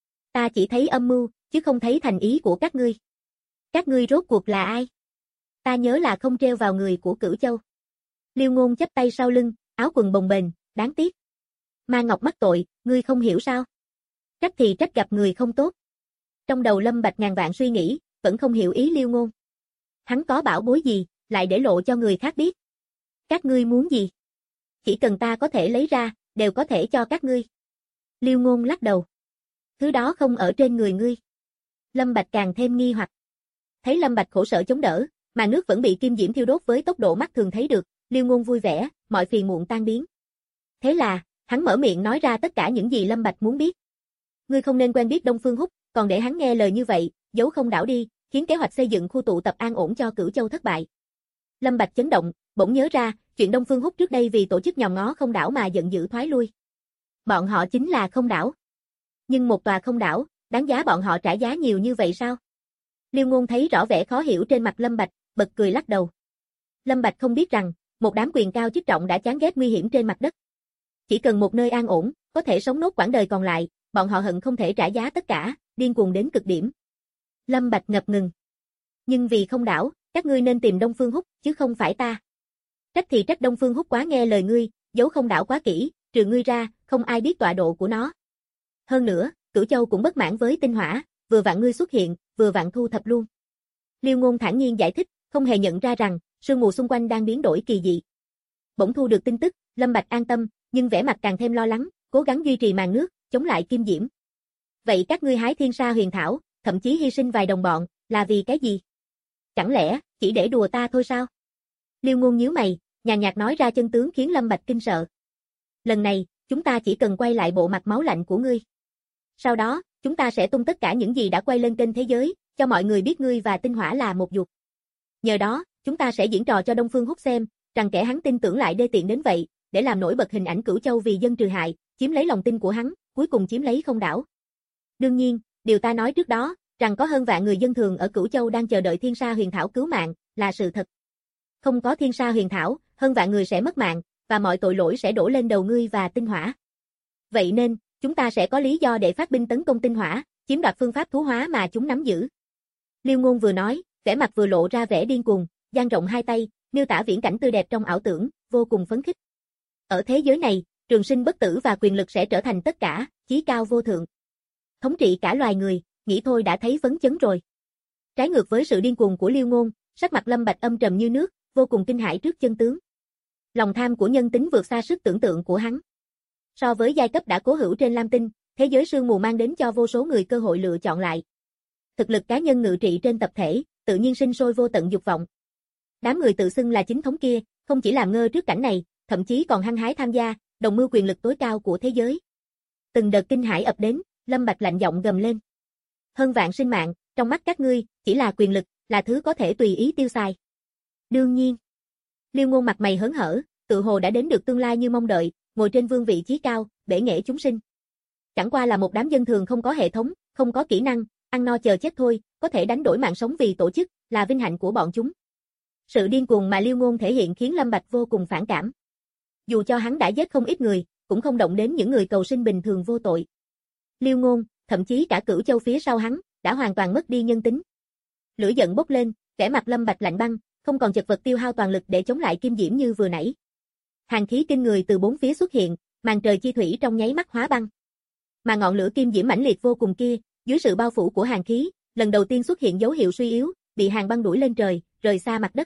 Speaker 2: Ta chỉ thấy âm mưu, chứ không thấy thành ý của các ngươi. Các ngươi rốt cuộc là ai? Ta nhớ là không treo vào người của Cửu Châu. Liêu Ngôn chắp tay sau lưng, áo quần bồng bềnh, đáng tiếc. Ma Ngọc mắc tội, ngươi không hiểu sao? Trách thì trách gặp người không tốt. Trong đầu Lâm Bạch ngàn vạn suy nghĩ, vẫn không hiểu ý Liêu Ngôn. Hắn có bảo bối gì, lại để lộ cho người khác biết. Các ngươi muốn gì? Chỉ cần ta có thể lấy ra, đều có thể cho các ngươi. Liêu Ngôn lắc đầu. Thứ đó không ở trên người ngươi. Lâm Bạch càng thêm nghi hoặc. Thấy Lâm Bạch khổ sở chống đỡ, mà nước vẫn bị kim diễm thiêu đốt với tốc độ mắt thường thấy được, Liêu Ngôn vui vẻ, mọi phiền muộn tan biến. Thế là, hắn mở miệng nói ra tất cả những gì Lâm Bạch muốn biết. Ngươi không nên quen biết Đông Phương Húc, còn để hắn nghe lời như vậy, giấu không đảo đi, khiến kế hoạch xây dựng khu tụ tập an ổn cho Cửu Châu thất bại. Lâm Bạch chấn động, bỗng nhớ ra, chuyện Đông Phương Húc trước đây vì tổ chức nhòm ngó không đảo mà giận dữ thoái lui. Bọn họ chính là không đảo. Nhưng một tòa không đảo, đáng giá bọn họ trả giá nhiều như vậy sao? Liêu Ngôn thấy rõ vẻ khó hiểu trên mặt Lâm Bạch, bật cười lắc đầu. Lâm Bạch không biết rằng, một đám quyền cao chức trọng đã chán ghét nguy hiểm trên mặt đất. Chỉ cần một nơi an ổn, có thể sống nốt quãng đời còn lại, bọn họ hận không thể trả giá tất cả, điên cuồng đến cực điểm. Lâm Bạch ngập ngừng. Nhưng vì không đảo, các ngươi nên tìm Đông Phương Húc, chứ không phải ta. Trách thì trách Đông Phương Húc quá nghe lời ngươi, giấu không đảo quá kỹ, trừ ngươi ra, không ai biết tọa độ của nó. Hơn nữa, Cửu Châu cũng bất mãn với tinh hỏa, vừa vặn ngươi xuất hiện, vừa vặn thu thập luôn. Liêu Ngôn thản nhiên giải thích, không hề nhận ra rằng, sương mù xung quanh đang biến đổi kỳ dị. Bỗng thu được tin tức, Lâm Bạch an tâm, nhưng vẻ mặt càng thêm lo lắng, cố gắng duy trì màn nước, chống lại kim diễm. Vậy các ngươi hái thiên sa huyền thảo, thậm chí hy sinh vài đồng bọn, là vì cái gì? Chẳng lẽ, chỉ để đùa ta thôi sao? Liêu Ngôn nhíu mày, nhàn nhạt nói ra chân tướng khiến Lâm Bạch kinh sợ. Lần này, chúng ta chỉ cần quay lại bộ mặt máu lạnh của ngươi. Sau đó, chúng ta sẽ tung tất cả những gì đã quay lên kênh thế giới, cho mọi người biết ngươi và tinh hỏa là một ruột. Nhờ đó, chúng ta sẽ diễn trò cho Đông Phương Húc xem, rằng kẻ hắn tin tưởng lại đê tiện đến vậy, để làm nổi bật hình ảnh Cửu Châu vì dân trừ hại, chiếm lấy lòng tin của hắn, cuối cùng chiếm lấy không đảo. Đương nhiên, điều ta nói trước đó, rằng có hơn vạn người dân thường ở Cửu Châu đang chờ đợi thiên sa huyền thảo cứu mạng, là sự thật. Không có thiên sa huyền thảo, hơn vạn người sẽ mất mạng, và mọi tội lỗi sẽ đổ lên đầu ngươi và tinh hỏa. Vậy nên, chúng ta sẽ có lý do để phát binh tấn công tinh hỏa, chiếm đoạt phương pháp thú hóa mà chúng nắm giữ. Liêu Ngôn vừa nói, vẻ mặt vừa lộ ra vẻ điên cuồng, dang rộng hai tay, miêu tả viễn cảnh tươi đẹp trong ảo tưởng, vô cùng phấn khích. Ở thế giới này, trường sinh bất tử và quyền lực sẽ trở thành tất cả, chí cao vô thượng. Thống trị cả loài người, nghĩ thôi đã thấy phấn chấn rồi. Trái ngược với sự điên cuồng của Liêu Ngôn, sắc mặt Lâm Bạch âm trầm như nước, vô cùng kinh hãi trước chân tướng. Lòng tham của nhân tính vượt xa sức tưởng tượng của hắn. So với giai cấp đã cố hữu trên Lam Tinh, thế giới sương mù mang đến cho vô số người cơ hội lựa chọn lại. Thực lực cá nhân ngự trị trên tập thể, tự nhiên sinh sôi vô tận dục vọng. Đám người tự xưng là chính thống kia, không chỉ làm ngơ trước cảnh này, thậm chí còn hăng hái tham gia, đồng mưu quyền lực tối cao của thế giới. Từng đợt kinh hãi ập đến, Lâm Bạch lạnh giọng gầm lên. Hơn vạn sinh mạng, trong mắt các ngươi, chỉ là quyền lực, là thứ có thể tùy ý tiêu xài. Đương nhiên. Liêu Ngôn mặt mày hớn hở, tự hồ đã đến được tương lai như mong đợi, ngồi trên vương vị chí cao, bể nghệ chúng sinh. Chẳng qua là một đám dân thường không có hệ thống, không có kỹ năng, ăn no chờ chết thôi, có thể đánh đổi mạng sống vì tổ chức, là vinh hạnh của bọn chúng. Sự điên cuồng mà Liêu Ngôn thể hiện khiến Lâm Bạch vô cùng phản cảm. Dù cho hắn đã giết không ít người, cũng không động đến những người cầu sinh bình thường vô tội. Liêu Ngôn, thậm chí cả Cửu Châu phía sau hắn, đã hoàn toàn mất đi nhân tính. Lửa giận bốc lên, vẻ mặt Lâm Bạch lạnh băng, không còn chật vật tiêu hao toàn lực để chống lại kim diễm như vừa nãy. Hàn khí kinh người từ bốn phía xuất hiện, màn trời chi thủy trong nháy mắt hóa băng. Mà ngọn lửa kim diễm mãnh liệt vô cùng kia, dưới sự bao phủ của hàn khí, lần đầu tiên xuất hiện dấu hiệu suy yếu, bị hàn băng đuổi lên trời, rời xa mặt đất.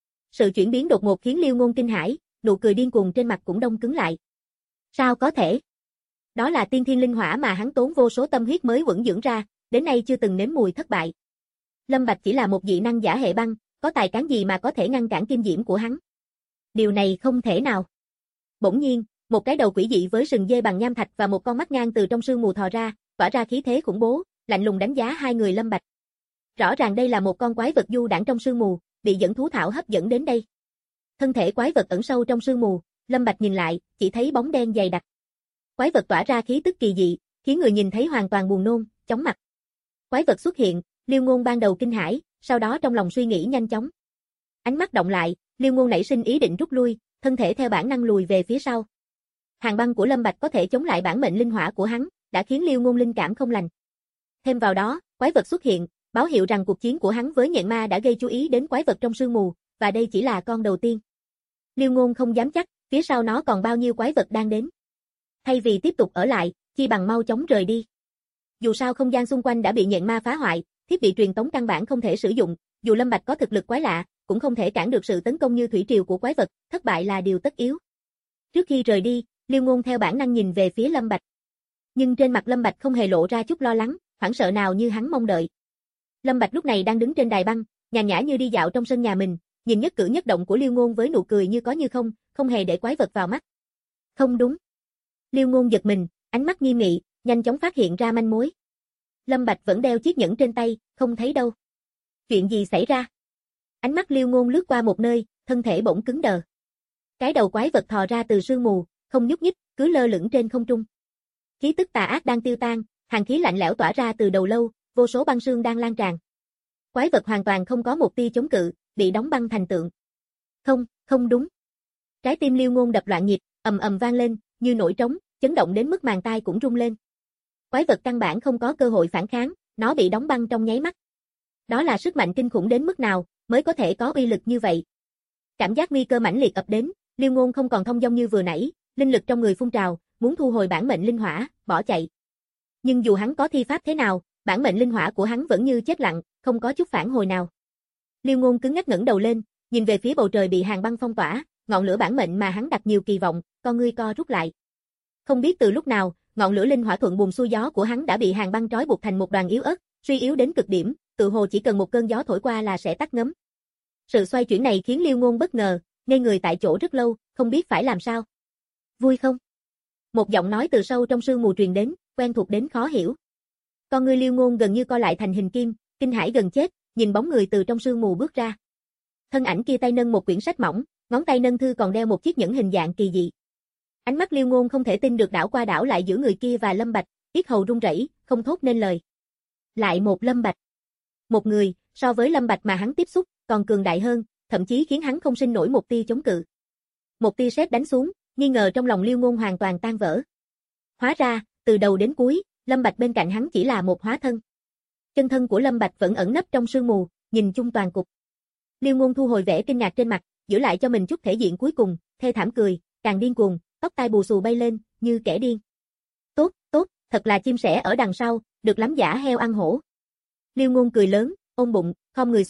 Speaker 2: Sự chuyển biến đột ngột khiến Liêu Ngôn kinh hãi, nụ cười điên cuồng trên mặt cũng đông cứng lại. Sao có thể? Đó là tiên thiên linh hỏa mà hắn tốn vô số tâm huyết mới vững dưỡng ra, đến nay chưa từng nếm mùi thất bại. Lâm Bạch chỉ là một dị năng giả hệ băng, có tài cán gì mà có thể ngăn cản kim diễm của hắn? Điều này không thể nào. Bỗng nhiên, một cái đầu quỷ dị với sừng dê bằng nham thạch và một con mắt ngang từ trong sương mù thò ra, tỏa ra khí thế khủng bố, lạnh lùng đánh giá hai người Lâm Bạch. Rõ ràng đây là một con quái vật du đãng trong sương mù, bị dẫn thú thảo hấp dẫn đến đây. Thân thể quái vật ẩn sâu trong sương mù, Lâm Bạch nhìn lại, chỉ thấy bóng đen dày đặc. Quái vật tỏa ra khí tức kỳ dị, khiến người nhìn thấy hoàn toàn buồn nôn, chóng mặt. Quái vật xuất hiện, Liêu Ngôn ban đầu kinh hãi, sau đó trong lòng suy nghĩ nhanh chóng. Ánh mắt động lại, Liêu Ngôn nảy sinh ý định rút lui, thân thể theo bản năng lùi về phía sau. Hàn băng của Lâm Bạch có thể chống lại bản mệnh linh hỏa của hắn, đã khiến Liêu Ngôn linh cảm không lành. Thêm vào đó, quái vật xuất hiện, báo hiệu rằng cuộc chiến của hắn với nhện ma đã gây chú ý đến quái vật trong sương mù, và đây chỉ là con đầu tiên. Liêu Ngôn không dám chắc, phía sau nó còn bao nhiêu quái vật đang đến. Thay vì tiếp tục ở lại, chi bằng mau chóng rời đi. Dù sao không gian xung quanh đã bị nhện ma phá hoại, thiết bị truyền tống căn bản không thể sử dụng, dù Lâm Bạch có thực lực quái lạ, cũng không thể cản được sự tấn công như thủy triều của quái vật, thất bại là điều tất yếu. Trước khi rời đi, Liêu Ngôn theo bản năng nhìn về phía Lâm Bạch. Nhưng trên mặt Lâm Bạch không hề lộ ra chút lo lắng, hoảng sợ nào như hắn mong đợi. Lâm Bạch lúc này đang đứng trên đài băng, nhàn nhã như đi dạo trong sân nhà mình, nhìn nhất cử nhất động của Liêu Ngôn với nụ cười như có như không, không hề để quái vật vào mắt. Không đúng. Liêu Ngôn giật mình, ánh mắt nghiêm nghị, nhanh chóng phát hiện ra manh mối. Lâm Bạch vẫn đeo chiếc nhẫn trên tay, không thấy đâu. Chuyện gì xảy ra? Ánh mắt Liêu Ngôn lướt qua một nơi, thân thể bỗng cứng đờ. Cái đầu quái vật thò ra từ sương mù, không nhúc nhích, cứ lơ lửng trên không trung. Khí tức tà ác đang tiêu tan, hàn khí lạnh lẽo tỏa ra từ đầu lâu, vô số băng sương đang lan tràn. Quái vật hoàn toàn không có một tia chống cự, bị đóng băng thành tượng. Không, không đúng. Trái tim Liêu Ngôn đập loạn nhịp, ầm ầm vang lên, như nổi trống, chấn động đến mức màng tai cũng rung lên. Quái vật căn bản không có cơ hội phản kháng, nó bị đóng băng trong nháy mắt. Đó là sức mạnh kinh khủng đến mức nào, mới có thể có uy lực như vậy. Cảm giác nguy cơ mãnh liệt ập đến, Liêu Ngôn không còn thông dong như vừa nãy, linh lực trong người phun trào, muốn thu hồi bản mệnh linh hỏa, bỏ chạy. Nhưng dù hắn có thi pháp thế nào, bản mệnh linh hỏa của hắn vẫn như chết lặng, không có chút phản hồi nào. Liêu Ngôn cứng ngắc ngẩng đầu lên, nhìn về phía bầu trời bị hàn băng phong tỏa, ngọn lửa bản mệnh mà hắn đặt nhiều kỳ vọng, con ngươi co rút lại. Không biết từ lúc nào, ngọn lửa linh hỏa thuận buồm xuôi gió của hắn đã bị hàn băng trói buộc thành một đoàn yếu ớt, suy yếu đến cực điểm, tự hồ chỉ cần một cơn gió thổi qua là sẽ tắt ngấm. Sự xoay chuyển này khiến Liêu Ngôn bất ngờ, ngây người tại chỗ rất lâu, không biết phải làm sao. Vui không? Một giọng nói từ sâu trong sương mù truyền đến, quen thuộc đến khó hiểu. Con ngươi Liêu Ngôn gần như co lại thành hình kim, kinh hãi gần chết, nhìn bóng người từ trong sương mù bước ra. Thân ảnh kia tay nâng một quyển sách mỏng, ngón tay nâng thư còn đeo một chiếc nhẫn hình dạng kỳ dị. Ánh mắt Liêu Ngôn không thể tin được đảo qua đảo lại giữa người kia và Lâm Bạch, yết hầu run rẩy, không thốt nên lời. Lại một Lâm Bạch. Một người, so với Lâm Bạch mà hắn tiếp xúc, còn cường đại hơn, thậm chí khiến hắn không sinh nổi một tia chống cự. Một tia sét đánh xuống, nghi ngờ trong lòng Liêu Ngôn hoàn toàn tan vỡ. Hóa ra, từ đầu đến cuối, Lâm Bạch bên cạnh hắn chỉ là một hóa thân. Chân thân của Lâm Bạch vẫn ẩn nấp trong sương mù, nhìn chung toàn cục. Liêu Ngôn thu hồi vẻ kinh ngạc trên mặt, giữ lại cho mình chút thể diện cuối cùng, thê thảm cười, càng điên cuồng, tóc tai bù xù bay lên, như kẻ điên. Tốt, tốt, thật là chim sẻ ở đằng sau, được lắm giả heo ăn hổ. Liêu Ngôn cười lớn, ôm bụng, khom người xuống,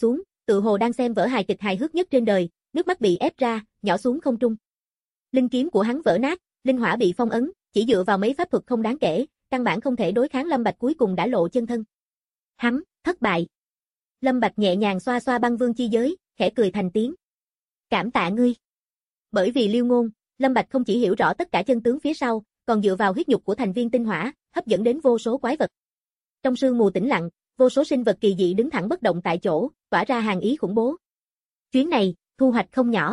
Speaker 2: tự hồ đang xem vở hài kịch hài hước nhất trên đời, nước mắt bị ép ra, nhỏ xuống không trung. Linh kiếm của hắn vỡ nát, linh hỏa bị phong ấn, chỉ dựa vào mấy pháp thuật không đáng kể, căn bản không thể đối kháng Lâm Bạch cuối cùng đã lộ chân thân. Hắn, thất bại. Lâm Bạch nhẹ nhàng xoa xoa băng vương chi giới, khẽ cười thành tiếng. Cảm tạ ngươi. Bởi vì Liêu Ngôn, Lâm Bạch không chỉ hiểu rõ tất cả chân tướng phía sau, còn dựa vào huyết nhục của thành viên tinh hỏa, hấp dẫn đến vô số quái vật. Trong sương mù tĩnh lặng, vô số sinh vật kỳ dị đứng thẳng bất động tại chỗ, tỏa ra hàn ý khủng bố. Chuyến này, thu hoạch không nhỏ.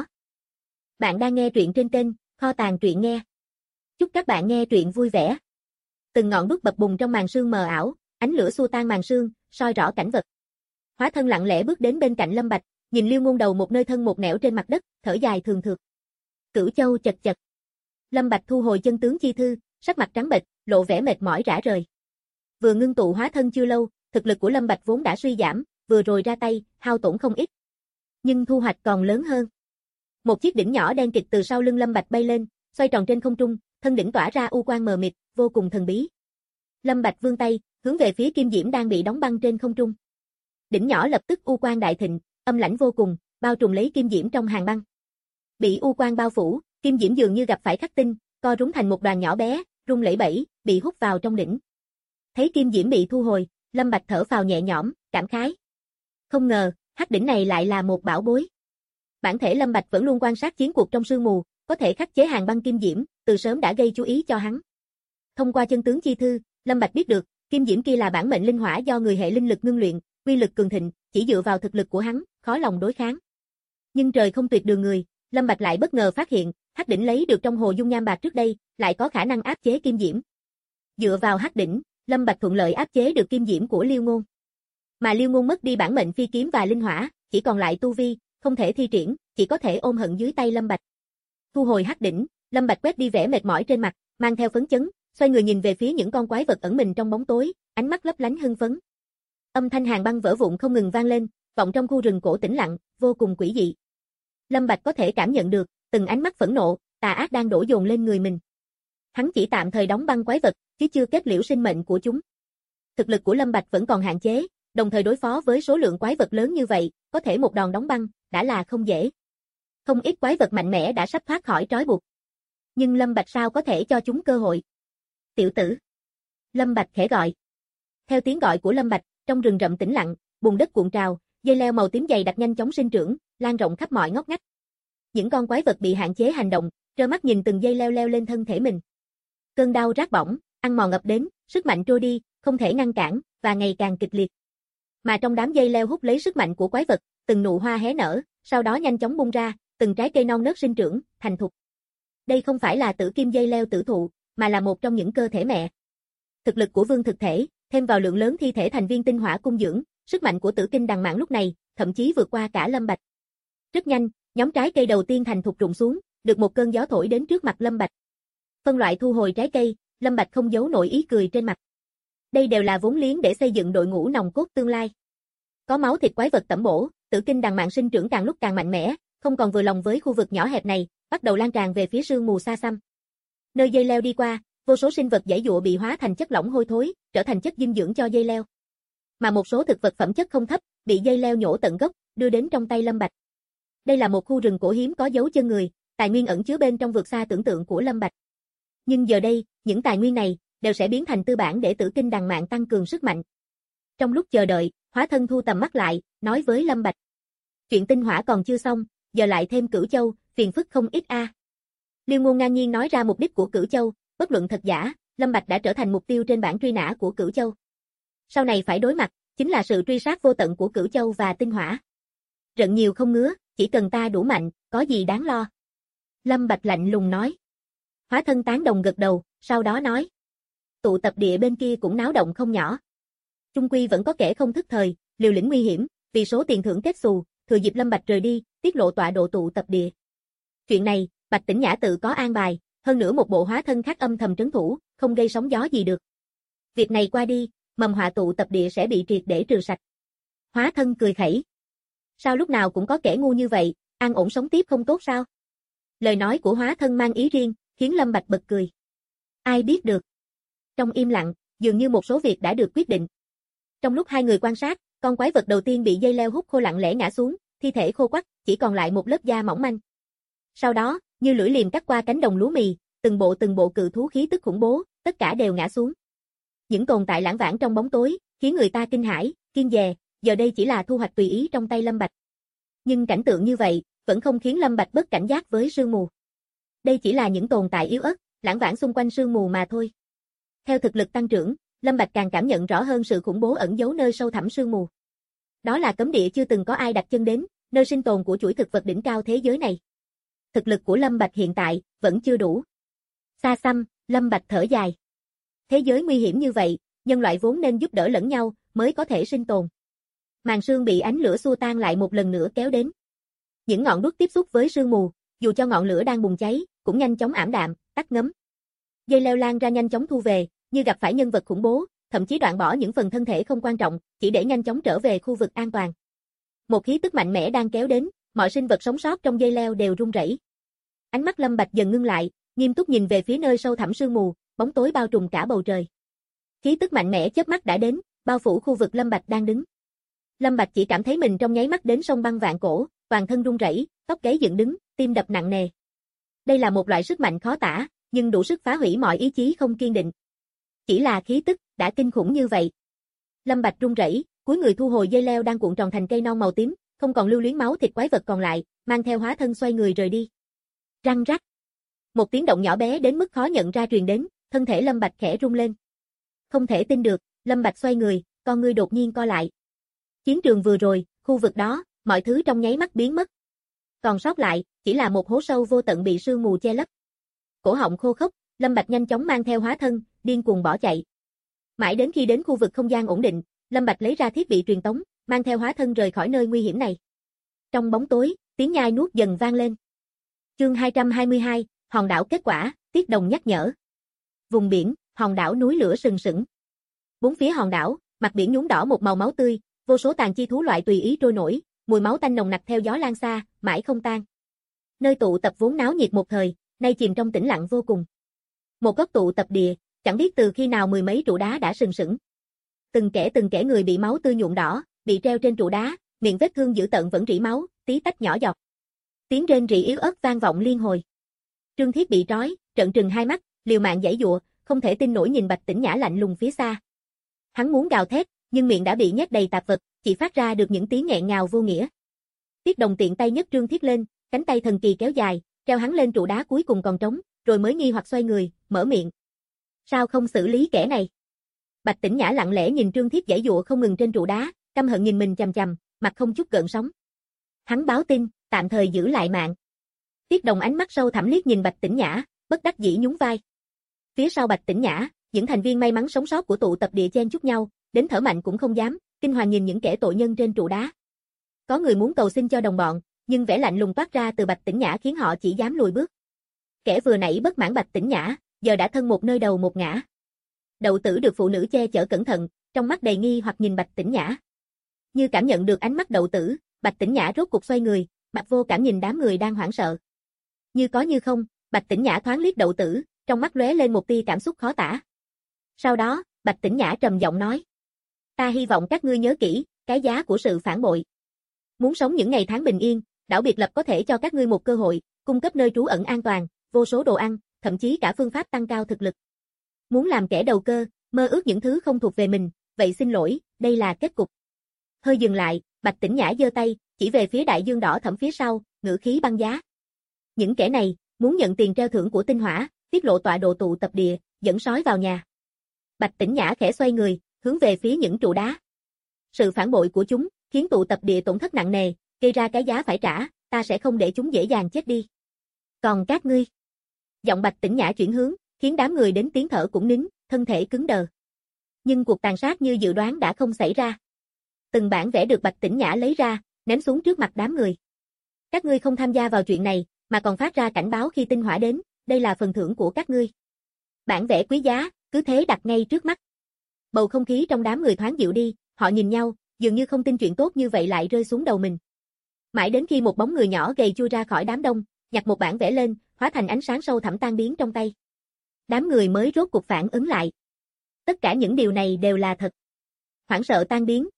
Speaker 2: Bạn đang nghe truyện trên kênh Kho Tàng Truyện Nghe. Chúc các bạn nghe truyện vui vẻ. Từng ngọn đuốc bập bùng trong màn sương mờ ảo, ánh lửa xua tan màn sương, soi rõ cảnh vật. Hóa thân lặng lẽ bước đến bên cạnh Lâm Bạch, nhìn Liêu Ngôn đầu một nơi thân một nẻo trên mặt đất, thở dài thường thượt. Cửu Châu chật chật. Lâm Bạch thu hồi chân tướng chi thư, sắc mặt trắng bệch, lộ vẻ mệt mỏi rã rời. Vừa ngưng tụ hóa thân chưa lâu, thực lực của Lâm Bạch vốn đã suy giảm, vừa rồi ra tay, hao tổn không ít. Nhưng thu hoạch còn lớn hơn. Một chiếc đỉnh nhỏ đen kịt từ sau lưng Lâm Bạch bay lên, xoay tròn trên không trung, thân đỉnh tỏa ra u quang mờ mịt, vô cùng thần bí. Lâm Bạch vươn tay, hướng về phía kim diễm đang bị đóng băng trên không trung. Đỉnh nhỏ lập tức u quang đại thịnh, âm lãnh vô cùng, bao trùm lấy kim diễm trong hàng băng. Bị u quang bao phủ, kim diễm dường như gặp phải khắc tinh, co rúm thành một đoàn nhỏ bé, rung lẩy bẩy, bị hút vào trong đỉnh. Thấy kim diễm bị thu hồi, Lâm Bạch thở phào nhẹ nhõm, cảm khái. Không ngờ, hắc đỉnh này lại là một bảo bối. Bản thể Lâm Bạch vẫn luôn quan sát chiến cuộc trong sương mù, có thể khắc chế hàng băng kim diễm, từ sớm đã gây chú ý cho hắn. Thông qua chân tướng chi thư, Lâm Bạch biết được, kim diễm kia là bản mệnh linh hỏa do người hệ linh lực ngưng luyện, uy lực cường thịnh, chỉ dựa vào thực lực của hắn, khó lòng đối kháng. Nhưng trời không tuyệt đường người, Lâm Bạch lại bất ngờ phát hiện, hắc đỉnh lấy được trong hồ dung nham bạc trước đây, lại có khả năng áp chế kim diễm. Dựa vào hắc đỉnh, Lâm Bạch thuận lợi áp chế được kim diễm của Liêu Ngôn. Mà Liêu Ngôn mất đi bản mệnh phi kiếm và linh hỏa, chỉ còn lại tu vi, không thể thi triển, chỉ có thể ôm hận dưới tay Lâm Bạch. Thu hồi hắc đỉnh, Lâm Bạch quét đi vẻ mệt mỏi trên mặt, mang theo phấn chấn, xoay người nhìn về phía những con quái vật ẩn mình trong bóng tối, ánh mắt lấp lánh hưng phấn. Âm thanh hàng băng vỡ vụn không ngừng vang lên, vọng trong khu rừng cổ tĩnh lặng, vô cùng quỷ dị. Lâm Bạch có thể cảm nhận được, từng ánh mắt phẫn nộ, tà ác đang đổ dồn lên người mình. Hắn chỉ tạm thời đóng băng quái vật, chứ chưa kết liễu sinh mệnh của chúng. Thực lực của Lâm Bạch vẫn còn hạn chế, đồng thời đối phó với số lượng quái vật lớn như vậy, có thể một đòn đóng băng, đã là không dễ. Không ít quái vật mạnh mẽ đã sắp thoát khỏi trói buộc. Nhưng Lâm Bạch sao có thể cho chúng cơ hội? Tiểu tử. Lâm Bạch khẽ gọi. Theo tiếng gọi của Lâm Bạch, trong rừng rậm tĩnh lặng, bùn đất cuộn trào, dây leo màu tím dày đặc nhanh chóng sinh trưởng, lan rộng khắp mọi ngóc ngách. Những con quái vật bị hạn chế hành động, trơ mắt nhìn từng dây leo leo lên thân thể mình. Cơn đau rát bỏng, ăn mòn ập đến, sức mạnh trôi đi, không thể ngăn cản, và ngày càng kịch liệt. Mà trong đám dây leo hút lấy sức mạnh của quái vật, từng nụ hoa hé nở, sau đó nhanh chóng bung ra, từng trái cây non nớt sinh trưởng, thành thục. Đây không phải là tử kim dây leo tử thụ, mà là một trong những cơ thể mẹ. Thực lực của vương thực thể, thêm vào lượng lớn thi thể thành viên tinh hỏa cung dưỡng, sức mạnh của tử kinh đằng mạn lúc này, thậm chí vượt qua cả Lâm Bạch. Rất nhanh, nhóm trái cây đầu tiên thành thục rụng xuống, được một cơn gió thổi đến trước mặt Lâm Bạch. Phân loại thu hồi trái cây, Lâm Bạch không giấu nổi ý cười trên mặt. Đây đều là vốn liếng để xây dựng đội ngũ nòng cốt tương lai. Có máu thịt quái vật tẩm bổ, tử kinh đằng mạn sinh trưởng càng lúc càng mạnh mẽ, không còn vừa lòng với khu vực nhỏ hẹp này, bắt đầu lan tràn về phía sương mù xa xăm. Nơi dây leo đi qua, vô số sinh vật giãy giụa bị hóa thành chất lỏng hôi thối, trở thành chất dinh dưỡng cho dây leo. Mà một số thực vật phẩm chất không thấp, bị dây leo nhổ tận gốc, đưa đến trong tay Lâm Bạch. Đây là một khu rừng cổ hiếm có dấu chân người, tài nguyên ẩn chứa bên trong vượt xa tưởng tượng của Lâm Bạch. Nhưng giờ đây, những tài nguyên này đều sẽ biến thành tư bản để tử kinh đằng mạn tăng cường sức mạnh. Trong lúc chờ đợi, hóa thân thu tầm mắt lại, nói với Lâm Bạch. Chuyện tinh hỏa còn chưa xong, giờ lại thêm Cửu Châu, phiền phức không ít a. Liêu Ngôn ngang nhiên nói ra mục đích của Cửu Châu, bất luận thật giả, Lâm Bạch đã trở thành mục tiêu trên bảng truy nã của Cửu Châu. Sau này phải đối mặt, chính là sự truy sát vô tận của Cửu Châu và tinh hỏa. Rận nhiều không ngứa, chỉ cần ta đủ mạnh, có gì đáng lo. Lâm Bạch lạnh lùng nói. Hóa thân tán đồng gật đầu, sau đó nói. Tụ tập địa bên kia cũng náo động không nhỏ. Trung quy vẫn có kẻ không thức thời, liều lĩnh nguy hiểm, vì số tiền thưởng kết xù, thừa dịp Lâm Bạch rời đi, tiết lộ tọa độ tụ tập địa. Chuyện này, Bạch Tĩnh Nhã tự có an bài, hơn nữa một bộ hóa thân khác âm thầm trấn thủ, không gây sóng gió gì được. Việc này qua đi, mầm họa tụ tập địa sẽ bị triệt để trừ sạch. Hóa thân cười khẩy. Sao lúc nào cũng có kẻ ngu như vậy, an ổn sống tiếp không tốt sao? Lời nói của hóa thân mang ý riêng, khiến Lâm Bạch bật cười. Ai biết được. Trong im lặng, dường như một số việc đã được quyết định. Trong lúc hai người quan sát, con quái vật đầu tiên bị dây leo hút khô lặng lẽ ngã xuống, thi thể khô quắt, chỉ còn lại một lớp da mỏng manh. Sau đó, như lưỡi liềm cắt qua cánh đồng lúa mì, từng bộ cự thú khí tức khủng bố, tất cả đều ngã xuống. Những tồn tại lãng vãng trong bóng tối, khiến người ta kinh hãi, kiêng dè, giờ đây chỉ là thu hoạch tùy ý trong tay Lâm Bạch. Nhưng cảnh tượng như vậy, vẫn không khiến Lâm Bạch bất cảnh giác với sương mù. Đây chỉ là những tồn tại yếu ớt, lãng vãng xung quanh sương mù mà thôi. Theo thực lực tăng trưởng, Lâm Bạch càng cảm nhận rõ hơn sự khủng bố ẩn giấu nơi sâu thẳm sương mù. Đó là cấm địa chưa từng có ai đặt chân đến, nơi sinh tồn của chuỗi thực vật đỉnh cao thế giới này. Thực lực của Lâm Bạch hiện tại vẫn chưa đủ. Xa xăm, Lâm Bạch thở dài. Thế giới nguy hiểm như vậy, nhân loại vốn nên giúp đỡ lẫn nhau mới có thể sinh tồn. Màn sương bị ánh lửa xua tan lại một lần nữa kéo đến. Những ngọn đuốc tiếp xúc với sương mù, dù cho ngọn lửa đang bùng cháy, cũng nhanh chóng ảm đạm, tắt ngấm. Dây leo lan ra nhanh chóng thu về, như gặp phải nhân vật khủng bố, thậm chí đoạn bỏ những phần thân thể không quan trọng, chỉ để nhanh chóng trở về khu vực an toàn. Một khí tức mạnh mẽ đang kéo đến, mọi sinh vật sống sót trong dây leo đều run rẩy. Ánh mắt Lâm Bạch dần ngưng lại, nghiêm túc nhìn về phía nơi sâu thẳm sương mù, bóng tối bao trùm cả bầu trời. Khí tức mạnh mẽ chớp mắt đã đến, bao phủ khu vực Lâm Bạch đang đứng. Lâm Bạch chỉ cảm thấy mình trong nháy mắt đến sông băng vạn cổ, toàn thân run rẩy, tóc gáy dựng đứng, tim đập nặng nề. Đây là một loại sức mạnh khó tả, nhưng đủ sức phá hủy mọi ý chí không kiên định. Chỉ là khí tức đã kinh khủng như vậy. Lâm Bạch run rẩy, cúi người thu hồi dây leo đang cuộn tròn thành cây non màu tím, không còn lưu luyến máu thịt quái vật còn lại, mang theo hóa thân xoay người rời đi. Răng rắc. Một tiếng động nhỏ bé đến mức khó nhận ra truyền đến, thân thể Lâm Bạch khẽ rung lên. Không thể tin được, Lâm Bạch xoay người, con ngươi đột nhiên co lại. Chiến trường vừa rồi, khu vực đó, mọi thứ trong nháy mắt biến mất. Còn sót lại, chỉ là một hố sâu vô tận bị sương mù che lấp. Cổ họng khô khốc, Lâm Bạch nhanh chóng mang theo hóa thân, điên cuồng bỏ chạy. Mãi đến khi đến khu vực không gian ổn định, Lâm Bạch lấy ra thiết bị truyền tống, mang theo hóa thân rời khỏi nơi nguy hiểm này. Trong bóng tối, tiếng nhai nuốt dần vang lên. Chương 222, hòn đảo kết quả, Tiết Đồng nhắc nhở. Vùng biển, hòn đảo núi lửa sừng sững. Bốn phía hòn đảo, mặt biển nhuốm đỏ một màu máu tươi, vô số tàn chi thú loại tùy ý trôi nổi, mùi máu tanh nồng nặc theo gió lan xa, mãi không tan. Nơi tụ tập vốn náo nhiệt một thời, nay chìm trong tĩnh lặng vô cùng. Một góc tụ tập địa, chẳng biết từ khi nào mười mấy trụ đá đã sừng sững. Từng kẻ người bị máu tươi nhuộm đỏ, bị treo trên trụ đá, miệng vết thương dữ tợn vẫn rỉ máu, tí tách nhỏ giọt. Tiếng rên rỉ yếu ớt vang vọng liên hồi. Trương Thiết bị trói, trợn trừng hai mắt, liều mạng giãy giụa, không thể tin nổi nhìn Bạch Tĩnh Nhã lạnh lùng phía xa. Hắn muốn gào thét, nhưng miệng đã bị nhét đầy tạp vật, chỉ phát ra được những tiếng nghẹn ngào vô nghĩa. Tiết Đồng tiện tay nhấc Trương Thiết lên, cánh tay thần kỳ kéo dài, treo hắn lên trụ đá cuối cùng còn trống, rồi mới nghi hoặc xoay người, mở miệng. Sao không xử lý kẻ này? Bạch Tĩnh Nhã lặng lẽ nhìn Trương Thiết giãy giụa không ngừng trên trụ đá, căm hận nhìn mình chằm chằm, mặt không chút gợn sóng. Hắn báo tin, tạm thời giữ lại mạng. Tiết Đồng ánh mắt sâu thẳm liếc nhìn Bạch Tĩnh Nhã, bất đắc dĩ nhún vai. Phía sau Bạch Tĩnh Nhã, những thành viên may mắn sống sót của tụ tập địa chen chúc nhau, đến thở mạnh cũng không dám, kinh hoàng nhìn những kẻ tội nhân trên trụ đá. Có người muốn cầu xin cho đồng bọn, nhưng vẻ lạnh lùng toát ra từ Bạch Tĩnh Nhã khiến họ chỉ dám lùi bước. Kẻ vừa nãy bất mãn Bạch Tĩnh Nhã, giờ đã thân một nơi đầu một ngã. Đậu Tử được phụ nữ che chở cẩn thận, trong mắt đầy nghi hoặc nhìn Bạch Tĩnh Nhã. Như cảm nhận được ánh mắt Đậu Tử, Bạch Tĩnh Nhã rốt cuộc xoay người, mặt vô cảm nhìn đám người đang hoảng sợ. Như có như không, Bạch Tĩnh Nhã thoáng liếc Đậu Tử, trong mắt lóe lên một tia cảm xúc khó tả. Sau đó, Bạch Tĩnh Nhã trầm giọng nói: "Ta hy vọng các ngươi nhớ kỹ, cái giá của sự phản bội. Muốn sống những ngày tháng bình yên, đảo biệt lập có thể cho các ngươi một cơ hội, cung cấp nơi trú ẩn an toàn, vô số đồ ăn, thậm chí cả phương pháp tăng cao thực lực. Muốn làm kẻ đầu cơ, mơ ước những thứ không thuộc về mình, vậy xin lỗi, đây là kết cục." Hơi dừng lại, Bạch Tĩnh Nhã giơ tay, chỉ về phía đại dương đỏ thẫm phía sau, ngữ khí băng giá. Những kẻ này, muốn nhận tiền treo thưởng của tinh hỏa, tiết lộ tọa độ tụ tập địa, dẫn sói vào nhà. Bạch Tĩnh Nhã khẽ xoay người, hướng về phía những trụ đá. Sự phản bội của chúng, khiến tụ tập địa tổn thất nặng nề, gây ra cái giá phải trả, ta sẽ không để chúng dễ dàng chết đi. Còn các ngươi? Giọng Bạch Tĩnh Nhã chuyển hướng, khiến đám người đến tiếng thở cũng nín, thân thể cứng đờ. Nhưng cuộc tàn sát như dự đoán đã không xảy ra. Từng bản vẽ được Bạch Tĩnh Nhã lấy ra, ném xuống trước mặt đám người. Các ngươi không tham gia vào chuyện này, mà còn phát ra cảnh báo khi tinh hỏa đến, đây là phần thưởng của các ngươi. Bản vẽ quý giá, cứ thế đặt ngay trước mắt. Bầu không khí trong đám người thoáng dịu đi, họ nhìn nhau, dường như không tin chuyện tốt như vậy lại rơi xuống đầu mình. Mãi đến khi một bóng người nhỏ gầy chui ra khỏi đám đông, nhặt một bản vẽ lên, hóa thành ánh sáng sâu thẳm tan biến trong tay. Đám người mới rốt cuộc phản ứng lại. Tất cả những điều này đều là thật. Hoảng sợ tan biến,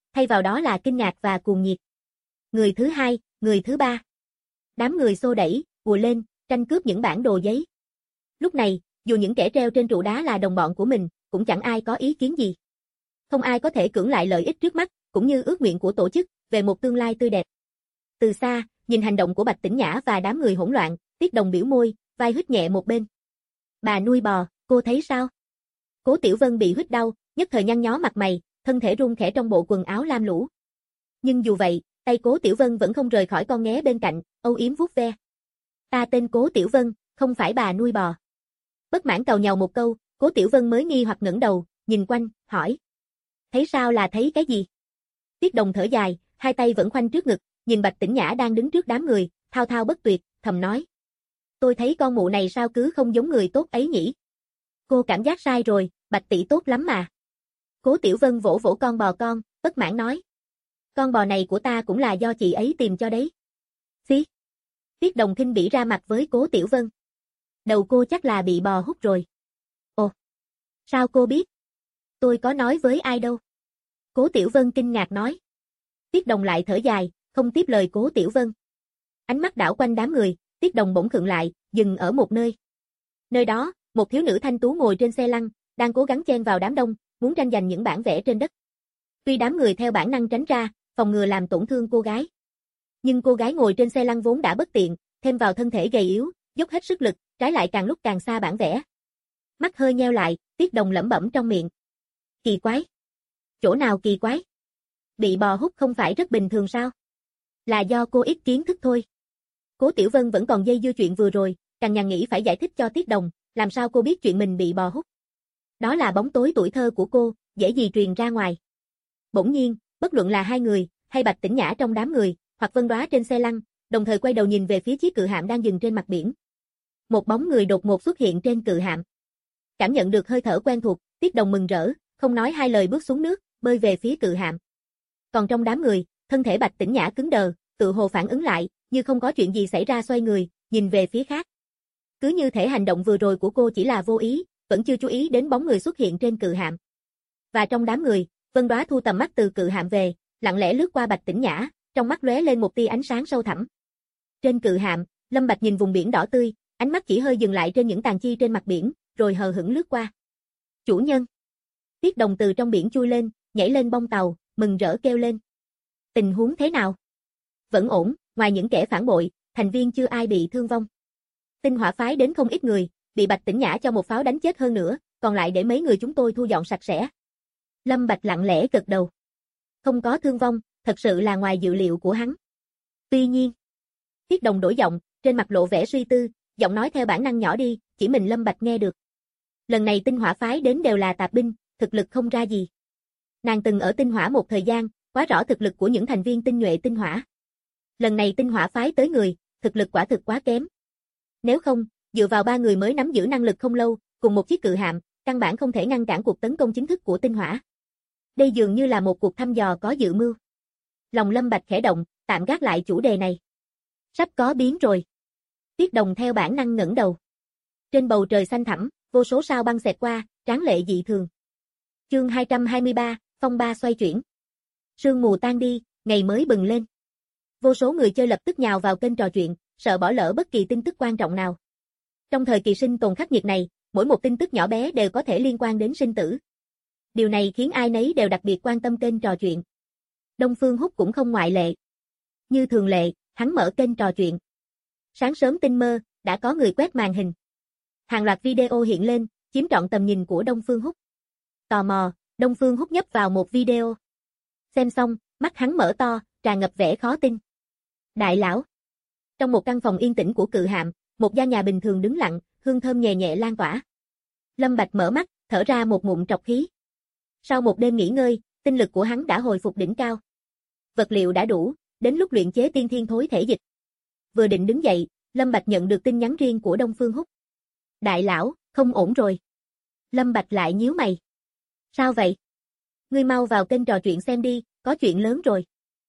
Speaker 2: thay vào đó là kinh ngạc và cuồng nhiệt. Người thứ hai, người thứ ba. Đám người xô đẩy, ùa lên, tranh cướp những bản đồ giấy. Lúc này, dù những kẻ treo trên trụ đá là đồng bọn của mình, cũng chẳng ai có ý kiến gì. Không ai có thể cưỡng lại lợi ích trước mắt, cũng như ước nguyện của tổ chức về một tương lai tươi đẹp. Từ xa, nhìn hành động của Bạch Tĩnh Nhã và đám người hỗn loạn, Tiết Đồng biểu môi, vai hít nhẹ một bên. Bà nuôi bò, cô thấy sao? Cố Tiểu Vân bị hít đau, nhất thời nhăn nhó mặt mày, thân thể run khẽ trong bộ quần áo lam lũ. Nhưng dù vậy, tay Cố Tiểu Vân vẫn không rời khỏi con nghé bên cạnh, âu yếm vuốt ve. Ta tên Cố Tiểu Vân, không phải bà nuôi bò. Bất mãn càu nhàu một câu, Cố Tiểu Vân mới nghi hoặc ngẩng đầu, nhìn quanh, hỏi. Thấy sao là thấy cái gì? Tiết Đồng thở dài, hai tay vẫn khoanh trước ngực, nhìn Bạch Tĩnh Nhã đang đứng trước đám người, thao thao bất tuyệt, thầm nói. Tôi thấy con mụ này sao cứ không giống người tốt ấy nhỉ? Cô cảm giác sai rồi, Bạch tỷ tốt lắm mà. Cố Tiểu Vân vỗ vỗ con bò con, bất mãn nói. Con bò này của ta cũng là do chị ấy tìm cho đấy. Xí. Tiết Đồng khinh bỉ ra mặt với Cố Tiểu Vân. Đầu cô chắc là bị bò hút rồi. Ồ. Sao cô biết? Tôi có nói với ai đâu. Cố Tiểu Vân kinh ngạc nói. Tiết Đồng lại thở dài, không tiếp lời Cố Tiểu Vân. Ánh mắt đảo quanh đám người, Tiết Đồng bỗng khựng lại, dừng ở một nơi. Nơi đó, một thiếu nữ thanh tú ngồi trên xe lăn, đang cố gắng chen vào đám đông, muốn tranh giành những bản vẽ trên đất. Tuy đám người theo bản năng tránh ra, phòng ngừa làm tổn thương cô gái. Nhưng cô gái ngồi trên xe lăn vốn đã bất tiện, thêm vào thân thể gầy yếu, dốc hết sức lực, trái lại càng lúc càng xa bản vẽ. Mắt hơi nheo lại, Tiết Đồng lẩm bẩm trong miệng. Kỳ quái. Chỗ nào kỳ quái? Bị bò hút không phải rất bình thường sao? Là do cô ít kiến thức thôi. Cố Tiểu Vân vẫn còn dây dưa chuyện vừa rồi, càng nhằn nghĩ phải giải thích cho Tiết Đồng, làm sao cô biết chuyện mình bị bò hút. Đó là bóng tối tuổi thơ của cô, dễ gì truyền ra ngoài. Bỗng nhiên, bất luận là hai người, hay Bạch Tĩnh Nhã trong đám người, hoặc Vân Đóa trên xe lăn, đồng thời quay đầu nhìn về phía chiếc cự hạm đang dừng trên mặt biển. Một bóng người đột ngột xuất hiện trên cự hạm. Cảm nhận được hơi thở quen thuộc, Tiết Đồng mừng rỡ, không nói hai lời bước xuống nước, bơi về phía cự hạm. Còn trong đám người, thân thể Bạch Tĩnh Nhã cứng đờ, tự hồ phản ứng lại, như không có chuyện gì xảy ra xoay người, nhìn về phía khác. Cứ như thể hành động vừa rồi của cô chỉ là vô ý, vẫn chưa chú ý đến bóng người xuất hiện trên cự hạm. Và trong đám người, Vân Đóa thu tầm mắt từ cự hạm về, lặng lẽ lướt qua Bạch Tĩnh Nhã, trong mắt lóe lên một tia ánh sáng sâu thẳm. Trên cự hạm, Lâm Bạch nhìn vùng biển đỏ tươi, ánh mắt chỉ hơi dừng lại trên những tàn chi trên mặt biển, rồi hờ hững lướt qua. Chủ nhân. Tiết Đồng từ trong biển chui lên, nhảy lên bông tàu, mừng rỡ kêu lên. Tình huống thế nào? Vẫn ổn, ngoài những kẻ phản bội, thành viên chưa ai bị thương vong. Tinh Hỏa phái đến không ít người, bị Bạch Tĩnh Nhã cho một pháo đánh chết hơn nữa, còn lại để mấy người chúng tôi thu dọn sạch sẽ. Lâm Bạch lặng lẽ gật đầu. Không có thương vong, thật sự là ngoài dự liệu của hắn. Tuy nhiên, Tiết Đồng đổi giọng, trên mặt lộ vẻ suy tư, giọng nói theo bản năng nhỏ đi, chỉ mình Lâm Bạch nghe được. Lần này Tinh Hỏa phái đến đều là tạp binh, thực lực không ra gì. Nàng từng ở Tinh Hỏa một thời gian, quá rõ thực lực của những thành viên tinh nhuệ Tinh Hỏa. Lần này Tinh Hỏa phái tới người, thực lực quả thực quá kém. Nếu không, dựa vào ba người mới nắm giữ năng lực không lâu, cùng một chiếc cự hạm, căn bản không thể ngăn cản cuộc tấn công chính thức của Tinh Hỏa. Đây dường như là một cuộc thăm dò có dự mưu. Lòng Lâm Bạch khẽ động, tạm gác lại chủ đề này. Sắp có biến rồi. Tiết Đồng theo bản năng ngẩng đầu. Trên bầu trời xanh thẳm, vô số sao băng xẹt qua, tráng lệ dị thường. Chương 223, phong ba xoay chuyển. Sương mù tan đi, ngày mới bừng lên. Vô số người chơi lập tức nhào vào kênh trò chuyện, sợ bỏ lỡ bất kỳ tin tức quan trọng nào. Trong thời kỳ sinh tồn khắc nghiệt này, mỗi một tin tức nhỏ bé đều có thể liên quan đến sinh tử. Điều này khiến ai nấy đều đặc biệt quan tâm kênh trò chuyện. Đông Phương Húc cũng không ngoại lệ. Như thường lệ, hắn mở kênh trò chuyện. Sáng sớm tinh mơ, đã có người quét màn hình. Hàng loạt video hiện lên, chiếm trọn tầm nhìn của Đông Phương Húc. Tò mò, Đông Phương Húc nhấp vào một video. Xem xong, mắt hắn mở to, tràn ngập vẻ khó tin. Đại lão. Trong một căn phòng yên tĩnh của cự hạm, một gian nhà bình thường đứng lặng, hương thơm nhẹ nhẹ lan tỏa. Lâm Bạch mở mắt, thở ra một ngụm trọc khí. Sau một đêm nghỉ ngơi, tinh lực của hắn đã hồi phục đỉnh cao. Vật liệu đã đủ, đến lúc luyện chế tiên thiên thối thể dịch. Vừa định đứng dậy, Lâm Bạch nhận được tin nhắn riêng của Đông Phương Húc. Đại lão, không ổn rồi. Lâm Bạch lại nhíu mày. Sao vậy? Ngươi mau vào kênh trò chuyện xem đi, có chuyện lớn rồi.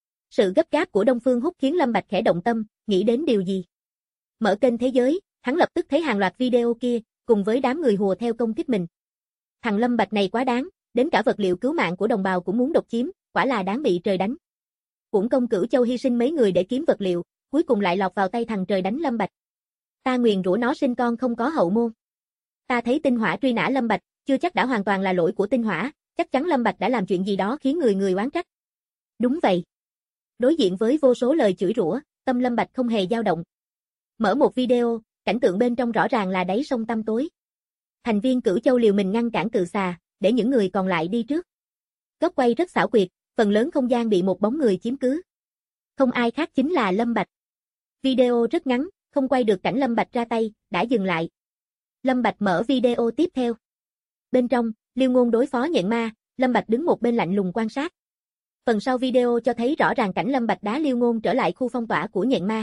Speaker 2: Sự gấp gáp của Đông Phương Húc khiến Lâm Bạch khẽ động tâm, nghĩ đến điều gì. Mở kênh thế giới, hắn lập tức thấy hàng loạt video kia, cùng với đám người hùa theo công kích mình. Thằng Lâm Bạch này quá đáng, đến cả vật liệu cứu mạng của đồng bào cũng muốn độc chiếm, quả là đáng bị trời đánh. Uổng công Cửu Châu hy sinh mấy người để kiếm vật liệu, cuối cùng lại lọt vào tay thằng trời đánh Lâm Bạch. Ta nguyền rủa nó sinh con không có hậu môn. Ta thấy tinh hỏa truy nã Lâm Bạch, chưa chắc đã hoàn toàn là lỗi của tinh hỏa, chắc chắn Lâm Bạch đã làm chuyện gì đó khiến người người oán trách. Đúng vậy. Đối diện với vô số lời chửi rủa, tâm Lâm Bạch không hề dao động. Mở một video, cảnh tượng bên trong rõ ràng là đáy sông tăm tối. Thành viên Cửu Châu liều mình ngăn cản cự xà, để những người còn lại đi trước. Góc quay rất xảo quyệt, phần lớn không gian bị một bóng người chiếm cứ. Không ai khác chính là Lâm Bạch. Video rất ngắn, không quay được cảnh Lâm Bạch ra tay, đã dừng lại. Lâm Bạch mở video tiếp theo. Bên trong, Liêu Ngôn đối phó nhện ma, Lâm Bạch đứng một bên lạnh lùng quan sát. Phần sau video cho thấy rõ ràng cảnh Lâm Bạch đá Liêu Ngôn trở lại khu phong tỏa của nhện ma.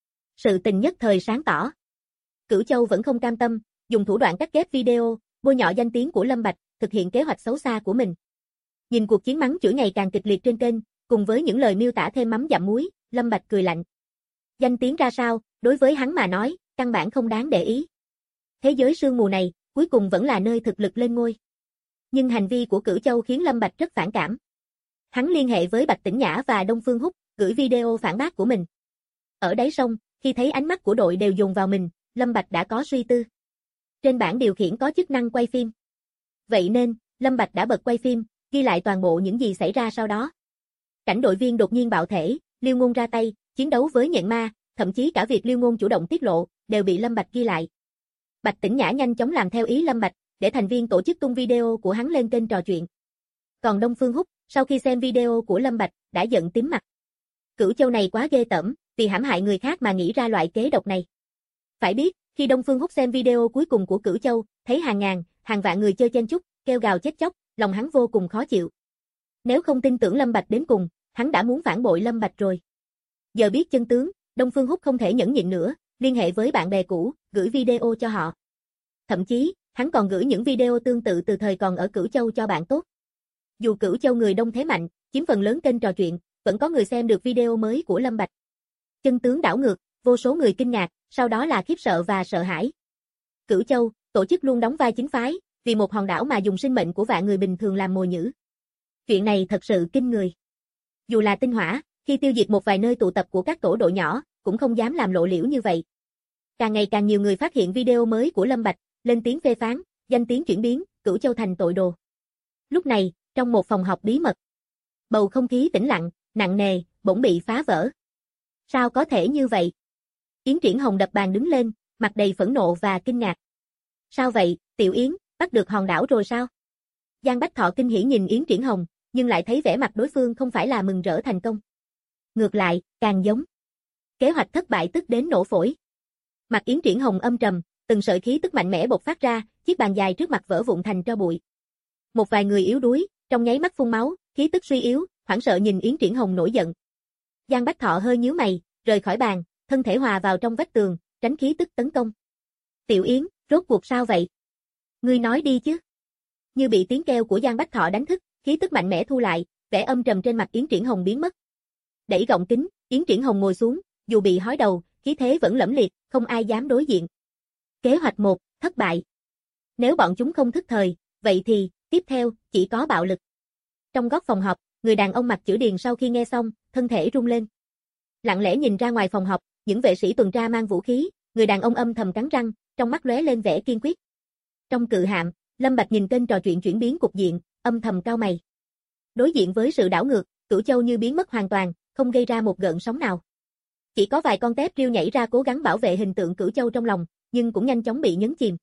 Speaker 2: Sự tình nhất thời sáng tỏ. Cửu Châu vẫn không cam tâm, dùng thủ đoạn cắt ghép video, bôi nhọ danh tiếng của Lâm Bạch, thực hiện kế hoạch xấu xa của mình. Nhìn cuộc chiến mắng chửi ngày càng kịch liệt trên kênh, cùng với những lời miêu tả thêm mắm dặm muối, Lâm Bạch cười lạnh. Danh tiếng ra sao, đối với hắn mà nói, căn bản không đáng để ý. Thế giới sương mù này, cuối cùng vẫn là nơi thực lực lên ngôi. Nhưng hành vi của Cửu Châu khiến Lâm Bạch rất phản cảm. Hắn liên hệ với Bạch Tĩnh Nhã và Đông Phương Húc, gửi video phản bác của mình. Ở đáy sông, khi thấy ánh mắt của đội đều dồn vào mình, Lâm Bạch đã có suy tư. Trên bảng điều khiển có chức năng quay phim. Vậy nên, Lâm Bạch đã bật quay phim, ghi lại toàn bộ những gì xảy ra sau đó. Cảnh đội viên đột nhiên bạo thể, Liêu Ngôn ra tay, chiến đấu với nhện ma, thậm chí cả việc Liêu Ngôn chủ động tiết lộ, đều bị Lâm Bạch ghi lại. Bạch Tĩnh Nhã nhanh chóng làm theo ý Lâm Bạch, để thành viên tổ chức tung video của hắn lên kênh trò chuyện. Còn Đông Phương Húc, sau khi xem video của Lâm Bạch, đã giận tím mặt. Cửu Châu này quá ghê tởm, vì hãm hại người khác mà nghĩ ra loại kế độc này. Phải biết, khi Đông Phương Húc xem video cuối cùng của Cửu Châu, thấy hàng ngàn, hàng vạn người chơi chen chúc, kêu gào chết chóc, lòng hắn vô cùng khó chịu. Nếu không tin tưởng Lâm Bạch đến cùng, hắn đã muốn phản bội Lâm Bạch rồi. Giờ biết chân tướng, Đông Phương Húc không thể nhẫn nhịn nữa, liên hệ với bạn bè cũ, gửi video cho họ. Thậm chí, hắn còn gửi những video tương tự từ thời còn ở Cửu Châu cho bạn tốt. Dù Cửu Châu người đông thế mạnh, chiếm phần lớn kênh trò chuyện, vẫn có người xem được video mới của Lâm Bạch. Chân tướng đảo ngược, vô số người kinh ngạc, sau đó là khiếp sợ và sợ hãi. Cửu Châu, tổ chức luôn đóng vai chính phái, vì một hòn đảo mà dùng sinh mệnh của vạn người bình thường làm mồi nhử. Chuyện này thật sự kinh người. Dù là tinh hỏa, khi tiêu diệt một vài nơi tụ tập của các tổ đội nhỏ, cũng không dám làm lộ liễu như vậy. Càng ngày càng nhiều người phát hiện video mới của Lâm Bạch, lên tiếng phê phán, danh tiếng chuyển biến, Cửu Châu thành tội đồ. Lúc này, trong một phòng họp bí mật, bầu không khí tĩnh lặng, nặng nề, bỗng bị phá vỡ. Sao có thể như vậy? Yến Triển Hồng đập bàn đứng lên, mặt đầy phẫn nộ và kinh ngạc. Sao vậy, Tiểu Yến, bắt được hòn đảo rồi sao? Giang Bách Thọ kinh hỉ nhìn Yến Triển Hồng, nhưng lại thấy vẻ mặt đối phương không phải là mừng rỡ thành công. Ngược lại, càng giống. Kế hoạch thất bại tức đến nổ phổi. Mặt Yến Triển Hồng âm trầm, từng sợi khí tức mạnh mẽ bộc phát ra, chiếc bàn dài trước mặt vỡ vụn thành tro bụi. Một vài người yếu đuối, trong nháy mắt phun máu, khí tức suy yếu, hoảng sợ nhìn Yến Triển Hồng nổi giận. Giang Bách Thọ hơi nhíu mày, rời khỏi bàn, thân thể hòa vào trong vách tường, tránh khí tức tấn công. Tiểu Yến, rốt cuộc sao vậy? Ngươi nói đi chứ. Như bị tiếng kêu của Giang Bách Thọ đánh thức, khí tức mạnh mẽ thu lại, vẻ âm trầm trên mặt Yến Triển Hồng biến mất. Đẩy gọng kính, Yến Triển Hồng ngồi xuống, dù bị hói đầu, khí thế vẫn lẫm liệt, không ai dám đối diện. Kế hoạch 1, thất bại. Nếu bọn chúng không thức thời, vậy thì, tiếp theo, chỉ có bạo lực. Trong góc phòng họp, người đàn ông mặc chữ điền sau khi nghe xong, thân thể rung lên. Lặng lẽ nhìn ra ngoài phòng họp, những vệ sĩ tuần tra mang vũ khí, người đàn ông âm thầm cắn răng, trong mắt lóe lên vẻ kiên quyết. Trong cự hạm, Lâm Bạch nhìn kênh trò chuyện chuyển biến cục diện, âm thầm cau mày. Đối diện với sự đảo ngược, Cửu Châu như biến mất hoàn toàn, không gây ra một gợn sóng nào. Chỉ có vài con tép riêu nhảy ra cố gắng bảo vệ hình tượng Cửu Châu trong lòng, nhưng cũng nhanh chóng bị nhấn chìm.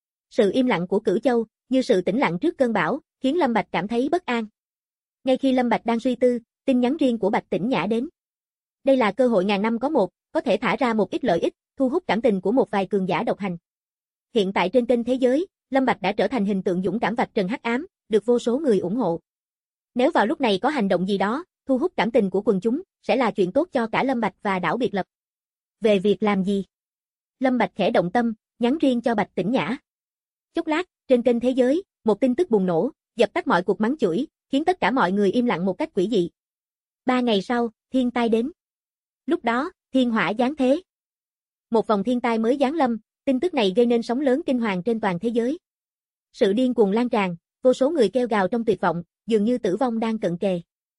Speaker 2: Sự im lặng của Cửu Châu, như sự tĩnh lặng trước cơn bão, khiến Lâm Bạch cảm thấy bất an. Ngay khi Lâm Bạch đang suy tư, tin nhắn riêng của Bạch Tĩnh Nhã đến. Đây là cơ hội ngàn năm có một, có thể thả ra một ít lợi ích, thu hút cảm tình của một vài cường giả độc hành. Hiện tại trên kênh thế giới, Lâm Bạch đã trở thành hình tượng dũng cảm vạch trần hắc ám, được vô số người ủng hộ. Nếu vào lúc này có hành động gì đó, thu hút cảm tình của quần chúng, sẽ là chuyện tốt cho cả Lâm Bạch và đảo biệt lập. Về việc làm gì? Lâm Bạch khẽ động tâm, nhắn riêng cho Bạch Tĩnh Nhã. Chốc lát, trên kênh thế giới, một tin tức bùng nổ, dập tắt mọi cuộc mắng chửi, khiến tất cả mọi người im lặng một cách quỷ dị. 3 ngày sau, thiên tai đến. Lúc đó, thiên hỏa giáng thế. Một vòng thiên tai mới giáng lâm, tin tức này gây nên sóng lớn kinh hoàng trên toàn thế giới. Sự điên cuồng lan tràn, vô số người kêu gào trong tuyệt vọng, dường như tử vong đang cận kề.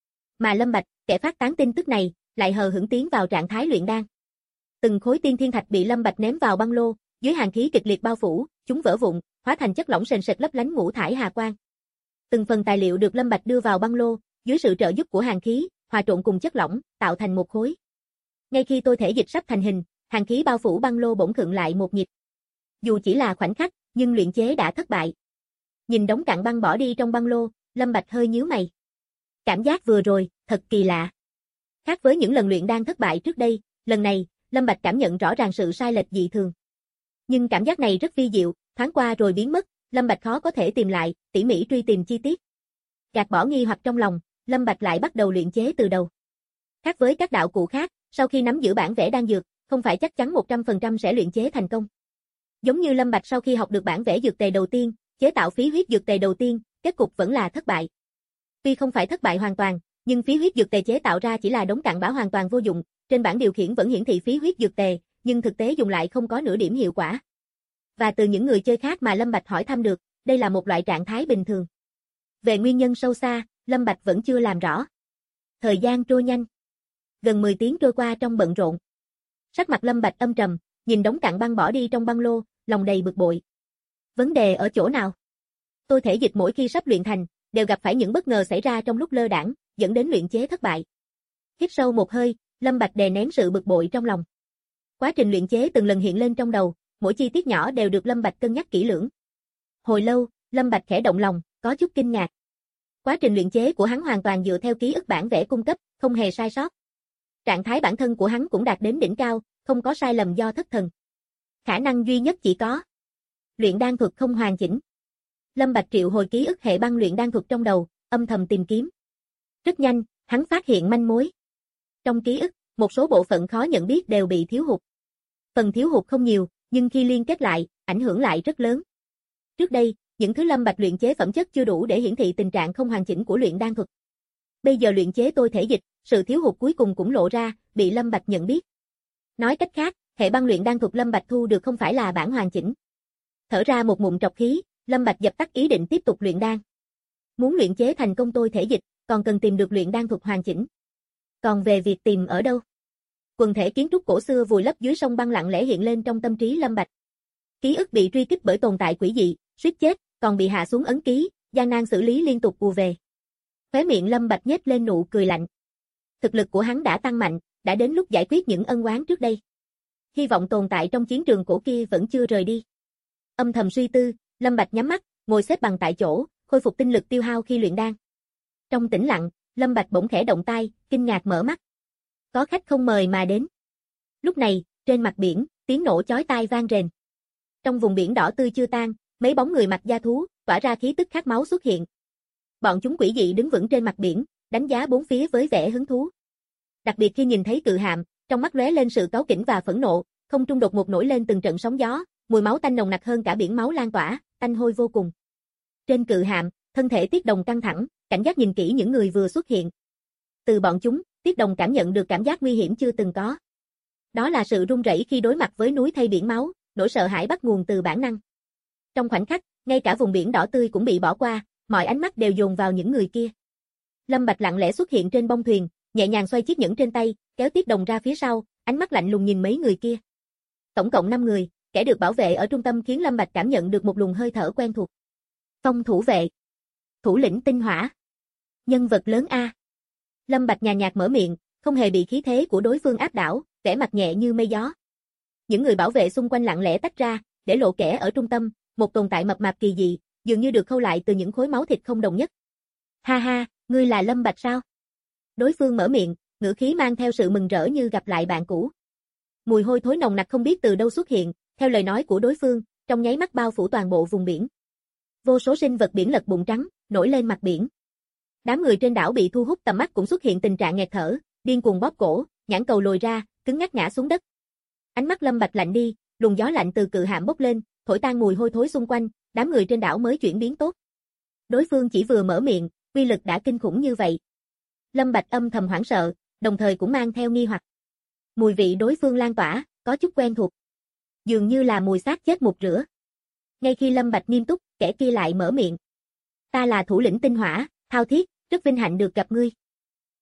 Speaker 2: Mà Lâm Bạch, kẻ phát tán tin tức này, lại hờ hững tiến vào trạng thái luyện đan. Từng khối tiên thiên thạch bị Lâm Bạch ném vào băng lô, dưới hàn khí kịch liệt bao phủ, chúng vỡ vụn, hóa thành chất lỏng sền sệt lấp lánh ngũ thải hà quang. Từng phần tài liệu được Lâm Bạch đưa vào băng lô, dưới sự trợ giúp của hàn khí, hòa trộn cùng chất lỏng, tạo thành một khối. Ngay khi tôi thể dịch sắp thành hình, hàn khí bao phủ băng lô bỗng khựng lại một nhịp. Dù chỉ là khoảnh khắc, nhưng luyện chế đã thất bại. Nhìn đống cặn băng bỏ đi trong băng lô, Lâm Bạch hơi nhíu mày. Cảm giác vừa rồi, thật kỳ lạ. Khác với những lần luyện đan thất bại trước đây, lần này, Lâm Bạch cảm nhận rõ ràng sự sai lệch dị thường. Nhưng cảm giác này rất vi diệu, thoáng qua rồi biến mất, Lâm Bạch khó có thể tìm lại, tỉ mỉ truy tìm chi tiết. Gạt bỏ nghi hoặc trong lòng, Lâm Bạch lại bắt đầu luyện chế từ đầu. Khác với các đạo cụ khác, sau khi nắm giữ bản vẽ đan dược, không phải chắc chắn 100% sẽ luyện chế thành công. Giống như Lâm Bạch sau khi học được bản vẽ dược tề đầu tiên, chế tạo phí huyết dược tề đầu tiên, kết cục vẫn là thất bại. Tuy không phải thất bại hoàn toàn, nhưng phí huyết dược tề chế tạo ra chỉ là đống cặn bã hoàn toàn vô dụng, trên bảng điều khiển vẫn hiển thị phí huyết dược tề, nhưng thực tế dùng lại không có nửa điểm hiệu quả. Và từ những người chơi khác mà Lâm Bạch hỏi thăm được, đây là một loại trạng thái bình thường. Về nguyên nhân sâu xa, Lâm Bạch vẫn chưa làm rõ. Thời gian trôi nhanh. Gần 10 tiếng trôi qua trong bận rộn. Sắc mặt Lâm Bạch âm trầm, nhìn đống cặn băng bỏ đi trong băng lô, lòng đầy bực bội. Vấn đề ở chỗ nào? Tôi thể dịch mỗi khi sắp luyện thành, đều gặp phải những bất ngờ xảy ra trong lúc lơ đãng, dẫn đến luyện chế thất bại. Hít sâu một hơi, Lâm Bạch đè nén sự bực bội trong lòng. Quá trình luyện chế từng lần hiện lên trong đầu, mỗi chi tiết nhỏ đều được Lâm Bạch cân nhắc kỹ lưỡng. Hồi lâu, Lâm Bạch khẽ động lòng, có chút kinh ngạc. Quá trình luyện chế của hắn hoàn toàn dựa theo ký ức bản vẽ cung cấp, không hề sai sót. Trạng thái bản thân của hắn cũng đạt đến đỉnh cao, không có sai lầm do thất thần. Khả năng duy nhất chỉ có luyện đan thuật không hoàn chỉnh. Lâm Bạch triệu hồi ký ức hệ băng luyện đan thuật trong đầu, âm thầm tìm kiếm. Rất nhanh, hắn phát hiện manh mối. Trong ký ức, một số bộ phận khó nhận biết đều bị thiếu hụt. Phần thiếu hụt không nhiều, nhưng khi liên kết lại, ảnh hưởng lại rất lớn. Trước đây, những thứ Lâm Bạch luyện chế phẩm chất chưa đủ để hiển thị tình trạng không hoàn chỉnh của luyện đan thuật. Bây giờ luyện chế tôi thể dịch, sự thiếu hụt cuối cùng cũng lộ ra, bị Lâm Bạch nhận biết. Nói cách khác, hệ băng luyện đan thuật Lâm Bạch thu được không phải là bản hoàn chỉnh. Thở ra một ngụm trọc khí, Lâm Bạch dập tắt ý định tiếp tục luyện đan. Muốn luyện chế thành công tôi thể dịch, còn cần tìm được luyện đan thuật hoàn chỉnh. Còn về việc tìm ở đâu? Quần thể kiến trúc cổ xưa vùi lấp dưới sông băng lặng lẽ hiện lên trong tâm trí Lâm Bạch. Ký ức bị truy kích bởi tồn tại quỷ dị, suýt chết, còn bị hạ xuống ấn ký, gian nan xử lý liên tục ùa về. Khóe miệng Lâm Bạch nhếch lên nụ cười lạnh. Thực lực của hắn đã tăng mạnh, đã đến lúc giải quyết những ân oán trước đây. Hy vọng tồn tại trong chiến trường cổ kia vẫn chưa rời đi. Âm thầm suy tư, Lâm Bạch nhắm mắt, ngồi xếp bằng tại chỗ, khôi phục tinh lực tiêu hao khi luyện đan. Trong tĩnh lặng, Lâm Bạch bỗng khẽ động tai, kinh ngạc mở mắt. Có khách không mời mà đến. Lúc này, trên mặt biển, tiếng nổ chói tai vang rền. Trong vùng biển đỏ tươi chưa tan, mấy bóng người mặc da thú, tỏa ra khí tức khát máu xuất hiện. Bọn chúng quỷ dị đứng vững trên mặt biển, đánh giá bốn phía với vẻ hứng thú. Đặc biệt khi nhìn thấy cự hạm, trong mắt lóe lên sự cáu kỉnh và phẫn nộ, không trung đột ngột nổi lên từng trận sóng gió, mùi máu tanh nồng nặc hơn cả biển máu lan tỏa, tanh hôi vô cùng. Trên cự hạm, thân thể Tiết Đồng căng thẳng, cảnh giác nhìn kỹ những người vừa xuất hiện. Từ bọn chúng, Tiết Đồng cảm nhận được cảm giác nguy hiểm chưa từng có. Đó là sự run rẩy khi đối mặt với núi thây biển máu, nỗi sợ hãi bắt nguồn từ bản năng. Trong khoảnh khắc, ngay cả vùng biển đỏ tươi cũng bị bỏ qua, mọi ánh mắt đều dồn vào những người kia. Lâm Bạch lặng lẽ xuất hiện trên bông thuyền, nhẹ nhàng xoay chiếc nhẫn trên tay, kéo Tiết Đồng ra phía sau, ánh mắt lạnh lùng nhìn mấy người kia. Tổng cộng 5 người, kẻ được bảo vệ ở trung tâm khiến Lâm Bạch cảm nhận được một luồng hơi thở quen thuộc. Phong thủ vệ, thủ lĩnh tinh hỏa, nhân vật lớn a. Lâm Bạch nhàn nhạt mở miệng, không hề bị khí thế của đối phương áp đảo, vẻ mặt nhẹ như mây gió. Những người bảo vệ xung quanh lặng lẽ tách ra, để lộ kẻ ở trung tâm, một tồn tại mập mạp kỳ dị, dường như được khâu lại từ những khối máu thịt không đồng nhất. Ha ha, ngươi là Lâm Bạch sao? Đối phương mở miệng, ngữ khí mang theo sự mừng rỡ như gặp lại bạn cũ. Mùi hôi thối nồng nặc không biết từ đâu xuất hiện, theo lời nói của đối phương, trong nháy mắt bao phủ toàn bộ vùng biển. Vô số sinh vật biển lật bụng trắng, nổi lên mặt biển. Đám người trên đảo bị thu hút tầm mắt cũng xuất hiện tình trạng nghẹt thở, điên cuồng bóp cổ, nhãn cầu lồi ra, cứng ngắc ngã xuống đất. Ánh mắt Lâm Bạch lạnh đi, luồng gió lạnh từ cự hạm bốc lên, thổi tan mùi hôi thối xung quanh, đám người trên đảo mới chuyển biến tốt. Đối phương chỉ vừa mở miệng, uy lực đã kinh khủng như vậy. Lâm Bạch âm thầm hoảng sợ, đồng thời cũng mang theo nghi hoặc. Mùi vị đối phương lan tỏa, có chút quen thuộc. Dường như là mùi xác chết mục rửa. Ngay khi Lâm Bạch nghiêm túc, kẻ kia lại mở miệng. Ta là thủ lĩnh tinh hỏa, Thao Thiết, rất vinh hạnh được gặp ngươi.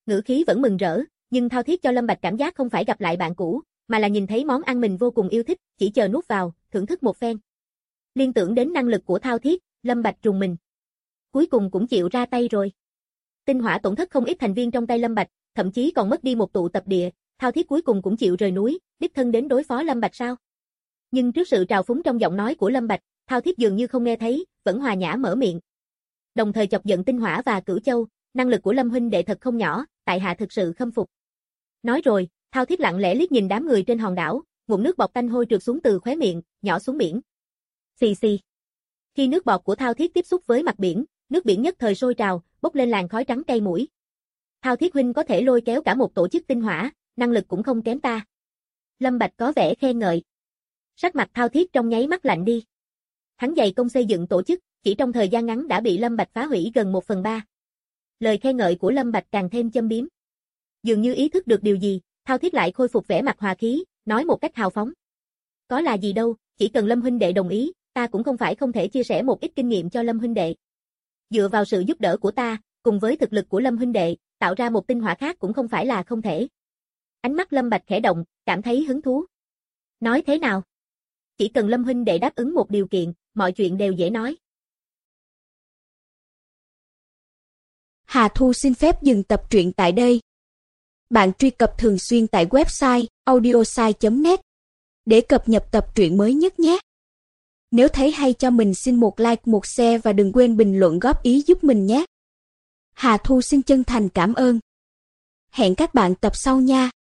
Speaker 2: ngữ khí vẫn mừng rỡ, nhưng thao thiết cho Lâm Bạch cảm giác không phải gặp lại bạn cũ, mà là nhìn thấy món ăn mình vô cùng yêu thích, chỉ chờ nuốt vào, thưởng thức một phen. Liên tưởng đến năng lực của thao thiết, Lâm Bạch rùng mình. Cuối cùng cũng chịu ra tay rồi. Tinh hỏa tổn thất không ít thành viên trong tay Lâm Bạch, thậm chí còn mất đi một tụ tập địa, thao thiết cuối cùng cũng chịu rời núi, đích thân đến đối phó Lâm Bạch sao? Nhưng trước sự trào phúng trong giọng nói của Lâm Bạch, thao thiết dường như không nghe thấy, vẫn hòa nhã mở miệng. Đồng thời chọc giận Tinh Hỏa và Cửu Châu, năng lực của Lâm huynh đệ thật không nhỏ, tại hạ thực sự khâm phục. Nói rồi, thao thiết lặng lẽ liếc nhìn đám người trên hòn đảo, ngụm nước bọt tanh hôi trượt xuống từ khóe miệng, nhỏ xuống biển. Xì xì. Khi nước bọt của thao thiết tiếp xúc với mặt biển, nước biển nhất thời sôi trào, bốc lên làn khói trắng cay mũi. Thao thiết huynh có thể lôi kéo cả một tổ chức tinh hỏa, năng lực cũng không kém ta. Lâm Bạch có vẻ khen ngợi. Sắc mặt thao thiết trong nháy mắt lạnh đi. Hắn dày công xây dựng tổ chức, chỉ trong thời gian ngắn đã bị Lâm Bạch phá hủy gần 1/3. Lời khen ngợi của Lâm Bạch càng thêm châm biếm. Dường như ý thức được điều gì, thao thiết lại khôi phục vẻ mặt hòa khí, nói một cách hào phóng. Có là gì đâu, chỉ cần Lâm huynh đệ đồng ý, ta cũng không phải không thể chia sẻ một ít kinh nghiệm cho Lâm huynh đệ. Dựa vào sự giúp đỡ của ta, cùng với thực lực của Lâm huynh đệ, tạo ra một tinh hỏa khác cũng không phải là không thể. Ánh mắt Lâm Bạch khẽ động, cảm thấy hứng thú. Nói thế nào? Chỉ cần Lâm huynh đệ đáp ứng một điều kiện, mọi chuyện đều dễ nói.
Speaker 1: Hà Thu xin phép dừng tập truyện tại đây. Bạn truy cập thường xuyên tại website audiosai.net để cập nhật tập truyện mới nhất nhé. Nếu thấy hay cho mình xin một like, một share và đừng quên bình luận góp ý giúp mình nhé. Hà Thu xin chân thành cảm ơn. Hẹn các bạn tập sau nha.